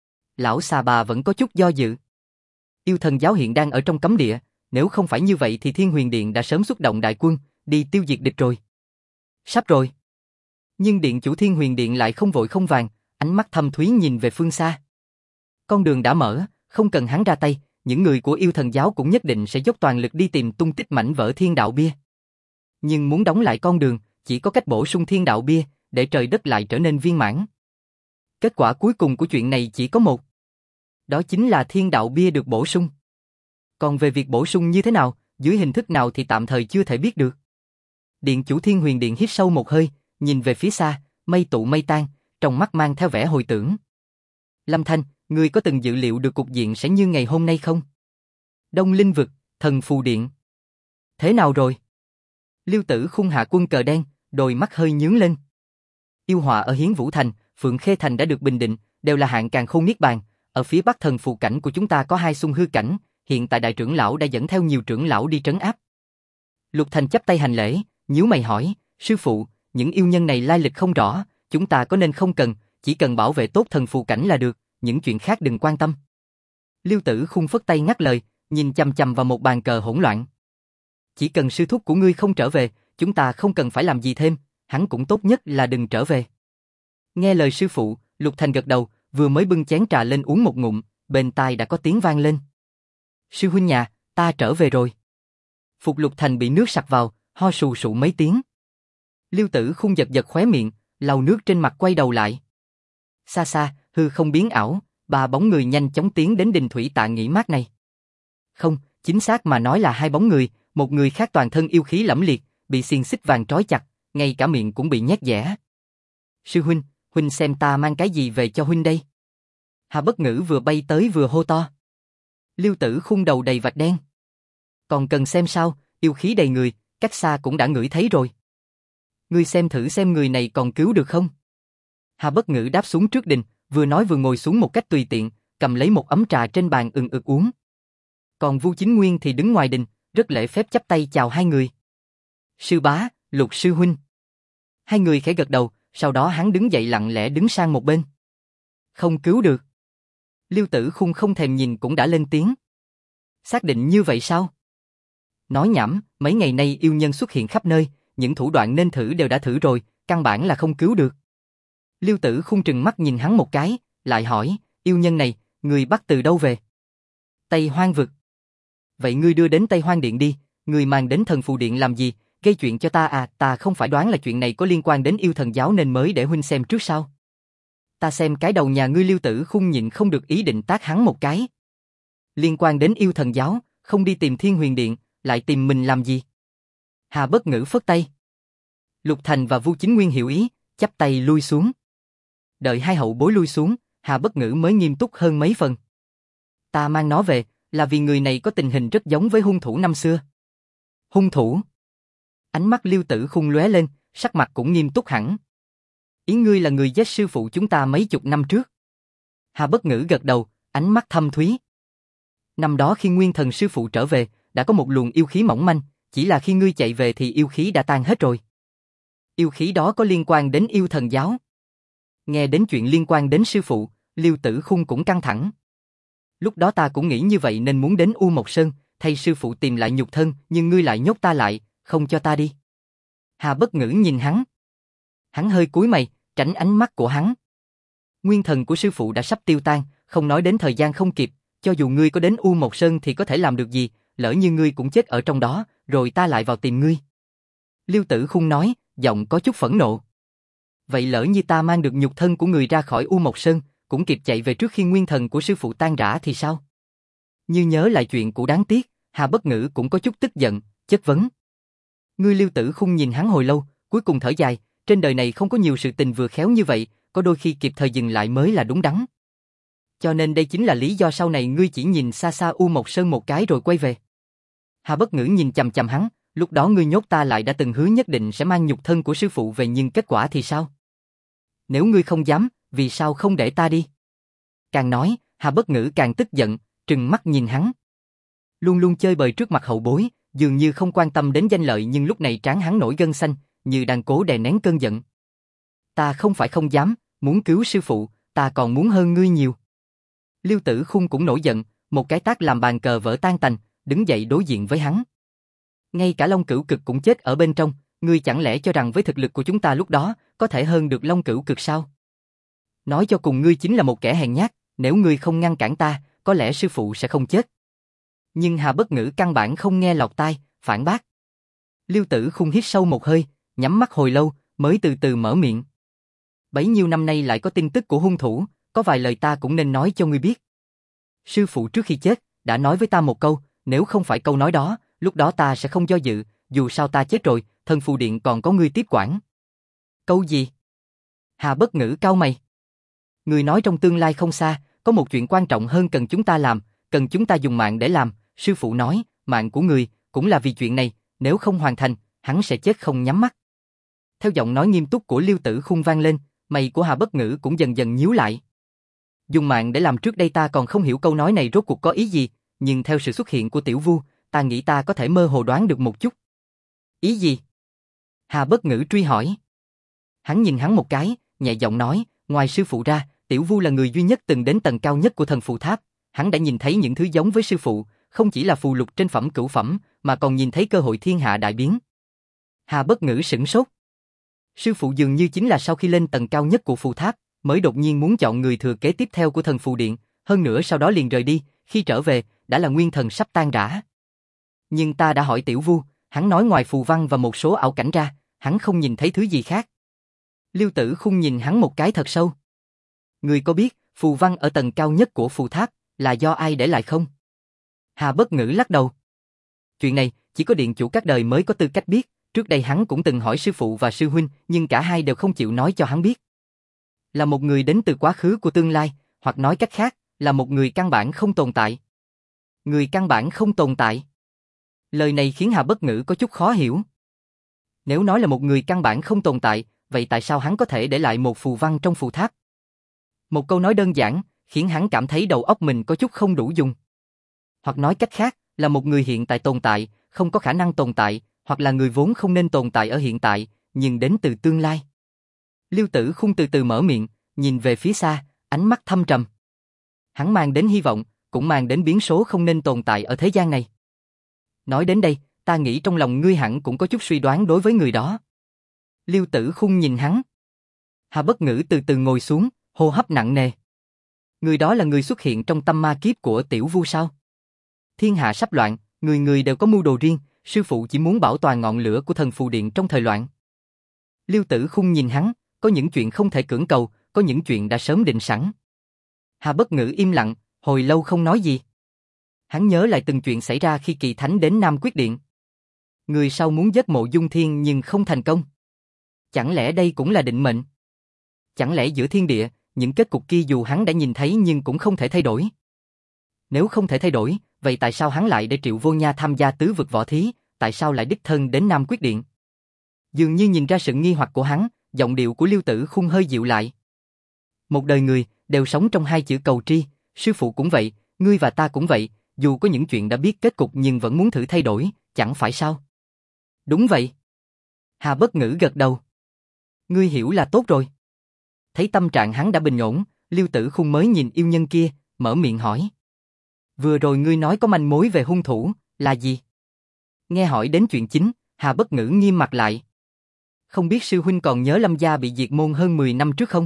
Lão xà bà vẫn có chút do dự. Yêu thần giáo hiện đang ở trong cấm địa, nếu không phải như vậy thì Thiên Huyền Điện đã sớm xuất động đại quân, đi tiêu diệt địch rồi. Sắp rồi. Nhưng điện chủ Thiên Huyền Điện lại không vội không vàng, ánh mắt thâm thúy nhìn về phương xa. Con đường đã mở, không cần hắn ra tay, những người của yêu thần giáo cũng nhất định sẽ dốc toàn lực đi tìm tung tích mảnh vỡ thiên đạo bia. Nhưng muốn đóng lại con đường, chỉ có cách bổ sung thiên đạo bia, để trời đất lại trở nên viên mãn. Kết quả cuối cùng của chuyện này chỉ có một. Đó chính là thiên đạo bia được bổ sung. Còn về việc bổ sung như thế nào, dưới hình thức nào thì tạm thời chưa thể biết được. Điện chủ Thiên Huyền Điện hít sâu một hơi, nhìn về phía xa, mây tụ mây tan, trong mắt mang theo vẻ hồi tưởng. Lâm Thanh, ngươi có từng dự liệu được cục diện sẽ như ngày hôm nay không? Đông Linh Vực, Thần Phù Điện. Thế nào rồi? Liêu Tử Khung hạ quân cờ đen, đôi mắt hơi nhướng lên. Yêu họa ở Hiến Vũ Thành, Phượng Khê Thành đã được bình định, đều là hạng càn khôn niết bàn. Ở phía bắc thần phù cảnh của chúng ta có hai xung hư cảnh, hiện tại đại trưởng lão đã dẫn theo nhiều trưởng lão đi trấn áp. Lục Thành chắp tay hành lễ, nhíu mày hỏi, sư phụ, những yêu nhân này lai lịch không rõ, chúng ta có nên không cần, chỉ cần bảo vệ tốt thần phù cảnh là được, những chuyện khác đừng quan tâm. Liêu Tử Khung phất tay ngắt lời, nhìn chằm chằm vào một bàn cờ hỗn loạn. Chỉ cần sư thúc của ngươi không trở về, chúng ta không cần phải làm gì thêm, hắn cũng tốt nhất là đừng trở về. Nghe lời sư phụ, Lục Thành gật đầu, vừa mới bưng chén trà lên uống một ngụm, bên tai đã có tiếng vang lên. Sư huynh nhà, ta trở về rồi. Phục Lục Thành bị nước sặc vào, ho sù sụ mấy tiếng. Liêu Tử Khung giật giật khóe miệng, lau nước trên mặt quay đầu lại. Xa xa, hư không biến ảo, ba bóng người nhanh chóng tiến đến đình thủy tạ nghỉ mát này. Không, chính xác mà nói là hai bóng người, một người khác toàn thân yêu khí lẫm liệt, bị xiềng xích vàng trói chặt, ngay cả miệng cũng bị nhét dẻ. Sư huynh, huynh xem ta mang cái gì về cho huynh đây? Hà Bất Ngữ vừa bay tới vừa hô to. Liêu Tử Khung đầu đầy vạch đen. Còn cần xem sao, yêu khí đầy người, cách xa cũng đã ngửi thấy rồi. Ngươi xem thử xem người này còn cứu được không? Hà Bất Ngữ đáp xuống trước đình, vừa nói vừa ngồi xuống một cách tùy tiện, cầm lấy một ấm trà trên bàn ừng ực uống. Còn Vu Chính Nguyên thì đứng ngoài đình, rất lễ phép chắp tay chào hai người. Sư bá, Lục sư huynh. Hai người khẽ gật đầu, sau đó hắn đứng dậy lặng lẽ đứng sang một bên. Không cứu được. Liêu Tử Khung không thèm nhìn cũng đã lên tiếng. Xác định như vậy sao? Nói nhảm, mấy ngày nay yêu nhân xuất hiện khắp nơi, những thủ đoạn nên thử đều đã thử rồi, căn bản là không cứu được. Liêu Tử Khung trừng mắt nhìn hắn một cái, lại hỏi, yêu nhân này, người bắt từ đâu về? Tây Hoang Vực. Vậy ngươi đưa đến Tây Hoang Điện đi, ngươi mang đến Thần Phù Điện làm gì, gây chuyện cho ta à, ta không phải đoán là chuyện này có liên quan đến yêu thần giáo nên mới để huynh xem trước sao? Ta xem cái đầu nhà ngươi. Liêu Tử Khung nhịn không được ý định tát hắn một cái. Liên quan đến yêu thần giáo, không đi tìm Thiên Huyền Điện, lại tìm mình làm gì? Hà Bất Ngữ phất tay. Lục Thành và Vu Chính Nguyên hiểu ý, chắp tay lui xuống. Đợi hai hậu bối lui xuống, Hà Bất Ngữ mới nghiêm túc hơn mấy phần. Ta mang nó về, là vì người này có tình hình rất giống với hung thủ năm xưa. Hung thủ? Ánh mắt Liêu Tử Khung lóe lên, sắc mặt cũng nghiêm túc hẳn. Ý ngươi là người giết sư phụ chúng ta mấy chục năm trước? Hà Bất Ngữ gật đầu, ánh mắt thâm thúy. Năm đó khi Nguyên Thần sư phụ trở về, đã có một luồng yêu khí mỏng manh, chỉ là khi ngươi chạy về thì yêu khí đã tan hết rồi. Yêu khí đó có liên quan đến yêu thần giáo. Nghe đến chuyện liên quan đến sư phụ, Liêu Tử Khung cũng căng thẳng. Lúc đó ta cũng nghĩ như vậy nên muốn đến U Mộc Sơn, thay sư phụ tìm lại nhục thân, nhưng ngươi lại nhốt ta lại, không cho ta đi. Hà Bất Ngữ nhìn hắn. Hắn hơi cúi mày, tránh ánh mắt của hắn. Nguyên thần của sư phụ đã sắp tiêu tan, không nói đến thời gian không kịp, cho dù ngươi có đến U Mộc Sơn thì có thể làm được gì, lỡ như ngươi cũng chết ở trong đó, rồi ta lại vào tìm ngươi. Liêu Tử Khung nói, giọng có chút phẫn nộ. Vậy lỡ như ta mang được nhục thân của người ra khỏi U Mộc Sơn, cũng kịp chạy về trước khi nguyên thần của sư phụ tan rã thì sao? Như nhớ lại chuyện cũ đáng tiếc, Hà Bất Ngữ cũng có chút tức giận, chất vấn. Ngươi. Liêu Tử Khung nhìn hắn hồi lâu, cuối cùng thở dài, trên đời này không có nhiều sự tình vừa khéo như vậy, có đôi khi kịp thời dừng lại mới là đúng đắn. Cho nên đây chính là lý do sau này ngươi chỉ nhìn xa xa U Mộc Sơn một cái rồi quay về. Hà Bất Ngữ nhìn chằm chằm hắn, lúc đó ngươi nhốt ta lại đã từng hứa nhất định sẽ mang nhục thân của sư phụ về, nhưng kết quả thì sao? Nếu ngươi không dám, vì sao không để ta đi? Càng nói, Hà Bất Ngữ càng tức giận, trừng mắt nhìn hắn. Luôn luôn chơi bời trước mặt hậu bối, dường như không quan tâm đến danh lợi, nhưng lúc này trán hắn nổi gân xanh, như đang cố đè nén cơn giận. Ta không phải không dám, muốn cứu sư phụ, ta còn muốn hơn ngươi nhiều. Liêu Tử Khung cũng nổi giận, một cái tát làm bàn cờ vỡ tan tành, đứng dậy đối diện với hắn. Ngay cả Long Cửu Cực cũng chết ở bên trong, ngươi chẳng lẽ cho rằng với thực lực của chúng ta lúc đó, có thể hơn được Long Cửu Cực sao? Nói cho cùng ngươi chính là một kẻ hèn nhát, nếu ngươi không ngăn cản ta, có lẽ sư phụ sẽ không chết. Nhưng Hà Bất Ngữ căn bản không nghe lọt tai, phản bác. Liêu Tử Khung hít sâu một hơi, nhắm mắt hồi lâu, mới từ từ mở miệng. Bấy nhiêu năm nay lại có tin tức của hung thủ, có vài lời ta cũng nên nói cho ngươi biết. Sư phụ trước khi chết, đã nói với ta một câu, nếu không phải câu nói đó, lúc đó ta sẽ không do dự, dù sao ta chết rồi, thần phù điện còn có ngươi tiếp quản. Câu gì? Hà Bất Ngữ cau mày. Người nói trong tương lai không xa, có một chuyện quan trọng hơn cần chúng ta làm, cần chúng ta dùng mạng để làm, sư phụ nói, mạng của người, cũng là vì chuyện này, nếu không hoàn thành, hắn sẽ chết không nhắm mắt. Theo giọng nói nghiêm túc của Liêu Tử Khung vang lên, mày của Hà Bất Ngữ cũng dần dần nhíu lại. Dùng mạng để làm trước đây ta còn không hiểu câu nói này rốt cuộc có ý gì, nhưng theo sự xuất hiện của Tiểu Vu, ta nghĩ ta có thể mơ hồ đoán được một chút. Ý gì? Hà Bất Ngữ truy hỏi. Hắn nhìn hắn một cái, nhẹ giọng nói, ngoài sư phụ ra, Tiểu Vu là người duy nhất từng đến tầng cao nhất của thần phù tháp, hắn đã nhìn thấy những thứ giống với sư phụ, không chỉ là phù lục trên phẩm cửu phẩm, mà còn nhìn thấy cơ hội thiên hạ đại biến. Hà Bất Ngữ sửng sốt. Sư phụ dường như chính là sau khi lên tầng cao nhất của phù tháp, mới đột nhiên muốn chọn người thừa kế tiếp theo của thần phù điện, hơn nữa sau đó liền rời đi, khi trở về, đã là nguyên thần sắp tan rã. Nhưng ta đã hỏi Tiểu Vu, hắn nói ngoài phù văn và một số ảo cảnh ra, hắn không nhìn thấy thứ gì khác. Liêu Tử Khung nhìn hắn một cái thật sâu. Người có biết, phù văn ở tầng cao nhất của phù tháp, là do ai để lại không? Hà Bất Ngữ lắc đầu. Chuyện này, chỉ có điện chủ các đời mới có tư cách biết, trước đây hắn cũng từng hỏi sư phụ và sư huynh, nhưng cả hai đều không chịu nói cho hắn biết. Là một người đến từ quá khứ của tương lai, hoặc nói cách khác, là một người căn bản không tồn tại. Người căn bản không tồn tại. Lời này khiến Hà Bất Ngữ có chút khó hiểu. Nếu nói là một người căn bản không tồn tại, vậy tại sao hắn có thể để lại một phù văn trong phù tháp? Một câu nói đơn giản, khiến hắn cảm thấy đầu óc mình có chút không đủ dùng. Hoặc nói cách khác, là một người hiện tại tồn tại, không có khả năng tồn tại, hoặc là người vốn không nên tồn tại ở hiện tại, nhưng đến từ tương lai. Liêu Tử Khung từ từ mở miệng, nhìn về phía xa, ánh mắt thâm trầm. Hắn mang đến hy vọng, cũng mang đến biến số không nên tồn tại ở thế gian này. Nói đến đây, ta nghĩ trong lòng ngươi hẳn cũng có chút suy đoán đối với người đó. Liêu Tử Khung nhìn hắn. Hà Bất Ngữ từ từ ngồi xuống, hô hấp nặng nề. Người đó là người xuất hiện trong tâm ma kiếp của Tiểu Vu sao? Thiên hạ sắp loạn, người người đều có mưu đồ riêng, sư phụ chỉ muốn bảo toàn ngọn lửa của thần phù điện trong thời loạn. Liêu Tử Khung nhìn hắn, có những chuyện không thể cưỡng cầu, có những chuyện đã sớm định sẵn. Hà Bất Ngữ im lặng, hồi lâu không nói gì. Hắn nhớ lại từng chuyện xảy ra khi Kỳ Thánh đến Nam Quyết Điện. Người sau muốn giết Mộ Dung Thiên nhưng không thành công. Chẳng lẽ đây cũng là định mệnh? Chẳng lẽ giữa thiên địa, những kết cục kia dù hắn đã nhìn thấy nhưng cũng không thể thay đổi? Nếu không thể thay đổi, vậy tại sao hắn lại để Triệu Vô Nha tham gia tứ vực võ thí, tại sao lại đích thân đến Nam Quyết Điện? Dường như nhìn ra sự nghi hoặc của hắn, giọng điệu của Liêu Tử Khung hơi dịu lại. Một đời người, đều sống trong hai chữ cầu tri, sư phụ cũng vậy, ngươi và ta cũng vậy, dù có những chuyện đã biết kết cục nhưng vẫn muốn thử thay đổi, chẳng phải sao? Đúng vậy. Hà Bất Ngữ gật đầu. Ngươi hiểu là tốt rồi. Thấy tâm trạng hắn đã bình ổn, Liêu Tử Khung mới nhìn yêu nhân kia, mở miệng hỏi. Vừa rồi ngươi nói có manh mối về hung thủ, là gì? Nghe hỏi đến chuyện chính, Hà Bất Ngữ nghiêm mặt lại. Không biết sư huynh còn nhớ Lâm gia bị diệt môn hơn mười năm trước không?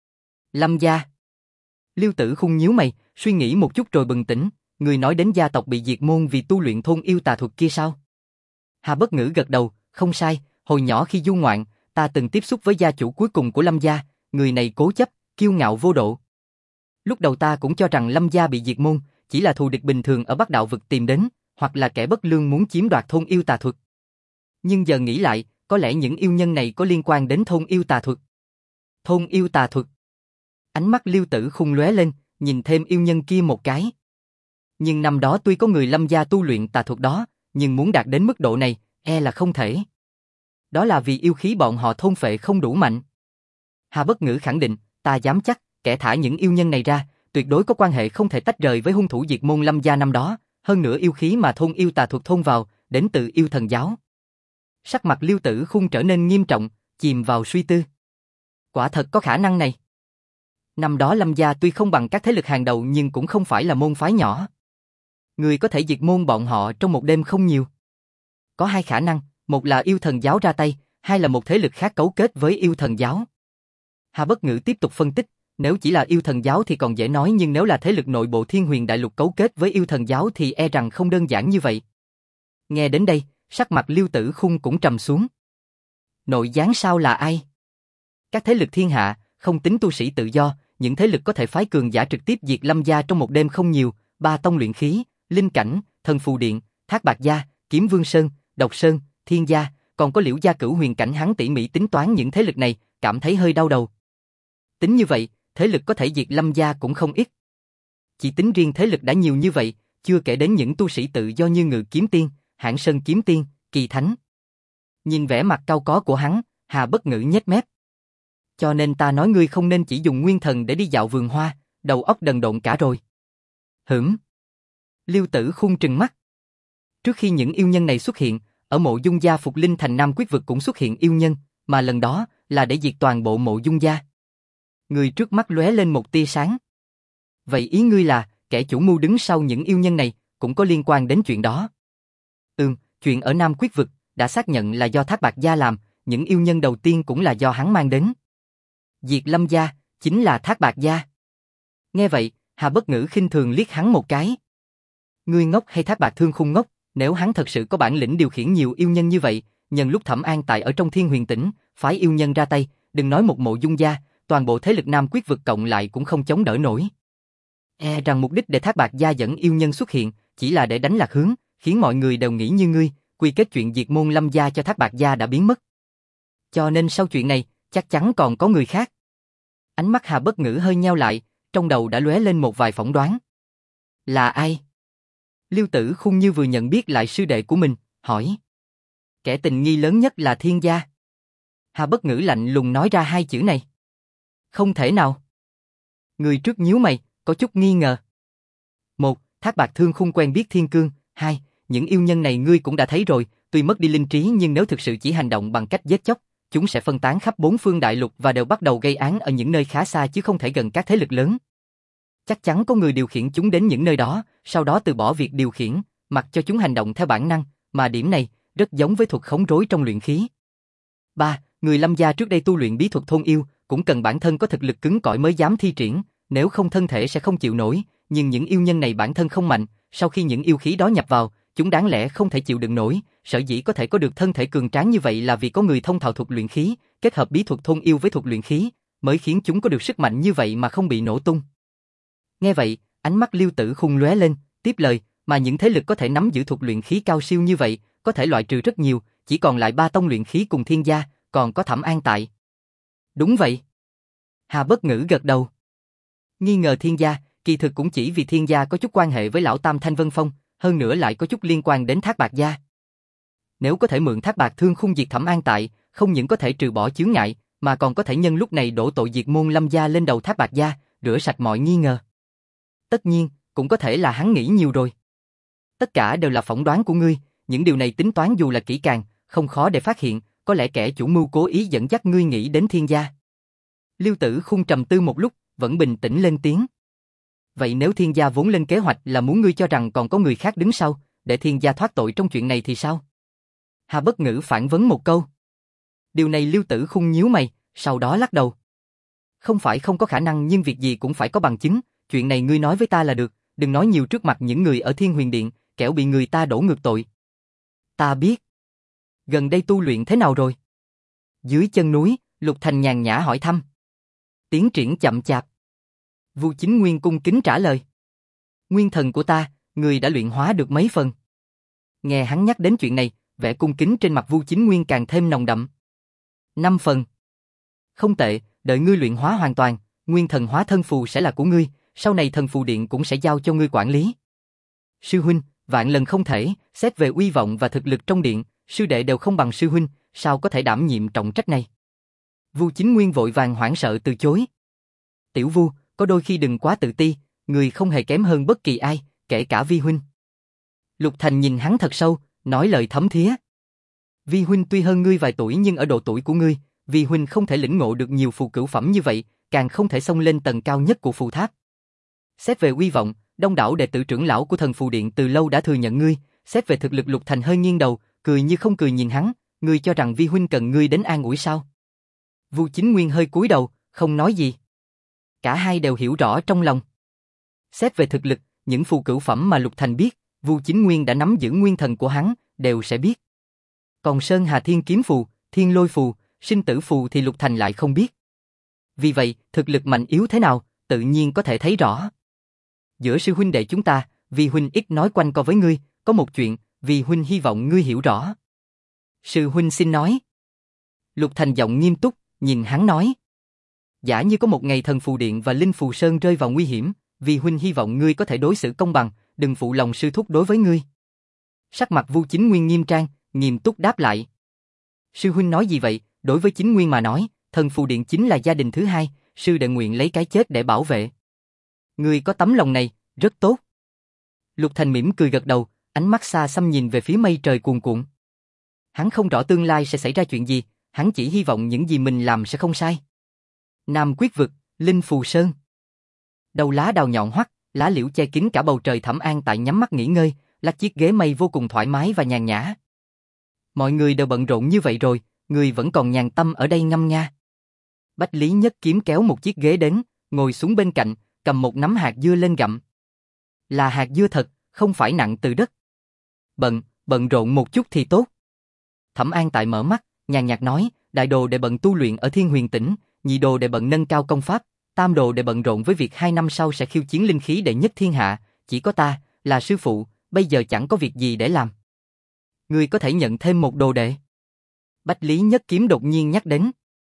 Lâm gia? Liêu Tử Khung nhíu mày, suy nghĩ một chút rồi bừng tỉnh, người nói đến gia tộc bị diệt môn vì tu luyện thôn yêu tà thuật kia sao? Hà Bất Ngữ gật đầu, không sai, hồi nhỏ khi du ngoạn, ta từng tiếp xúc với gia chủ cuối cùng của Lâm gia, người này cố chấp, kiêu ngạo vô độ. Lúc đầu ta cũng cho rằng Lâm gia bị diệt môn, chỉ là thù địch bình thường ở Bắc Đạo vực tìm đến, hoặc là kẻ bất lương muốn chiếm đoạt thôn yêu tà thuật. Nhưng giờ nghĩ lại, có lẽ những yêu nhân này có liên quan đến thôn yêu tà thuật. Thôn yêu tà thuật. Ánh mắt Liêu Tử Khung lóe lên, nhìn thêm yêu nhân kia một cái. Nhưng năm đó tuy có người Lâm gia tu luyện tà thuật đó, nhưng muốn đạt đến mức độ này, e là không thể. Đó là vì yêu khí bọn họ thôn phệ không đủ mạnh. Hà Bất Ngữ khẳng định, ta dám chắc, kẻ thả những yêu nhân này ra, tuyệt đối có quan hệ không thể tách rời với hung thủ diệt môn Lâm gia năm đó, hơn nữa yêu khí mà thôn yêu tà thuật thôn vào, đến từ yêu thần giáo. Sắc mặt Liêu Tử Khung trở nên nghiêm trọng, chìm vào suy tư. Quả thật có khả năng này. Năm đó Lâm gia tuy không bằng các thế lực hàng đầu nhưng cũng không phải là môn phái nhỏ. Người có thể diệt môn bọn họ trong một đêm không nhiều. Có hai khả năng, một là yêu thần giáo ra tay, hai là một thế lực khác cấu kết với yêu thần giáo. Hà Bất Ngữ tiếp tục phân tích, nếu chỉ là yêu thần giáo thì còn dễ nói nhưng nếu là thế lực nội bộ Thiên Huyền Đại Lục cấu kết với yêu thần giáo thì e rằng không đơn giản như vậy. Nghe đến đây, sắc mặt Liêu Tử Khung cũng trầm xuống. Nội gián sao là ai? Các thế lực thiên hạ, không tính tu sĩ tự do, những thế lực có thể phái cường giả trực tiếp diệt Lâm gia trong một đêm không nhiều, ba tông luyện khí, linh cảnh, thần phù điện, Thác Bạt Gia, Kiếm Vương Sơn, Độc Sơn, Thiên Gia, còn có Liễu Gia Cửu Huyền cảnh, hắn tỉ mỉ tính toán những thế lực này, cảm thấy hơi đau đầu. Tính như vậy, thế lực có thể diệt Lâm gia cũng không ít. Chỉ tính riêng thế lực đã nhiều như vậy, chưa kể đến những tu sĩ tự do như Ngự Kiếm Tiên, Hãn Sơn Kiếm Tiên, Kỳ Thánh. Nhìn vẻ mặt cau có của hắn, Hà Bất Ngữ nhếch mép. Cho nên ta nói ngươi không nên chỉ dùng nguyên thần để đi dạo vườn hoa, đầu óc đần độn cả rồi. Hửm. Liêu Tử Khung trừng mắt. Trước khi những yêu nhân này xuất hiện, ở mộ Dung gia Phục Linh thành Nam Quyết vực cũng xuất hiện yêu nhân, mà lần đó là để diệt toàn bộ mộ Dung gia. Người trước mắt lóe lên một tia sáng. Vậy ý ngươi là, kẻ chủ mưu đứng sau những yêu nhân này, cũng có liên quan đến chuyện đó? Ừm, chuyện ở Nam Quyết vực, đã xác nhận là do Thác Bạt Gia làm, những yêu nhân đầu tiên cũng là do hắn mang đến. Diệt Lâm gia, chính là Thác Bạt Gia. Nghe vậy, Hà Bất Ngữ khinh thường liếc hắn một cái. Ngươi ngốc hay Thác Bạt Thương Khung ngốc, nếu hắn thật sự có bản lĩnh điều khiển nhiều yêu nhân như vậy, nhân lúc Thẩm An Tại ở trong Thiên Huyền Tỉnh, phái yêu nhân ra tay, đừng nói một mộ Dung gia, toàn bộ thế lực Nam Quyết vực cộng lại cũng không chống đỡ nổi. E rằng mục đích để Thác Bạt Gia dẫn yêu nhân xuất hiện, chỉ là để đánh lạc hướng, khiến mọi người đều nghĩ như ngươi, quy kết chuyện diệt môn Lâm gia cho Thác Bạt Gia đã biến mất. Cho nên sau chuyện này, chắc chắn còn có người khác. Ánh mắt Hà Bất Ngữ hơi nheo lại, trong đầu đã lóe lên một vài phỏng đoán. Là ai? Liêu Tử Khung như vừa nhận biết lại sư đệ của mình, hỏi. Kẻ tình nghi lớn nhất là Thiên Gia. Hà Bất Ngữ lạnh lùng nói ra hai chữ này. Không thể nào. Người trước nhíu mày, có chút nghi ngờ. Một, Thác Bạt Thương Khung quen biết Thiên Cương. Hai, những yêu nhân này ngươi cũng đã thấy rồi, tuy mất đi linh trí nhưng nếu thực sự chỉ hành động bằng cách giết chóc, chúng sẽ phân tán khắp bốn phương đại lục và đều bắt đầu gây án ở những nơi khá xa chứ không thể gần các thế lực lớn. Chắc chắn có người điều khiển chúng đến những nơi đó, sau đó từ bỏ việc điều khiển, mặc cho chúng hành động theo bản năng, mà điểm này rất giống với thuật khống rối trong luyện khí. Ba, người Lâm gia trước đây tu luyện bí thuật thôn yêu, cũng cần bản thân có thực lực cứng cỏi mới dám thi triển, nếu không thân thể sẽ không chịu nổi, nhưng những yêu nhân này bản thân không mạnh, sau khi những yêu khí đó nhập vào, chúng đáng lẽ không thể chịu đựng nổi, sở dĩ có thể có được thân thể cường tráng như vậy là vì có người thông thạo thuật luyện khí, kết hợp bí thuật thôn yêu với thuật luyện khí, mới khiến chúng có được sức mạnh như vậy mà không bị nổ tung. Nghe vậy, ánh mắt Liêu Tử Khung lóe lên, tiếp lời, mà những thế lực có thể nắm giữ thuật luyện khí cao siêu như vậy, có thể loại trừ rất nhiều, chỉ còn lại ba tông luyện khí cùng Thiên Gia, còn có Thẩm An Tại. Đúng vậy. Hà Bất Ngữ gật đầu. Nghi ngờ Thiên Gia, kỳ thực cũng chỉ vì Thiên Gia có chút quan hệ với lão Tam Thanh Vân Phong, hơn nữa lại có chút liên quan đến Thác Bạt Gia. Nếu có thể mượn Thác Bạt Thương Khung diệt Thẩm An Tại, không những có thể trừ bỏ chướng ngại, mà còn có thể nhân lúc này đổ tội diệt môn Lâm gia lên đầu Thác Bạt Gia, rửa sạch mọi nghi ngờ. Tất nhiên, cũng có thể là hắn nghĩ nhiều rồi. Tất cả đều là phỏng đoán của ngươi, những điều này tính toán dù là kỹ càng, không khó để phát hiện, có lẽ kẻ chủ mưu cố ý dẫn dắt ngươi nghĩ đến Thiên Gia. Liêu Tử Khung trầm tư một lúc, vẫn bình tĩnh lên tiếng. Vậy nếu Thiên Gia vốn lên kế hoạch là muốn ngươi cho rằng còn có người khác đứng sau, để Thiên Gia thoát tội trong chuyện này thì sao? Hà Bất Ngữ phản vấn một câu. Điều này Liêu Tử Khung nhíu mày, sau đó lắc đầu. Không phải không có khả năng nhưng việc gì cũng phải có bằng chứng, chuyện này ngươi nói với ta là được, đừng nói nhiều trước mặt những người ở Thiên Huyền Điện, kẻo bị người ta đổ ngược tội. Ta biết. Gần đây tu luyện thế nào rồi? Dưới chân núi, Lục Thành nhàn nhã hỏi thăm. Tiến triển chậm chạp. Vu Chính Nguyên cung kính trả lời. Nguyên thần của ta, người đã luyện hóa được mấy phần? Nghe hắn nhắc đến chuyện này, vẻ cung kính trên mặt Vu Chính Nguyên càng thêm nồng đậm. Năm phần. Không tệ, đợi ngươi luyện hóa hoàn toàn, nguyên thần hóa thân phù sẽ là của ngươi, sau này thần phù điện cũng sẽ giao cho ngươi quản lý. Sư huynh, vạn lần không thể, xét về uy vọng và thực lực trong điện, sư đệ đều không bằng sư huynh, sao có thể đảm nhiệm trọng trách này? Vu Chính Nguyên vội vàng hoảng sợ từ chối. Tiểu Vu, có đôi khi đừng quá tự ti, người không hề kém hơn bất kỳ ai, kể cả Vi huynh. Lục Thành nhìn hắn thật sâu, nói lời thấm thía. Vi huynh tuy hơn ngươi vài tuổi nhưng ở độ tuổi của ngươi, Vi huynh không thể lĩnh ngộ được nhiều phù cửu phẩm như vậy, càng không thể xông lên tầng cao nhất của phù tháp. Xét về uy vọng, đông đảo đệ tử trưởng lão của thần phù điện từ lâu đã thừa nhận ngươi, xét về thực lực Lục Thành hơi nghiêng đầu, cười như không cười nhìn hắn, ngươi cho rằng Vi huynh cần ngươi đến an ủi sao? Vu Chính Nguyên hơi cúi đầu, không nói gì. Cả hai đều hiểu rõ trong lòng. Xét về thực lực, những phù cửu phẩm mà Lục Thành biết, Vu Chính Nguyên đã nắm giữ nguyên thần của hắn, đều sẽ biết. Còn Sơn Hà Thiên Kiếm Phù, Thiên Lôi Phù, Sinh Tử Phù thì Lục Thành lại không biết. Vì vậy, thực lực mạnh yếu thế nào, tự nhiên có thể thấy rõ. Giữa sư huynh đệ chúng ta, vì huynh ít nói quanh co với ngươi, có một chuyện, vì huynh hy vọng ngươi hiểu rõ. Sư huynh xin nói. Lục Thành giọng nghiêm túc, nhìn hắn nói. Giả như có một ngày Thần Phù Điện và Linh Phù Sơn rơi vào nguy hiểm, vì huynh hy vọng ngươi có thể đối xử công bằng, đừng phụ lòng sư thúc đối với ngươi. Sắc mặt Vu Chính Nguyên nghiêm trang, nghiêm túc đáp lại. Sư huynh nói gì vậy? Đối với Chính Nguyên mà nói, Thần Phù Điện chính là gia đình thứ hai, sư đệ nguyện lấy cái chết để bảo vệ. Ngươi có tấm lòng này, rất tốt. Lục Thành mỉm cười gật đầu, ánh mắt xa xăm nhìn về phía mây trời cuồn cuộn. Hắn không rõ tương lai sẽ xảy ra chuyện gì, hắn chỉ hy vọng những gì mình làm sẽ không sai. Nam Quyết Vực, Linh Phù Sơn. Đầu lá đào nhọn hoắt, lá liễu che kín cả bầu trời. Thẩm An Tại nhắm mắt nghỉ ngơi, lắc chiếc ghế mây vô cùng thoải mái và nhàn nhã. Mọi người đều bận rộn như vậy rồi, người vẫn còn nhàn tâm ở đây ngâm nga. Bách Lý Nhất Kiếm kéo một chiếc ghế đến, ngồi xuống bên cạnh, cầm một nắm hạt dưa lên gặm. Là hạt dưa thật, không phải nặng từ đất. Bận, bận rộn một chút thì tốt. Thẩm An Tại mở mắt, nhàn nhạt nói, đại đồ đệ bận tu luyện ở Thiên Huyền Tỉnh, nhị đồ đệ bận nâng cao công pháp, tam đồ đệ bận rộn với việc hai năm sau sẽ khiêu chiến linh khí đệ nhất thiên hạ, chỉ có ta, là sư phụ, bây giờ chẳng có việc gì để làm. Ngươi có thể nhận thêm một đồ đệ. Bách Lý Nhất Kiếm đột nhiên nhắc đến.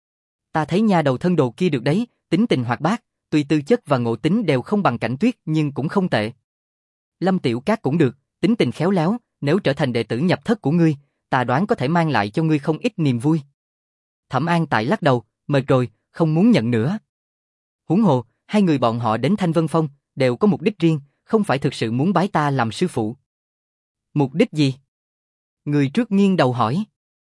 Ta thấy nha đầu thân đồ kia được đấy, tính tình hoạt bát, tuy tư chất và ngộ tính đều không bằng Cảnh Tuyết nhưng cũng không tệ. Lâm Tiểu Cát cũng được, tính tình khéo léo, nếu trở thành đệ tử nhập thất của ngươi, ta đoán có thể mang lại cho ngươi không ít niềm vui. Thẩm An Tại lắc đầu, mệt rồi, không muốn nhận nữa. Huống hồ, hai người bọn họ đến Thanh Vân Phong, đều có mục đích riêng, không phải thực sự muốn bái ta làm sư phụ. Mục đích gì? Người trước nghiêng đầu hỏi.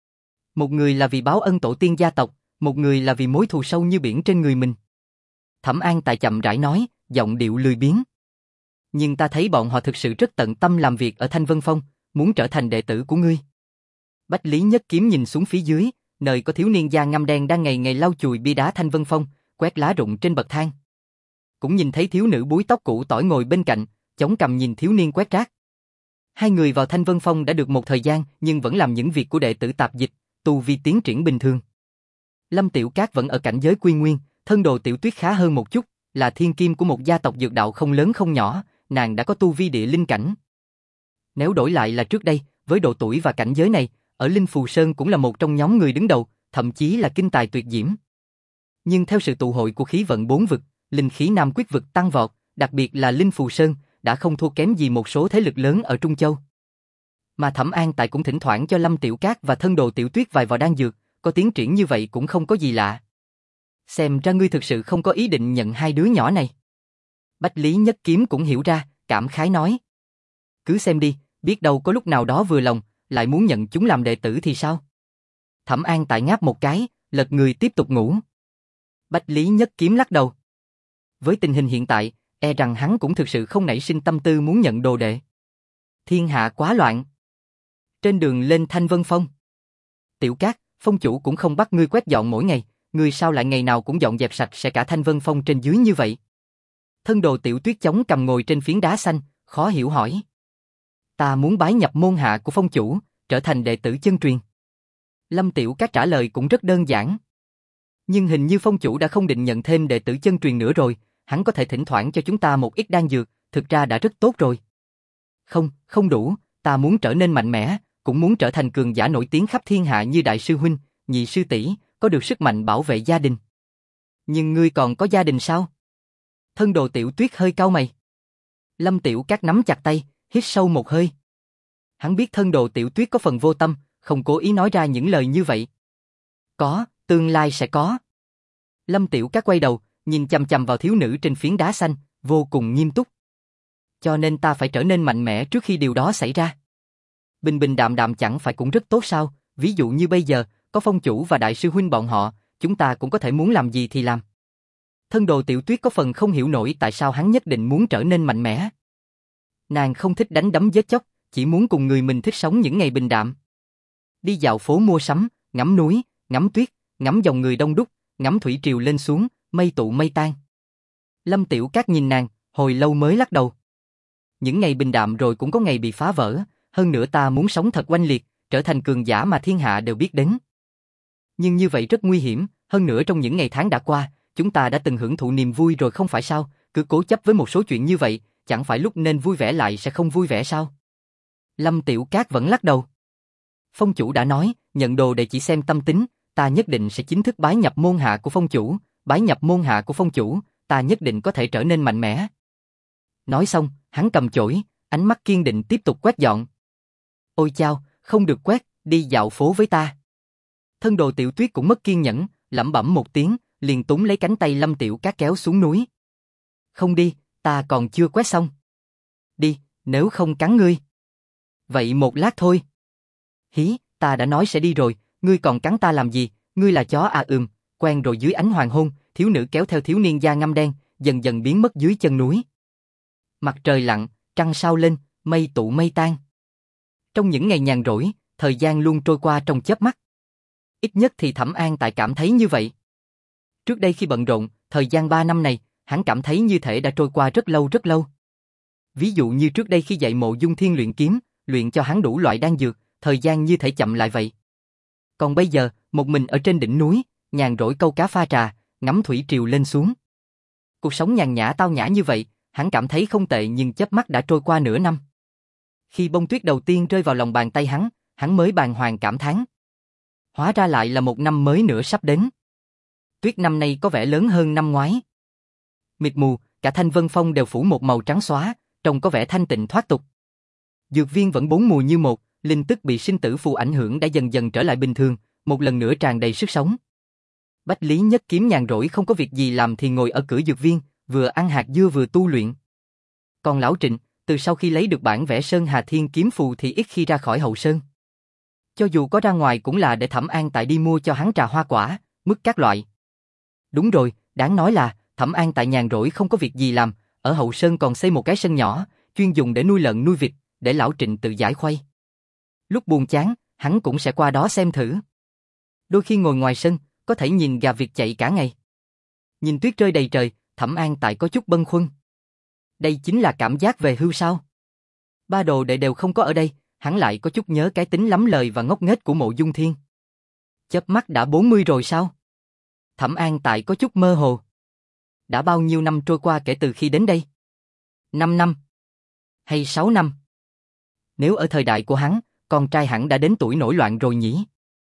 Một người là vì báo ân tổ tiên gia tộc, một người là vì mối thù sâu như biển trên người mình. Thẩm An Tại chậm rãi nói, giọng điệu lười biếng. Nhưng ta thấy bọn họ thực sự rất tận tâm làm việc ở Thanh Vân Phong, muốn trở thành đệ tử của ngươi. Bách Lý Nhất Kiếm nhìn xuống phía dưới, nơi có thiếu niên da ngăm đen đang ngày ngày lau chùi bia đá Thanh Vân Phong, quét lá rụng trên bậc thang. Cũng nhìn thấy thiếu nữ búi tóc cũ tỏi ngồi bên cạnh, chống cằm nhìn thiếu niên quét rác. Hai người vào Thanh Vân Phong đã được một thời gian, nhưng vẫn làm những việc của đệ tử tạp dịch, tu vi tiến triển bình thường. Lâm Tiểu Cát vẫn ở cảnh giới quy nguyên, thân đồ Tiểu Tuyết khá hơn một chút, là thiên kim của một gia tộc dược đạo không lớn không nhỏ, nàng đã có tu vi địa linh cảnh. Nếu đổi lại là trước đây, với độ tuổi và cảnh giới này, ở Linh Phù Sơn cũng là một trong nhóm người đứng đầu, thậm chí là kinh tài tuyệt diễm. Nhưng theo sự tụ hội của khí vận bốn vực, linh khí Nam Quyết vực tăng vọt, đặc biệt là Linh Phù Sơn, đã không thua kém gì một số thế lực lớn ở Trung Châu. Mà Thẩm An Tại cũng thỉnh thoảng cho Lâm Tiểu Cát và thân đồ Tiểu Tuyết vài vò đan dược, có tiến triển như vậy cũng không có gì lạ. Xem ra ngươi thực sự không có ý định nhận hai đứa nhỏ này. Bách Lý Nhất Kiếm cũng hiểu ra, cảm khái nói. Cứ xem đi, biết đâu có lúc nào đó vừa lòng, lại muốn nhận chúng làm đệ tử thì sao? Thẩm An Tại ngáp một cái, lật người tiếp tục ngủ. Bách Lý Nhất Kiếm lắc đầu. Với tình hình hiện tại, e rằng hắn cũng thực sự không nảy sinh tâm tư muốn nhận đồ đệ. Thiên hạ quá loạn. Trên đường lên Thanh Vân Phong. Tiểu Cát, phong chủ cũng không bắt ngươi quét dọn mỗi ngày, ngươi sao lại ngày nào cũng dọn dẹp sạch sẽ cả Thanh Vân Phong trên dưới như vậy? Thân đồ Tiểu Tuyết chống cằm ngồi trên phiến đá xanh, khó hiểu hỏi. Ta muốn bái nhập môn hạ của phong chủ, trở thành đệ tử chân truyền. Lâm Tiểu Cát trả lời cũng rất đơn giản. Nhưng hình như phong chủ đã không định nhận thêm đệ tử chân truyền nữa rồi, hắn có thể thỉnh thoảng cho chúng ta một ít đan dược, thực ra đã rất tốt rồi. Không, không đủ, ta muốn trở nên mạnh mẽ, cũng muốn trở thành cường giả nổi tiếng khắp thiên hạ như đại sư huynh, nhị sư tỷ, có được sức mạnh bảo vệ gia đình. Nhưng ngươi còn có gia đình sao? Thân đồ Tiểu Tuyết hơi cau mày. Lâm Tiểu Cát nắm chặt tay, hít sâu một hơi. Hắn biết thân đồ Tiểu Tuyết có phần vô tâm, không cố ý nói ra những lời như vậy. Có, tương lai sẽ có. Lâm Tiểu Cát quay đầu, nhìn chằm chằm vào thiếu nữ trên phiến đá xanh, vô cùng nghiêm túc. Cho nên ta phải trở nên mạnh mẽ trước khi điều đó xảy ra. Bình bình đạm đạm chẳng phải cũng rất tốt sao? Ví dụ như bây giờ, có phong chủ và đại sư huynh bọn họ, chúng ta cũng có thể muốn làm gì thì làm. Thân đồ Tiểu Tuyết có phần không hiểu nổi tại sao hắn nhất định muốn trở nên mạnh mẽ. Nàng không thích đánh đấm giết chóc, chỉ muốn cùng người mình thích sống những ngày bình đạm. Đi dạo phố mua sắm, ngắm núi, ngắm tuyết, ngắm dòng người đông đúc, ngắm thủy triều lên xuống, mây tụ mây tan. Lâm Tiểu Cát nhìn nàng, hồi lâu mới lắc đầu. Những ngày bình đạm rồi cũng có ngày bị phá vỡ, hơn nữa ta muốn sống thật oanh liệt, trở thành cường giả mà thiên hạ đều biết đến. Nhưng như vậy rất nguy hiểm, hơn nữa trong những ngày tháng đã qua, chúng ta đã từng hưởng thụ niềm vui rồi không phải sao, cứ cố chấp với một số chuyện như vậy, chẳng phải lúc nên vui vẻ lại sẽ không vui vẻ sao? Lâm Tiểu Cát vẫn lắc đầu. Phong chủ đã nói, nhận đồ để chỉ xem tâm tính, ta nhất định sẽ chính thức bái nhập môn hạ của phong chủ, bái nhập môn hạ của phong chủ, ta nhất định có thể trở nên mạnh mẽ. Nói xong, hắn cầm chổi, ánh mắt kiên định tiếp tục quét dọn. Ôi chao, không được quét, đi dạo phố với ta. Thân đồ Tiểu Tuyết cũng mất kiên nhẫn, lẩm bẩm một tiếng, liền túm lấy cánh tay Lâm Tiểu Cát kéo xuống núi. Không đi, ta còn chưa quét xong. Đi, nếu không cắn ngươi. Vậy một lát thôi. Hí, ta đã nói sẽ đi rồi, ngươi còn cắn ta làm gì, ngươi là chó à ừm, quen rồi. Dưới ánh hoàng hôn, thiếu nữ kéo theo thiếu niên da ngăm đen, dần dần biến mất dưới chân núi. Mặt trời lặn, trăng sao lên, mây tụ mây tan. Trong những ngày nhàn rỗi, thời gian luôn trôi qua trong chớp mắt. Ít nhất thì Thẩm An Tại cảm thấy như vậy. Trước đây khi bận rộn, thời gian ba năm này, hắn cảm thấy như thể đã trôi qua rất lâu rất lâu. Ví dụ như trước đây khi dạy Mộ Dung Thiên luyện kiếm, luyện cho hắn đủ loại đan dược, thời gian như thể chậm lại vậy. Còn bây giờ, một mình ở trên đỉnh núi, nhàn rỗi câu cá pha trà, ngắm thủy triều lên xuống. Cuộc sống nhàn nhã tao nhã như vậy, hắn cảm thấy không tệ, nhưng chớp mắt đã trôi qua nửa năm. Khi bông tuyết đầu tiên rơi vào lòng bàn tay hắn, hắn mới bàng hoàng cảm thán. Hóa ra lại là một năm mới nữa sắp đến. Tuyết năm nay có vẻ lớn hơn năm ngoái. Mịt mù, cả Thanh Vân Phong đều phủ một màu trắng xóa, trông có vẻ thanh tịnh thoát tục. Dược viên vẫn bốn mùa như một, linh tức bị sinh tử phù ảnh hưởng đã dần dần trở lại bình thường, một lần nữa tràn đầy sức sống. Bách Lý Nhất Kiếm nhàn rỗi không có việc gì làm thì ngồi ở cửa dược viên, vừa ăn hạt dưa vừa tu luyện. Còn lão Trịnh, từ sau khi lấy được bản vẽ Sơn Hà Thiên kiếm phù thì ít khi ra khỏi hậu sơn. Cho dù có ra ngoài cũng là để Thẩm An Tại đi mua cho hắn trà hoa quả, mứt các loại. Đúng rồi, đáng nói là Thẩm An Tại nhàn rỗi không có việc gì làm, ở hậu sơn còn xây một cái sân nhỏ, chuyên dùng để nuôi lợn nuôi vịt, để lão Trịnh tự giải khuây. Lúc buồn chán, hắn cũng sẽ qua đó xem thử. Đôi khi ngồi ngoài sân, có thể nhìn gà vịt chạy cả ngày. Nhìn tuyết rơi đầy trời, Thẩm An Tại có chút bâng khuâng. Đây chính là cảm giác về hưu sao? Ba đồ đệ đều không có ở đây, hắn lại có chút nhớ cái tính lắm lời và ngốc nghếch của Mộ Dung Thiên. Chớp mắt đã bốn mươi rồi sao? Thẩm An Tại có chút mơ hồ. Đã bao nhiêu năm trôi qua kể từ khi đến đây? năm năm? Hay sáu năm? Nếu ở thời đại của hắn, con trai hẳn đã đến tuổi nổi loạn rồi nhỉ?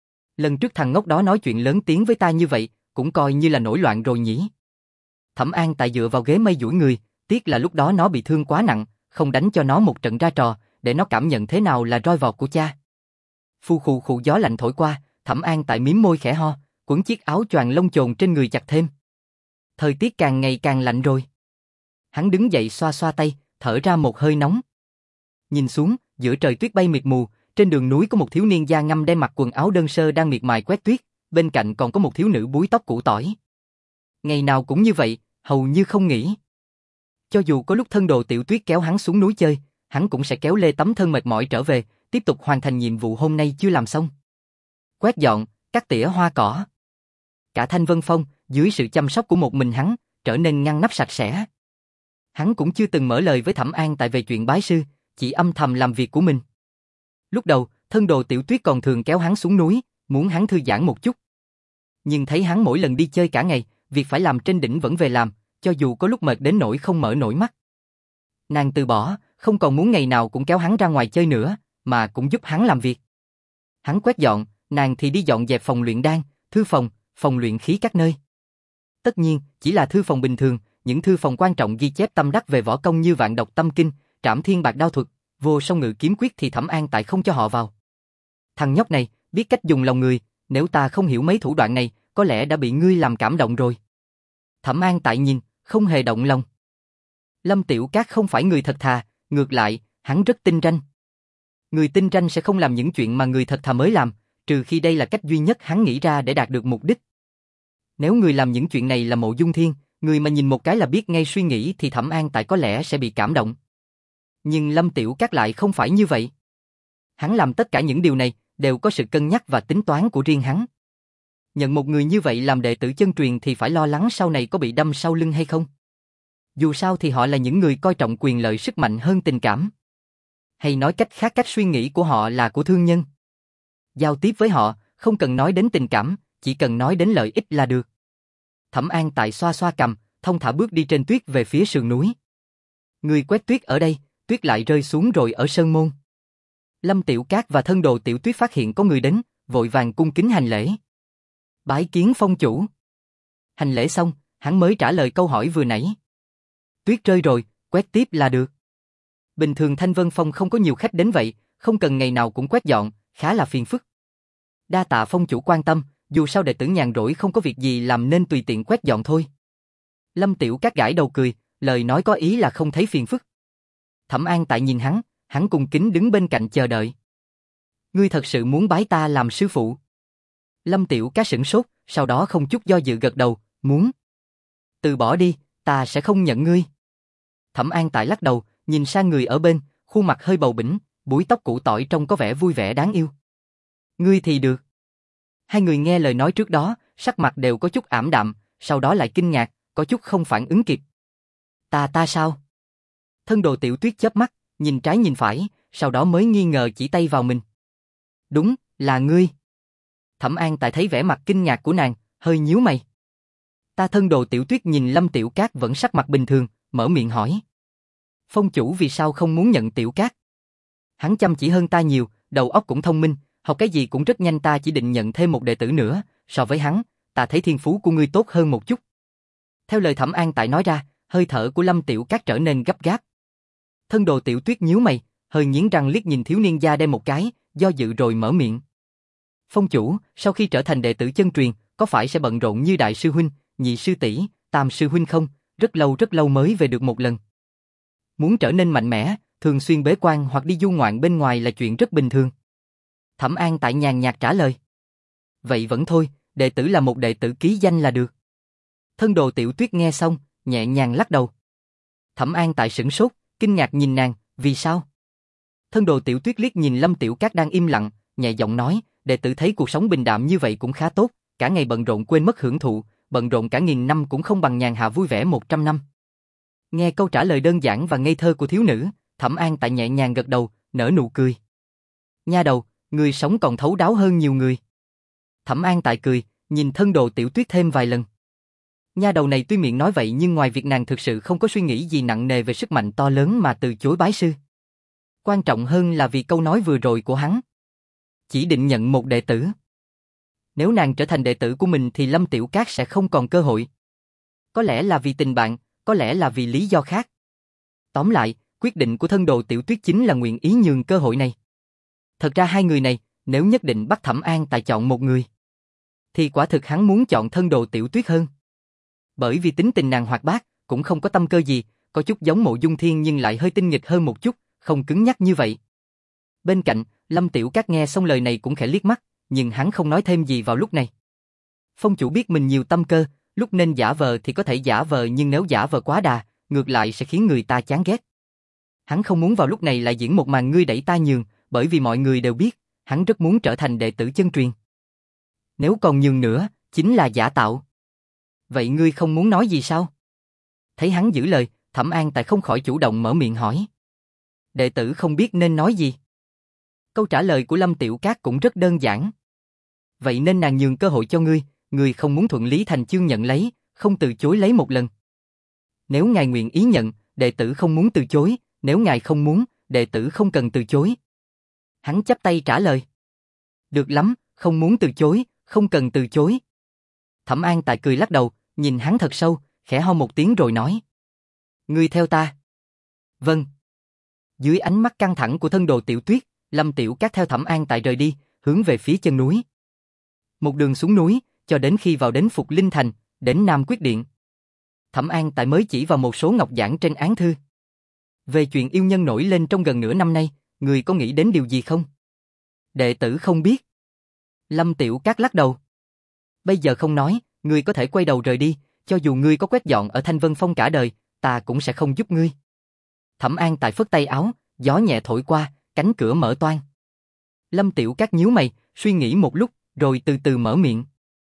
Lần trước thằng ngốc đó nói chuyện lớn tiếng với ta như vậy, cũng coi như là nổi loạn rồi nhỉ? Thẩm An Tại dựa vào ghế mây duỗi người, tiếc là lúc đó nó bị thương quá nặng, không đánh cho nó một trận ra trò, để nó cảm nhận thế nào là roi vọt của cha. Phu khù khù gió lạnh thổi qua, Thẩm An Tại mím môi khẽ ho, quấn chiếc áo choàng lông chồn trên người chặt thêm. Thời tiết càng ngày càng lạnh rồi. Hắn đứng dậy xoa xoa tay, thở ra một hơi nóng. Nhìn xuống, giữa trời tuyết bay mịt mù, trên đường núi có một thiếu niên da ngăm đen mặc quần áo đơn sơ đang miệt mài quét tuyết, bên cạnh còn có một thiếu nữ búi tóc củ tỏi. Ngày nào cũng như vậy, hầu như không nghỉ. Cho dù có lúc thân đồ Tiểu Tuyết kéo hắn xuống núi chơi, hắn cũng sẽ kéo lê tấm thân mệt mỏi trở về, tiếp tục hoàn thành nhiệm vụ hôm nay chưa làm xong. Quét dọn, cắt tỉa hoa cỏ. Cả Thanh Vân Phong, dưới sự chăm sóc của một mình hắn, trở nên ngăn nắp sạch sẽ. Hắn cũng chưa từng mở lời với Thẩm An Tại về chuyện bái sư, chỉ âm thầm làm việc của mình. Lúc đầu, thân đồ Tiểu Tuyết còn thường kéo hắn xuống núi, muốn hắn thư giãn một chút. Nhưng thấy hắn mỗi lần đi chơi cả ngày, việc phải làm trên đỉnh vẫn về làm, cho dù có lúc mệt đến nỗi không mở nổi mắt. Nàng từ bỏ, không còn muốn ngày nào cũng kéo hắn ra ngoài chơi nữa, mà cũng giúp hắn làm việc. Hắn quét dọn, nàng thì đi dọn dẹp phòng luyện đan, thư phòng, phòng luyện khí các nơi. Tất nhiên, chỉ là thư phòng bình thường, những thư phòng quan trọng ghi chép tâm đắc về võ công như Vạn Độc Tâm Kinh, Trảm Thiên Bạc Đao Thuật, Vô Song Ngự Kiếm Quyết thì Thẩm An Tại không cho họ vào. Thằng nhóc này, biết cách dùng lòng người, nếu ta không hiểu mấy thủ đoạn này, có lẽ đã bị ngươi làm cảm động rồi. Thẩm An Tại nhìn, không hề động lòng. Lâm Tiểu Cát không phải người thật thà, ngược lại, hắn rất tinh ranh. Người tinh ranh sẽ không làm những chuyện mà người thật thà mới làm, trừ khi đây là cách duy nhất hắn nghĩ ra để đạt được mục đích. Nếu người làm những chuyện này là Mộ Dung Thiên, người mà nhìn một cái là biết ngay suy nghĩ thì Thẩm An Tại có lẽ sẽ bị cảm động. Nhưng Lâm Tiểu Cát lại không phải như vậy. Hắn làm tất cả những điều này đều có sự cân nhắc và tính toán của riêng hắn. Nhận một người như vậy làm đệ tử chân truyền thì phải lo lắng sau này có bị đâm sau lưng hay không. Dù sao thì họ là những người coi trọng quyền lợi sức mạnh hơn tình cảm. Hay nói cách khác, cách suy nghĩ của họ là của thương nhân. Giao tiếp với họ, không cần nói đến tình cảm, chỉ cần nói đến lợi ích là được. Thẩm An Tại xoa xoa cằm, thong thả bước đi trên tuyết về phía sườn núi. Người quét tuyết ở đây, tuyết lại rơi xuống rồi ở Sơn Môn. Lâm Tiểu Cát và thân đồ Tiểu Tuyết phát hiện có người đến, vội vàng cung kính hành lễ. Bái kiến phong chủ. Hành lễ xong, hắn mới trả lời câu hỏi vừa nãy. Tuyết rơi rồi, quét tiếp là được. Bình thường Thanh Vân Phong không có nhiều khách đến vậy, không cần ngày nào cũng quét dọn, khá là phiền phức. Đa tạ phong chủ quan tâm, dù sao đệ tử nhàn rỗi không có việc gì làm nên tùy tiện quét dọn thôi. Lâm Tiểu Cát gãi đầu cười, lời nói có ý là không thấy phiền phức. Thẩm An Tại nhìn hắn, hắn cung kính đứng bên cạnh chờ đợi. Ngươi thật sự muốn bái ta làm sư phụ? Lâm Tiểu Cát sửng sốt, sau đó không chút do dự gật đầu, muốn. Từ bỏ đi, ta sẽ không nhận ngươi. Thẩm An Tại lắc đầu, nhìn sang người ở bên, khuôn mặt hơi bầu bĩnh, búi tóc củ tỏi trông có vẻ vui vẻ đáng yêu. Ngươi thì được. Hai người nghe lời nói trước đó, sắc mặt đều có chút ảm đạm, sau đó lại kinh ngạc, có chút không phản ứng kịp. Ta ta sao? Thân đồ Tiểu Tuyết chớp mắt, nhìn trái nhìn phải, sau đó mới nghi ngờ chỉ tay vào mình. Đúng, là ngươi. Thẩm An Tại thấy vẻ mặt kinh ngạc của nàng, hơi nhíu mày. Ta thân đồ Tiểu Tuyết nhìn Lâm Tiểu Cát vẫn sắc mặt bình thường, mở miệng hỏi. Phong chủ vì sao không muốn nhận Tiểu Cát? Hắn chăm chỉ hơn ta nhiều, đầu óc cũng thông minh, học cái gì cũng rất nhanh, ta chỉ định nhận thêm một đệ tử nữa, so với hắn, ta thấy thiên phú của ngươi tốt hơn một chút. Theo lời Thẩm An Tại nói ra, hơi thở của Lâm Tiểu Cát trở nên gấp gáp. Thân đồ Tiểu Tuyết nhíu mày, hơi nghiến răng liếc nhìn thiếu niên da đen một cái, do dự rồi mở miệng. Phong chủ, sau khi trở thành đệ tử chân truyền, có phải sẽ bận rộn như đại sư huynh, nhị sư tỷ, tam sư huynh không? Rất lâu rất lâu mới về được một lần. Muốn trở nên mạnh mẽ, thường xuyên bế quan hoặc đi du ngoạn bên ngoài là chuyện rất bình thường. Thẩm An Tại nhàn nhạt trả lời. Vậy vẫn thôi, đệ tử là một đệ tử ký danh là được. Thân đồ Tiểu Tuyết nghe xong, nhẹ nhàng lắc đầu. Thẩm An Tại sửng sốt, kinh ngạc nhìn nàng, vì sao? Thân đồ Tiểu Tuyết liếc nhìn Lâm Tiểu Cát đang im lặng, nhẹ giọng nói, đệ tử thấy cuộc sống bình đạm như vậy cũng khá tốt, cả ngày bận rộn quên mất hưởng thụ, bận rộn cả nghìn năm cũng không bằng nhàn hạ vui vẻ một trăm năm. Nghe câu trả lời đơn giản và ngây thơ của thiếu nữ, Thẩm An Tại nhẹ nhàng gật đầu, nở nụ cười. Nha đầu, người sống còn thấu đáo hơn nhiều người. Thẩm An Tại cười, nhìn thân đồ Tiểu Tuyết thêm vài lần. Nha đầu này tuy miệng nói vậy nhưng ngoài việc nàng thực sự không có suy nghĩ gì nặng nề về sức mạnh to lớn mà từ chối bái sư. Quan trọng hơn là vì câu nói vừa rồi của hắn. Chỉ định nhận một đệ tử. Nếu nàng trở thành đệ tử của mình thì Lâm Tiểu Cát sẽ không còn cơ hội. Có lẽ là vì tình bạn, có lẽ là vì lý do khác. Tóm lại, quyết định của thân đồ Tiểu Tuyết chính là nguyện ý nhường cơ hội này. Thật ra hai người này, nếu nhất định bắt Thẩm An Tại chọn một người, thì quả thực hắn muốn chọn thân đồ Tiểu Tuyết hơn. Bởi vì tính tình nàng hoạt bát, cũng không có tâm cơ gì, có chút giống Mộ Dung Thiên nhưng lại hơi tinh nghịch hơn một chút, không cứng nhắc như vậy. Bên cạnh, Lâm Tiểu Cát nghe xong lời này cũng khẽ liếc mắt, nhưng hắn không nói thêm gì vào lúc này. Phong chủ biết mình nhiều tâm cơ, lúc nên giả vờ thì có thể giả vờ nhưng nếu giả vờ quá đà, ngược lại sẽ khiến người ta chán ghét. Hắn không muốn vào lúc này lại diễn một màn ngươi đẩy ta nhường, bởi vì mọi người đều biết, hắn rất muốn trở thành đệ tử chân truyền. Nếu còn nhường nữa, chính là giả tạo. Vậy ngươi không muốn nói gì sao? Thấy hắn giữ lời, Thẩm An Tại không khỏi chủ động mở miệng hỏi. Đệ tử không biết nên nói gì. Câu trả lời của Lâm Tiểu Cát cũng rất đơn giản. Vậy nên nàng nhường cơ hội cho ngươi, ngươi không muốn thuận lý thành chương nhận lấy, không từ chối lấy một lần. Nếu ngài nguyện ý nhận, đệ tử không muốn từ chối, nếu ngài không muốn, đệ tử không cần từ chối. Hắn chắp tay trả lời. Được lắm, không muốn từ chối, không cần từ chối. Thẩm An Tại cười lắc đầu, nhìn hắn thật sâu, khẽ ho một tiếng rồi nói. Ngươi theo ta. Vâng. Dưới ánh mắt căng thẳng của thân đồ Tiểu Tuyết, Lâm Tiểu Cát theo Thẩm An Tại rời đi, hướng về phía chân núi. Một đường xuống núi, cho đến khi vào đến Phục Linh Thành, đến Nam Quyết Điện. Thẩm An Tại mới chỉ vào một số ngọc giản trên án thư. Về chuyện yêu nhân nổi lên trong gần nửa năm nay, người có nghĩ đến điều gì không? Đệ tử không biết. Lâm Tiểu Cát lắc đầu. Bây giờ không nói, ngươi có thể quay đầu rời đi, cho dù ngươi có quét dọn ở Thanh Vân Phong cả đời, ta cũng sẽ không giúp ngươi. Thẩm An Tại phất tay áo, gió nhẹ thổi qua, cánh cửa mở toang. Lâm Tiểu Cát nhíu mày, suy nghĩ một lúc, rồi từ từ mở miệng.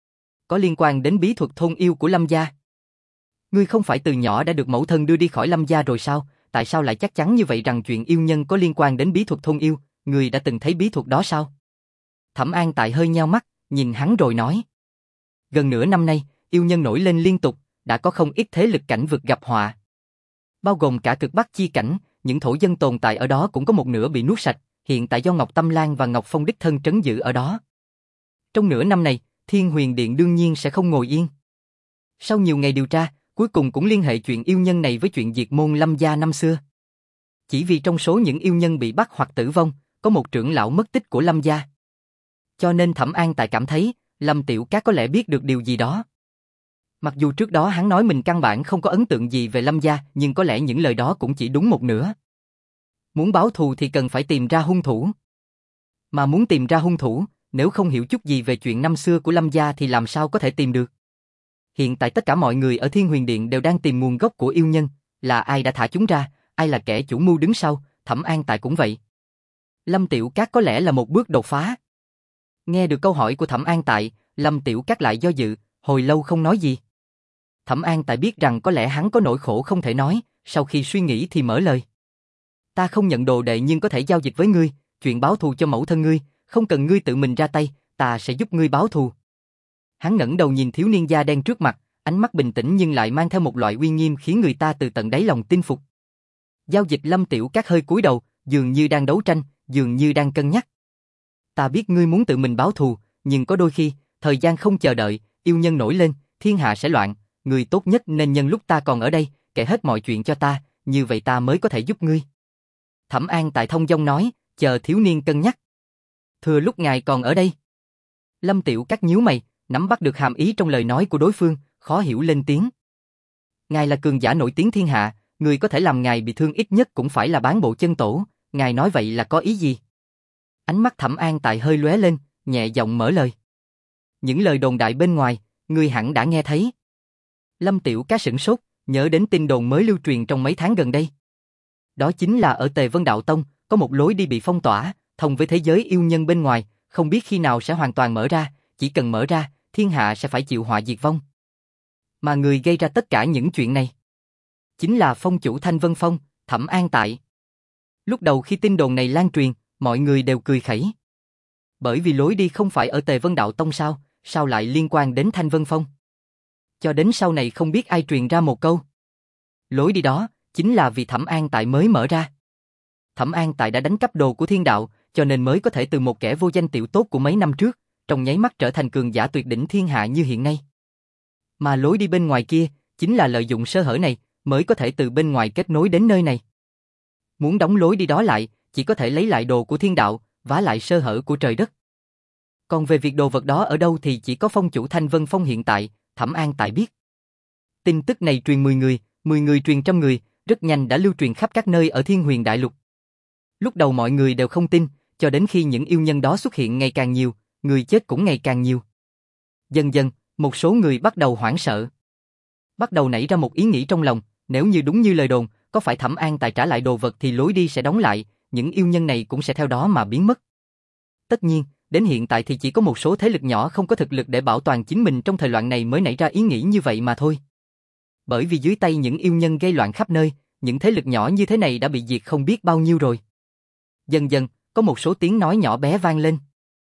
Có liên quan đến bí thuật thôn yêu của Lâm gia. Ngươi không phải từ nhỏ đã được mẫu thân đưa đi khỏi Lâm gia rồi sao? Tại sao lại chắc chắn như vậy rằng chuyện yêu nhân có liên quan đến bí thuật thôn yêu? Ngươi đã từng thấy bí thuật đó sao? Thẩm An Tại hơi nheo mắt, nhìn hắn rồi nói. Gần nửa năm nay, yêu nhân nổi lên liên tục, đã có không ít thế lực cảnh vực gặp họa. Bao gồm cả cực Bắc chi cảnh, những thổ dân tồn tại ở đó cũng có một nửa bị nuốt sạch, hiện tại do Ngọc Tâm Lan và Ngọc Phong đích thân trấn giữ ở đó. Trong nửa năm này, Thiên Huyền Điện đương nhiên sẽ không ngồi yên. Sau nhiều ngày điều tra, cuối cùng cũng liên hệ chuyện yêu nhân này với chuyện diệt môn Lâm gia năm xưa. Chỉ vì trong số những yêu nhân bị bắt hoặc tử vong, có một trưởng lão mất tích của Lâm gia. Cho nên Thẩm An Tài cảm thấy, Lâm Tiểu Cát có lẽ biết được điều gì đó. Mặc dù trước đó hắn nói mình căn bản không có ấn tượng gì về Lâm gia, nhưng có lẽ những lời đó cũng chỉ đúng một nửa. Muốn báo thù thì cần phải tìm ra hung thủ. Mà muốn tìm ra hung thủ, nếu không hiểu chút gì về chuyện năm xưa của Lâm gia thì làm sao có thể tìm được. Hiện tại tất cả mọi người ở Thiên Huyền Điện đều đang tìm nguồn gốc của yêu nhân, là ai đã thả chúng ra, ai là kẻ chủ mưu đứng sau, Thẩm An Tài cũng vậy. Lâm Tiểu Cát có lẽ là một bước đột phá. Nghe được câu hỏi của Thẩm An Tài, Lâm Tiểu Cát lại do dự, hồi lâu không nói gì. Thẩm An Tài biết rằng có lẽ hắn có nỗi khổ không thể nói, sau khi suy nghĩ thì mở lời. Ta không nhận đồ đệ nhưng có thể giao dịch với ngươi, chuyện báo thù cho mẫu thân ngươi, không cần ngươi tự mình ra tay, ta sẽ giúp ngươi báo thù. Hắn ngẩng đầu nhìn thiếu niên da đen trước mặt, ánh mắt bình tĩnh nhưng lại mang theo một loại uy nghiêm khiến người ta từ tận đáy lòng tin phục. Giao dịch Lâm Tiểu Cát hơi cúi đầu, dường như đang đấu tranh, dường như đang cân nhắc. Ta biết ngươi muốn tự mình báo thù, nhưng có đôi khi, thời gian không chờ đợi, yêu nhân nổi lên, thiên hạ sẽ loạn, ngươi tốt nhất nên nhân lúc ta còn ở đây, kể hết mọi chuyện cho ta, như vậy ta mới có thể giúp ngươi. Thẩm An Tài thông dong nói, chờ thiếu niên cân nhắc. Thừa lúc ngài còn ở đây. Lâm Tiểu Cát nhíu mày, nắm bắt được hàm ý trong lời nói của đối phương, khó hiểu lên tiếng. Ngài là cường giả nổi tiếng thiên hạ, người có thể làm ngài bị thương ít nhất cũng phải là bán bộ chân tổ, ngài nói vậy là có ý gì? Ánh mắt Thẩm An Tài hơi lóe lên, nhẹ giọng mở lời. Những lời đồn đại bên ngoài, ngươi hẳn đã nghe thấy. Lâm Tiểu Cát sửng sốt, nhớ đến tin đồn mới lưu truyền trong mấy tháng gần đây. Đó chính là ở Tề Vân Đạo Tông, có một lối đi bị phong tỏa, thông với thế giới yêu nhân bên ngoài, không biết khi nào sẽ hoàn toàn mở ra, chỉ cần mở ra, thiên hạ sẽ phải chịu họa diệt vong. Mà người gây ra tất cả những chuyện này chính là phong chủ Thanh Vân Phong, Thẩm An Tại. Lúc đầu khi tin đồn này lan truyền, mọi người đều cười khẩy. Bởi vì lối đi không phải ở Tề Vân Đạo Tông sao, sao lại liên quan đến Thanh Vân Phong? Cho đến sau này không biết ai truyền ra một câu. Lối đi đó, chính là vì Thẩm An Tại mới mở ra. Thẩm An Tại đã đánh cắp đồ của thiên đạo, cho nên mới có thể từ một kẻ vô danh tiểu tốt của mấy năm trước, trong nháy mắt trở thành cường giả tuyệt đỉnh thiên hạ như hiện nay. Mà lối đi bên ngoài kia, chính là lợi dụng sơ hở này, mới có thể từ bên ngoài kết nối đến nơi này. Muốn đóng lối đi đó lại, chỉ có thể lấy lại đồ của thiên đạo, vá lại sơ hở của trời đất. Còn về việc đồ vật đó ở đâu thì chỉ có phong chủ Thanh Vân Phong hiện tại, Thẩm An Tại biết. Tin tức này truyền mười người, mười người truyền trăm người, rất nhanh đã lưu truyền khắp các nơi ở Thiên Huyền Đại Lục. Lúc đầu mọi người đều không tin, cho đến khi những yêu nhân đó xuất hiện ngày càng nhiều, người chết cũng ngày càng nhiều. Dần dần, một số người bắt đầu hoảng sợ. Bắt đầu nảy ra một ý nghĩ trong lòng, nếu như đúng như lời đồn, có phải Thẩm An Tài trả lại đồ vật thì lối đi sẽ đóng lại, những yêu nhân này cũng sẽ theo đó mà biến mất. Tất nhiên, đến hiện tại thì chỉ có một số thế lực nhỏ không có thực lực để bảo toàn chính mình trong thời loạn này mới nảy ra ý nghĩ như vậy mà thôi. Bởi vì dưới tay những yêu nhân gây loạn khắp nơi, những thế lực nhỏ như thế này đã bị diệt không biết bao nhiêu rồi. Dần dần, có một số tiếng nói nhỏ bé vang lên.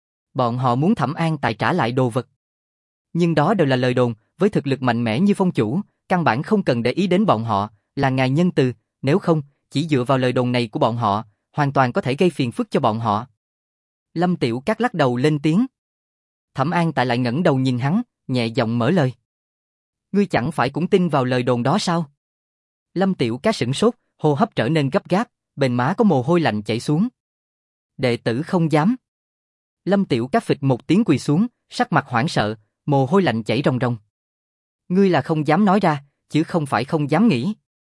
Bọn họ muốn Thẩm An Tài trả lại đồ vật. Nhưng đó đều là lời đồn, với thực lực mạnh mẽ như phong chủ, căn bản không cần để ý đến bọn họ, là ngài nhân từ, nếu không, chỉ dựa vào lời đồn này của bọn họ, hoàn toàn có thể gây phiền phức cho bọn họ. Lâm Tiểu Cát lắc đầu lên tiếng. Thẩm An Tại lại ngẩng đầu nhìn hắn, nhẹ giọng mở lời. Ngươi chẳng phải cũng tin vào lời đồn đó sao? Lâm Tiểu Cát sửng sốt, hô hấp trở nên gấp gáp, bên má có mồ hôi lạnh chảy xuống. Đệ tử không dám. Lâm Tiểu Cát phịch một tiếng quỳ xuống, sắc mặt hoảng sợ, mồ hôi lạnh chảy ròng ròng. Ngươi là không dám nói ra, chứ không phải không dám nghĩ.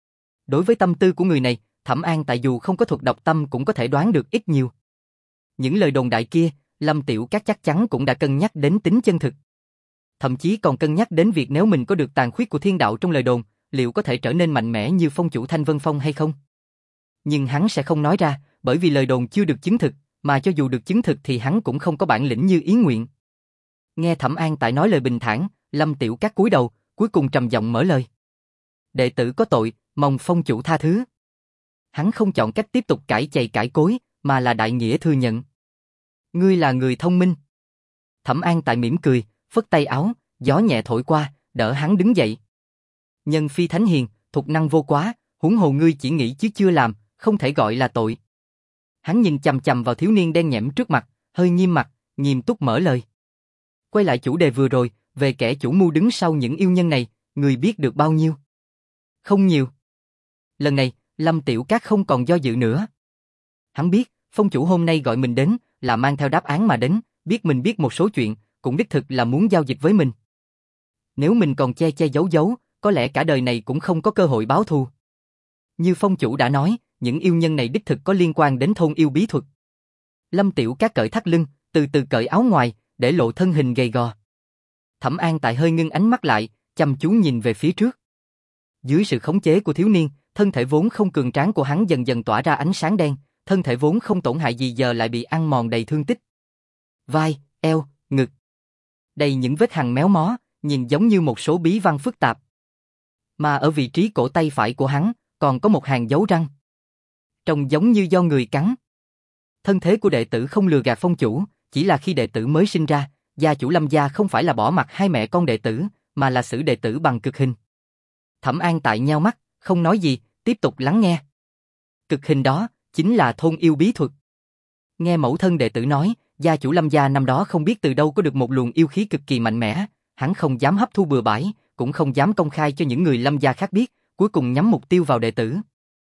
Đối với tâm tư của người này, Thẩm An Tại dù không có thuật đọc tâm cũng có thể đoán được ít nhiều. Những lời đồn đại kia, Lâm Tiểu Cát chắc chắn cũng đã cân nhắc đến tính chân thực. Thậm chí còn cân nhắc đến việc nếu mình có được tàn khuyết của thiên đạo trong lời đồn, liệu có thể trở nên mạnh mẽ như phong chủ Thanh Vân Phong hay không? Nhưng hắn sẽ không nói ra, bởi vì lời đồn chưa được chứng thực, mà cho dù được chứng thực thì hắn cũng không có bản lĩnh như ý nguyện. Nghe Thẩm An Tại nói lời bình thản, Lâm Tiểu Cát cúi đầu, cuối cùng trầm giọng mở lời. Đệ tử có tội, mong phong chủ tha thứ. Hắn không chọn cách tiếp tục cãi chày cãi cối, mà là đại nghĩa thừa nhận. Ngươi là người thông minh. Thẩm An Tại mỉm cười, phất tay áo, gió nhẹ thổi qua, đỡ hắn đứng dậy. Nhân phi thánh hiền, thục năng vô quá, Huống hồ ngươi chỉ nghĩ chứ chưa làm, không thể gọi là tội. Hắn nhìn chằm chằm vào thiếu niên đen nhẽm trước mặt, hơi nghiêm mặt, nghiêm túc mở lời. Quay lại chủ đề vừa rồi, về kẻ chủ mưu đứng sau những yêu nhân này, người biết được bao nhiêu? Không nhiều. Lần này, Lâm Tiểu Cát không còn do dự nữa. Hắn biết, phong chủ hôm nay gọi mình đến, là mang theo đáp án mà đến, biết mình biết một số chuyện, cũng đích thực là muốn giao dịch với mình. Nếu mình còn che che giấu giấu, có lẽ cả đời này cũng không có cơ hội báo thù. Như phong chủ đã nói, những yêu nhân này đích thực có liên quan đến thôn yêu bí thuật. Lâm Tiểu Cát cởi thắt lưng, từ từ cởi áo ngoài, để lộ thân hình gầy gò. Thẩm An Tại hơi ngưng ánh mắt lại, chăm chú nhìn về phía trước. Dưới sự khống chế của thiếu niên, thân thể vốn không cường tráng của hắn dần dần tỏa ra ánh sáng đen, thân thể vốn không tổn hại gì giờ lại bị ăn mòn đầy thương tích. Vai, eo, ngực. Đầy những vết hằn méo mó, nhìn giống như một số bí văn phức tạp. Mà ở vị trí cổ tay phải của hắn, còn có một hàng dấu răng. Trông giống như do người cắn. Thân thế của đệ tử không lừa gạt phong chủ, chỉ là khi đệ tử mới sinh ra, gia chủ Lâm gia không phải là bỏ mặc hai mẹ con đệ tử, mà là xử đệ tử bằng cực hình. Thẩm An Tại nheo mắt, không nói gì, tiếp tục lắng nghe. Cực hình đó, chính là thôn yêu bí thuật. Nghe mẫu thân đệ tử nói, gia chủ Lâm gia năm đó không biết từ đâu có được một luồng yêu khí cực kỳ mạnh mẽ, hắn không dám hấp thu bừa bãi, cũng không dám công khai cho những người Lâm gia khác biết, cuối cùng nhắm mục tiêu vào đệ tử.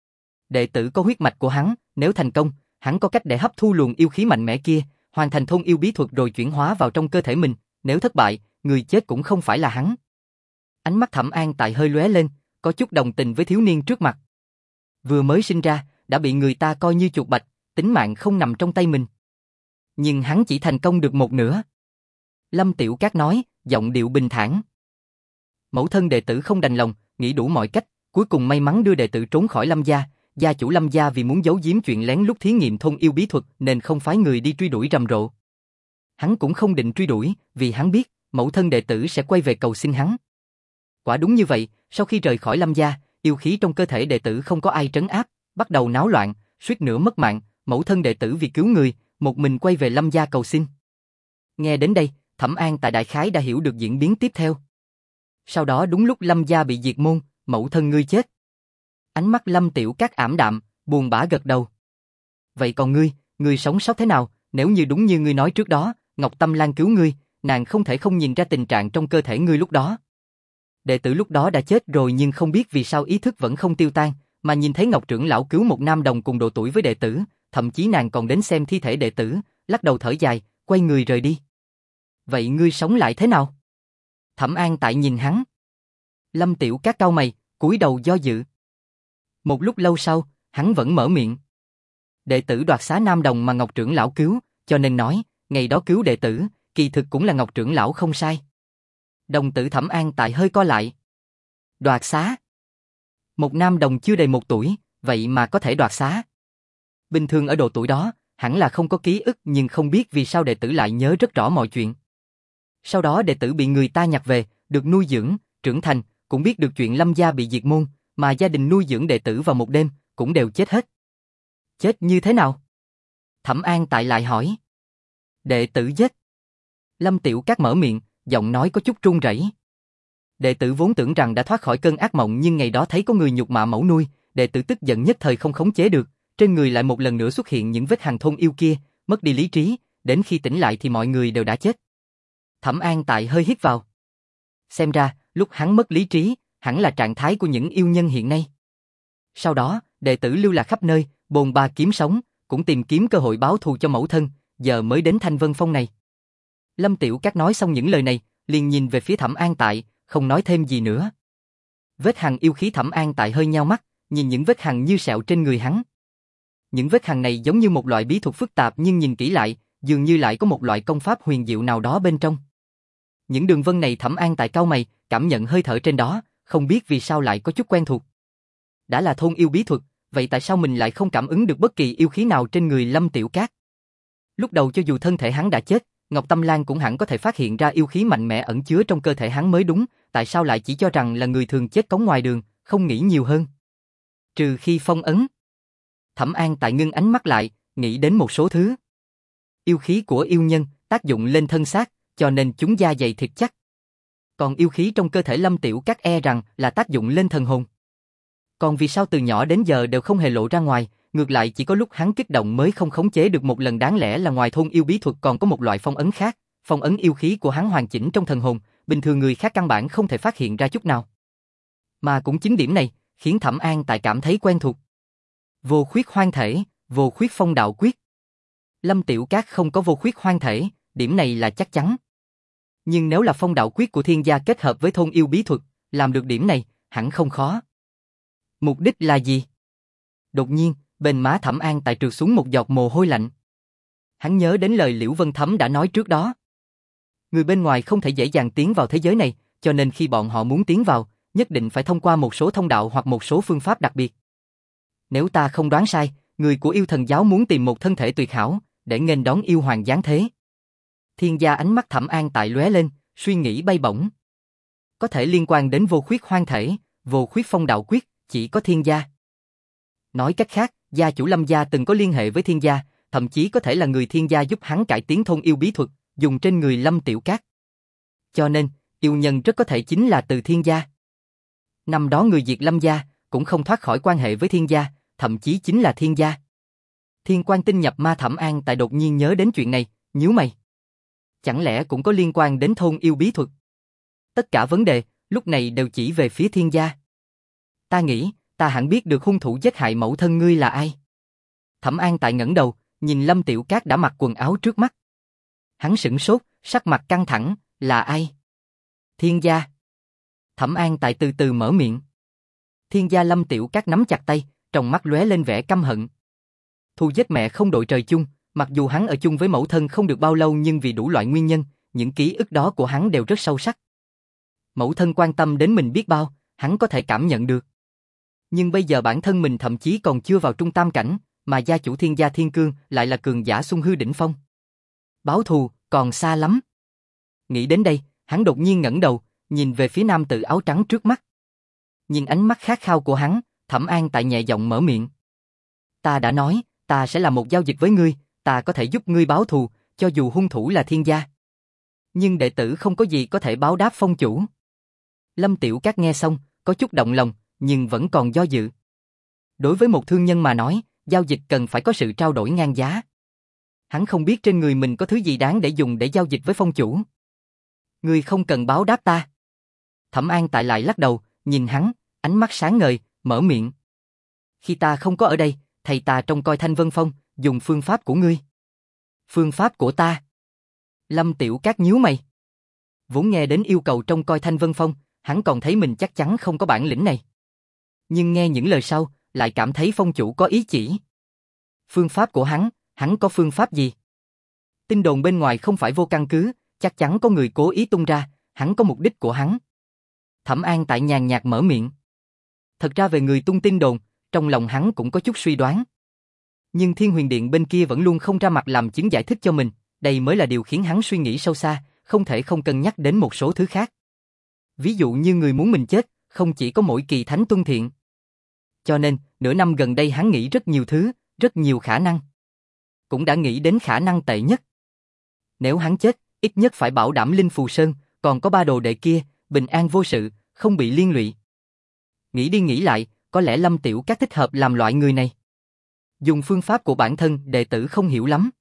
Đệ tử có huyết mạch của hắn, nếu thành công, hắn có cách để hấp thu luồng yêu khí mạnh mẽ kia, hoàn thành thôn yêu bí thuật rồi chuyển hóa vào trong cơ thể mình, nếu thất bại, người chết cũng không phải là hắn. Ánh mắt Thẩm An Tại hơi lóe lên, có chút đồng tình với thiếu niên trước mặt. Vừa mới sinh ra, đã bị người ta coi như chuột bạch, tính mạng không nằm trong tay mình. Nhưng hắn chỉ thành công được một nửa. Lâm Tiểu Cát nói, giọng điệu bình thản. Mẫu thân đệ tử không đành lòng, nghĩ đủ mọi cách, cuối cùng may mắn đưa đệ tử trốn khỏi Lâm gia. Gia chủ Lâm gia vì muốn giấu giếm chuyện lén lút thí nghiệm thôn yêu bí thuật nên không phái người đi truy đuổi rầm rộ. Hắn cũng không định truy đuổi, vì hắn biết, mẫu thân đệ tử sẽ quay về cầu xin hắn. Quả đúng như vậy, sau khi rời khỏi Lâm gia, yêu khí trong cơ thể đệ tử không có ai trấn áp, bắt đầu náo loạn, suýt nữa mất mạng, mẫu thân đệ tử vì cứu người, một mình quay về Lâm gia cầu xin. Nghe đến đây, Thẩm An Tại đại khái đã hiểu được diễn biến tiếp theo. Sau đó đúng lúc Lâm gia bị diệt môn, mẫu thân ngươi chết. Ánh mắt Lâm Tiểu Cát ảm đạm, buồn bã gật đầu. Vậy còn ngươi, ngươi sống sót thế nào? Nếu như đúng như ngươi nói trước đó, Ngọc Tâm Lan cứu ngươi, nàng không thể không nhìn ra tình trạng trong cơ thể ngươi lúc đó. Đệ tử lúc đó đã chết rồi nhưng không biết vì sao ý thức vẫn không tiêu tan, mà nhìn thấy Ngọc trưởng lão cứu một nam đồng cùng độ tuổi với đệ tử, thậm chí nàng còn đến xem thi thể đệ tử, lắc đầu thở dài, quay người rời đi. Vậy ngươi sống lại thế nào? Thẩm An Tại nhìn hắn. Lâm Tiểu Cát cau mày, cúi đầu do dự. Một lúc lâu sau, hắn vẫn mở miệng. Đệ tử đoạt xá nam đồng mà Ngọc trưởng lão cứu, cho nên nói, ngày đó cứu đệ tử, kỳ thực cũng là Ngọc trưởng lão không sai. Đồng tử Thẩm An Tại hơi co lại. Đoạt xá? Một nam đồng chưa đầy một tuổi, vậy mà có thể đoạt xá. Bình thường ở độ tuổi đó, hẳn là không có ký ức nhưng không biết vì sao đệ tử lại nhớ rất rõ mọi chuyện. Sau đó đệ tử bị người ta nhặt về, được nuôi dưỡng, trưởng thành, cũng biết được chuyện Lâm gia bị diệt môn, mà gia đình nuôi dưỡng đệ tử vào một đêm, cũng đều chết hết. Chết như thế nào? Thẩm An Tại lại hỏi. Đệ tử giết. Lâm Tiểu Cát mở miệng, giọng nói có chút run rẩy. Đệ tử vốn tưởng rằng đã thoát khỏi cơn ác mộng nhưng ngày đó thấy có người nhục mạ mẫu nuôi, đệ tử tức giận nhất thời không khống chế được, trên người lại một lần nữa xuất hiện những vết hằn thôn yêu kia, mất đi lý trí, đến khi tỉnh lại thì mọi người đều đã chết. Thẩm An Tại hơi hít vào. Xem ra, lúc hắn mất lý trí, hẳn là trạng thái của những yêu nhân hiện nay. Sau đó, đệ tử lưu lạc khắp nơi, bồn ba kiếm sống, cũng tìm kiếm cơ hội báo thù cho mẫu thân, giờ mới đến Thanh Vân Phong này. Lâm Tiểu Cát nói xong những lời này, liền nhìn về phía Thẩm An Tại, không nói thêm gì nữa. Vết hằn yêu khí Thẩm An Tại hơi nheo mắt, nhìn những vết hằn như sẹo trên người hắn. Những vết hằn này giống như một loại bí thuật phức tạp nhưng nhìn kỹ lại, dường như lại có một loại công pháp huyền diệu nào đó bên trong. Những đường vân này Thẩm An Tại cau mày, cảm nhận hơi thở trên đó, không biết vì sao lại có chút quen thuộc. Đã là thôn yêu bí thuật, vậy tại sao mình lại không cảm ứng được bất kỳ yêu khí nào trên người Lâm Tiểu Cát? Lúc đầu cho dù thân thể hắn đã chết, Ngọc Tâm Lan cũng hẳn có thể phát hiện ra yêu khí mạnh mẽ ẩn chứa trong cơ thể hắn mới đúng, tại sao lại chỉ cho rằng là người thường chết cống ngoài đường, không nghĩ nhiều hơn? Trừ khi phong ấn. Thẩm An Tại ngưng ánh mắt lại, nghĩ đến một số thứ. Yêu khí của yêu nhân tác dụng lên thân xác, cho nên chúng da dày thịt chắc. Còn yêu khí trong cơ thể Lâm Tiểu Cát e rằng là tác dụng lên thần hồn. Còn vì sao từ nhỏ đến giờ đều không hề lộ ra ngoài, ngược lại chỉ có lúc hắn kích động mới không khống chế được một lần, đáng lẽ là ngoài thôn yêu bí thuật còn có một loại phong ấn khác, phong ấn yêu khí của hắn hoàn chỉnh trong thần hồn, bình thường người khác căn bản không thể phát hiện ra chút nào. Mà cũng chính điểm này, khiến Thẩm An Tại cảm thấy quen thuộc. Vô khuyết hoang thể, vô khuyết phong đạo quyết. Lâm Tiểu Cát không có vô khuyết hoang thể, điểm này là chắc chắn. Nhưng nếu là phong đạo quyết của Thiên gia kết hợp với thôn yêu bí thuật, làm được điểm này, hẳn không khó. Mục đích là gì? Đột nhiên, bên má Thẩm An Tại trượt xuống một giọt mồ hôi lạnh. Hắn nhớ đến lời Liễu Vân Thấm đã nói trước đó. Người bên ngoài không thể dễ dàng tiến vào thế giới này, cho nên khi bọn họ muốn tiến vào, nhất định phải thông qua một số thông đạo hoặc một số phương pháp đặc biệt. Nếu ta không đoán sai, người của yêu thần giáo muốn tìm một thân thể tuyệt hảo, để nghênh đón yêu hoàng giáng thế. Thiên gia ánh mắt Thẩm An Tại lóe lên, suy nghĩ bay bổng. Có thể liên quan đến vô khuyết hoang thể, vô khuyết phong đạo quyết, chỉ có Thiên gia. Nói cách khác, gia chủ Lâm gia từng có liên hệ với Thiên gia, thậm chí có thể là người Thiên gia giúp hắn cải tiến thôn yêu bí thuật, dùng trên người Lâm Tiểu Cát. Cho nên, yêu nhân rất có thể chính là từ Thiên gia. Năm đó người diệt Lâm gia, cũng không thoát khỏi quan hệ với Thiên gia, thậm chí chính là Thiên gia. Thiên Quan Tinh nhập ma Thẩm An Tại đột nhiên nhớ đến chuyện này, nhíu mày. Chẳng lẽ cũng có liên quan đến thôn yêu bí thuật? Tất cả vấn đề, lúc này đều chỉ về phía Thiên gia. Ta nghĩ, ta hẳn biết được hung thủ giết hại mẫu thân ngươi là ai. Thẩm An Tại ngẩng đầu, nhìn Lâm Tiểu Cát đã mặc quần áo trước mắt. Hắn sửng sốt, sắc mặt căng thẳng, là ai? Thiên gia. Thẩm An Tại từ từ mở miệng. Thiên gia Lâm Tiểu Cát nắm chặt tay, trong mắt lóe lên vẻ căm hận. Thù giết mẹ không đội trời chung, mặc dù hắn ở chung với mẫu thân không được bao lâu nhưng vì đủ loại nguyên nhân, những ký ức đó của hắn đều rất sâu sắc. Mẫu thân quan tâm đến mình biết bao, hắn có thể cảm nhận được. Nhưng bây giờ bản thân mình thậm chí còn chưa vào trung tam cảnh, mà gia chủ Thiên gia Thiên Cương lại là cường giả Xuân Hư đỉnh phong. Báo thù còn xa lắm. Nghĩ đến đây, hắn đột nhiên ngẩng đầu, nhìn về phía nam tử áo trắng trước mắt. Nhìn ánh mắt khát khao của hắn, Thẩm An Tại nhẹ giọng mở miệng. Ta đã nói, ta sẽ làm một giao dịch với ngươi, ta có thể giúp ngươi báo thù, cho dù hung thủ là Thiên gia. Nhưng đệ tử không có gì có thể báo đáp phong chủ. Lâm Tiểu Cát nghe xong, có chút động lòng, nhưng vẫn còn do dự. Đối với một thương nhân mà nói, giao dịch cần phải có sự trao đổi ngang giá. Hắn không biết trên người mình có thứ gì đáng để dùng để giao dịch với phong chủ. Ngươi không cần báo đáp ta. Thẩm An Tại lại lắc đầu, nhìn hắn, ánh mắt sáng ngời, mở miệng. Khi ta không có ở đây, thầy ta trông coi Thanh Vân Phong, dùng phương pháp của ngươi. Phương pháp của ta? Lâm Tiểu Cát nhíu mày. Vốn nghe đến yêu cầu trông coi Thanh Vân Phong, hắn còn thấy mình chắc chắn không có bản lĩnh này. Nhưng nghe những lời sau, lại cảm thấy phong chủ có ý chỉ. Phương pháp của hắn, hắn có phương pháp gì? Tin đồn bên ngoài không phải vô căn cứ, chắc chắn có người cố ý tung ra, hắn có mục đích của hắn. Thẩm An Tại nhàn nhạt mở miệng. Thật ra về người tung tin đồn, trong lòng hắn cũng có chút suy đoán. Nhưng Thiên Huyền Điện bên kia vẫn luôn không ra mặt làm chứng giải thích cho mình, đây mới là điều khiến hắn suy nghĩ sâu xa, không thể không cân nhắc đến một số thứ khác. Ví dụ như người muốn mình chết, không chỉ có mỗi Kỳ Thánh tuân thiện. Cho nên, nửa năm gần đây hắn nghĩ rất nhiều thứ, rất nhiều khả năng. Cũng đã nghĩ đến khả năng tệ nhất. Nếu hắn chết, ít nhất phải bảo đảm Linh Phù Sơn, còn có ba đồ đệ kia, bình an vô sự, không bị liên lụy. Nghĩ đi nghĩ lại, có lẽ Lâm Tiểu Cát thích hợp làm loại người này. Dùng phương pháp của bản thân đệ tử không hiểu lắm.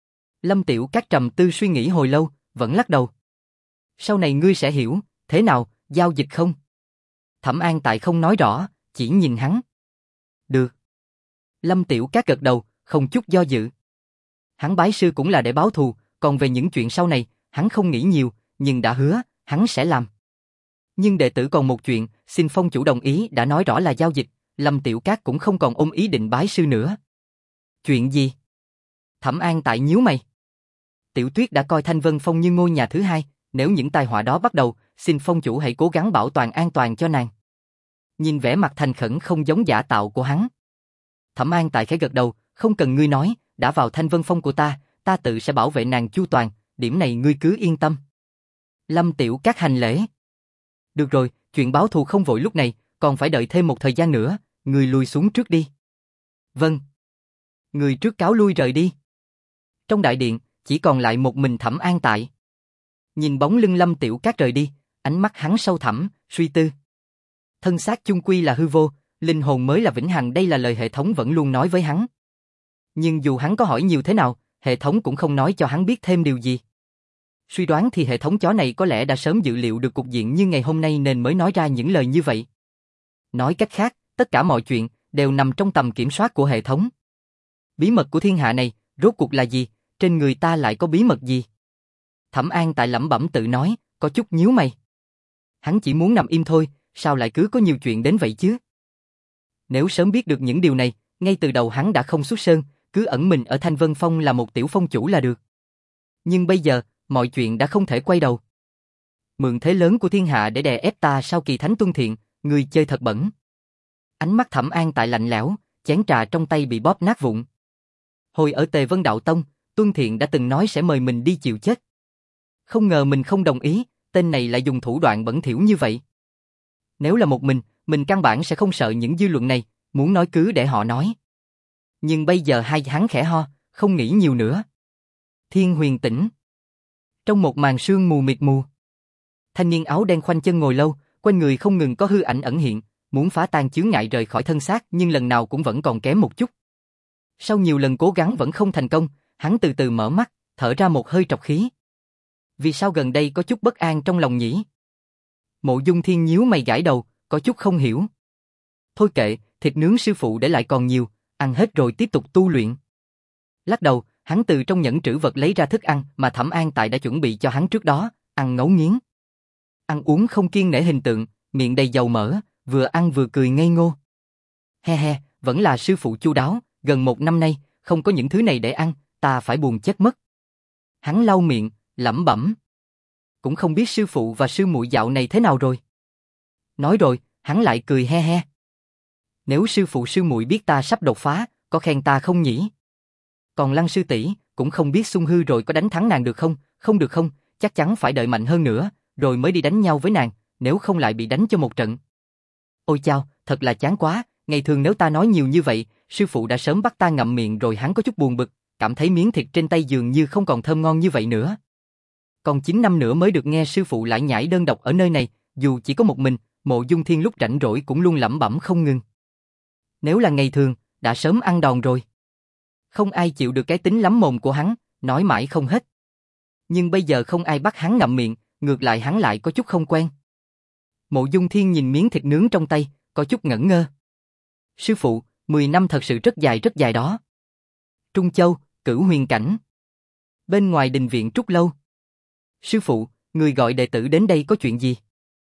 Lâm Tiểu Cát trầm tư suy nghĩ hồi lâu, vẫn lắc đầu. Sau này ngươi sẽ hiểu, thế nào, giao dịch không? Thẩm An Tại không nói rõ, chỉ nhìn hắn. Được. Lâm Tiểu Cát gật đầu, không chút do dự. Hắn bái sư cũng là để báo thù, còn về những chuyện sau này, hắn không nghĩ nhiều, nhưng đã hứa, hắn sẽ làm. Nhưng đệ tử còn một chuyện, xin phong chủ đồng ý đã nói rõ là giao dịch, Lâm Tiểu Cát cũng không còn ôm ý định bái sư nữa. Chuyện gì? Thẩm An Tại nhíu mày. Tiểu Tuyết đã coi Thanh Vân Phong như ngôi nhà thứ hai, nếu những tai họa đó bắt đầu, xin phong chủ hãy cố gắng bảo toàn an toàn cho nàng. Nhìn vẻ mặt thành khẩn không giống giả tạo của hắn. Thẩm An Tại khẽ gật đầu, không cần ngươi nói, đã vào Thanh Vân Phong của ta, ta tự sẽ bảo vệ nàng chu toàn, điểm này ngươi cứ yên tâm. Lâm Tiểu Cát hành lễ. Được rồi, chuyện báo thù không vội lúc này, còn phải đợi thêm một thời gian nữa, ngươi lui xuống trước đi. Vâng. Người trước cáo lui rời đi. Trong đại điện, chỉ còn lại một mình Thẩm An Tại. Nhìn bóng lưng Lâm Tiểu Cát rời đi, ánh mắt hắn sâu thẳm, suy tư. Thân xác chung quy là hư vô, Linh hồn mới là vĩnh hằng, đây là lời hệ thống vẫn luôn nói với hắn. Nhưng dù hắn có hỏi nhiều thế nào, hệ thống cũng không nói cho hắn biết thêm điều gì. Suy đoán thì hệ thống chó này có lẽ đã sớm dự liệu được cục diện như ngày hôm nay nên mới nói ra những lời như vậy. Nói cách khác, tất cả mọi chuyện đều nằm trong tầm kiểm soát của hệ thống. Bí mật của thiên hạ này, rốt cuộc là gì? Trên người ta lại có bí mật gì? Thẩm An Tại lẩm bẩm tự nói, có chút nhíu mày. Hắn chỉ muốn nằm im thôi, sao lại cứ có nhiều chuyện đến vậy chứ? Nếu sớm biết được những điều này, ngay từ đầu hắn đã không xuất sơn, cứ ẩn mình ở Thanh Vân Phong là một tiểu phong chủ là được. Nhưng bây giờ, mọi chuyện đã không thể quay đầu. Mượn thế lớn của thiên hạ để đè ép ta sau kỳ thánh tuân thiện, người chơi thật bẩn. Ánh mắt Thẩm An Tại lạnh lẽo, chén trà trong tay bị bóp nát vụn. Hồi ở Tề Vân Đạo Tông, Tuân Thiện đã từng nói sẽ mời mình đi chịu chết. Không ngờ mình không đồng ý, tên này lại dùng thủ đoạn bẩn thỉu như vậy. Nếu là một mình, mình căn bản sẽ không sợ những dư luận này, muốn nói cứ để họ nói. Nhưng bây giờ hai hắn khẽ ho, không nghĩ nhiều nữa. Thiên Huyền Tỉnh. Trong một màn sương mù mịt mù, thanh niên áo đen khoanh chân ngồi lâu, quanh người không ngừng có hư ảnh ẩn hiện, muốn phá tan chướng ngại rời khỏi thân xác nhưng lần nào cũng vẫn còn kém một chút. Sau nhiều lần cố gắng vẫn không thành công, hắn từ từ mở mắt, thở ra một hơi trọc khí. Vì sao gần đây có chút bất an trong lòng nhỉ? Mộ Dung Thiên nhíu mày gãi đầu, có chút không hiểu. Thôi kệ, thịt nướng sư phụ để lại còn nhiều, ăn hết rồi tiếp tục tu luyện. Lắc đầu, hắn từ trong nhẫn trữ vật lấy ra thức ăn mà Thẩm An Tại đã chuẩn bị cho hắn trước đó, ăn ngấu nghiến. Ăn uống không kiêng nể hình tượng, miệng đầy dầu mỡ, vừa ăn vừa cười ngây ngô. He he, vẫn là sư phụ chu đáo, gần một năm nay, không có những thứ này để ăn, ta phải buồn chết mất. Hắn lau miệng, lẩm bẩm. Cũng không biết sư phụ và sư muội dạo này thế nào rồi. Nói rồi, hắn lại cười he he. Nếu sư phụ sư muội biết ta sắp đột phá, có khen ta không nhỉ? Còn Lăng sư tỷ, cũng không biết Xung Hư rồi có đánh thắng nàng được không? Không được không, chắc chắn phải đợi mạnh hơn nữa, rồi mới đi đánh nhau với nàng, nếu không lại bị đánh cho một trận. Ôi chao, thật là chán quá, ngày thường nếu ta nói nhiều như vậy, sư phụ đã sớm bắt ta ngậm miệng rồi. Hắn có chút buồn bực, cảm thấy miếng thịt trên tay dường như không còn thơm ngon như vậy nữa. Còn chín năm nữa mới được nghe sư phụ lải nhải đơn độc ở nơi này, dù chỉ có một mình, Mộ Dung Thiên lúc rảnh rỗi cũng luôn lẩm bẩm không ngừng. Nếu là ngày thường, đã sớm ăn đòn rồi. Không ai chịu được cái tính lắm mồm của hắn, nói mãi không hết. Nhưng bây giờ không ai bắt hắn ngậm miệng, ngược lại hắn lại có chút không quen. Mộ Dung Thiên nhìn miếng thịt nướng trong tay, có chút ngẩn ngơ. Sư phụ, mười năm thật sự rất dài rất dài đó. Trung Châu, Cửu Huyền Cảnh. Bên ngoài đình viện Trúc Lâu. Sư phụ, người gọi đệ tử đến đây có chuyện gì?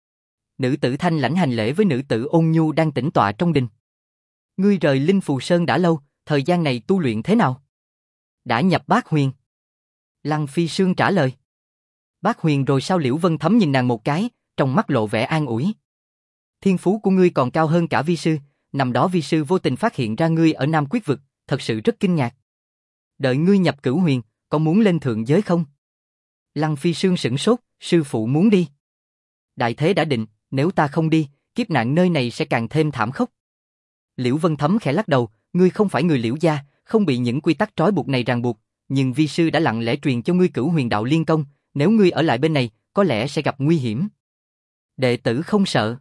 Nữ tử thanh lãnh hành lễ với nữ tử ôn nhu đang tĩnh tọa trong đình. Ngươi rời Linh Phù Sơn đã lâu, thời gian này tu luyện thế nào? Đã nhập Bát Huyền. Lăng Phi Sương trả lời. Bát Huyền rồi sao? Liễu Vân Thấm nhìn nàng một cái, trong mắt lộ vẻ an ủi. Thiên phú của ngươi còn cao hơn cả vi sư, năm đó vi sư vô tình phát hiện ra ngươi ở Nam Quyết Vực, thật sự rất kinh ngạc. Đợi ngươi nhập Cửu Huyền, có muốn lên thượng giới không? Lăng Phi Sương sửng sốt, sư phụ muốn đi. Đại thế đã định, nếu ta không đi, kiếp nạn nơi này sẽ càng thêm thảm khốc. Liễu Vân Thấm khẽ lắc đầu, ngươi không phải người Liễu gia, không bị những quy tắc trói buộc này ràng buộc, nhưng vi sư đã lặng lẽ truyền cho ngươi Cửu Huyền Đạo Liên Công, nếu ngươi ở lại bên này, có lẽ sẽ gặp nguy hiểm. Đệ tử không sợ.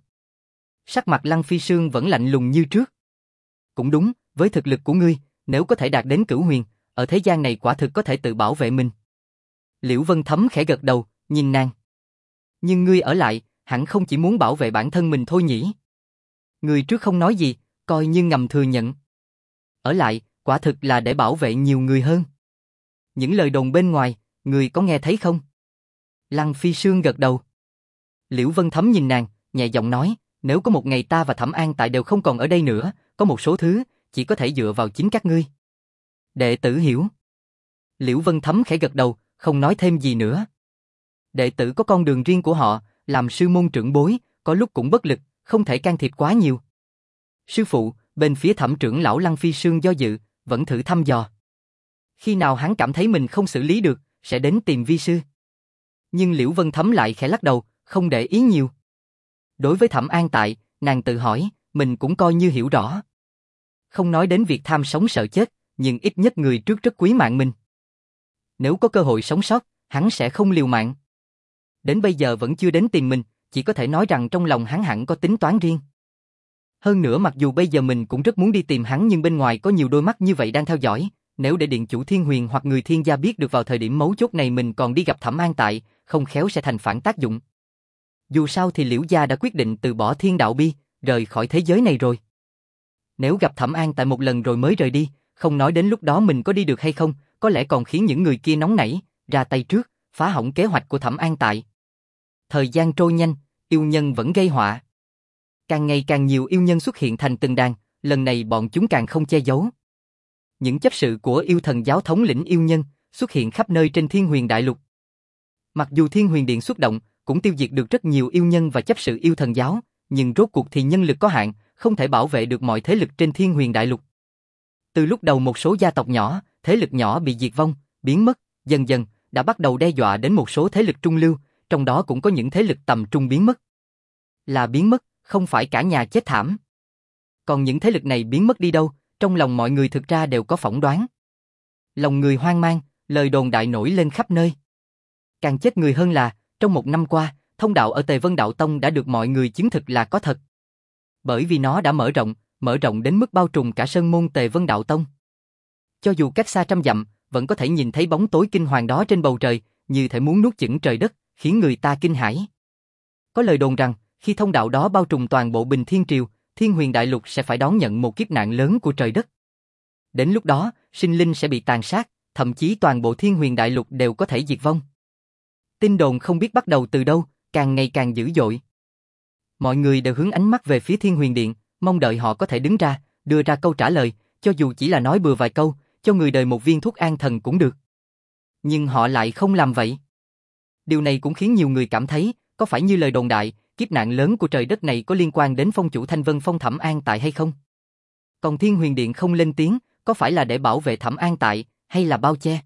Sắc mặt Lăng Phi Sương vẫn lạnh lùng như trước. Cũng đúng, với thực lực của ngươi, nếu có thể đạt đến Cửu Huyền, ở thế gian này quả thực có thể tự bảo vệ mình. Liễu Vân Thấm khẽ gật đầu, nhìn nàng. Nhưng ngươi ở lại, hẳn không chỉ muốn bảo vệ bản thân mình thôi nhỉ? Ngươi trước không nói gì, coi như ngầm thừa nhận. Ở lại, quả thực là để bảo vệ nhiều người hơn. Những lời đồn bên ngoài, ngươi có nghe thấy không? Lăng Phi Sương gật đầu. Liễu Vân Thấm nhìn nàng, nhẹ giọng nói, nếu có một ngày ta và Thẩm An Tại đều không còn ở đây nữa, có một số thứ, chỉ có thể dựa vào chính các ngươi. Đệ tử hiểu. Liễu Vân Thấm khẽ gật đầu, không nói thêm gì nữa. Đệ tử có con đường riêng của họ, làm sư môn trưởng bối, có lúc cũng bất lực, không thể can thiệp quá nhiều. Sư phụ, bên phía Thẩm trưởng lão Lăng Phi Sương do dự, vẫn thử thăm dò. Khi nào hắn cảm thấy mình không xử lý được, sẽ đến tìm vi sư. Nhưng Liễu Vân Thấm lại khẽ lắc đầu, không để ý nhiều. Đối với Thẩm An Tại, nàng tự hỏi, mình cũng coi như hiểu rõ. Không nói đến việc tham sống sợ chết, nhưng ít nhất người trước rất quý mạng mình. Nếu có cơ hội sống sót, hắn sẽ không liều mạng. Đến bây giờ vẫn chưa đến tìm mình, chỉ có thể nói rằng trong lòng hắn hẳn có tính toán riêng. Hơn nữa mặc dù bây giờ mình cũng rất muốn đi tìm hắn nhưng bên ngoài có nhiều đôi mắt như vậy đang theo dõi, nếu để điện chủ Thiên Huyền hoặc người Thiên gia biết được vào thời điểm mấu chốt này mình còn đi gặp Thẩm An Tại, không khéo sẽ thành phản tác dụng. Dù sao thì Liễu gia đã quyết định từ bỏ Thiên Đạo Bi, rời khỏi thế giới này rồi. Nếu gặp Thẩm An Tại một lần rồi mới rời đi, không nói đến lúc đó mình có đi được hay không, có lẽ còn khiến những người kia nóng nảy, ra tay trước, phá hỏng kế hoạch của Thẩm An Tại. Thời gian trôi nhanh, yêu nhân vẫn gây họa. Càng ngày càng nhiều yêu nhân xuất hiện thành từng đàn, lần này bọn chúng càng không che giấu. Những chấp sự của yêu thần giáo thống lĩnh yêu nhân xuất hiện khắp nơi trên Thiên Huyền Đại Lục. Mặc dù Thiên Huyền Điện xuất động, cũng tiêu diệt được rất nhiều yêu nhân và chấp sự yêu thần giáo, nhưng rốt cuộc thì nhân lực có hạn, không thể bảo vệ được mọi thế lực trên Thiên Huyền Đại Lục. Từ lúc đầu một số gia tộc nhỏ, thế lực nhỏ bị diệt vong, biến mất, dần dần đã bắt đầu đe dọa đến một số thế lực trung lưu, trong đó cũng có những thế lực tầm trung biến mất. Là biến mất, không phải cả nhà chết thảm. Còn những thế lực này biến mất đi đâu, trong lòng mọi người thực ra đều có phỏng đoán. Lòng người hoang mang, lời đồn đại nổi lên khắp nơi. Càng chết người hơn là, trong một năm qua, thông đạo ở Tề Vân Đạo Tông đã được mọi người chứng thực là có thật. Bởi vì nó đã mở rộng, mở rộng đến mức bao trùm cả sơn môn Tề Vân Đạo Tông. Cho dù cách xa trăm dặm, vẫn có thể nhìn thấy bóng tối kinh hoàng đó trên bầu trời, như thể muốn nuốt chửng trời đất, khiến người ta kinh hãi. Có lời đồn rằng, khi thông đạo đó bao trùm toàn bộ Bình Thiên Triều, Thiên Huyền Đại Lục sẽ phải đón nhận một kiếp nạn lớn của trời đất. Đến lúc đó, sinh linh sẽ bị tàn sát, thậm chí toàn bộ Thiên Huyền Đại Lục đều có thể diệt vong. Tin đồn không biết bắt đầu từ đâu, càng ngày càng dữ dội. Mọi người đều hướng ánh mắt về phía Thiên Huyền Điện, mong đợi họ có thể đứng ra, đưa ra câu trả lời, cho dù chỉ là nói bừa vài câu, cho người đời một viên thuốc an thần cũng được. Nhưng họ lại không làm vậy. Điều này cũng khiến nhiều người cảm thấy, có phải như lời đồn đại, kiếp nạn lớn của trời đất này có liên quan đến phong chủ Thanh Vân Phong Thẩm An Tại hay không? Còn Thiên Huyền Điện không lên tiếng, có phải là để bảo vệ Thẩm An Tại, hay là bao che?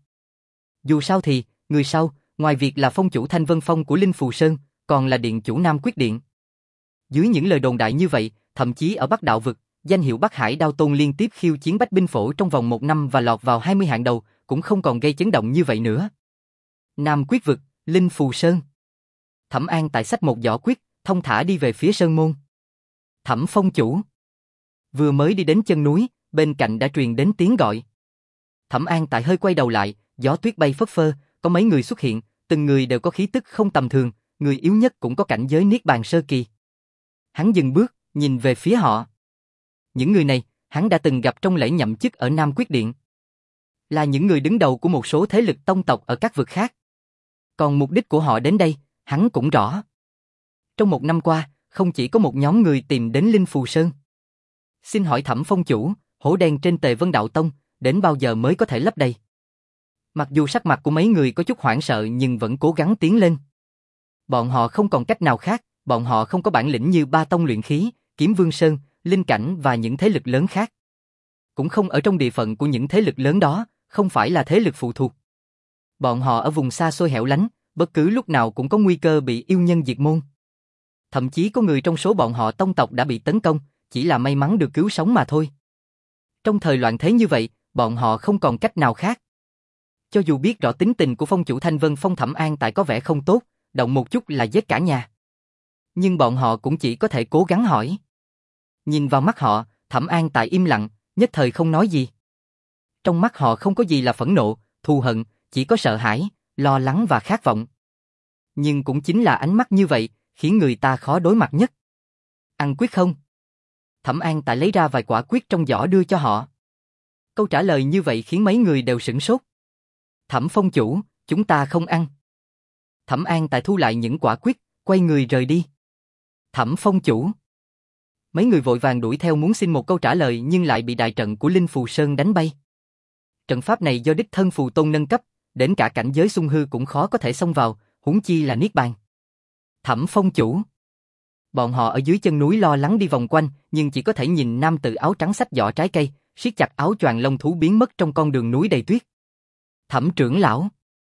Dù sao thì, người sau, ngoài việc là phong chủ Thanh Vân Phong của Linh Phù Sơn, còn là điện chủ Nam Quyết Điện. Dưới những lời đồn đại như vậy, thậm chí ở Bắc Đạo Vực, danh hiệu Bắc Hải Đao Tôn liên tiếp khiêu chiến Bách Binh Phổ trong vòng một năm và lọt vào hai mươi hạng đầu, cũng không còn gây chấn động như vậy nữa. Nam Quyết Vực, Linh Phù Sơn. Thẩm An Tại xách một giỏ quyết, thông thả đi về phía sơn môn. Thẩm phong chủ. Vừa mới đi đến chân núi, bên cạnh đã truyền đến tiếng gọi. Thẩm An Tại hơi quay đầu lại, gió tuyết bay phất phơ, có mấy người xuất hiện, từng người đều có khí tức không tầm thường, người yếu nhất cũng có cảnh giới niết bàn sơ kỳ. Hắn dừng bước, nhìn về phía họ. Những người này, hắn đã từng gặp trong lễ nhậm chức ở Nam Quyết Điện. Là những người đứng đầu của một số thế lực tông tộc ở các vực khác. Còn mục đích của họ đến đây, hắn cũng rõ. Trong một năm qua, không chỉ có một nhóm người tìm đến Linh Phù Sơn. Xin hỏi Thẩm phong chủ, hổ đen trên Tề Vân Đạo Tông, đến bao giờ mới có thể lấp đầy? Mặc dù sắc mặt của mấy người có chút hoảng sợ nhưng vẫn cố gắng tiến lên. Bọn họ không còn cách nào khác, bọn họ không có bản lĩnh như Ba Tông Luyện Khí, Kiếm Vương Sơn, Linh Cảnh và những thế lực lớn khác. Cũng không ở trong địa phận của những thế lực lớn đó, không phải là thế lực phụ thuộc. Bọn họ ở vùng xa xôi hẻo lánh, bất cứ lúc nào cũng có nguy cơ bị yêu nhân diệt môn. Thậm chí có người trong số bọn họ tông tộc đã bị tấn công, chỉ là may mắn được cứu sống mà thôi. Trong thời loạn thế như vậy, bọn họ không còn cách nào khác. Cho dù biết rõ tính tình của phong chủ Thanh Vân Phong Thẩm An Tại có vẻ không tốt, động một chút là giết cả nhà. Nhưng bọn họ cũng chỉ có thể cố gắng hỏi. Nhìn vào mắt họ, Thẩm An Tại im lặng, nhất thời không nói gì. Trong mắt họ không có gì là phẫn nộ, thù hận, chỉ có sợ hãi, lo lắng và khát vọng. Nhưng cũng chính là ánh mắt như vậy, khiến người ta khó đối mặt nhất. Ăn quyết không? Thẩm An Tại lấy ra vài quả quyết trong giỏ đưa cho họ. Câu trả lời như vậy khiến mấy người đều sửng sốt. Thẩm phong chủ, chúng ta không ăn. Thẩm An Tại thu lại những quả quyết, quay người rời đi. Thẩm phong chủ. Mấy người vội vàng đuổi theo muốn xin một câu trả lời nhưng lại bị đại trận của Linh Phù Sơn đánh bay. Trận pháp này do đích thân Phù Tôn nâng cấp, đến cả cảnh giới xung hư cũng khó có thể xông vào, huống chi là niết bàn. Thẩm phong chủ. Bọn họ ở dưới chân núi lo lắng đi vòng quanh, nhưng chỉ có thể nhìn nam tử áo trắng xách giỏ trái cây, siết chặt áo choàng lông thú biến mất trong con đường núi đầy tuyết. Thẩm trưởng lão.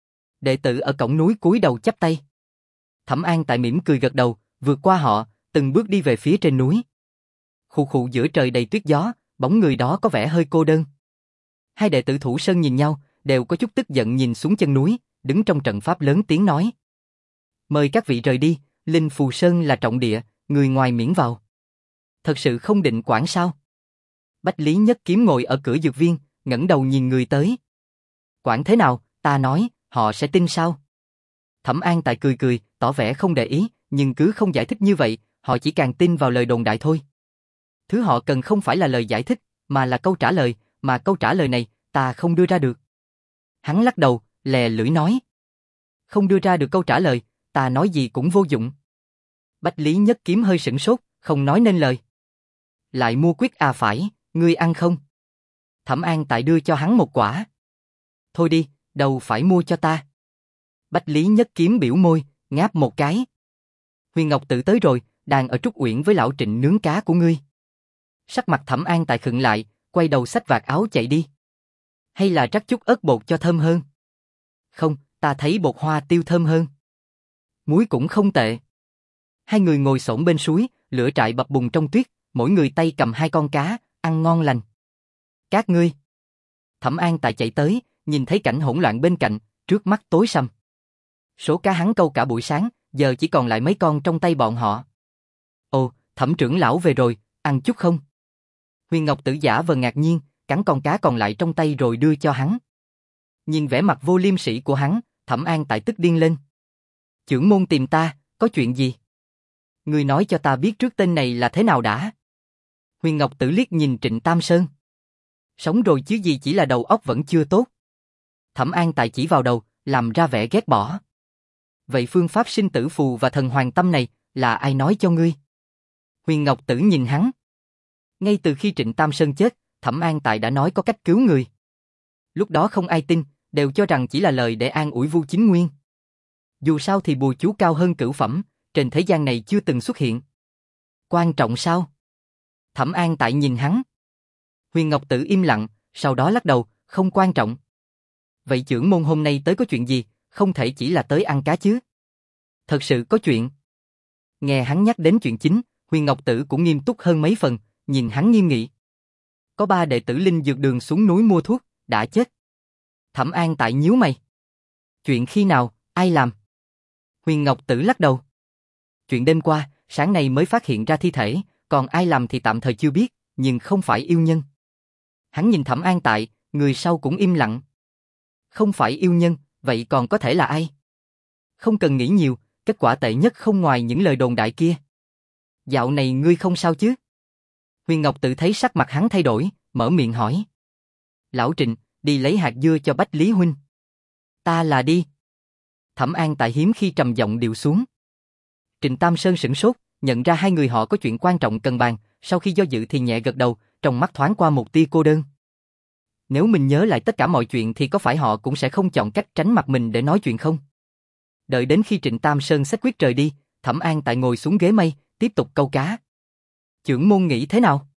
Đệ tử ở cổng núi cúi đầu chắp tay. Thẩm An Tại mỉm cười gật đầu, vượt qua họ, từng bước đi về phía trên núi. Khụ khụ giữa trời đầy tuyết gió, bóng người đó có vẻ hơi cô đơn. Hai đệ tử Thủ Sơn nhìn nhau, đều có chút tức giận nhìn xuống chân núi, đứng trong trận pháp lớn tiếng nói. Mời các vị rời đi, Linh Phù Sơn là trọng địa, người ngoài miễn vào. Thật sự không định quản sao? Bách Lý Nhất Kiếm ngồi ở cửa dược viên, ngẩng đầu nhìn người tới. Quản thế nào, ta nói, họ sẽ tin sao? Thẩm An Tại cười cười, tỏ vẻ không để ý, nhưng cứ không giải thích như vậy, họ chỉ càng tin vào lời đồn đại thôi. Thứ họ cần không phải là lời giải thích, mà là câu trả lời, mà câu trả lời này, ta không đưa ra được. Hắn lắc đầu, lè lưỡi nói. Không đưa ra được câu trả lời, ta nói gì cũng vô dụng. Bách Lý Nhất Kiếm hơi sửng sốt, không nói nên lời. Lại mua quyết à phải, ngươi ăn không? Thẩm An Tại đưa cho hắn một quả. Thôi đi, đâu phải mua cho ta. Bách Lý Nhất Kiếm biểu môi, ngáp một cái. Huyền Ngọc Tử tới rồi, đang ở Trúc Uyển với lão Trịnh nướng cá của ngươi. Sắc mặt Thẩm An Tại khựng lại, quay đầu xách vạt áo chạy đi. Hay là rắc chút ớt bột cho thơm hơn? Không, ta thấy bột hoa tiêu thơm hơn. Muối cũng không tệ. Hai người ngồi xổm bên suối, lửa trại bập bùng trong tuyết, mỗi người tay cầm hai con cá, ăn ngon lành. Các ngươi. Thẩm An Tại chạy tới, nhìn thấy cảnh hỗn loạn bên cạnh, trước mắt tối sầm. Số cá hắn câu cả buổi sáng, giờ chỉ còn lại mấy con trong tay bọn họ. Ồ, Thẩm trưởng lão về rồi, ăn chút không? Huyền Ngọc Tử giả vờ ngạc nhiên, cắn con cá còn lại trong tay rồi đưa cho hắn. Nhìn vẻ mặt vô liêm sỉ của hắn, Thẩm An Tại tức điên lên. Chưởng môn tìm ta, có chuyện gì? Ngươi nói cho ta biết trước tên này là thế nào đã. Huyền Ngọc Tử liếc nhìn Trịnh Tam Sơn. Sống rồi chứ gì, chỉ là đầu óc vẫn chưa tốt. Thẩm An Tại chỉ vào đầu, làm ra vẻ ghét bỏ. Vậy phương pháp sinh tử phù và thần hoàng tâm này, là ai nói cho ngươi? Huyền Ngọc Tử nhìn hắn. Ngay từ khi Trịnh Tam Sơn chết, Thẩm An Tại đã nói có cách cứu người. Lúc đó không ai tin, đều cho rằng chỉ là lời để an ủi Vu Chính Nguyên. Dù sao thì bùa chú cao hơn cửu phẩm, trên thế gian này chưa từng xuất hiện. Quan trọng sao? Thẩm An Tại nhìn hắn. Huyền Ngọc Tử im lặng, sau đó lắc đầu, không quan trọng. Vậy chưởng môn hôm nay tới có chuyện gì, không thể chỉ là tới ăn cá chứ? Thật sự có chuyện. Nghe hắn nhắc đến chuyện chính, Huyền Ngọc Tử cũng nghiêm túc hơn mấy phần, nhìn hắn nghiêm nghị. Có ba đệ tử Linh Dược Đường xuống núi mua thuốc, đã chết. Thẩm An Tại nhíu mày. Chuyện khi nào, ai làm? Huyền Ngọc Tử lắc đầu. Chuyện đêm qua, sáng nay mới phát hiện ra thi thể, còn ai làm thì tạm thời chưa biết, nhưng không phải yêu nhân. Hắn nhìn Thẩm An Tại, người sau cũng im lặng. Không phải yêu nhân, vậy còn có thể là ai? Không cần nghĩ nhiều, kết quả tệ nhất không ngoài những lời đồn đại kia. Dạo này ngươi không sao chứ? Huyền Ngọc Tự thấy sắc mặt hắn thay đổi, mở miệng hỏi. Lão Trịnh, đi lấy hạt dưa cho Bách Lý huynh. Ta là đi. Thẩm An Tại hiếm khi trầm giọng điệu xuống. Trịnh Tam Sơn sửng sốt, nhận ra hai người họ có chuyện quan trọng cần bàn, sau khi do dự thì nhẹ gật đầu, trong mắt thoáng qua một tia cô đơn. Nếu mình nhớ lại tất cả mọi chuyện thì có phải họ cũng sẽ không chọn cách tránh mặt mình để nói chuyện không? Đợi đến khi Trịnh Tam Sơn xách quyết rời đi, Thẩm An Tại ngồi xuống ghế mây, tiếp tục câu cá. Chưởng môn nghĩ thế nào?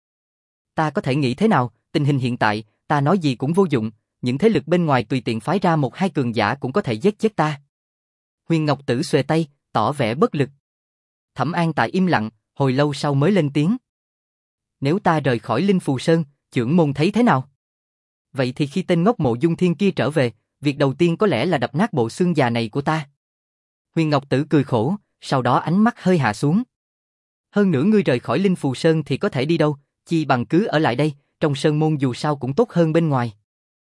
Ta có thể nghĩ thế nào, tình hình hiện tại, ta nói gì cũng vô dụng, những thế lực bên ngoài tùy tiện phái ra một hai cường giả cũng có thể giết chết ta. Huyền Ngọc Tử xuề tay, tỏ vẻ bất lực. Thẩm An Tại im lặng, hồi lâu sau mới lên tiếng. Nếu ta rời khỏi Linh Phù Sơn, chưởng môn thấy thế nào? Vậy thì khi tên ngốc Mộ Dung Thiên kia trở về, việc đầu tiên có lẽ là đập nát bộ xương già này của ta. Huyền Ngọc Tử cười khổ, sau đó ánh mắt hơi hạ xuống. Hơn nữa ngươi rời khỏi Linh Phù Sơn thì có thể đi đâu, chi bằng cứ ở lại đây, trong sơn môn dù sao cũng tốt hơn bên ngoài.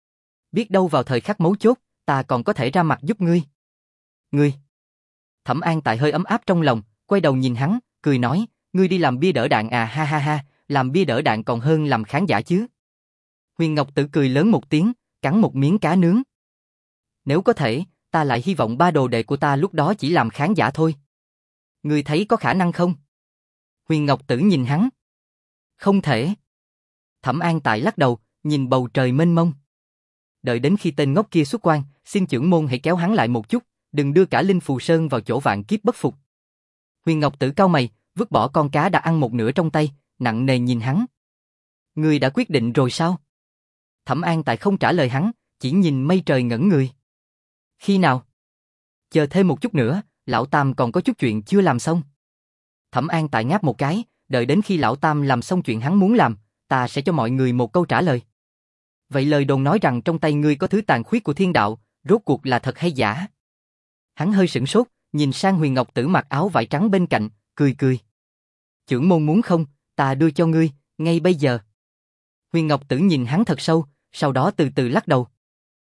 Biết đâu vào thời khắc mấu chốt, ta còn có thể ra mặt giúp ngươi. Ngươi? Thẩm An Tại hơi ấm áp trong lòng, quay đầu nhìn hắn, cười nói, ngươi đi làm bia đỡ đạn à, ha ha ha, làm bia đỡ đạn còn hơn làm khán giả chứ. Huyền Ngọc Tử cười lớn một tiếng, cắn một miếng cá nướng. Nếu có thể, ta lại hy vọng ba đồ đệ của ta lúc đó chỉ làm khán giả thôi. Ngươi thấy có khả năng không? Huyền Ngọc Tử nhìn hắn. Không thể. Thẩm An Tại lắc đầu, nhìn bầu trời mênh mông. Đợi đến khi tên ngốc kia xuất quan, xin chưởng môn hãy kéo hắn lại một chút, đừng đưa cả Linh Phù Sơn vào chỗ vạn kiếp bất phục. Huyền Ngọc Tử cau mày, vứt bỏ con cá đã ăn một nửa trong tay, nặng nề nhìn hắn. Ngươi đã quyết định rồi sao? Thẩm An Tại không trả lời hắn, chỉ nhìn mây trời ngẩn người. Khi nào? Chờ thêm một chút nữa, lão Tam còn có chút chuyện chưa làm xong. Thẩm An Tại ngáp một cái, đợi đến khi lão Tam làm xong chuyện hắn muốn làm, ta sẽ cho mọi người một câu trả lời. Vậy lời đồn nói rằng trong tay ngươi có thứ tàn khuyết của thiên đạo, rốt cuộc là thật hay giả? Hắn hơi sửng sốt, nhìn sang Huyền Ngọc Tử mặc áo vải trắng bên cạnh, cười cười. Chưởng môn muốn không, Ta đưa cho ngươi, ngay bây giờ. Huyền Ngọc Tử nhìn hắn thật sâu, sau đó từ từ lắc đầu.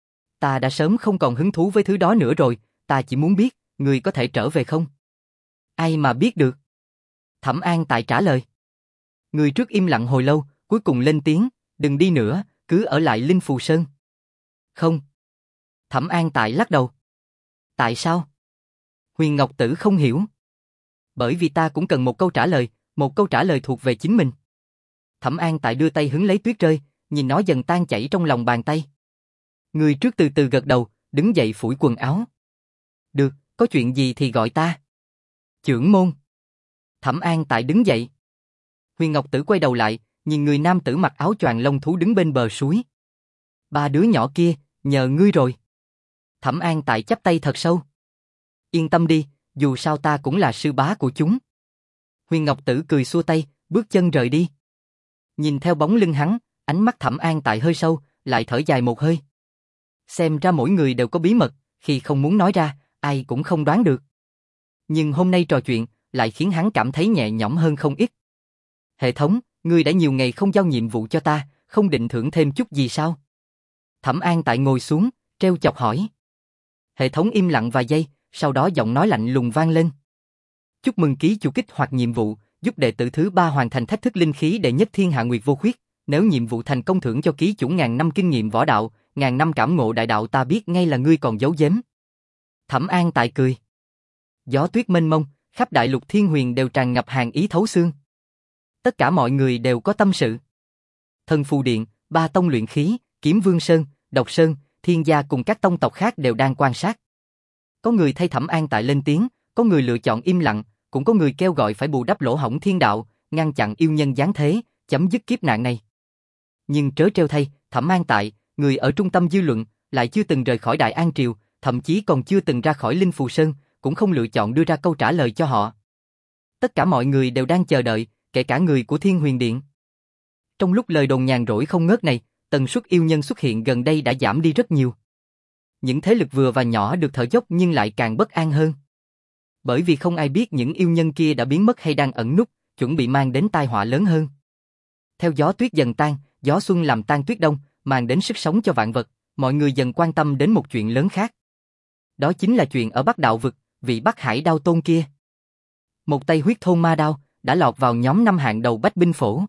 Ta đã sớm không còn hứng thú với thứ đó nữa rồi, ta chỉ muốn biết, ngươi có thể trở về không? Ai mà biết được? Thẩm An Tại trả lời. Người trước im lặng hồi lâu, cuối cùng lên tiếng, đừng đi nữa, cứ ở lại Linh Phù Sơn. Không. Thẩm An Tại lắc đầu. Tại sao? Huyền Ngọc Tử không hiểu. Bởi vì ta cũng cần một câu trả lời, một câu trả lời thuộc về chính mình. Thẩm An Tại đưa tay hứng lấy tuyết rơi, nhìn nó dần tan chảy trong lòng bàn tay. Người trước từ từ gật đầu, đứng dậy phủi quần áo. Được, có chuyện gì thì gọi ta. Chưởng môn. Thẩm An Tại đứng dậy. Huyền Ngọc Tử quay đầu lại, nhìn người nam tử mặc áo choàng lông thú đứng bên bờ suối. Ba đứa nhỏ kia, nhờ ngươi rồi. Thẩm An Tại chắp tay thật sâu. Yên tâm đi, dù sao ta cũng là sư bá của chúng. Huyền Ngọc Tử cười xua tay, bước chân rời đi. Nhìn theo bóng lưng hắn, ánh mắt Thẩm An Tại hơi sâu, lại thở dài một hơi. Xem ra mỗi người đều có bí mật, khi không muốn nói ra, ai cũng không đoán được. Nhưng hôm nay trò chuyện, lại khiến hắn cảm thấy nhẹ nhõm hơn không ít. Hệ thống, ngươi đã nhiều ngày không giao nhiệm vụ cho ta, không định thưởng thêm chút gì sao? Thẩm An Tại ngồi xuống, treo chọc hỏi. Hệ thống im lặng vài giây, sau đó giọng nói lạnh lùng vang lên. Chúc mừng ký chủ kích hoạt nhiệm vụ, giúp đệ tử thứ ba hoàn thành thách thức linh khí đệ nhất thiên hạ Nguyệt Vô Khuyết. Nếu nhiệm vụ thành công thưởng cho ký chủ ngàn năm kinh nghiệm võ đạo, ngàn năm cảm ngộ đại đạo, ta biết ngay là ngươi còn giấu giếm. Thẩm An Tại cười. Gió tuyết mênh mông, khắp đại lục thiên huyền đều tràn ngập hàn ý thấu xương. Tất cả mọi người đều có tâm sự. Thần Phù Điện, ba tông luyện khí, Kiếm Vương Sơn, Độc Sơn, Thiên Gia cùng các tông tộc khác đều đang quan sát. Có người thay Thẩm An Tại lên tiếng, có người lựa chọn im lặng, cũng có người kêu gọi phải bù đắp lỗ hổng thiên đạo, ngăn chặn yêu nhân giáng thế, chấm dứt kiếp nạn này. Nhưng trớ trêu thay, Thẩm An Tại, người ở trung tâm dư luận, lại chưa từng rời khỏi Đại An Triều, thậm chí còn chưa từng ra khỏi Linh Phù Sơn, cũng không lựa chọn đưa ra câu trả lời cho họ. Tất cả mọi người đều đang chờ đợi, kể cả người của Thiên Huyền Điện. Trong lúc lời đồn nhàn rỗi không ngớt này, tần suất yêu nhân xuất hiện gần đây đã giảm đi rất nhiều. Những thế lực vừa và nhỏ được thở dốc nhưng lại càng bất an hơn. Bởi vì không ai biết những yêu nhân kia đã biến mất hay đang ẩn núp, chuẩn bị mang đến tai họa lớn hơn. Theo gió tuyết dần tan, gió xuân làm tan tuyết đông, mang đến sức sống cho vạn vật, mọi người dần quan tâm đến một chuyện lớn khác. Đó chính là chuyện ở Bắc Đạo Vực, vị Bắc Hải Đao Tôn kia. Một tay huyết thôn ma đao, đã lọt vào nhóm năm hạng đầu bách binh phổ.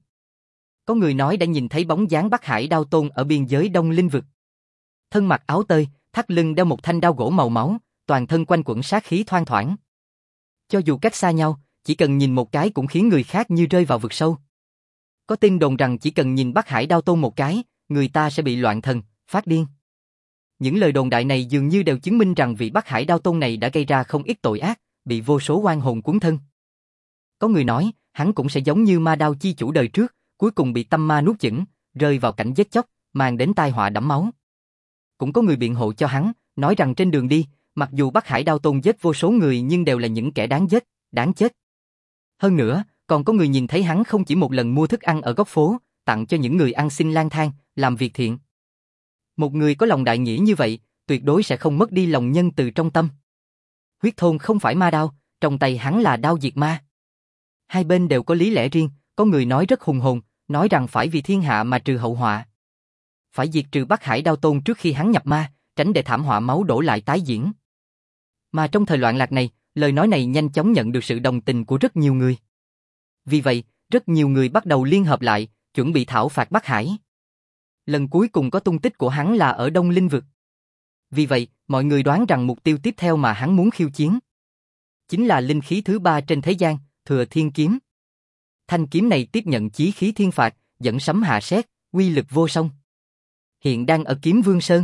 Có người nói đã nhìn thấy bóng dáng Bắc Hải Đao Tôn ở biên giới Đông Linh Vực. Thân mặc áo tơi, thắt lưng đeo một thanh đao gỗ màu máu, toàn thân quanh quẩn sát khí thoang thoảng. Cho dù cách xa nhau, chỉ cần nhìn một cái cũng khiến người khác như rơi vào vực sâu. Có tin đồn rằng chỉ cần nhìn Bắc Hải Đao Tôn một cái, người ta sẽ bị loạn thần, phát điên. Những lời đồn đại này dường như đều chứng minh rằng vị Bắc Hải Đao Tôn này đã gây ra không ít tội ác, bị vô số oan hồn cuốn thân. Có người nói, hắn cũng sẽ giống như Ma Đao chi chủ đời trước, cuối cùng bị tâm ma nuốt chửng, rơi vào cảnh giết chóc, mang đến tai họa đẫm máu. Cũng có người biện hộ cho hắn, nói rằng trên đường đi, mặc dù Bắc Hải Đao Tôn giết vô số người nhưng đều là những kẻ đáng giết, đáng chết. Hơn nữa, còn có người nhìn thấy hắn không chỉ một lần mua thức ăn ở góc phố, tặng cho những người ăn xin lang thang, làm việc thiện. Một người có lòng đại nghĩa như vậy, tuyệt đối sẽ không mất đi lòng nhân từ trong tâm. Huyết thôn không phải ma đao, trong tay hắn là đao diệt ma. Hai bên đều có lý lẽ riêng, có người nói rất hùng hồn, nói rằng phải vì thiên hạ mà trừ hậu họa. Phải diệt trừ Bắc Hải Đao Tôn trước khi hắn nhập ma, tránh để thảm họa máu đổ lại tái diễn. Mà trong thời loạn lạc này, lời nói này nhanh chóng nhận được sự đồng tình của rất nhiều người. Vì vậy, rất nhiều người bắt đầu liên hợp lại, chuẩn bị thảo phạt Bắc Hải. Lần cuối cùng có tung tích của hắn là ở Đông Linh Vực. Vì vậy, mọi người đoán rằng mục tiêu tiếp theo mà hắn muốn khiêu chiến chính là linh khí thứ ba trên thế gian, Thừa Thiên Kiếm. Thanh kiếm này tiếp nhận chí khí thiên phạt, dẫn sấm hạ sét, uy lực vô song. Hiện đang ở Kiếm Vương Sơn.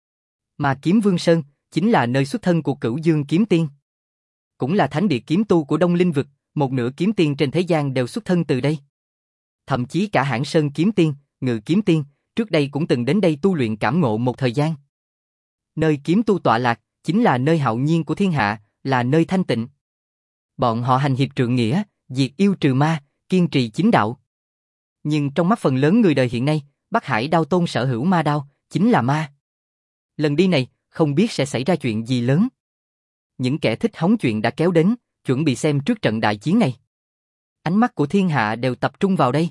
Mà Kiếm Vương Sơn chính là nơi xuất thân của Cửu Dương Kiếm Tiên. Cũng là thánh địa kiếm tu của Đông Linh Vực, một nửa kiếm tiên trên thế gian đều xuất thân từ đây. Thậm chí cả Hãn Sơn Kiếm Tiên, Ngự Kiếm Tiên, trước đây cũng từng đến đây tu luyện cảm ngộ một thời gian. Nơi kiếm tu tọa lạc, chính là nơi hạo nhiên của thiên hạ, là nơi thanh tịnh. Bọn họ hành hiệp trượng nghĩa, diệt yêu trừ ma, kiên trì chính đạo. Nhưng trong mắt phần lớn người đời hiện nay, Bắc Hải Đao Tôn sở hữu ma đao, chính là ma. Lần đi này, không biết sẽ xảy ra chuyện gì lớn. Những kẻ thích hóng chuyện đã kéo đến, chuẩn bị xem trước trận đại chiến này. Ánh mắt của thiên hạ đều tập trung vào đây.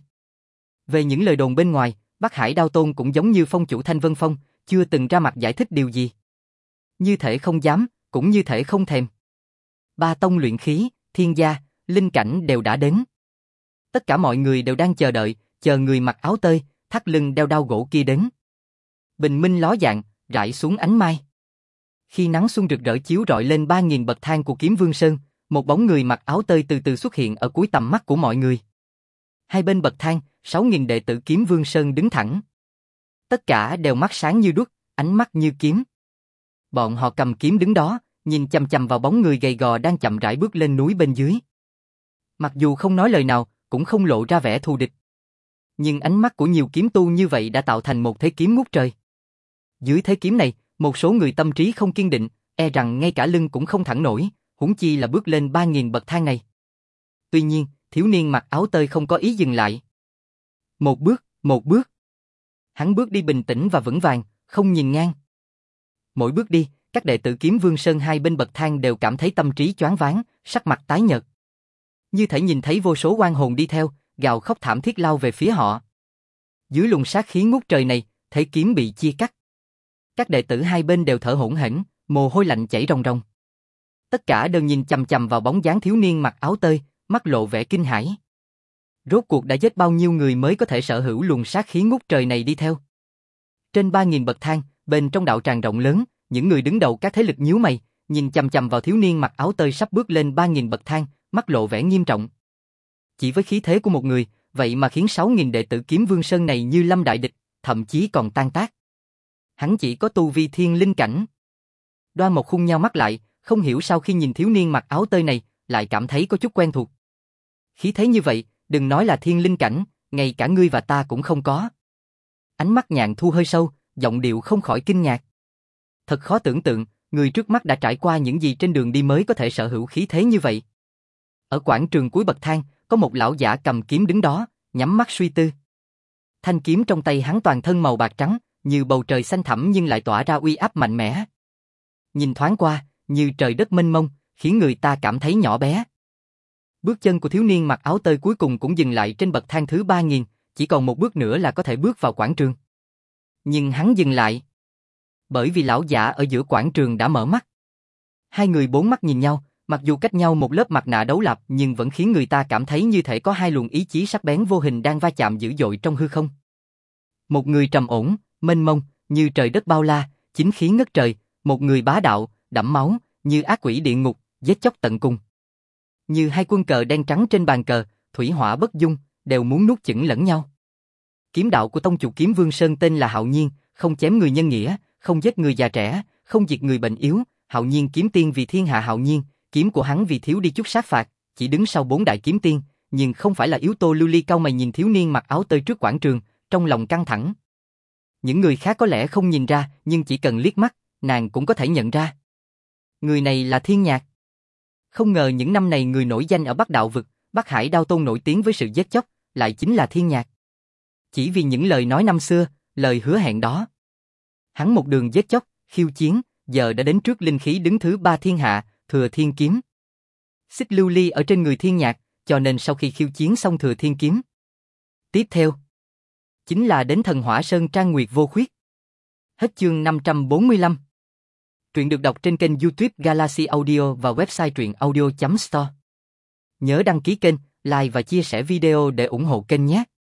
Về những lời đồn bên ngoài, Bắc Hải Đao Tôn cũng giống như phong chủ Thanh Vân Phong, chưa từng ra mặt giải thích điều gì. Như thể không dám, cũng như thể không thèm. Ba tông luyện khí, thiên gia, linh cảnh đều đã đến. Tất cả mọi người đều đang chờ đợi, chờ người mặc áo tơi, thắt lưng đeo đao gỗ kia đến. Bình minh ló dạng, rải xuống ánh mai. Khi nắng xuân rực rỡ chiếu rọi lên ba nghìn bậc thang của Kiếm Vương Sơn, một bóng người mặc áo tơi từ từ xuất hiện ở cuối tầm mắt của mọi người. Hai bên bậc thang, sáu nghìn đệ tử Kiếm Vương Sơn đứng thẳng. Tất cả đều mắt sáng như đuốc, ánh mắt như kiếm. Bọn họ cầm kiếm đứng đó, nhìn chằm chằm vào bóng người gầy gò đang chậm rãi bước lên núi bên dưới. Mặc dù không nói lời nào, cũng không lộ ra vẻ thù địch. Nhưng ánh mắt của nhiều kiếm tu như vậy đã tạo thành một thế kiếm ngút trời. Dưới thế kiếm này, một số người tâm trí không kiên định, e rằng ngay cả lưng cũng không thẳng nổi, huống chi là bước lên ba nghìn bậc thang này. Tuy nhiên, thiếu niên mặc áo tơi không có ý dừng lại. Một bước, một bước. Hắn bước đi bình tĩnh và vững vàng, không nhìn ngang. Mỗi bước đi, các đệ tử Kiếm Vương Sơn hai bên bậc thang đều cảm thấy tâm trí choáng váng, sắc mặt tái nhợt. Như thể nhìn thấy vô số oan hồn đi theo, gào khóc thảm thiết lao về phía họ. Dưới luồng sát khí ngút trời này, thế kiếm bị chia cắt. Các đệ tử hai bên đều thở hổn hển, mồ hôi lạnh chảy ròng ròng. Tất cả đều nhìn chằm chằm vào bóng dáng thiếu niên mặc áo tơi, mắt lộ vẻ kinh hãi. Rốt cuộc đã giết bao nhiêu người mới có thể sở hữu luồng sát khí ngút trời này đi theo? Trên ba nghìn bậc thang, bên trong đạo tràng rộng lớn, những người đứng đầu các thế lực nhíu mày, nhìn chằm chằm vào thiếu niên mặc áo tơi sắp bước lên ba nghìn bậc thang, mắt lộ vẻ nghiêm trọng. Chỉ với khí thế của một người, vậy mà khiến sáu nghìn đệ tử Kiếm Vương Sơn này như lâm đại địch, thậm chí còn tan tác. Hắn chỉ có tu vi thiên linh cảnh. Đoan Mộc Khung nheo mắt lại, không hiểu sao khi nhìn thiếu niên mặc áo tơi này, lại cảm thấy có chút quen thuộc. Khí thế như vậy, đừng nói là thiên linh cảnh, ngay cả ngươi và ta cũng không có. Ánh mắt Nhạn Thu hơi sâu, giọng điệu không khỏi kinh ngạc. Thật khó tưởng tượng, người trước mắt đã trải qua những gì trên đường đi mới có thể sở hữu khí thế như vậy. Ở quảng trường cuối bậc thang, có một lão giả cầm kiếm đứng đó, nhắm mắt suy tư. Thanh kiếm trong tay hắn toàn thân màu bạc trắng, như bầu trời xanh thẳm nhưng lại tỏa ra uy áp mạnh mẽ. Nhìn thoáng qua, như trời đất mênh mông, khiến người ta cảm thấy nhỏ bé. Bước chân của thiếu niên mặc áo tơi cuối cùng cũng dừng lại trên bậc thang thứ ba nghìn, chỉ còn một bước nữa là có thể bước vào quảng trường. Nhưng hắn dừng lại. Bởi vì lão giả ở giữa quảng trường đã mở mắt. Hai người bốn mắt nhìn nhau, mặc dù cách nhau một lớp mặt nạ đấu lập nhưng vẫn khiến người ta cảm thấy như thể có hai luồng ý chí sắc bén vô hình đang va chạm dữ dội trong hư không. Một người trầm ổn, mênh mông, như trời đất bao la, chính khí ngất trời, một người bá đạo, đẫm máu, như ác quỷ địa ngục, giết chóc tận cùng. Như hai quân cờ đen trắng trên bàn cờ, thủy hỏa bất dung, đều muốn nuốt chửng lẫn nhau. Kiếm đạo của tông chủ Kiếm Vương Sơn tên là Hạo Nhiên, không chém người nhân nghĩa, không giết người già trẻ, không diệt người bệnh yếu. Hạo Nhiên kiếm tiên vì thiên hạ hạo nhiên, kiếm của hắn vì thiếu đi chút sát phạt, chỉ đứng sau bốn đại kiếm tiên, nhưng không phải là yếu tố lưu ly. Cau mày nhìn thiếu niên mặc áo tơi trước quảng trường, trong lòng căng thẳng. Những người khác có lẽ không nhìn ra, nhưng chỉ cần liếc mắt, nàng cũng có thể nhận ra. Người này là Thiên Nhạc. Không ngờ những năm này người nổi danh ở Bắc Đạo Vực, Bắc Hải Đao Tôn nổi tiếng với sự giết chóc, lại chính là Thiên Nhạc. Chỉ vì những lời nói năm xưa, lời hứa hẹn đó. Hắn một đường giết chóc, khiêu chiến, giờ đã đến trước linh khí đứng thứ ba thiên hạ, Thừa Thiên Kiếm. Xích lưu ly ở trên người Thiên Nhạc, cho nên sau khi khiêu chiến xong Thừa Thiên Kiếm, tiếp theo chính là đến Thần Hỏa Sơn Trang Nguyệt Vô Khuyết. Hết chương năm trăm bốn mươi lăm. Truyện được đọc trên kênh YouTube Galaxy Audio và website truyện audio chấm store. Nhớ đăng ký kênh, like và chia sẻ video để ủng hộ kênh nhé.